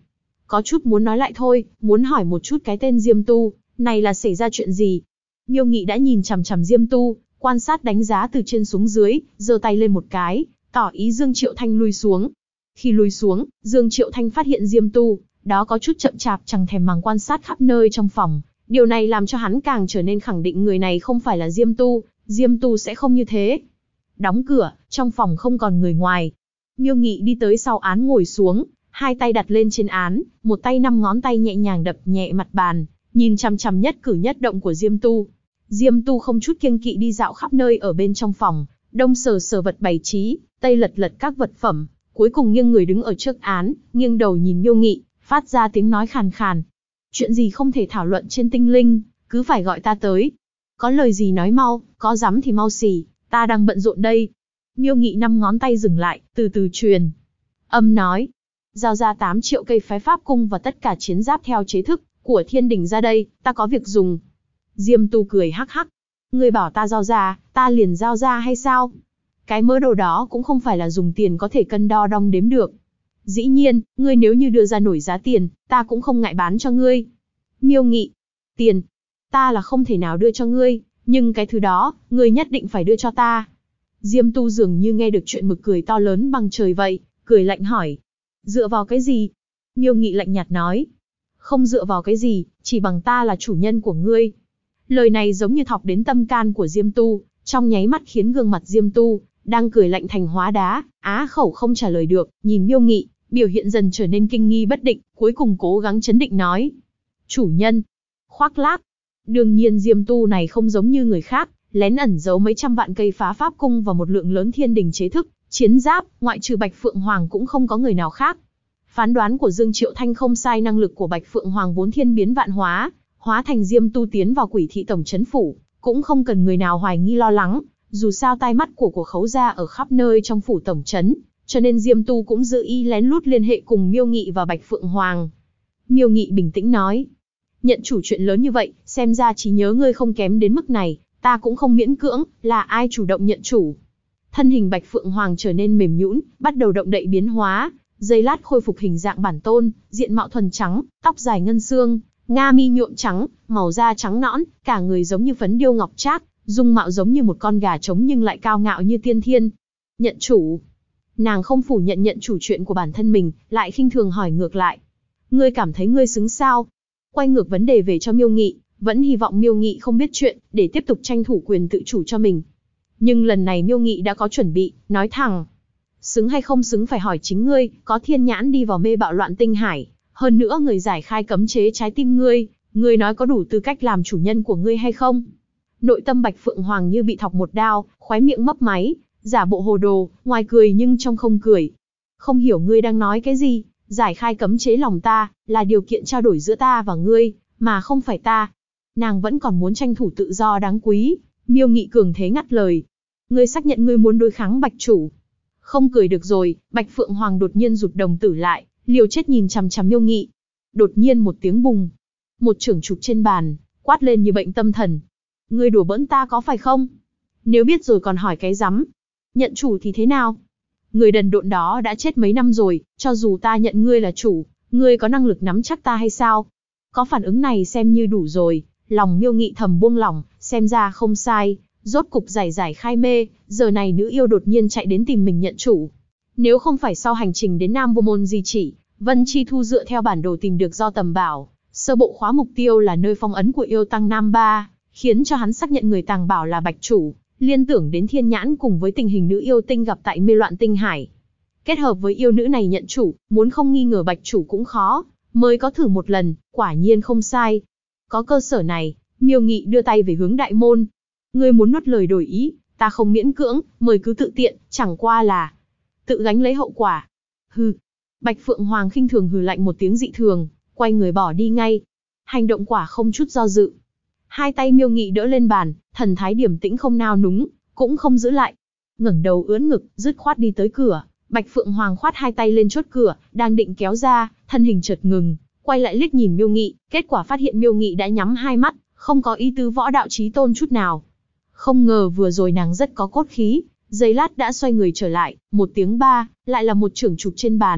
có chút muốn nói lại thôi, muốn hỏi một chút cái tên Diêm Tu, này là xảy ra chuyện gì. Miêu Nghị đã nhìn chằm chằm Diêm Tu, quan sát đánh giá từ trên xuống dưới, giơ tay lên một cái, tỏ ý Dương Triệu Thanh lui xuống. Khi lui xuống, Dương Triệu Thanh phát hiện Diêm Tu, đó có chút chậm chạp chẳng thèm màng quan sát khắp nơi trong phòng. Điều này làm cho hắn càng trở nên khẳng định người này không phải là Diêm Tu sẽ không như thế. Đóng cửa, trong phòng không còn người ngoài. Miêu Nghị đi tới sau án ngồi xuống, hai tay đặt lên trên án, một tay 5 ngón tay nhẹ nhàng đập nhẹ mặt bàn, nhìn chằm chằm nhất cử nhất động của Diêm Tu. Diêm Tu không chút kiêng kỵ đi dạo khắp nơi ở bên trong phòng, đông sờ sờ vật bày trí, tây lật lật các vật phẩm, cuối cùng nghiêng người đứng ở trước án, nghiêng đầu nhìn Miêu Nghị, phát ra tiếng nói khàn khàn. Chuyện gì không thể thảo luận trên tinh linh, cứ phải gọi ta tới. Có lời gì nói mau, có dám thì mau xì, ta đang bận rộn đây. Miêu Nghị 5 ngón tay dừng lại, từ từ truyền âm nói. Giao ra 8 triệu cây phái pháp cung và tất cả chiến giáp theo chế thức của thiên đình ra đây, ta có việc dùng. Diêm Tu cười hắc hắc. Ngươi bảo ta giao ra, ta liền giao ra hay sao? Cái mớ đồ đó cũng không phải là dùng tiền có thể cân đo đong đếm được. Dĩ nhiên, ngươi nếu như đưa ra nổi giá tiền, ta cũng không ngại bán cho ngươi. Miêu Nghị. Tiền. Ta là không thể nào đưa cho ngươi, nhưng cái thứ đó, ngươi nhất định phải đưa cho ta. Diêm Tu dường như nghe được chuyện mực cười to lớn bằng trời vậy, cười lạnh hỏi. Dựa vào cái gì? Miêu Nghị lạnh nhạt nói. Không dựa vào cái gì, chỉ bằng ta là chủ nhân của ngươi. Lời này giống như thọc đến tâm can của Diêm Tu, trong nháy mắt khiến gương mặt Diêm Tu, đang cười lạnh thành hóa đá, á khẩu không trả lời được, nhìn Miêu Nghị, biểu hiện dần trở nên kinh nghi bất định, cuối cùng cố gắng chấn định nói. Chủ nhân. Khoác lác. Đương nhiên Diêm Tu này không giống như người khác, lén ẩn giấu mấy trăm vạn cây phá pháp cung và một lượng lớn thiên đình chế thức, chiến giáp, ngoại trừ Bạch Phượng Hoàng cũng không có người nào khác. Phán đoán của Dương Triệu Thanh không sai, năng lực của Bạch Phượng Hoàng vốn thiên biến vạn hóa, hóa thành Diêm Tu tiến vào Quỷ Thị tổng trấn phủ, cũng không cần người nào hoài nghi lo lắng, dù sao tai mắt của khấu gia ở khắp nơi trong phủ tổng trấn, cho nên Diêm Tu cũng dự ý lén lút liên hệ cùng Miêu Nghị và Bạch Phượng Hoàng. Miêu Nghị bình tĩnh nói, nhận chủ chuyện lớn như vậy, xem ra trí nhớ ngươi không kém đến mức này, ta cũng không miễn cưỡng, là ai chủ động nhận chủ. Thân hình Bạch Phượng Hoàng trở nên mềm nhũn, bắt đầu động đậy biến hóa, giây lát khôi phục hình dạng bản tôn, diện mạo thuần trắng, tóc dài ngân xương, nga mi nhuộm trắng, màu da trắng nõn, cả người giống như phấn điêu ngọc trác, dung mạo giống như một con gà trống nhưng lại cao ngạo như tiên thiên. Nhận chủ. Nàng không phủ nhận chủ chuyện của bản thân mình, lại khinh thường hỏi ngược lại. Ngươi cảm thấy ngươi xứng sao? Quay ngược vấn đề về cho Miêu Nghị, vẫn hy vọng Miêu Nghị không biết chuyện, để tiếp tục tranh thủ quyền tự chủ cho mình. Nhưng lần này Miêu Nghị đã có chuẩn bị, nói thẳng. Xứng hay không xứng phải hỏi chính ngươi, có thiên nhãn đi vào mê bạo loạn tinh hải. Hơn nữa người giải khai cấm chế trái tim ngươi nói có đủ tư cách làm chủ nhân của ngươi hay không? Nội tâm Bạch Phượng Hoàng như bị thọc một đao, khóe miệng mấp máy, giả bộ hồ đồ, ngoài cười nhưng trong không cười. Không hiểu ngươi đang nói cái gì, giải khai cấm chế lòng ta, là điều kiện trao đổi giữa ta và ngươi, mà không phải ta. Nàng vẫn còn muốn tranh thủ tự do đáng quý, Miêu Nghị cường thế ngắt lời. Ngươi xác nhận ngươi muốn đối kháng Bạch chủ. Không cười được rồi, Bạch Phượng Hoàng đột nhiên rụt đồng tử lại, liều chết nhìn chằm chằm Miêu Nghị. Đột nhiên một tiếng bùng, một chưởng chụp trên bàn, quát lên như bệnh tâm thần. Ngươi đùa bỡn ta có phải không? Nếu biết rồi còn hỏi cái rắm. Nhận chủ thì thế nào? Người đần độn đó đã chết mấy năm rồi, cho dù ta nhận ngươi là chủ, ngươi có năng lực nắm chắc ta hay sao? Có phản ứng này xem như đủ rồi, lòng Miêu Nghị thầm buông lỏng, xem ra không sai, rốt cục giải khai mê, giờ này nữ yêu đột nhiên chạy đến tìm mình nhận chủ. Nếu không phải sau hành trình đến Nam Vô Môn di chỉ, Vân Chi Thu dựa theo bản đồ tìm được do tầm bảo, sơ bộ khóa mục tiêu là nơi phong ấn của yêu tăng Nam Ba, khiến cho hắn xác nhận người tàng bảo là Bạch chủ, liên tưởng đến thiên nhãn cùng với tình hình nữ yêu tinh gặp tại mê loạn tinh hải. Kết hợp với yêu nữ này nhận chủ, muốn không nghi ngờ Bạch chủ cũng khó, mới có thử một lần, quả nhiên không sai. Có cơ sở này, Miêu Nghị đưa tay về hướng đại môn. Ngươi muốn nuốt lời đổi ý, ta không miễn cưỡng, mời cứ tự tiện, chẳng qua là tự gánh lấy hậu quả. Hừ. Bạch Phượng Hoàng khinh thường hừ lạnh một tiếng dị thường, quay người bỏ đi ngay. Hành động quả không chút do dự. Hai tay Miêu Nghị đỡ lên bàn, thần thái điềm tĩnh không nao núng, cũng không giữ lại. Ngẩng đầu ưỡn ngực, dứt khoát đi tới cửa. Bạch Phượng Hoàng khoát hai tay lên chốt cửa, đang định kéo ra, thân hình chợt ngừng, quay lại liếc nhìn Miêu Nghị, kết quả phát hiện Miêu Nghị đã nhắm hai mắt, không có ý tứ võ đạo chí tôn chút nào. Không ngờ vừa rồi nàng rất có cốt khí, giây lát đã xoay người trở lại, một tiếng ba, lại là một chưởng chụp trên bàn,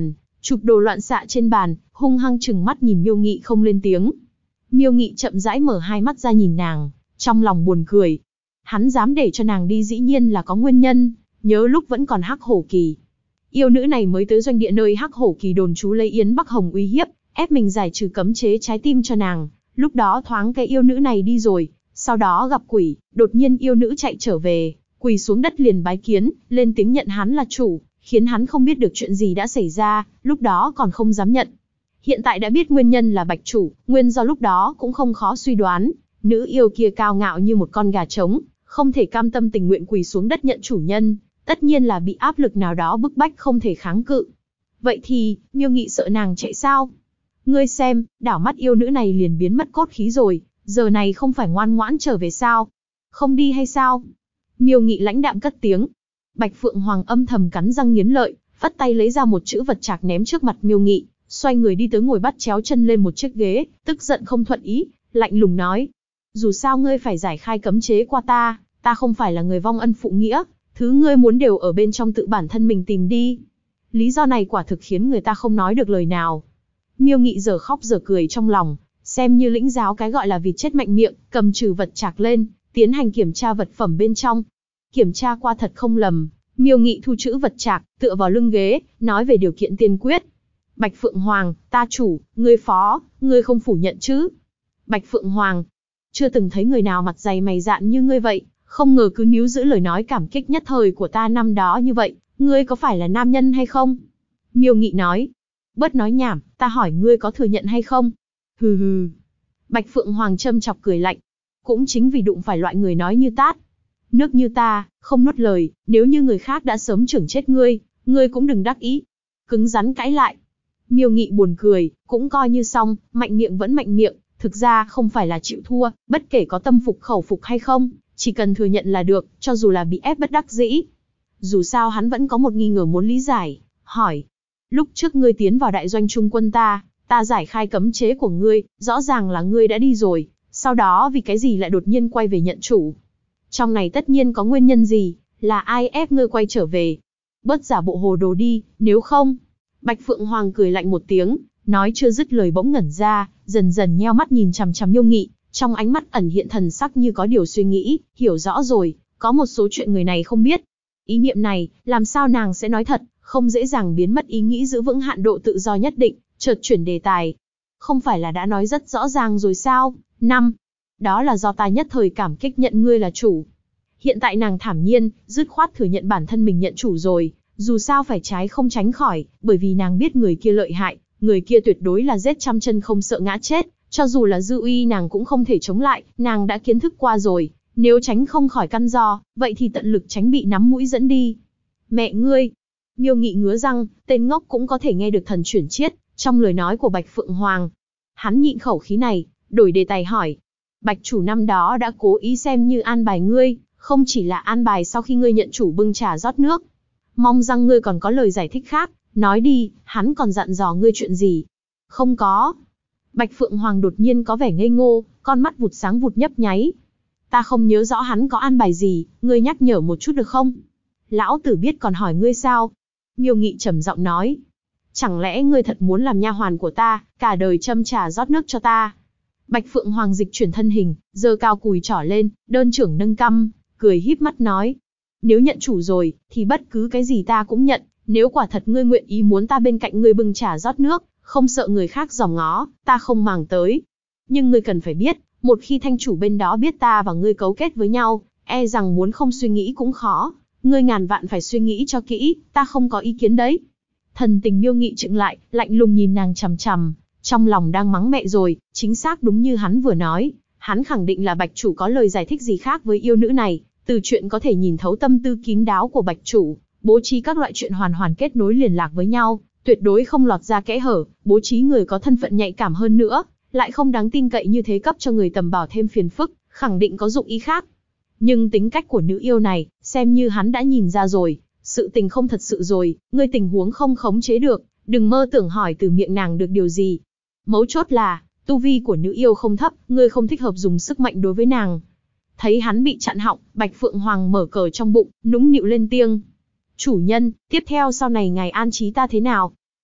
chụp đồ loạn xạ trên bàn, hung hăng trừng mắt nhìn Miêu Nghị không lên tiếng. Miêu Nghị chậm rãi mở hai mắt ra nhìn nàng, trong lòng buồn cười. Hắn dám để cho nàng đi dĩ nhiên là có nguyên nhân, nhớ lúc vẫn còn Hắc Hổ Kỳ. Yêu nữ này mới tới doanh địa nơi Hắc Hổ Kỳ đồn trú lấy Yến Bắc Hồng uy hiếp, ép mình giải trừ cấm chế trái tim cho nàng. Lúc đó thoáng cái yêu nữ này đi rồi, sau đó gặp quỷ, đột nhiên yêu nữ chạy trở về, quỳ xuống đất liền bái kiến, lên tiếng nhận hắn là chủ, khiến hắn không biết được chuyện gì đã xảy ra, lúc đó còn không dám nhận. Hiện tại đã biết nguyên nhân là bạch chủ, nguyên do lúc đó cũng không khó suy đoán, nữ yêu kia cao ngạo như một con gà trống, không thể cam tâm tình nguyện quỳ xuống đất nhận chủ nhân, tất nhiên là bị áp lực nào đó bức bách không thể kháng cự. Vậy thì, Miêu Nghị sợ nàng chạy sao? Ngươi xem, đảo mắt yêu nữ này liền biến mất cốt khí rồi, giờ này không phải ngoan ngoãn trở về sao? Không đi hay sao? Miêu Nghị lãnh đạm cất tiếng. Bạch Phượng Hoàng âm thầm cắn răng nghiến lợi, phất tay lấy ra một chữ vật trạc ném trước mặt Miêu Nghị, xoay người đi tới ngồi bắt chéo chân lên một chiếc ghế, tức giận không thuận ý, lạnh lùng nói. Dù sao ngươi phải giải khai cấm chế qua ta không phải là người vong ân phụ nghĩa, thứ ngươi muốn đều ở bên trong tự bản thân mình tìm đi. Lý do này quả thực khiến người ta không nói được lời nào. Miêu Nghị giờ khóc giờ cười trong lòng, xem như lĩnh giáo cái gọi là vịt chết mạnh miệng, cầm trừ vật trạc lên, tiến hành kiểm tra vật phẩm bên trong. Kiểm tra qua thật không lầm, Miêu Nghị thu chữ vật trạc, tựa vào lưng ghế, nói về điều kiện tiên quyết. Bạch Phượng Hoàng, ta chủ, ngươi phó, ngươi không phủ nhận chứ? Bạch Phượng Hoàng, chưa từng thấy người nào mặt dày mày dạn như ngươi vậy, không ngờ cứ níu giữ lời nói cảm kích nhất thời của ta năm đó như vậy, ngươi có phải là nam nhân hay không? Miêu Nghị nói, bớt nói nhảm, ta hỏi ngươi có thừa nhận hay không? Hừ hừ. Bạch Phượng Hoàng châm chọc cười lạnh, cũng chính vì đụng phải loại người nói như tát nước như ta, không nuốt lời, nếu như người khác đã sớm chưởng chết ngươi cũng đừng đắc ý. Cứng rắn cãi lại. Miêu Nghị buồn cười, cũng coi như xong, mạnh miệng vẫn mạnh miệng, thực ra không phải là chịu thua, bất kể có tâm phục khẩu phục hay không, chỉ cần thừa nhận là được, cho dù là bị ép bất đắc dĩ. Dù sao hắn vẫn có một nghi ngờ muốn lý giải, hỏi. Lúc trước ngươi tiến vào đại doanh trung quân ta giải khai cấm chế của ngươi, rõ ràng là ngươi đã đi rồi, sau đó vì cái gì lại đột nhiên quay về nhận chủ? Trong này tất nhiên có nguyên nhân gì, là ai ép ngươi quay trở về? Bớt giả bộ hồ đồ đi, nếu không. Bạch Phượng Hoàng cười lạnh một tiếng, nói chưa dứt lời bỗng ngẩn ra, dần dần nheo mắt nhìn chằm chằm Miêu Nghị, trong ánh mắt ẩn hiện thần sắc như có điều suy nghĩ, hiểu rõ rồi, có một số chuyện người này không biết. Ý niệm này, làm sao nàng sẽ nói thật, không dễ dàng biến mất ý nghĩ giữ vững hạn độ tự do nhất định, chợt chuyển đề tài. Không phải là đã nói rất rõ ràng rồi sao? 5. Đó là do ta nhất thời cảm kích nhận ngươi là chủ. Hiện tại nàng thản nhiên, dứt khoát thừa nhận bản thân mình nhận chủ rồi, dù sao phải trái không tránh khỏi, bởi vì nàng biết người kia lợi hại, người kia tuyệt đối là giết trăm chân không sợ ngã chết, cho dù là dư uy nàng cũng không thể chống lại, nàng đã kiến thức qua rồi, nếu tránh không khỏi căn do, vậy thì tận lực tránh bị nắm mũi dẫn đi. Mẹ ngươi! Miêu Nghị ngứa răng, tên ngốc cũng có thể nghe được thần chuyển chiết trong lời nói của Bạch Phượng Hoàng. Hắn nhịn khẩu khí này, đổi đề tài hỏi. Bạch chủ năm đó đã cố ý xem như an bài ngươi, không chỉ là an bài sau khi ngươi nhận chủ bưng trà rót nước. Mong rằng ngươi còn có lời giải thích khác, nói đi, hắn còn dặn dò ngươi chuyện gì? Không có. Bạch Phượng Hoàng đột nhiên có vẻ ngây ngô, con mắt vụt sáng vụt nhấp nháy. Ta không nhớ rõ hắn có an bài gì, ngươi nhắc nhở một chút được không? Lão tử biết còn hỏi ngươi sao? Miêu Nghị trầm giọng nói. Chẳng lẽ ngươi thật muốn làm nha hoàn của ta, cả đời châm trà rót nước cho ta? Bạch Phượng Hoàng dịch chuyển thân hình, giơ cao cùi trỏ lên, đơn trưởng nâng cằm, cười híp mắt nói. Nếu nhận chủ rồi, thì bất cứ cái gì ta cũng nhận, nếu quả thật ngươi nguyện ý muốn ta bên cạnh ngươi bưng trà rót nước, không sợ người khác dòm ngó, ta không màng tới. Nhưng ngươi cần phải biết, một khi thanh chủ bên đó biết ta và ngươi cấu kết với nhau, e rằng muốn không suy nghĩ cũng khó, ngươi ngàn vạn phải suy nghĩ cho kỹ, ta không có ý kiến đấy. Thần tình Miêu Nghị chững lại, lạnh lùng nhìn nàng chằm chằm, trong lòng đang mắng mẹ rồi, chính xác đúng như hắn vừa nói, hắn khẳng định là Bạch chủ có lời giải thích gì khác với yêu nữ này, từ chuyện có thể nhìn thấu tâm tư kín đáo của Bạch chủ, bố trí các loại chuyện hoàn hoàn kết nối liên lạc với nhau, tuyệt đối không lọt ra kẽ hở, bố trí người có thân phận nhạy cảm hơn nữa, lại không đáng tin cậy như thế cấp cho người tầm bảo thêm phiền phức, khẳng định có dụng ý khác. Nhưng tính cách của nữ yêu này, xem như hắn đã nhìn ra rồi, sự tình không thật sự rồi, ngươi tình huống không khống chế được, đừng mơ tưởng hỏi từ miệng nàng được điều gì. Mấu chốt là, tu vi của nữ yêu không thấp, ngươi không thích hợp dùng sức mạnh đối với nàng. Thấy hắn bị chặn họng, Bạch Phượng Hoàng mở cờ trong bụng, nũng nịu lên tiếng. Chủ nhân, tiếp theo sau này ngài an trí ta thế nào?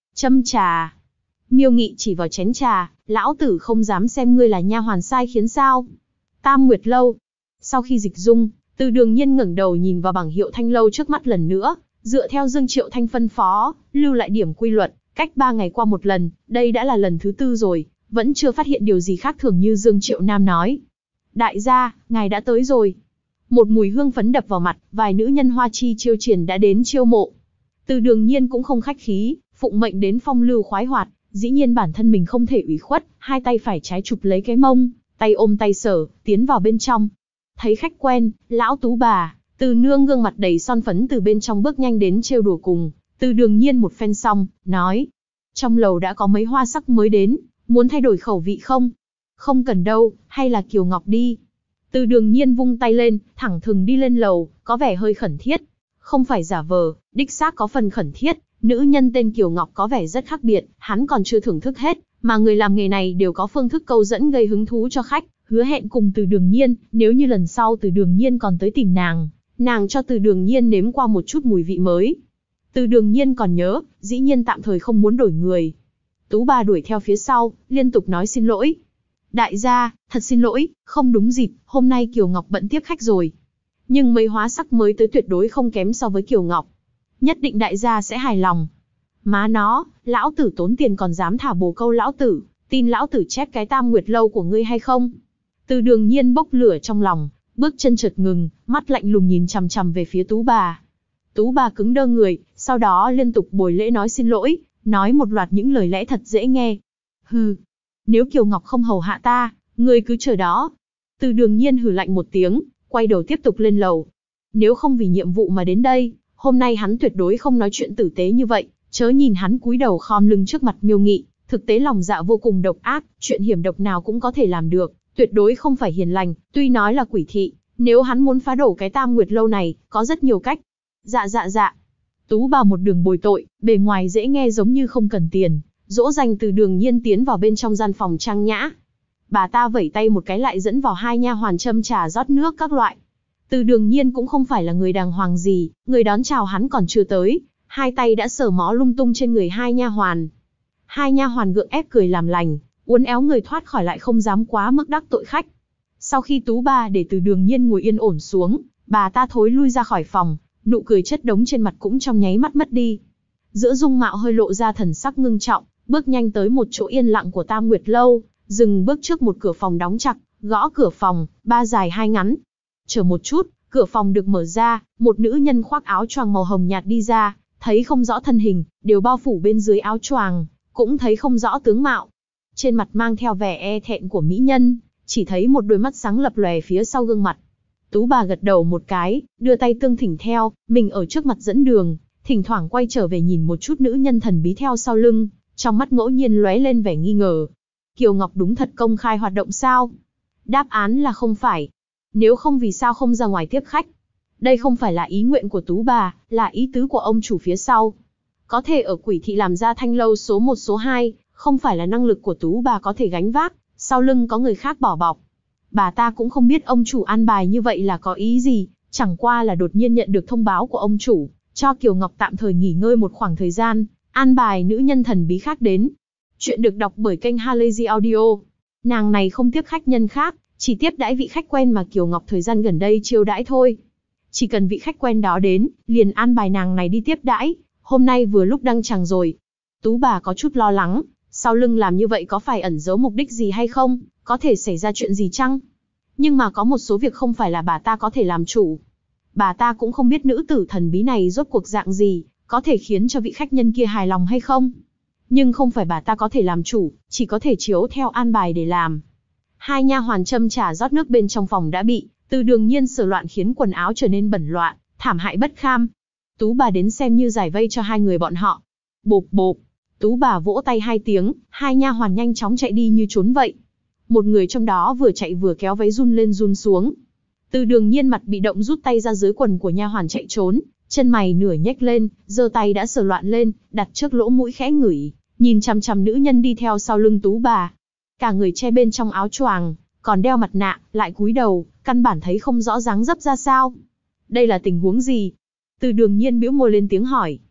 Châm trà. Miêu Nghị chỉ vào chén trà, lão tử không dám xem ngươi là nha hoàn sai khiến sao? Tam Nguyệt lâu. Sau khi dịch dung, Từ Đường Nhiên ngẩng đầu nhìn vào bảng hiệu Thanh lâu trước mắt lần nữa, dựa theo Dương Triệu Thanh phân phó, lưu lại điểm quy luật, cách 3 ngày qua một lần, đây đã là lần thứ 4 rồi, vẫn chưa phát hiện điều gì khác thường như Dương Triệu Nam nói. Đại gia, ngài đã tới rồi. Một mùi hương phấn đập vào mặt, vài nữ nhân hoa chi chiêu triển đã đến chiêu mộ. Từ Đường Nhiên cũng không khách khí, phụng mệnh đến phong lưu khoái hoạt, dĩ nhiên bản thân mình không thể ủy khuất, hai tay phải trái chụp lấy cái mông, tay ôm tay sở, tiến vào bên trong. Thấy khách quen, lão Tú bà, Từ nương gương mặt đầy son phấn từ bên trong bước nhanh đến trêu đùa cùng. Từ Đường Nhiên một phen xong, nói: trong lầu đã có mấy hoa sắc mới đến, muốn thay đổi khẩu vị không? Không cần đâu, hay là Kiều Ngọc đi. Từ Đường Nhiên vung tay lên, thẳng thừng đi lên lầu, có vẻ hơi khẩn thiết. Không phải giả vờ, đích xác có phần khẩn thiết. Nữ nhân tên Kiều Ngọc có vẻ rất khác biệt, hắn còn chưa thưởng thức hết, mà người làm nghề này đều có phương thức câu dẫn gây hứng thú cho khách, hứa hẹn cùng Từ Đường Nhiên, nếu như lần sau Từ Đường Nhiên còn tới tìm nàng cho Từ Đường Nhiên nếm qua một chút mùi vị mới. Từ Đường Nhiên còn nhớ, dĩ nhiên tạm thời không muốn đổi người. Tú bà đuổi theo phía sau, liên tục nói xin lỗi. Đại gia, thật xin lỗi, không đúng dịp, hôm nay Kiều Ngọc bận tiếp khách rồi. Nhưng mấy hóa sắc mới tới tuyệt đối không kém so với Kiều Ngọc. Nhất định đại gia sẽ hài lòng. Má nó, lão tử tốn tiền còn dám thả bồ câu lão tử, tin lão tử chép cái Tam Nguyệt lâu của ngươi hay không? Từ Đường Nhiên bốc lửa trong lòng, bước chân chợt ngừng, mắt lạnh lùng nhìn chằm chằm về phía Tú bà. Tú bà cứng đơ người, sau đó liên tục bồi lễ nói xin lỗi, nói một loạt những lời lẽ thật dễ nghe. Hừ, nếu Kiều Ngọc không hầu hạ ta, ngươi cứ chờ đó. Từ Đường Nhiên hừ lạnh một tiếng, quay đầu tiếp tục lên lầu. Nếu không vì nhiệm vụ mà đến đây, hôm nay hắn tuyệt đối không nói chuyện tử tế như vậy, chớ nhìn hắn cúi đầu khom lưng trước mặt Miêu Nghị, thực tế lòng dạ vô cùng độc ác, chuyện hiểm độc nào cũng có thể làm được, tuyệt đối không phải hiền lành, tuy nói là quỷ thị, nếu hắn muốn phá đổ cái Tam Nguyệt lâu này, có rất nhiều cách. Dạ. Tú bà một đường bồi tội, bề ngoài dễ nghe giống như không cần tiền, dỗ dành Từ Đường Nhiên tiến vào bên trong gian phòng trang nhã. Bà ta vẩy tay một cái lại dẫn vào hai nha hoàn châm trà rót nước các loại. Từ Đường Nhiên cũng không phải là người đàng hoàng gì, người đón chào hắn còn chưa tới, hai tay đã sờ mó lung tung trên người hai nha hoàn. Hai nha hoàn gượng ép cười làm lành, uốn éo người thoát khỏi lại không dám quá mức đắc tội khách. Sau khi Tú bà để Từ Đường Nhiên ngồi yên ổn xuống, bà ta thối lui ra khỏi phòng, nụ cười chất đống trên mặt cũng trong nháy mắt mất đi. Giữa dung mạo hơi lộ ra thần sắc ngưng trọng, bước nhanh tới một chỗ yên lặng của Tam Nguyệt lâu, dừng bước trước một cửa phòng đóng chặt, gõ cửa phòng, ba dài hai ngắn. Chờ một chút, cửa phòng được mở ra, một nữ nhân khoác áo choàng màu hồng nhạt đi ra, thấy không rõ thân hình, đều bao phủ bên dưới áo choàng, cũng thấy không rõ tướng mạo. Trên mặt mang theo vẻ e thẹn của mỹ nhân, chỉ thấy một đôi mắt sáng lập lòe phía sau gương mặt. Tú bà gật đầu một cái, đưa tay tương thỉnh theo, mình ở trước mặt dẫn đường, thỉnh thoảng quay trở về nhìn một chút nữ nhân thần bí theo sau lưng, trong mắt ngẫu nhiên lóe lên vẻ nghi ngờ. Kiều Ngọc đúng thật công khai hoạt động sao? Đáp án là không phải. Nếu không vì sao không ra ngoài tiếp khách? Đây không phải là ý nguyện của Tú bà, là ý tứ của ông chủ phía sau. Có thể ở Quỷ thị làm ra Thanh lâu số 1 số 2, không phải là năng lực của Tú bà có thể gánh vác, sau lưng có người khác bỏ bọc. Bà ta cũng không biết ông chủ an bài như vậy là có ý gì, chẳng qua là đột nhiên nhận được thông báo của ông chủ, cho Kiều Ngọc tạm thời nghỉ ngơi một khoảng thời gian, an bài nữ nhân thần bí khác đến. Chuyện được đọc bởi kênh Halazy Audio. Nàng này không tiếp khách nhân khác, chỉ tiếp đãi vị khách quen mà Kiều Ngọc thời gian gần đây chiêu đãi thôi. Chỉ cần vị khách quen đó đến, liền an bài nàng này đi tiếp đãi, hôm nay vừa lúc đăng tràng rồi. Tú bà có chút lo lắng, sau lưng làm như vậy có phải ẩn giấu mục đích gì hay không, có thể xảy ra chuyện gì chăng? Nhưng mà có một số việc không phải là bà ta có thể làm chủ. Bà ta cũng không biết nữ tử thần bí này rốt cuộc dạng gì, có thể khiến cho vị khách nhân kia hài lòng hay không. Nhưng không phải bà ta có thể làm chủ, chỉ có thể chiếu theo an bài để làm. Hai nha hoàn châm trà rót nước bên trong phòng đã bị Từ Đường Nhiên sửa loạn khiến quần áo trở nên bẩn loạn, thảm hại bất kham. Tú bà đến xem như giải vây cho hai người bọn họ. Bộp bộp, Tú bà vỗ tay hai tiếng, hai nha hoàn nhanh chóng chạy đi như trốn vậy. Một người trong đó vừa chạy vừa kéo váy run lên run xuống. Từ Đường Nhiên mặt bị động rút tay ra dưới quần của nha hoàn chạy trốn, chân mày nửa nhếch lên, giơ tay đã sờ loạn lên, đặt trước lỗ mũi khẽ ngửi, nhìn chằm chằm nữ nhân đi theo sau lưng Tú bà. Cả người che bên trong áo choàng, còn đeo mặt nạ, lại cúi đầu, căn bản thấy không rõ dáng dấp ra sao. Đây là tình huống gì? Từ Đường Nhiên bĩu môi lên tiếng hỏi.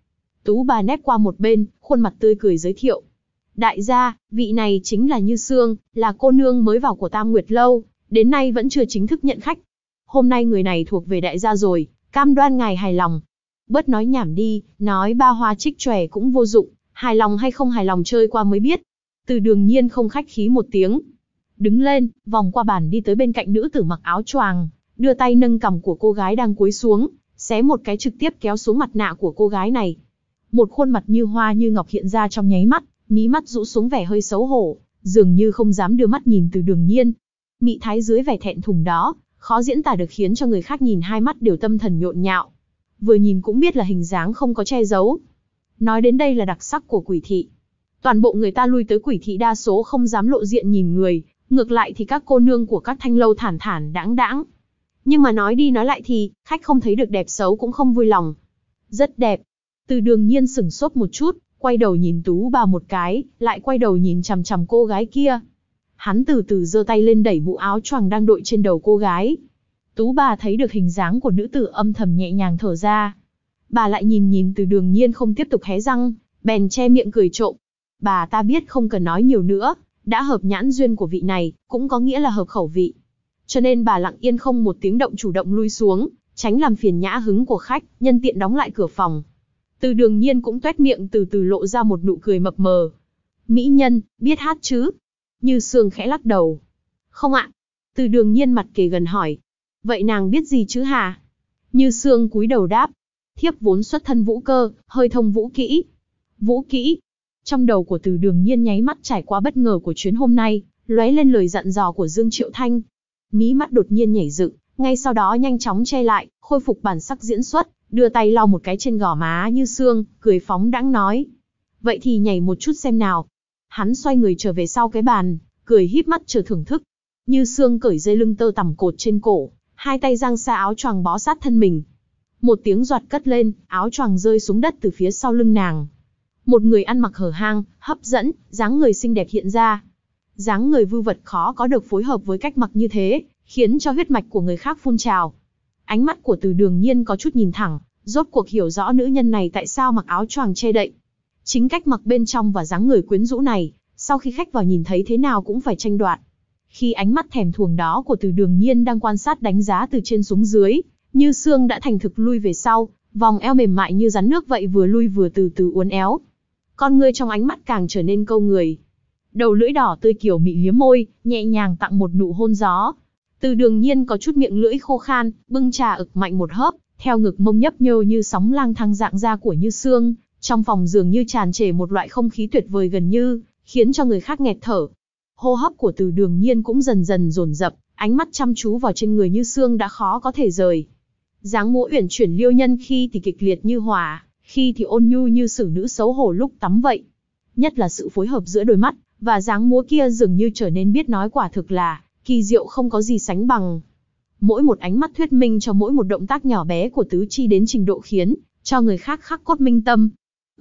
Tú bà nép qua một bên, khuôn mặt tươi cười giới thiệu. Đại gia, vị này chính là Như Sương, là cô nương mới vào của Tam Nguyệt Lâu, đến nay vẫn chưa chính thức nhận khách. Hôm nay người này thuộc về đại gia rồi, cam đoan ngài hài lòng. Bớt nói nhảm đi, nói ba hoa trích chòe cũng vô dụng, hài lòng hay không hài lòng chơi qua mới biết. Từ Đường Nhiên không khách khí một tiếng. Đứng lên, vòng qua bàn đi tới bên cạnh nữ tử mặc áo choàng, đưa tay nâng cằm của cô gái đang cúi xuống, xé một cái trực tiếp kéo xuống mặt nạ của cô gái này. Một khuôn mặt như hoa như ngọc hiện ra trong nháy mắt, mí mắt rũ xuống vẻ hơi xấu hổ, dường như không dám đưa mắt nhìn Từ Đường Nhiên. Mị thái dưới vẻ thẹn thùng đó, khó diễn tả được khiến cho người khác nhìn hai mắt đều tâm thần nhộn nhạo. Vừa nhìn cũng biết là hình dáng không có che giấu. Nói đến đây là đặc sắc của Quỷ thị. Toàn bộ người ta lui tới Quỷ thị đa số không dám lộ diện nhìn người, ngược lại thì các cô nương của các thanh lâu thản thản đãng đãng. Nhưng mà nói đi nói lại thì, khách không thấy được đẹp xấu cũng không vui lòng. Rất đẹp. Từ Đường Nhiên sửng sốt một chút, quay đầu nhìn Tú bà một cái, lại quay đầu nhìn chằm chằm cô gái kia. Hắn từ từ giơ tay lên đẩy mũ áo choàng đang đội trên đầu cô gái. Tú bà thấy được hình dáng của nữ tử âm thầm nhẹ nhàng thở ra. Bà lại nhìn Từ Đường Nhiên không tiếp tục hé răng, bèn che miệng cười trộm. Bà ta biết không cần nói nhiều nữa, đã hợp nhãn duyên của vị này, cũng có nghĩa là hợp khẩu vị. Cho nên bà lặng yên không một tiếng động chủ động lui xuống, tránh làm phiền nhã hứng của khách, nhân tiện đóng lại cửa phòng. Từ Đường Nhiên cũng tuét miệng từ từ lộ ra một nụ cười mập mờ. Mỹ nhân, biết hát chứ? Như Sương khẽ lắc đầu. Không ạ. Từ Đường Nhiên mặt kề gần hỏi. Vậy nàng biết gì chứ hả? Như Sương cúi đầu đáp. Thiếp vốn xuất thân vũ cơ, hơi thông vũ kỹ. Vũ kỹ. Trong đầu của Từ Đường Nhiên nháy mắt trải qua bất ngờ của chuyến hôm nay, lóe lên lời dặn dò của Dương Triệu Thanh. Mí mắt đột nhiên nhảy dựng, ngay sau đó nhanh chóng che lại, khôi phục bản sắc diễn xuất, đưa tay lau một cái trên gò má Như Sương, cười phóng đãng nói. Vậy thì nhảy một chút xem nào. Hắn xoay người trở về sau cái bàn, cười híp mắt chờ thưởng thức. Như Sương cởi dây lưng tơ tằm cột trên cổ, hai tay giang xa áo choàng bó sát thân mình. Một tiếng doạt cất lên, áo choàng rơi xuống đất từ phía sau lưng nàng. Một người ăn mặc hở hang, hấp dẫn, dáng người xinh đẹp hiện ra. Dáng người vưu vật khó có được phối hợp với cách mặc như thế, khiến cho huyết mạch của người khác phun trào. Ánh mắt của Từ Đường Nhiên có chút nhìn thẳng, rốt cuộc hiểu rõ nữ nhân này tại sao mặc áo choàng che đậy. Chính cách mặc bên trong và dáng người quyến rũ này, sau khi khách vào nhìn thấy thế nào cũng phải tranh đoạt. Khi ánh mắt thèm thuồng đó của Từ Đường Nhiên đang quan sát đánh giá từ trên xuống dưới, Như Sương đã thành thực lui về sau, vòng eo mềm mại như rắn nước vậy vừa lui vừa từ từ uốn éo. Con ngươi trong ánh mắt càng trở nên câu người. Đầu lưỡi đỏ tươi kiểu mị liếm môi, nhẹ nhàng tặng một nụ hôn gió. Từ Đường Nhiên có chút miệng lưỡi khô khan, bưng trà ực mạnh một hớp, theo ngực mông nhấp nhô như sóng lang thang dạng da của Như Sương, trong phòng dường như tràn trề một loại không khí tuyệt vời gần như khiến cho người khác nghẹt thở. Hô hấp của Từ Đường Nhiên cũng dần dần dồn dập, ánh mắt chăm chú vào trên người Như Sương đã khó có thể rời. Dáng múa uyển chuyển liêu nhân khi thì kịch liệt như hỏa, khi thì ôn nhu như xử nữ xấu hổ lúc tắm vậy. Nhất là sự phối hợp giữa đôi mắt và dáng múa kia dường như trở nên biết nói, quả thực là kỳ diệu không có gì sánh bằng. Mỗi một ánh mắt thuyết minh cho mỗi một động tác nhỏ bé của tứ chi đến trình độ khiến cho người khác khắc cốt minh tâm.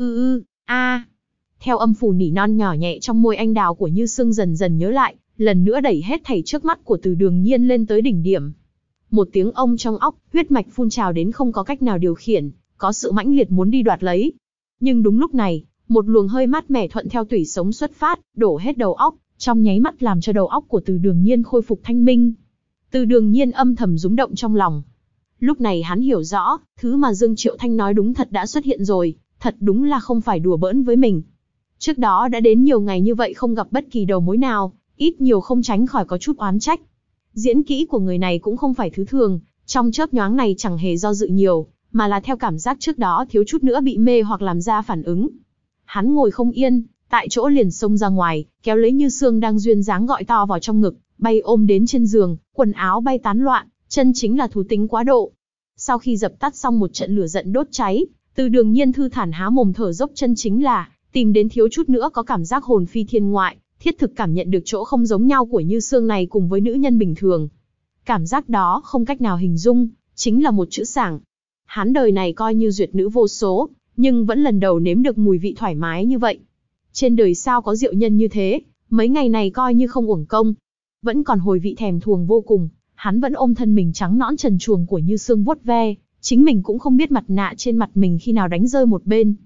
Theo âm phủ nỉ non nhỏ nhẹ trong môi anh đào của Như Sương dần dần nhớ lại, lần nữa đẩy hết thảy trước mắt của Từ Đường Nhiên lên tới đỉnh điểm. Một tiếng ông trong óc, huyết mạch phun trào đến không có cách nào điều khiển, có sự mãnh liệt muốn đi đoạt lấy. Nhưng đúng lúc này, một luồng hơi mát mẻ thuận theo tủy sống xuất phát, đổ hết đầu óc, trong nháy mắt làm cho đầu óc của Từ Đường Nhiên khôi phục thanh minh. Từ Đường Nhiên âm thầm rúng động trong lòng. Lúc này hắn hiểu rõ, thứ mà Dương Triệu Thanh nói đúng thật đã xuất hiện rồi, thật đúng là không phải đùa bỡn với mình. Trước đó đã đến nhiều ngày như vậy không gặp bất kỳ đầu mối nào, ít nhiều không tránh khỏi có chút oán trách. Diễn kỹ của người này cũng không phải thứ thường, trong chớp nhoáng này chẳng hề do dự nhiều, mà là theo cảm giác trước đó thiếu chút nữa bị mê hoặc làm ra phản ứng. Hắn ngồi không yên, tại chỗ liền xông ra ngoài, kéo lấy Như Sương đang duyên dáng gọi to vào trong ngực, bay ôm đến trên giường, quần áo bay tán loạn, chân chính là thú tính quá độ. Sau khi dập tắt xong một trận lửa giận đốt cháy, Từ Đường Nhiên thư thản há mồm thở dốc, chân chính là tìm đến thiếu chút nữa có cảm giác hồn phi thiên ngoại, thiết thực cảm nhận được chỗ không giống nhau của Như Sương này cùng với nữ nhân bình thường. Cảm giác đó không cách nào hình dung, chính là một chữ sảng. Hắn đời này coi như duyệt nữ vô số, nhưng vẫn lần đầu nếm được mùi vị thoải mái như vậy. Trên đời sao có diệu nhân như thế, mấy ngày này coi như không uổng công. Vẫn còn hồi vị thèm thuồng vô cùng, hắn vẫn ôm thân mình trắng nõn trần truồng của Như Sương vuốt ve, chính mình cũng không biết mặt nạ trên mặt mình khi nào đánh rơi một bên.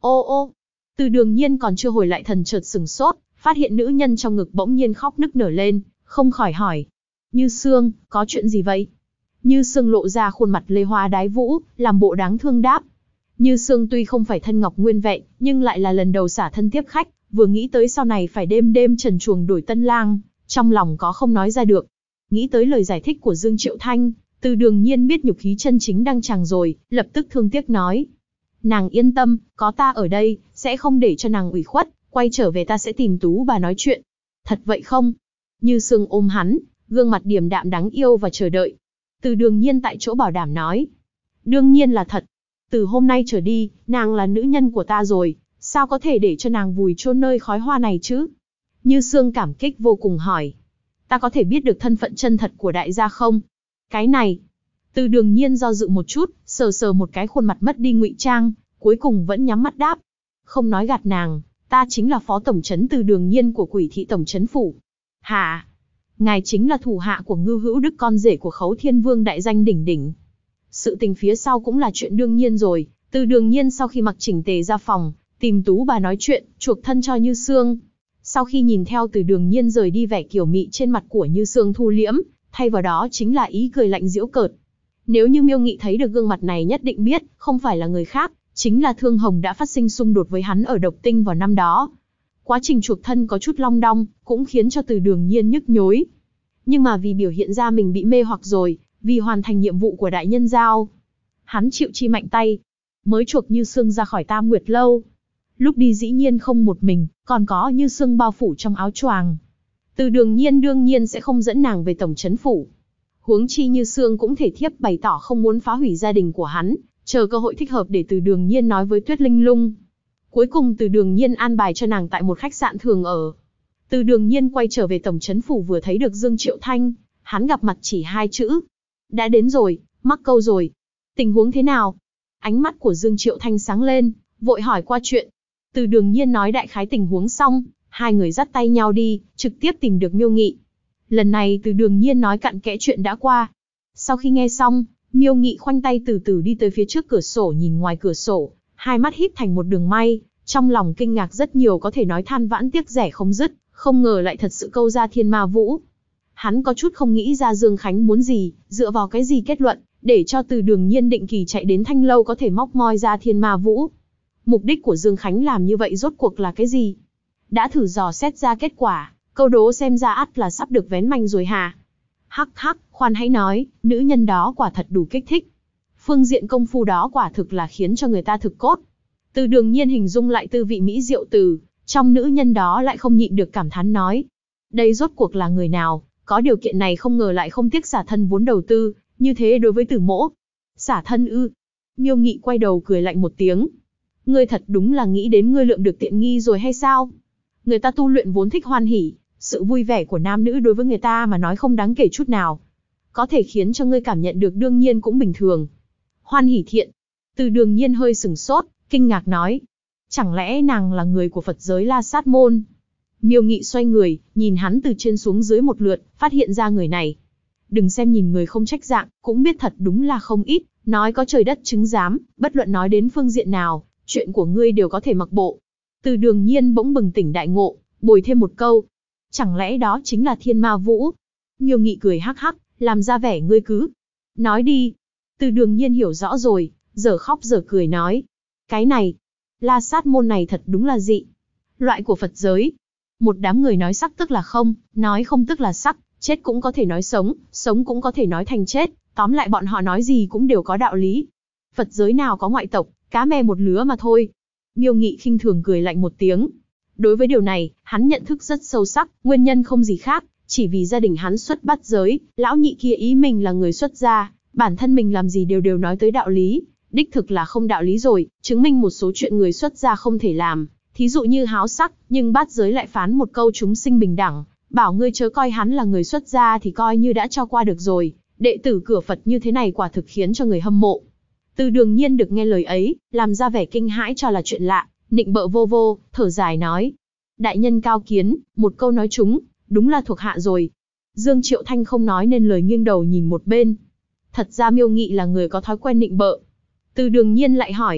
Ô ô, Từ Đường Nhiên còn chưa hồi lại thần chợt sửng sốt, phát hiện nữ nhân trong ngực bỗng nhiên khóc nức nở lên, không khỏi hỏi. Như Sương, có chuyện gì vậy? Như Sương lộ ra khuôn mặt lê hoa đái vũ, làm bộ đáng thương đáp. Như Sương tuy không phải thân ngọc nguyên vẹn, nhưng lại là lần đầu xả thân tiếp khách, vừa nghĩ tới sau này phải đêm đêm trần truồng đổi tân lang, trong lòng có không nói ra được. Nghĩ tới lời giải thích của Dương Triệu Thanh, Từ Đường Nhiên biết nhục khí chân chính đang tràn rồi, lập tức thương tiếc nói. Nàng yên tâm, có ta ở đây, sẽ không để cho nàng ủy khuất, quay trở về ta sẽ tìm Tú bà nói chuyện. Thật vậy không? Như Sương ôm hắn, gương mặt điềm đạm đáng yêu và chờ đợi. Từ Đường Nhiên tại chỗ bảo đảm nói. Đương nhiên là thật. Từ hôm nay trở đi, nàng là nữ nhân của ta rồi, sao có thể để cho nàng vùi chôn nơi khói hoa này chứ? Như Sương cảm kích vô cùng hỏi. Ta có thể biết được thân phận chân thật của đại gia không? Cái này. Từ Đường Nhiên do dự một chút, sờ sờ một cái khuôn mặt mất đi ngụy trang, cuối cùng vẫn nhắm mắt đáp. Không nói gạt nàng, ta chính là phó tổng trấn Từ Đường Nhiên của Quỷ thị tổng trấn phủ. Hả? Ngài chính là thủ hạ của Ngưu Hữu Đức con rể của Khấu Thiên Vương đại danh đỉnh đỉnh. Sự tình phía sau cũng là chuyện đương nhiên rồi. Từ Đường Nhiên sau khi mặc chỉnh tề ra phòng, tìm Tú bà nói chuyện, chuộc thân cho Như Sương. Sau khi nhìn theo Từ Đường Nhiên rời đi, vẻ kiều mị trên mặt của Như Sương thu liễm, thay vào đó chính là ý cười lạnh giễu cợt. Nếu như Miêu Nghị thấy được gương mặt này nhất định biết, không phải là người khác, chính là Thương Hồng đã phát sinh xung đột với hắn ở Độc Tinh vào năm đó. Quá trình chuộc thân có chút long đong, cũng khiến cho Từ Đường Nhiên nhức nhối. Nhưng mà vì biểu hiện ra mình bị mê hoặc rồi, vì hoàn thành nhiệm vụ của đại nhân giao, hắn chịu chi mạnh tay, mới chuộc Như Sương ra khỏi Tam Nguyệt Lâu. Lúc đi dĩ nhiên không một mình, còn có Như Sương bao phủ trong áo choàng. Từ Đường Nhiên đương nhiên sẽ không dẫn nàng về tổng trấn phủ. Huống chi Như Sương cũng thể thiếp bày tỏ không muốn phá hủy gia đình của hắn, chờ cơ hội thích hợp để Từ Đường Nhiên nói với Tuyết Linh Lung. Cuối cùng Từ Đường Nhiên an bài cho nàng tại một khách sạn thường ở. Từ Đường Nhiên quay trở về tổng trấn phủ vừa thấy được Dương Triệu Thanh, hắn gặp mặt chỉ hai chữ. Đã đến rồi, mắc câu rồi. Tình huống thế nào? Ánh mắt của Dương Triệu Thanh sáng lên, vội hỏi qua chuyện. Từ Đường Nhiên nói đại khái tình huống xong, hai người dắt tay nhau đi, trực tiếp tìm được Miêu Nghị. Lần này Từ Đường Nhiên nói cặn kẽ chuyện đã qua. Sau khi nghe xong, Miêu Nghị khoanh tay từ từ đi tới phía trước cửa sổ nhìn ngoài cửa sổ, hai mắt híp thành một đường may, trong lòng kinh ngạc rất nhiều, có thể nói than vãn tiếc rẻ không dứt, không ngờ lại thật sự câu ra Thiên Ma Vũ. Hắn có chút không nghĩ ra Dương Khánh muốn gì, dựa vào cái gì kết luận, để cho Từ Đường Nhiên định kỳ chạy đến Thanh Lâu có thể móc moi ra Thiên Ma Vũ. Mục đích của Dương Khánh làm như vậy rốt cuộc là cái gì? Đã thử dò xét ra kết quả, câu đố xem ra ắt là sắp được vén manh rồi hả? Hắc hắc, khoan hãy nói, nữ nhân đó quả thật đủ kích thích. Phương diện công phu đó quả thực là khiến cho người ta thực cốt. Từ Đường Nhiên hình dung lại tư vị mỹ diệu từ trong nữ nhân đó, lại không nhịn được cảm thán nói. Đây rốt cuộc là người nào, có điều kiện này không ngờ lại không tiếc xả thân vốn đầu tư, như thế đối với Tử Mỗ. Xả thân ư? Miêu Nghị quay đầu cười lạnh một tiếng. Ngươi thật đúng là nghĩ đến ngươi lượm được tiện nghi rồi hay sao? Người ta tu luyện vốn thích hoan hỉ, sự vui vẻ của nam nữ đối với người ta mà nói không đáng kể chút nào. Có thể khiến cho ngươi cảm nhận được đương nhiên cũng bình thường. Hoan hỉ thiện. Từ Đường Nhiên hơi sừng sốt, kinh ngạc nói. Chẳng lẽ nàng là người của Phật giới La Sát Môn? Miêu Nghị xoay người, nhìn hắn từ trên xuống dưới một lượt, phát hiện ra người này. Đừng xem nhìn người không trách dạng, cũng biết thật đúng là không ít, nói có trời đất chứng giám, bất luận nói đến phương diện nào, chuyện của ngươi đều có thể mặc bộ. Từ Đường Nhiên bỗng bừng tỉnh đại ngộ, bồi thêm một câu. Chẳng lẽ đó chính là Thiên Ma Vũ? Miêu Nghị cười hắc hắc, làm ra vẻ ngươi cứ nói đi. Từ Đường Nhiên hiểu rõ rồi, giờ khóc giờ cười nói. Cái này, La Sát Môn này thật đúng là dị. Loại của Phật giới. Một đám người nói sắc tức là không, nói không tức là sắc, chết cũng có thể nói sống, sống cũng có thể nói thành chết, tóm lại bọn họ nói gì cũng đều có đạo lý. Phật giới nào có ngoại tộc, cá mè một lứa mà thôi. Miêu Nghị khinh thường cười lạnh một tiếng. Đối với điều này, hắn nhận thức rất sâu sắc, nguyên nhân không gì khác, chỉ vì gia đình hắn xuất bát giới, lão nhị kia ý mình là người xuất gia, bản thân mình làm gì đều nói tới đạo lý, đích thực là không đạo lý rồi, chứng minh một số chuyện người xuất gia không thể làm, thí dụ như háo sắc, nhưng bát giới lại phán một câu chúng sinh bình đẳng, bảo ngươi chớ coi hắn là người xuất gia thì coi như đã cho qua được rồi, đệ tử cửa Phật như thế này quả thực khiến cho người hâm mộ. Từ Đường Nhiên được nghe lời ấy, làm ra vẻ kinh hãi cho là chuyện lạ, nịnh bợ vô vô, thở dài nói. Đại nhân cao kiến, một câu nói trúng, đúng là thuộc hạ rồi. Dương Triệu Thanh không nói nên lời, nghiêng đầu nhìn một bên. Thật ra Miêu Nghị là người có thói quen nịnh bợ. Từ Đường Nhiên lại hỏi.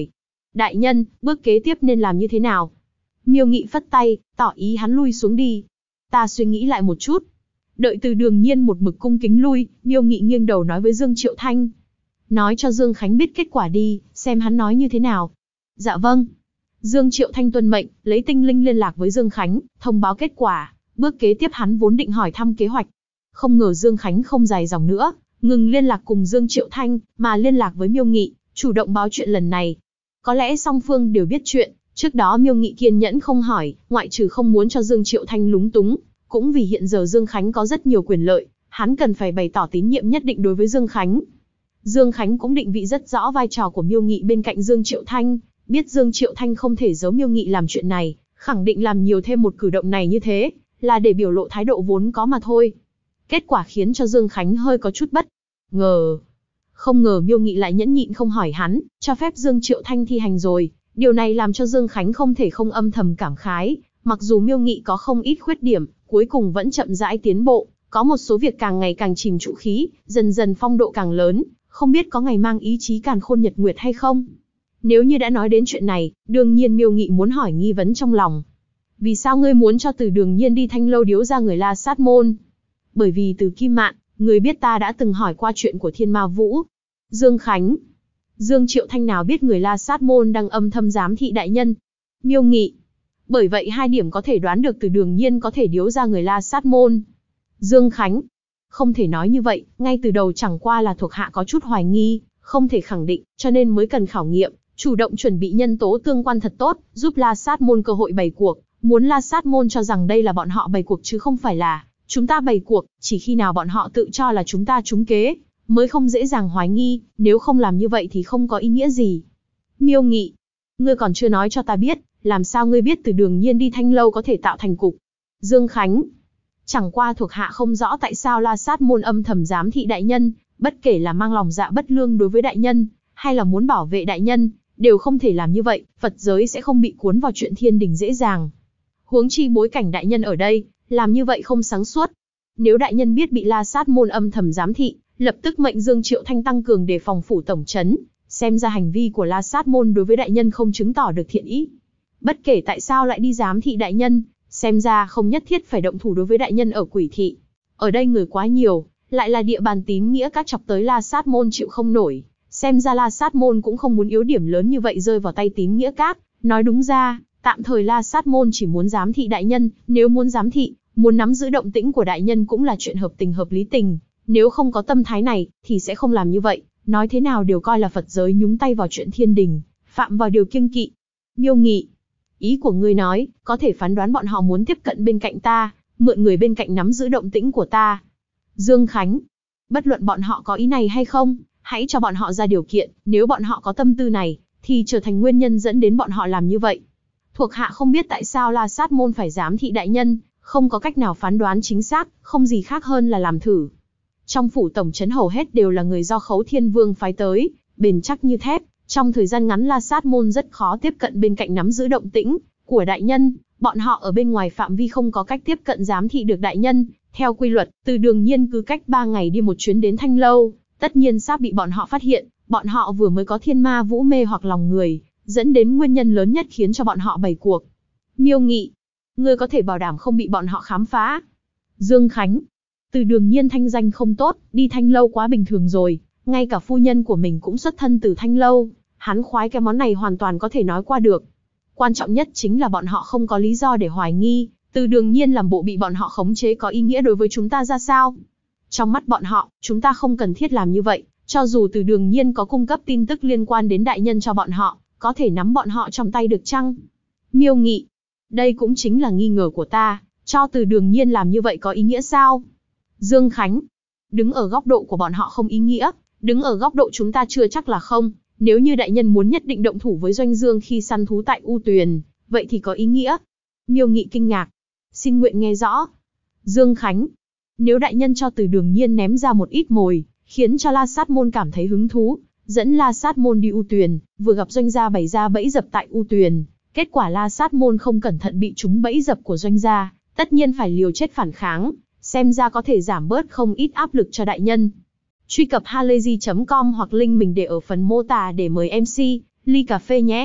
Đại nhân, bước kế tiếp nên làm như thế nào? Miêu Nghị phất tay, tỏ ý hắn lui xuống đi. Ta suy nghĩ lại một chút. Đợi Từ Đường Nhiên một mực cung kính lui, Miêu Nghị nghiêng đầu nói với Dương Triệu Thanh. Nói cho Dương Khánh biết kết quả đi, xem hắn nói như thế nào. Dạ vâng. Dương Triệu Thanh tuân mệnh, lấy tinh linh liên lạc với Dương Khánh, thông báo kết quả. Bước kế tiếp hắn vốn định hỏi thăm kế hoạch. Không ngờ Dương Khánh không dài dòng nữa, ngừng liên lạc cùng Dương Triệu Thanh, mà liên lạc với Miêu Nghị, chủ động báo chuyện lần này. Có lẽ song phương đều biết chuyện, trước đó Miêu Nghị kiên nhẫn không hỏi, ngoại trừ không muốn cho Dương Triệu Thanh lúng túng, cũng vì hiện giờ Dương Khánh có rất nhiều quyền lợi, hắn cần phải bày tỏ tín nhiệm nhất định đối với Dương Khánh. Dương Khánh cũng định vị rất rõ vai trò của Miêu Nghị bên cạnh Dương Triệu Thanh, biết Dương Triệu Thanh không thể giấu Miêu Nghị làm chuyện này, khẳng định làm nhiều thêm một cử động này như thế, là để biểu lộ thái độ vốn có mà thôi. Kết quả khiến cho Dương Khánh hơi có chút bất ngờ. Không ngờ Miêu Nghị lại nhẫn nhịn không hỏi hắn, cho phép Dương Triệu Thanh thi hành rồi. Điều này làm cho Dương Khánh không thể không âm thầm cảm khái. Mặc dù Miêu Nghị có không ít khuyết điểm, cuối cùng vẫn chậm rãi tiến bộ. Có một số việc càng ngày càng chìm trụ khí, dần dần phong độ càng lớn. Không biết có ngày mang ý chí càn khôn nhật nguyệt hay không? Nếu như đã nói đến chuyện này, đương nhiên Miêu Nghị muốn hỏi nghi vấn trong lòng. Vì sao ngươi muốn cho Từ Đường Nhiên đi Thanh Lâu điếu ra người La Sát Môn? Bởi vì Từ Kim Mạn, người biết ta đã từng hỏi qua chuyện của Thiên Ma Vũ. Dương Khánh. Dương Triệu Thanh nào biết người La Sát Môn đang âm thầm giám thị đại nhân. Miêu Nghị. Bởi vậy hai điểm có thể đoán được Từ Đường Nhiên có thể điếu ra người La Sát Môn. Dương Khánh. Không thể nói như vậy, ngay từ đầu chẳng qua là thuộc hạ có chút hoài nghi, không thể khẳng định, cho nên mới cần khảo nghiệm, chủ động chuẩn bị nhân tố tương quan thật tốt, giúp La Sát Môn cơ hội bày cuộc. Muốn La Sát Môn cho rằng đây là bọn họ bày cuộc chứ không phải là chúng ta bày cuộc, chỉ khi nào bọn họ tự cho là chúng ta trúng kế, mới không dễ dàng hoài nghi, nếu không làm như vậy thì không có ý nghĩa gì. Miêu Nghị, ngươi còn chưa nói cho ta biết, làm sao ngươi biết Từ Đường Nhiên đi Thanh Lâu có thể tạo thành cục? Dương Khánh, chẳng qua thuộc hạ không rõ tại sao La Sát Môn âm thầm giám thị đại nhân, bất kể là mang lòng dạ bất lương đối với đại nhân, hay là muốn bảo vệ đại nhân, đều không thể làm như vậy, Phật giới sẽ không bị cuốn vào chuyện thiên đình dễ dàng. Huống chi bối cảnh đại nhân ở đây, làm như vậy không sáng suốt. Nếu đại nhân biết bị La Sát Môn âm thầm giám thị, lập tức mệnh Dương Triệu Thanh tăng cường đề phòng phủ tổng trấn, xem ra hành vi của La Sát Môn đối với đại nhân không chứng tỏ được thiện ý. Bất kể tại sao lại đi giám thị đại nhân, xem ra không nhất thiết phải động thủ đối với đại nhân ở Quỷ thị. Ở đây người quá nhiều, lại là địa bàn tín nghĩa các chọc tới La Sát Môn chịu không nổi, xem ra La Sát Môn cũng không muốn yếu điểm lớn như vậy rơi vào tay tín nghĩa các. Nói đúng ra, tạm thời La Sát Môn chỉ muốn giám thị đại nhân, nếu muốn giám thị, muốn nắm giữ động tĩnh của đại nhân cũng là chuyện hợp tình hợp lý tình. Nếu không có tâm thái này, thì sẽ không làm như vậy, nói thế nào đều coi là Phật giới nhúng tay vào chuyện thiên đình, phạm vào điều kiêng kỵ. Miêu Nghị, ý của ngươi nói, có thể phán đoán bọn họ muốn tiếp cận bên cạnh ta, mượn người bên cạnh nắm giữ động tĩnh của ta. Dương Khánh, bất luận bọn họ có ý này hay không, hãy cho bọn họ ra điều kiện, nếu bọn họ có tâm tư này, thì trở thành nguyên nhân dẫn đến bọn họ làm như vậy. Thuộc hạ không biết tại sao La Sát Môn phải giám thị đại nhân, không có cách nào phán đoán chính xác, không gì khác hơn là làm thử. Trong phủ tổng trấn hầu hết đều là người do Khấu Thiên Vương phái tới, bền chắc như thép, trong thời gian ngắn La Sát Môn rất khó tiếp cận bên cạnh nắm giữ động tĩnh của đại nhân, bọn họ ở bên ngoài phạm vi không có cách tiếp cận giám thị được đại nhân. Theo quy luật, Từ Đường Nhiên cứ cách 3 ngày đi một chuyến đến Thanh Lâu, tất nhiên sắp bị bọn họ phát hiện, bọn họ vừa mới có Thiên Ma Vũ mê hoặc lòng người, dẫn đến nguyên nhân lớn nhất khiến cho bọn họ bày cuộc. Miêu Nghị, ngươi có thể bảo đảm không bị bọn họ khám phá? Dương Khánh, Từ Đường Nhiên thanh danh không tốt, đi Thanh Lâu quá bình thường rồi, ngay cả phu nhân của mình cũng xuất thân từ Thanh Lâu, hắn khoái cái món này hoàn toàn có thể nói qua được. Quan trọng nhất chính là bọn họ không có lý do để hoài nghi, Từ Đường Nhiên làm bộ bị bọn họ khống chế có ý nghĩa đối với chúng ta ra sao? Trong mắt bọn họ, chúng ta không cần thiết làm như vậy, cho dù Từ Đường Nhiên có cung cấp tin tức liên quan đến đại nhân cho bọn họ, có thể nắm bọn họ trong tay được chăng? Miêu Nghị, đây cũng chính là nghi ngờ của ta, cho Từ Đường Nhiên làm như vậy có ý nghĩa sao? Dương Khánh, đứng ở góc độ của bọn họ không ý nghĩa, đứng ở góc độ chúng ta chưa chắc là không, nếu như đại nhân muốn nhất định động thủ với Doanh Dương khi săn thú tại U Tuyền, vậy thì có ý nghĩa. Miêu Nghị kinh ngạc, xin nguyện nghe rõ. Dương Khánh, nếu đại nhân cho Từ Đường Nhiên ném ra một ít mồi, khiến cho La Sát Môn cảm thấy hứng thú, dẫn La Sát Môn đi U Tuyền, vừa gặp Doanh gia bày ra bẫy dập tại U Tuyền, kết quả La Sát Môn không cẩn thận bị trúng bẫy dập của Doanh gia, tất nhiên phải liều chết phản kháng, xem ra có thể giảm bớt không ít áp lực cho đại nhân. Truy cập halayzi.com hoặc link mình để ở phần mô tả để mời MC, ly cà phê nhé.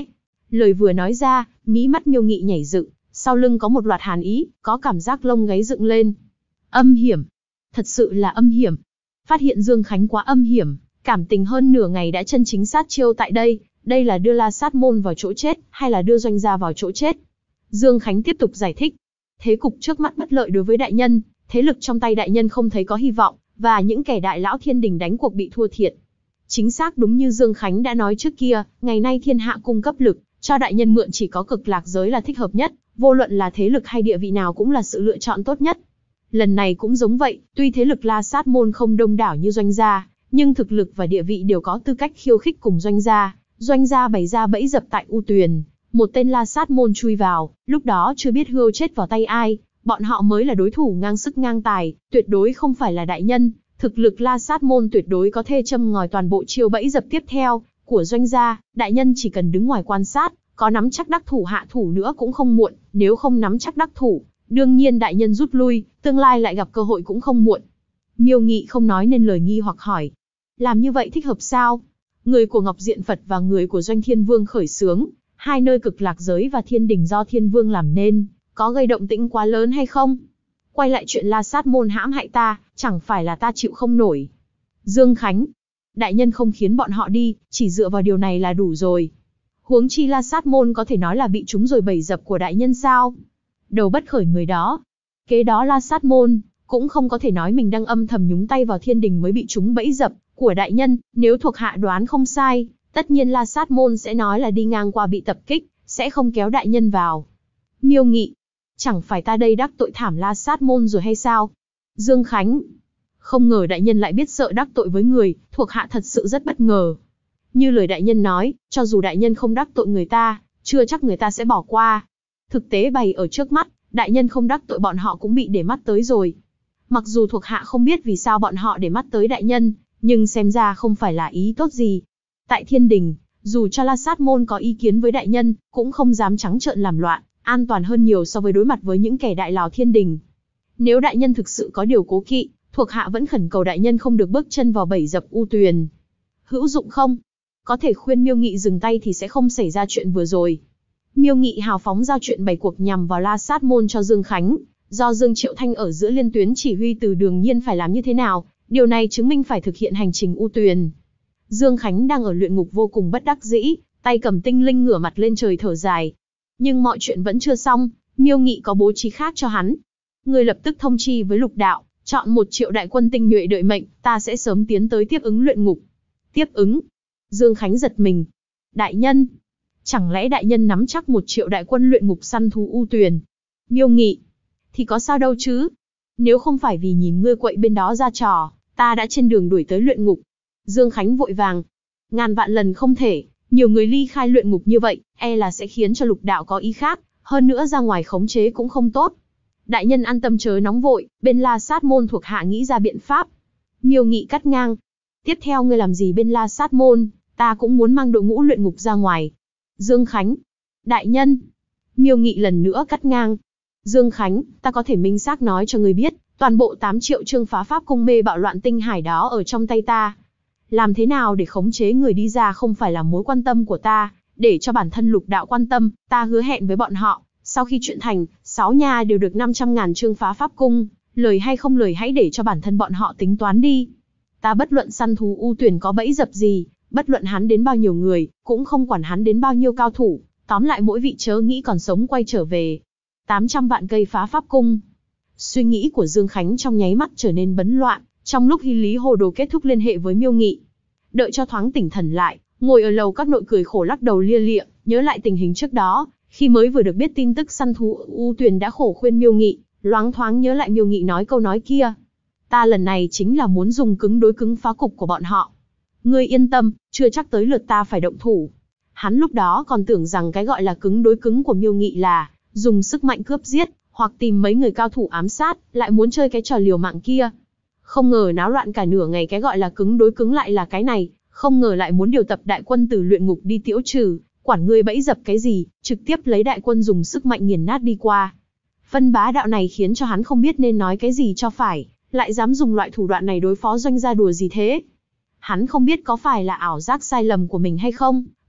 Lời vừa nói ra, mí mắt Miêu Nghị nhảy dựng, sau lưng có một loạt hàn ý, có cảm giác lông gáy dựng lên. Âm hiểm. Thật sự là âm hiểm. Phát hiện Dương Khánh quá âm hiểm, cảm tình hơn nửa ngày đã chân chính sát chiêu tại đây. Đây là đưa La Sát Môn vào chỗ chết, hay là đưa Doanh gia vào chỗ chết? Dương Khánh tiếp tục giải thích. Thế cục trước mắt bất lợi đối với đại nhân, thế lực trong tay đại nhân không thấy có hy vọng, và những kẻ đại lão thiên đình đánh cuộc bị thua thiệt. Chính xác đúng như Dương Khánh đã nói trước kia, ngày nay thiên hạ cung cấp lực, cho đại nhân mượn chỉ có Cực Lạc giới là thích hợp nhất, vô luận là thế lực hay địa vị nào cũng là sự lựa chọn tốt nhất. Lần này cũng giống vậy, tuy thế lực La Sát Môn không đông đảo như Doanh gia, nhưng thực lực và địa vị đều có tư cách khiêu khích cùng Doanh gia. Doanh gia bày ra bẫy dập tại U Tuyền, một tên La Sát Môn chui vào, lúc đó chưa biết hươu chết vào tay ai, bọn họ mới là đối thủ ngang sức ngang tài, tuyệt đối không phải là đại nhân. Thực lực La Sát Môn tuyệt đối có thể châm ngòi toàn bộ chiêu bẫy dập tiếp theo của Doanh gia, đại nhân chỉ cần đứng ngoài quan sát, có nắm chắc đắc thủ hạ thủ nữa cũng không muộn, nếu không nắm chắc đắc thủ, đương nhiên đại nhân rút lui, tương lai lại gặp cơ hội cũng không muộn. Miêu Nghị không nói nên lời nghi hoặc hỏi, làm như vậy thích hợp sao? Người của Ngọc Diện Phật và người của Doanh Thiên Vương khởi xướng, hai nơi Cực Lạc giới và Thiên Đình do Thiên Vương làm nên, có gây động tĩnh quá lớn hay không? Quay lại chuyện La Sát Môn hãm hại ta, chẳng phải là ta chịu không nổi. Dương Khánh, đại nhân không khiến bọn họ đi, chỉ dựa vào điều này là đủ rồi. Huống chi La Sát Môn có thể nói là bị trúng rồi bẫy dập của đại nhân sao? Đầu bất khởi người đó. Kế đó La Sát Môn cũng không có thể nói mình đang âm thầm nhúng tay vào Thiên Đình mới bị trúng bẫy dập của đại nhân, nếu thuộc hạ đoán không sai, tất nhiên La Sát Môn sẽ nói là đi ngang qua bị tập kích, sẽ không kéo đại nhân vào. Miêu Nghị, chẳng phải ta đây đắc tội thảm La Sát Môn rồi hay sao? Dương Khánh, không ngờ đại nhân lại biết sợ đắc tội với người, thuộc hạ thật sự rất bất ngờ. Như lời đại nhân nói, cho dù đại nhân không đắc tội người ta, chưa chắc người ta sẽ bỏ qua. Thực tế bày ở trước mắt, đại nhân không đắc tội bọn họ cũng bị để mắt tới rồi. Mặc dù thuộc hạ không biết vì sao bọn họ để mắt tới đại nhân, nhưng xem ra không phải là ý tốt gì. Tại Thiên Đình, dù cho La Sát Môn có ý kiến với đại nhân, cũng không dám trắng trợn làm loạn, an toàn hơn nhiều so với đối mặt với những kẻ đại lão Thiên Đình. Nếu đại nhân thực sự có điều cố kỵ, thuộc hạ vẫn khẩn cầu đại nhân không được bước chân vào bẫy dập U Tuyền. Hữu dụng không? Có thể khuyên Miêu Nghị dừng tay thì sẽ không xảy ra chuyện vừa rồi. Miêu Nghị hào phóng giao chuyện bày cuộc nhằm vào La Sát Môn cho Dương Khánh, do Dương Triệu Thanh ở giữa liên tuyến chỉ huy từ Đường Nhiên phải làm như thế nào, điều này chứng minh phải thực hiện hành trình U Tuyền. Dương Khánh đang ở luyện ngục vô cùng bất đắc dĩ, tay cầm tinh linh ngửa mặt lên trời thở dài. Nhưng mọi chuyện vẫn chưa xong, Miêu Nghị có bố trí khác cho hắn. Người lập tức thông chi với Lục Đạo, chọn 1 triệu đại quân tinh nhuệ đợi mệnh, ta sẽ sớm tiến tới tiếp ứng luyện ngục. Tiếp ứng? Dương Khánh giật mình. Đại nhân? Chẳng lẽ đại nhân nắm chắc 1 triệu đại quân luyện ngục săn thú U Tuyền? Miêu Nghị. Thì có sao đâu chứ? Nếu không phải vì nhìn ngươi quậy bên đó ra trò, ta đã trên đường đuổi tới luyện ngục. Dương Khánh vội vàng. Ngàn vạn lần không thể, nhiều người ly khai luyện ngục như vậy, e là sẽ khiến cho Lục Đạo có ý khác, hơn nữa ra ngoài khống chế cũng không tốt. Đại nhân an tâm chớ nóng vội, bên La Sát Môn thuộc hạ nghĩ ra biện pháp. Miêu Nghị cắt ngang. Tiếp theo ngươi làm gì bên La Sát Môn, ta cũng muốn mang đội ngũ luyện ngục ra ngoài. Dương Khánh. Đại nhân. Miêu Nghị lần nữa cắt ngang. Dương Khánh, ta có thể minh xác nói cho ngươi biết, toàn bộ 8 triệu chương phá pháp cung mê bạo loạn tinh hải đó ở trong tay ta. Làm thế nào để khống chế người đi ra không phải là mối quan tâm của ta, để cho bản thân Lục Đạo quan tâm, ta hứa hẹn với bọn họ, sau khi chuyện thành, 6 nhà đều được 500.000 chương phá pháp cung, lời hay không lời hãy để cho bản thân bọn họ tính toán đi. Ta bất luận săn thú U Tuyền có bẫy dập gì, bất luận hắn đến bao nhiêu người, cũng không quản hắn đến bao nhiêu cao thủ, tóm lại mỗi vị chớ nghĩ còn sống quay trở về. 800 vạn cây phá pháp cung. Suy nghĩ của Dương Khánh trong nháy mắt trở nên bấn loạn, trong lúc Hy Lý Hồ Đồ kết thúc liên hệ với Miêu Nghị. Đợi cho thoáng tỉnh thần lại, ngồi ở lầu các nội cười khổ lắc đầu lia lịa, nhớ lại tình hình trước đó, khi mới vừa được biết tin tức săn thú U Tuyền đã khổ khuyên Miêu Nghị, loáng thoáng nhớ lại Miêu Nghị nói câu nói kia. Ta lần này chính là muốn dùng cứng đối cứng phá cục của bọn họ. Ngươi yên tâm, chưa chắc tới lượt ta phải động thủ. Hắn lúc đó còn tưởng rằng cái gọi là cứng đối cứng của Miêu Nghị là dùng sức mạnh cướp giết, hoặc tìm mấy người cao thủ ám sát, lại muốn chơi cái trò liều mạng kia. Không ngờ náo loạn cả nửa ngày cái gọi là cứng đối cứng lại là cái này, không ngờ lại muốn điều tập đại quân từ luyện ngục đi tiễu trừ, quản ngươi bẫy dập cái gì, trực tiếp lấy đại quân dùng sức mạnh nghiền nát đi qua. Phân bá đạo này khiến cho hắn không biết nên nói cái gì cho phải, lại dám dùng loại thủ đoạn này đối phó Doanh gia đùa gì thế. Hắn không biết có phải là ảo giác sai lầm của mình hay không,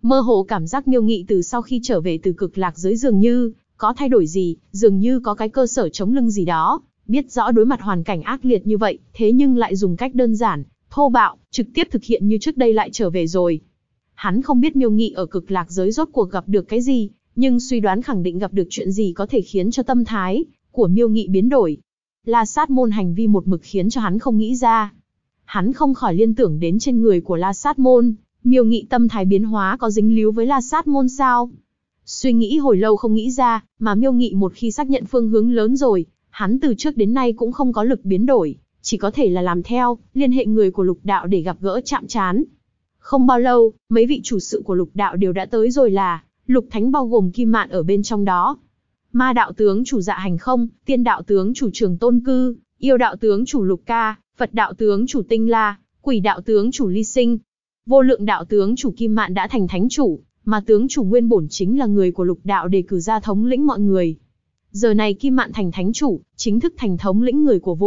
Mơ hồ cảm giác Miêu Nghị từ sau khi trở về từ cực lạc giới dường như có thay đổi gì, dường như có cái cơ sở chống lưng gì đó, biết rõ đối mặt hoàn cảnh ác liệt như vậy, thế nhưng lại dùng cách đơn giản, thô bạo, trực tiếp thực hiện như trước đây lại trở về rồi. Hắn không biết Miêu Nghị ở cực lạc giới rốt cuộc gặp được cái gì, nhưng suy đoán khẳng định gặp được chuyện gì có thể khiến cho tâm thái của Miêu Nghị biến đổi. La Sát Môn hành vi một mực khiến cho hắn không nghĩ ra. Hắn không khỏi liên tưởng đến trên người của La Sát Môn, Miêu Nghị tâm thái biến hóa có dính líu với La Sát Môn sao? Suy nghĩ hồi lâu không nghĩ ra, mà Miêu Nghị một khi xác nhận phương hướng lớn rồi, hắn từ trước đến nay cũng không có lực biến đổi, chỉ có thể là làm theo, liên hệ người của lục đạo để gặp gỡ chạm trán. Không bao lâu, mấy vị chủ sự của lục đạo đều đã tới rồi là Lục Thánh bao gồm Kim Mạn ở bên trong đó. Ma đạo tướng chủ Dạ Hành Không, Tiên đạo tướng chủ Trường Tôn Cư, Yêu đạo tướng chủ Lục Ca, Phật đạo tướng chủ Tinh La, Quỷ đạo tướng chủ Ly Sinh, Vô Lượng đạo tướng chủ Kim Mạn đã thành thánh chủ, mà tướng chủ nguyên bổn chính là người của lục đạo đề cử ra thống lĩnh mọi người. Giờ này Kim Mạn thành thánh chủ, chính thức thành thống lĩnh người của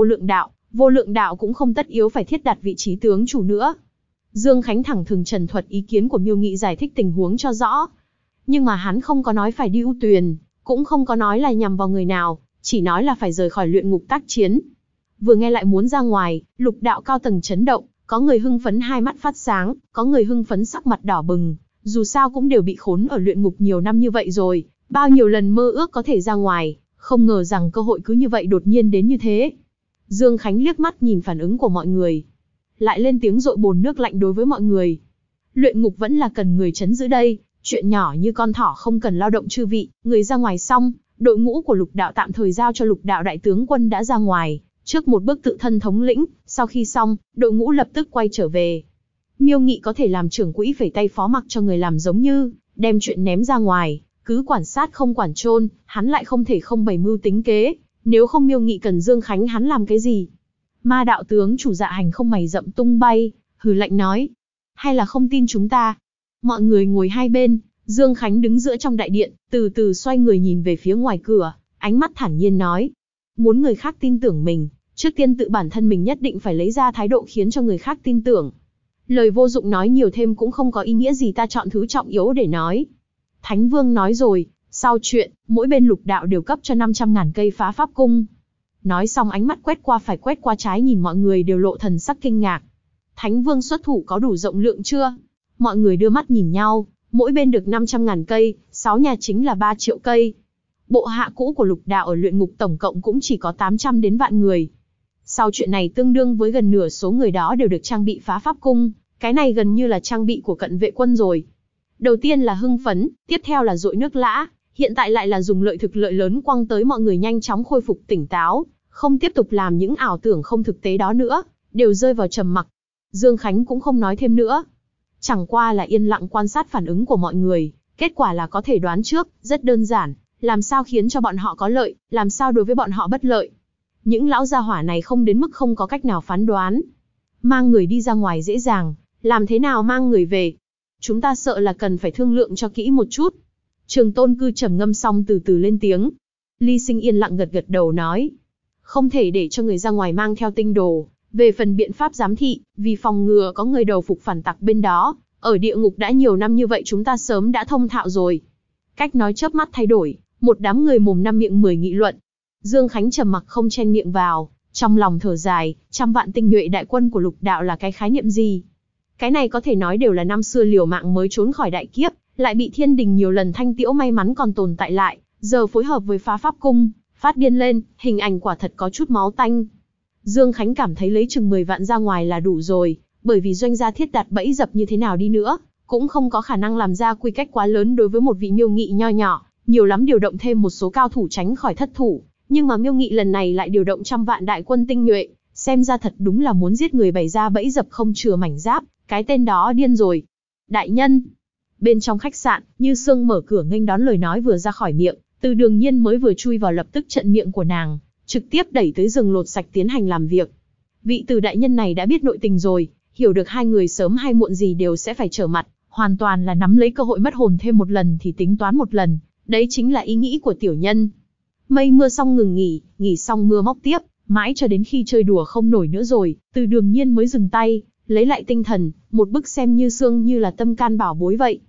Vô Lượng đạo cũng không tất yếu phải thiết đặt vị trí tướng chủ nữa. Dương Khánh thẳng thừng trần thuật ý kiến của Miêu Nghị giải thích tình huống cho rõ. Nhưng mà hắn không có nói phải đi ưu tuyền, cũng không có nói là nhằm vào người nào, chỉ nói là phải rời khỏi luyện ngục tác chiến. Vừa nghe lại muốn ra ngoài, lục đạo cao tầng chấn động, có người hưng phấn hai mắt phát sáng, có người hưng phấn sắc mặt đỏ bừng, dù sao cũng đều bị khốn ở luyện ngục nhiều năm như vậy rồi, bao nhiêu lần mơ ước có thể ra ngoài, không ngờ rằng cơ hội cứ như vậy đột nhiên đến như thế. Dương Khánh liếc mắt nhìn phản ứng của mọi người, lại lên tiếng dội bồn nước lạnh đối với mọi người. Luyện ngục vẫn là cần người trấn giữ đây, chuyện nhỏ như con thỏ không cần lao động chư vị, người ra ngoài xong, đội ngũ của lục đạo tạm thời giao cho lục đạo đại tướng quân đã ra ngoài, trước một bước tự thân thống lĩnh, sau khi xong, đội ngũ lập tức quay trở về. Miêu Nghị có thể làm trưởng quỹ phẩy tay phó mặc cho người làm giống như, đem chuyện ném ra ngoài, cứ quản sát không quản chôn, hắn lại không thể không bày mưu tính kế, nếu không Miêu Nghị cần Dương Khánh hắn làm cái gì? Ma đạo tướng chủ Dạ Hành Không mày rậm tung bay, hừ lạnh nói, hay là không tin chúng ta? Mọi người ngồi hai bên, Dương Khánh đứng giữa trong đại điện, từ từ xoay người nhìn về phía ngoài cửa, ánh mắt thản nhiên nói, muốn người khác tin tưởng mình, trước tiên tự bản thân mình nhất định phải lấy ra thái độ khiến cho người khác tin tưởng. Lời vô dụng nói nhiều thêm cũng không có ý nghĩa gì, ta chọn thứ trọng yếu để nói. Thánh Vương nói rồi, sau chuyện, mỗi bên lục đạo đều cấp cho 500.000 cây phá pháp cung. Nói xong ánh mắt quét qua phải quét qua trái nhìn mọi người đều lộ thần sắc kinh ngạc. Thánh Vương xuất thủ có đủ rộng lượng chưa? Mọi người đưa mắt nhìn nhau, mỗi bên được 500.000 cây, 6 nhà chính là 3 triệu cây. Bộ hạ cũ của lục đạo ở luyện ngục tổng cộng cũng chỉ có 800 đến vạn người. Sau chuyện này tương đương với gần nửa số người đó đều được trang bị phá pháp cung, cái này gần như là trang bị của cận vệ quân rồi. Đầu tiên là hưng phấn, tiếp theo là dội nước lã, hiện tại lại là dùng lợi thực lợi lớn quăng tới mọi người nhanh chóng khôi phục tỉnh táo, không tiếp tục làm những ảo tưởng không thực tế đó nữa, đều rơi vào trầm mặc. Dương Khánh cũng không nói thêm nữa, chẳng qua là yên lặng quan sát phản ứng của mọi người, kết quả là có thể đoán trước, rất đơn giản, làm sao khiến cho bọn họ có lợi, làm sao đối với bọn họ bất lợi. Những lão gia hỏa này không đến mức không có cách nào phán đoán. Mang người đi ra ngoài dễ dàng, làm thế nào mang người về? Chúng ta sợ là cần phải thương lượng cho kỹ một chút. Trường Tôn Cư trầm ngâm xong từ từ lên tiếng. Ly Sinh yên lặng gật gật đầu nói, không thể để cho người ra ngoài mang theo tinh đồ. Về phần biện pháp giám thị, vì phòng ngừa có người đầu phục phản tặc bên đó, ở địa ngục đã nhiều năm như vậy chúng ta sớm đã thông thạo rồi. Cách nói chớp mắt thay đổi, một đám người mồm năm miệng mười nghị luận. Dương Khánh trầm mặc không chen miệng vào, trong lòng thở dài, 100 vạn tinh nhuệ đại quân của lục đạo là cái khái niệm gì? Cái này có thể nói đều là năm xưa liều mạng mới trốn khỏi đại kiếp, lại bị thiên đình nhiều lần thanh tiễu may mắn còn tồn tại lại, giờ phối hợp với phá pháp cung, phát điên lên, hình ảnh quả thật có chút máu tanh. Dương Khánh cảm thấy lấy chừng 10 vạn ra ngoài là đủ rồi, bởi vì doanh gia thiết đặt bẫy dập như thế nào đi nữa, cũng không có khả năng làm ra quy cách quá lớn đối với một vị Miêu Nghị nho nhỏ, nhiều lắm điều động thêm một số cao thủ tránh khỏi thất thủ, nhưng mà Miêu Nghị lần này lại điều động 100 vạn đại quân tinh nhuệ, xem ra thật đúng là muốn giết người, bày ra bẫy dập không chừa mảnh giáp, cái tên đó điên rồi. Đại nhân, bên trong khách sạn, Như Sương mở cửa nghênh đón, lời nói vừa ra khỏi miệng, Từ Đường Nhiên mới vừa chui vào lập tức chặn miệng của nàng, trực tiếp đẩy tới giường lột sạch tiến hành làm việc. Vị Từ đại nhân này đã biết nội tình rồi, hiểu được hai người sớm hay muộn gì đều sẽ phải trở mặt, hoàn toàn là nắm lấy cơ hội mất hồn thêm một lần thì tính toán một lần, đấy chính là ý nghĩ của tiểu nhân. Mây mưa xong ngừng nghỉ xong mưa móc tiếp, mãi cho đến khi chơi đùa không nổi nữa rồi, Từ Đường Nhiên mới dừng tay, lấy lại tinh thần, một bức xem Như Sương như là tâm can bảo bối vậy.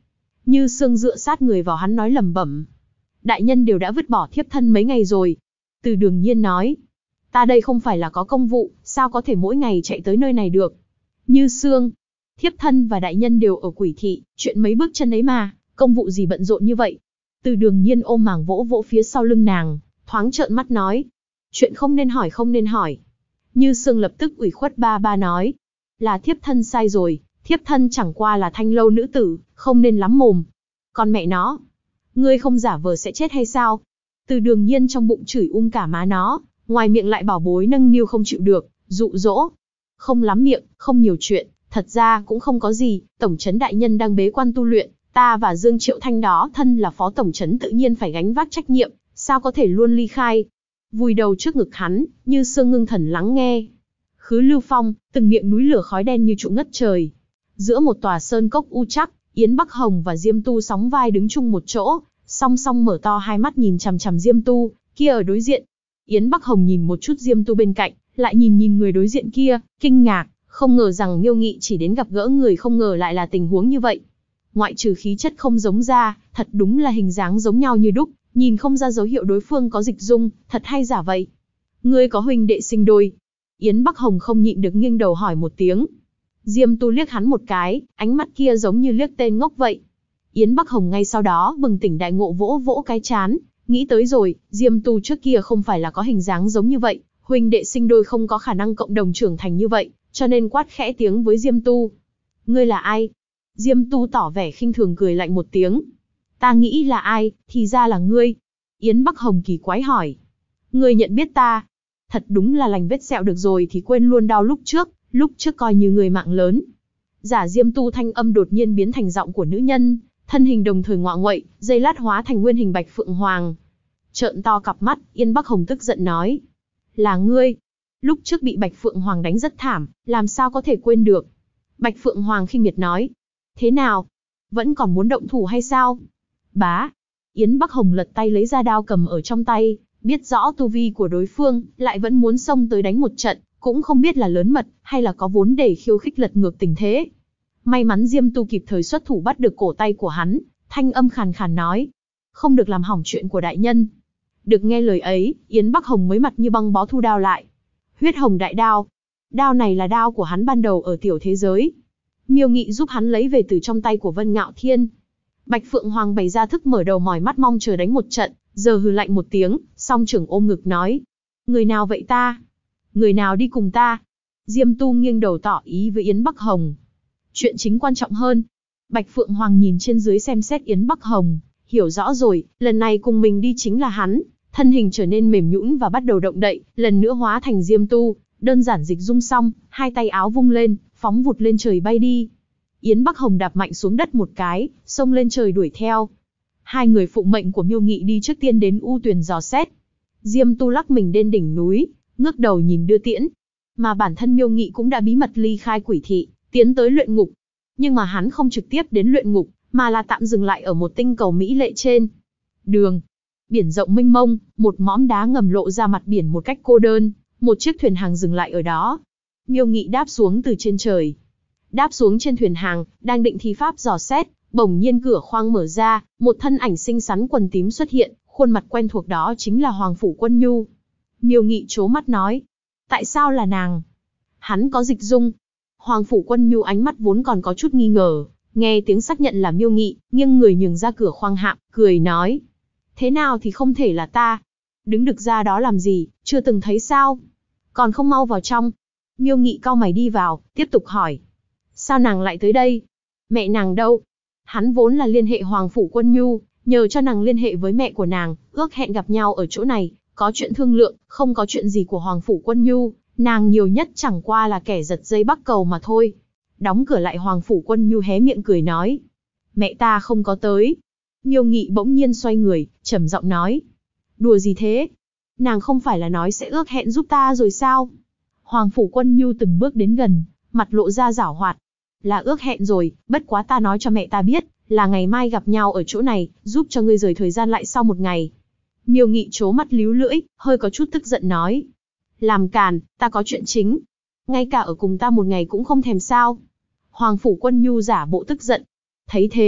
Như Sương dựa sát người vào hắn nói lẩm bẩm. Đại nhân đều đã vứt bỏ thiếp thân mấy ngày rồi. Từ Đường Nhiên nói. Ta đây không phải là có công vụ, sao có thể mỗi ngày chạy tới nơi này được. Như Sương. Thiếp thân và đại nhân đều ở Quỷ thị, chuyện mấy bước chân ấy mà, công vụ gì bận rộn như vậy. Từ Đường Nhiên ôm màng vỗ vỗ phía sau lưng nàng, thoáng trợn mắt nói. Chuyện không nên hỏi không nên hỏi. Như Sương lập tức ủy khuất ba ba nói. Là thiếp thân sai rồi, thiếp thân chẳng qua là thanh lâu nữ tử, không nên lắm mồm. Còn mẹ nó, ngươi không giả vờ sẽ chết hay sao? Từ Đường Nhiên trong bụng chửi cả má nó, ngoài miệng lại bảo bối nâng niu không chịu được, dụ dỗ. Không lắm miệng, không nhiều chuyện, thật ra cũng không có gì, tổng trấn đại nhân đang bế quan tu luyện, ta và Dương Triệu Thanh đó thân là phó tổng trấn tự nhiên phải gánh vác trách nhiệm, sao có thể luôn ly khai. Vùi đầu trước ngực hắn, Như Sương ngưng thần lắng nghe. Khứ Lưu Phong, từng miệng núi lửa khói đen như trụ ngất trời. Giữa một tòa sơn cốc u chắc, Yến Bắc Hồng và Diêm Tu sóng vai đứng chung một chỗ, song song mở to hai mắt nhìn chằm chằm Diêm Tu, kia ở đối diện. Yến Bắc Hồng nhìn một chút Diêm Tu bên cạnh, lại nhìn người đối diện kia, kinh ngạc, không ngờ rằng Miêu Nghị chỉ đến gặp gỡ người, không ngờ lại là tình huống như vậy. Ngoại trừ khí chất không giống ra, thật đúng là hình dáng giống nhau như đúc, nhìn không ra dấu hiệu đối phương có dịch dung, thật hay giả vậy. Ngươi có huynh đệ sinh đôi? Yến Bắc Hồng không nhịn được nghiêng đầu hỏi một tiếng. Diêm Tu liếc hắn một cái, ánh mắt kia giống như liếc tên ngốc vậy. Yến Bắc Hồng ngay sau đó bừng tỉnh đại ngộ, vỗ vỗ cái trán, nghĩ tới rồi, Diêm Tu trước kia không phải là có hình dáng giống như vậy, huynh đệ sinh đôi không có khả năng cộng đồng trưởng thành như vậy, cho nên quát khẽ tiếng với Diêm Tu. Ngươi là ai? Diêm Tu tỏ vẻ khinh thường cười lạnh một tiếng. Ta nghĩ là ai, thì ra là ngươi. Yến Bắc Hồng kỳ quái hỏi. Ngươi nhận biết ta? Thật đúng là lành vết sẹo được rồi thì quên luôn đau lúc trước coi như người mạng lớn. Giả Diêm Tu thanh âm đột nhiên biến thành giọng của nữ nhân, thân hình đồng thời ngọ nguậy, giây lát hóa thành nguyên hình Bạch Phượng Hoàng. Trợn to cặp mắt, Yên Bắc Hồng tức giận nói. Là ngươi. Lúc trước bị Bạch Phượng Hoàng đánh rất thảm, làm sao có thể quên được. Bạch Phượng Hoàng khinh miệt nói. Thế nào? Vẫn còn muốn động thủ hay sao? Bá. Yến Bắc Hồng lật tay lấy ra đao cầm ở trong tay, biết rõ tu vi của đối phương, lại vẫn muốn xông tới đánh một trận, cũng không biết là lớn mật, hay là có vốn để khiêu khích lật ngược tình thế. May mắn Diêm Tu kịp thời xuất thủ bắt được cổ tay của hắn, thanh âm khàn khàn nói. Không được làm hỏng chuyện của đại nhân. Được nghe lời ấy, Yến Bắc Hồng mới mặt như băng bó thu đao lại. Huyết hồng đại đao. Đao này là đao của hắn ban đầu ở tiểu thế giới. Miêu Nghị giúp hắn lấy về từ trong tay của Vân Ngạo Thiên. Bạch Phượng Hoàng bày ra thức mở đầu mỏi mắt mong chờ đánh một trận, giờ hừ lạnh một tiếng, song trưởng ôm ngực nói. Người nào vậy ta? Người nào đi cùng ta? Diêm Tu nghiêng đầu tỏ ý với Yến Bắc Hồng. Chuyện chính quan trọng hơn. Bạch Phượng Hoàng nhìn trên dưới xem xét Yến Bắc Hồng, hiểu rõ rồi, lần này cùng mình đi chính là hắn. Thân hình trở nên mềm nhũn và bắt đầu động đậy, lần nữa hóa thành Diêm Tu, đơn giản dịch dung xong, hai tay áo vung lên, phóng vụt lên trời bay đi. Yến Bắc Hồng đạp mạnh xuống đất một cái, xông lên trời đuổi theo. Hai người phụng mệnh của Miêu Nghị đi trước tiên đến U Tuyền dò xét. Diêm Tu lắc mình lên đỉnh núi, ngước đầu nhìn đưa tiễn. Mà bản thân Miêu Nghị cũng đã bí mật ly khai Quỷ thị, tiến tới luyện ngục. Nhưng mà hắn không trực tiếp đến luyện ngục, mà là tạm dừng lại ở một tinh cầu mỹ lệ trên đường. Biển rộng mênh mông, một mõm đá ngầm lộ ra mặt biển một cách cô đơn, một chiếc thuyền hàng dừng lại ở đó. Miêu Nghị đáp xuống từ trên trời. Đáp xuống trên thuyền hàng, đang định thi pháp dò xét, bỗng nhiên cửa khoang mở ra, một thân ảnh xinh xắn quần tím xuất hiện, khuôn mặt quen thuộc đó chính là Hoàng Phủ Quân Nhu. Miêu Nghị trố mắt nói, tại sao là nàng? Hắn có dịch dung. Hoàng Phủ Quân Nhu ánh mắt vốn còn có chút nghi ngờ, nghe tiếng xác nhận là Miêu Nghị, nghiêng người nhường ra cửa khoang hạm, cười nói, thế nào thì không thể là ta? Đứng được ra đó làm gì, chưa từng thấy sao? Còn không mau vào trong. Miêu Nghị cau mày đi vào, tiếp tục hỏi, sao nàng lại tới đây? Mẹ nàng đâu? Hắn vốn là liên hệ Hoàng Phủ Quân Nhu, nhờ cho nàng liên hệ với mẹ của nàng, ước hẹn gặp nhau ở chỗ này, có chuyện thương lượng, không có chuyện gì của Hoàng Phủ Quân Nhu, nàng nhiều nhất chẳng qua là kẻ giật dây bắc cầu mà thôi. Đóng cửa lại, Hoàng Phủ Quân Nhu hé miệng cười nói, mẹ ta không có tới. Miêu Nghị bỗng nhiên xoay người, trầm giọng nói, đùa gì thế? Nàng không phải là nói sẽ ước hẹn giúp ta rồi sao? Hoàng Phủ Quân Nhu từng bước đến gần, mặt lộ ra giảo hoạt. Là ước hẹn rồi, bất quá ta nói cho mẹ ta biết, là ngày mai gặp nhau ở chỗ này, giúp cho ngươi rời thời gian lại sau một ngày. Miêu Nghị trố mắt líu lưỡi, hơi có chút tức giận nói, làm càn, ta có chuyện chính. Ngay cả ở cùng ta một ngày cũng không thèm sao? Hoàng Phủ Quân Nhu giả bộ tức giận. Thấy thế,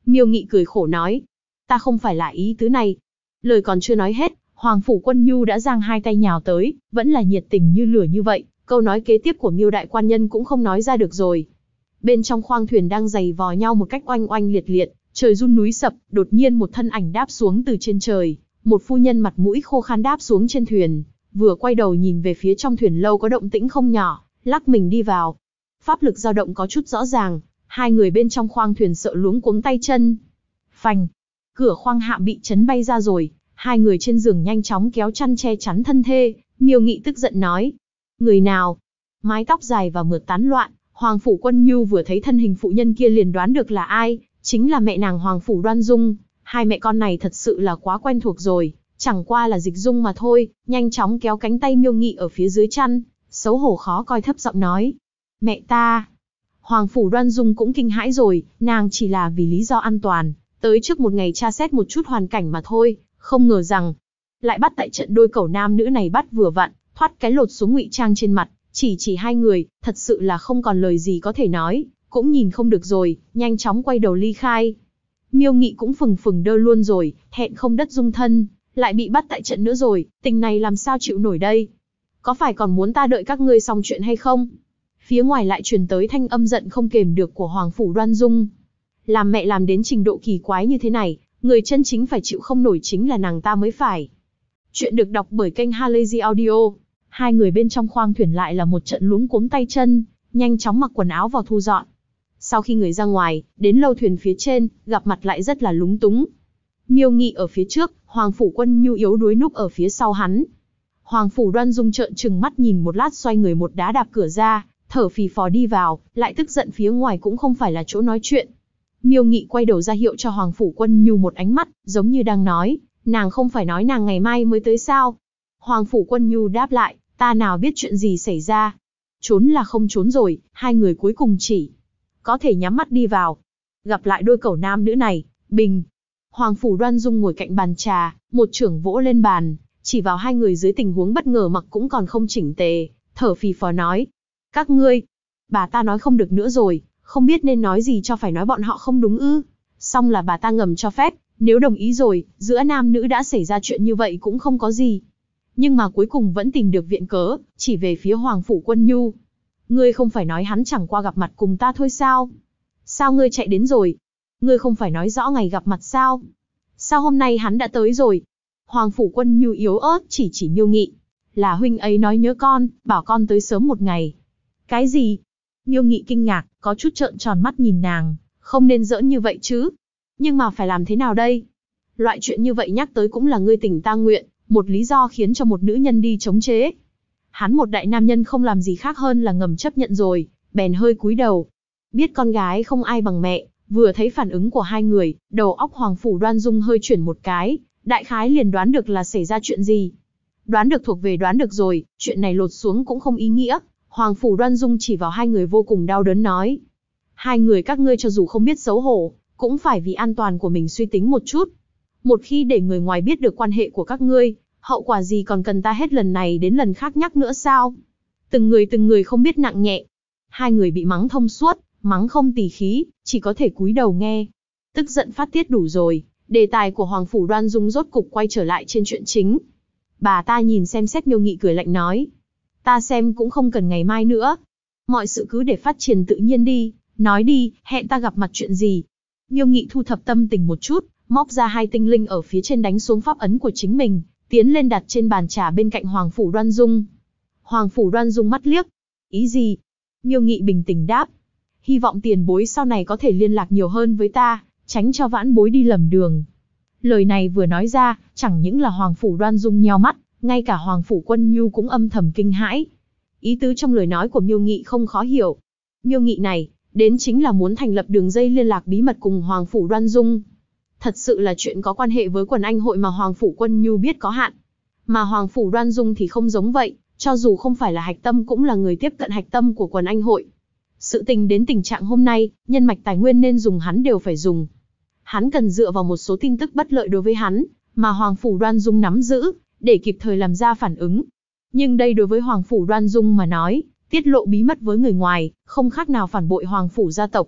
Miêu Nghị cười khổ nói, ta không phải là ý tứ này. Lời còn chưa nói hết, Hoàng Phủ Quân Nhu đã giang hai tay nhào tới, vẫn là nhiệt tình như lửa như vậy, câu nói kế tiếp của Miêu đại quan nhân cũng không nói ra được rồi. Bên trong khoang thuyền đang giày vò nhau một cách oanh oanh liệt liệt, trời rung núi sập, đột nhiên một thân ảnh đáp xuống từ trên trời, một phu nhân mặt mũi khô khan đáp xuống trên thuyền, vừa quay đầu nhìn về phía trong thuyền lâu có động tĩnh không nhỏ, lắc mình đi vào. Pháp lực dao động có chút rõ ràng, hai người bên trong khoang thuyền sợ luống cuống tay chân. Phanh, cửa khoang hạm bị chấn bay ra rồi, hai người trên giường nhanh chóng kéo chăn che chắn thân thê. Miêu Nghị tức giận nói, người nào? Mái tóc dài và mượt tán loạn, Hoàng Phủ Quân Nhu vừa thấy thân hình phụ nhân kia liền đoán được là ai, chính là mẹ nàng Hoàng Phủ Đoan Dung. Hai mẹ con này thật sự là quá quen thuộc rồi, chẳng qua là dịch dung mà thôi. Nhanh chóng kéo cánh tay Miêu Nghị ở phía dưới chăn, xấu hổ khó coi thấp giọng nói, mẹ ta. Hoàng Phủ Đoan Dung cũng kinh hãi rồi, nàng chỉ là vì lý do an toàn, tới trước một ngày tra xét một chút hoàn cảnh mà thôi, không ngờ rằng lại bắt tại trận đôi cẩu nam nữ này bắt vừa vặn, thoát cái lột xuống ngụy trang trên mặt, chỉ hai người, thật sự là không còn lời gì có thể nói, cũng nhìn không được rồi, nhanh chóng quay đầu ly khai. Miêu Nghị cũng phừng phừng đơ luôn rồi, thẹn không đất dung thân, lại bị bắt tại trận nữa rồi, tình này làm sao chịu nổi đây? Có phải còn muốn ta đợi các ngươi xong chuyện hay không? Phía ngoài lại truyền tới thanh âm giận không kềm được của Hoàng Phủ Đoan Dung. Làm mẹ làm đến trình độ kỳ quái như thế này, người chân chính phải chịu không nổi chính là nàng ta mới phải. Chuyện được đọc bởi kênh Halazy Audio. Hai người bên trong khoang thuyền lại là một trận luống cuống tay chân, nhanh chóng mặc quần áo vào thu dọn. Sau khi người ra ngoài, đến lâu thuyền phía trên, gặp mặt lại rất là lúng túng. Miêu Nghị ở phía trước, Hoàng Phủ Quân Nhu yếu đuối núp ở phía sau hắn. Hoàng Phủ Đoan Dung trợn trừng mắt nhìn một lát, xoay người một đá đạp cửa ra, thở phì phò đi vào, lại tức giận phía ngoài cũng không phải là chỗ nói chuyện. Miêu Nghị quay đầu ra hiệu cho Hoàng Phủ Quân Nhu một ánh mắt, giống như đang nói, nàng không phải nói nàng ngày mai mới tới sao? Hoàng Phủ Quân Nhu đáp lại, ta nào biết chuyện gì xảy ra. Trốn là không trốn rồi, hai người cuối cùng chỉ có thể nhắm mắt đi vào. Gặp lại đôi cẩu nam nữ này, bình. Hoàng Phủ Đoan Dung ngồi cạnh bàn trà, một chưởng vỗ lên bàn, chỉ vào hai người dưới tình huống bất ngờ mặc cũng còn không chỉnh tề, thở phì phò nói, các ngươi, bà ta nói không được nữa rồi, không biết nên nói gì cho phải nói bọn họ không đúng ư? Xong là bà ta ngầm cho phép, nếu đồng ý rồi, giữa nam nữ đã xảy ra chuyện như vậy cũng không có gì. Nhưng mà cuối cùng vẫn tìm được viện cớ, chỉ về phía Hoàng Phủ Quân Nhu. Ngươi không phải nói hắn chẳng qua gặp mặt cùng ta thôi sao? Sao ngươi chạy đến rồi? Ngươi không phải nói rõ ngày gặp mặt sao? Sao hôm nay hắn đã tới rồi? Hoàng Phủ Quân Nhu yếu ớt chỉ Miêu Nghị. Là huynh ấy nói nhớ con, bảo con tới sớm một ngày. Cái gì? Miêu Nghị kinh ngạc, có chút trợn tròn mắt nhìn nàng, không nên giỡn như vậy chứ. Nhưng mà phải làm thế nào đây? Loại chuyện như vậy nhắc tới cũng là ngươi tình ta nguyện, một lý do khiến cho một nữ nhân đi chống chế. Hắn một đại nam nhân không làm gì khác hơn là ngầm chấp nhận rồi, bèn hơi cúi đầu. Biết con gái không ai bằng mẹ, vừa thấy phản ứng của hai người, đầu óc Hoàng Phủ Đoan Dung hơi chuyển một cái, đại khái liền đoán được là xảy ra chuyện gì. Đoán được thuộc về đoán được rồi, chuyện này lột xuống cũng không ý nghĩa. Hoàng Phủ Đoan Dung chỉ vào hai người vô cùng đau đớn nói. Hai người các ngươi cho dù không biết xấu hổ, cũng phải vì an toàn của mình suy tính một chút. Một khi để người ngoài biết được quan hệ của các ngươi, hậu quả gì còn cần ta hết lần này đến lần khác nhắc nữa sao? Từng người không biết nặng nhẹ. Hai người bị mắng thông suốt, mắng không tì khí, chỉ có thể cúi đầu nghe. Tức giận phát tiết đủ rồi, đề tài của Hoàng Phủ Đoan Dung rốt cục quay trở lại trên chuyện chính. Bà ta nhìn xem xét Miêu Nghị cười lạnh nói. Ta xem cũng không cần ngày mai nữa. Mọi sự cứ để phát triển tự nhiên đi, nói đi, hẹn ta gặp mặt chuyện gì. Miêu Nghị thu thập tâm tình một chút, móc ra hai tinh linh ở phía trên đánh xuống pháp ấn của chính mình, tiến lên đặt trên bàn trà bên cạnh Hoàng Phủ Đoan Dung. Hoàng Phủ Đoan Dung mắt liếc. Ý gì? Miêu Nghị bình tĩnh đáp. Hy vọng tiền bối sau này có thể liên lạc nhiều hơn với ta, tránh cho vãn bối đi lầm đường. Lời này vừa nói ra, chẳng những là Hoàng Phủ Đoan Dung nheo mắt, ngay cả Hoàng Phủ Quân Nhu cũng âm thầm kinh hãi. Ý tứ trong lời nói của Miêu Nghị không khó hiểu. Miêu Nghị này, đến chính là muốn thành lập đường dây liên lạc bí mật cùng Hoàng Phủ Đoan Dung. Thật sự là chuyện có quan hệ với quần anh hội mà Hoàng Phủ Quân Nhu biết có hạn. Mà Hoàng Phủ Đoan Dung thì không giống vậy, cho dù không phải là hạch tâm cũng là người tiếp cận hạch tâm của quần anh hội. Sự tình đến tình trạng hôm nay, nhân mạch tài nguyên nên dùng hắn đều phải dùng. Hắn cần dựa vào một số tin tức bất lợi đối với hắn, mà Hoàng Phủ Đoan Dung nắm giữ, để kịp thời làm ra phản ứng. Nhưng đây đối với Hoàng Phủ Đoan Dung mà nói, tiết lộ bí mật với người ngoài, không khác nào phản bội Hoàng Phủ gia tộc.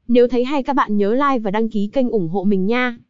Nếu thấy hay các bạn nhớ like và đăng ký kênh ủng hộ mình nha.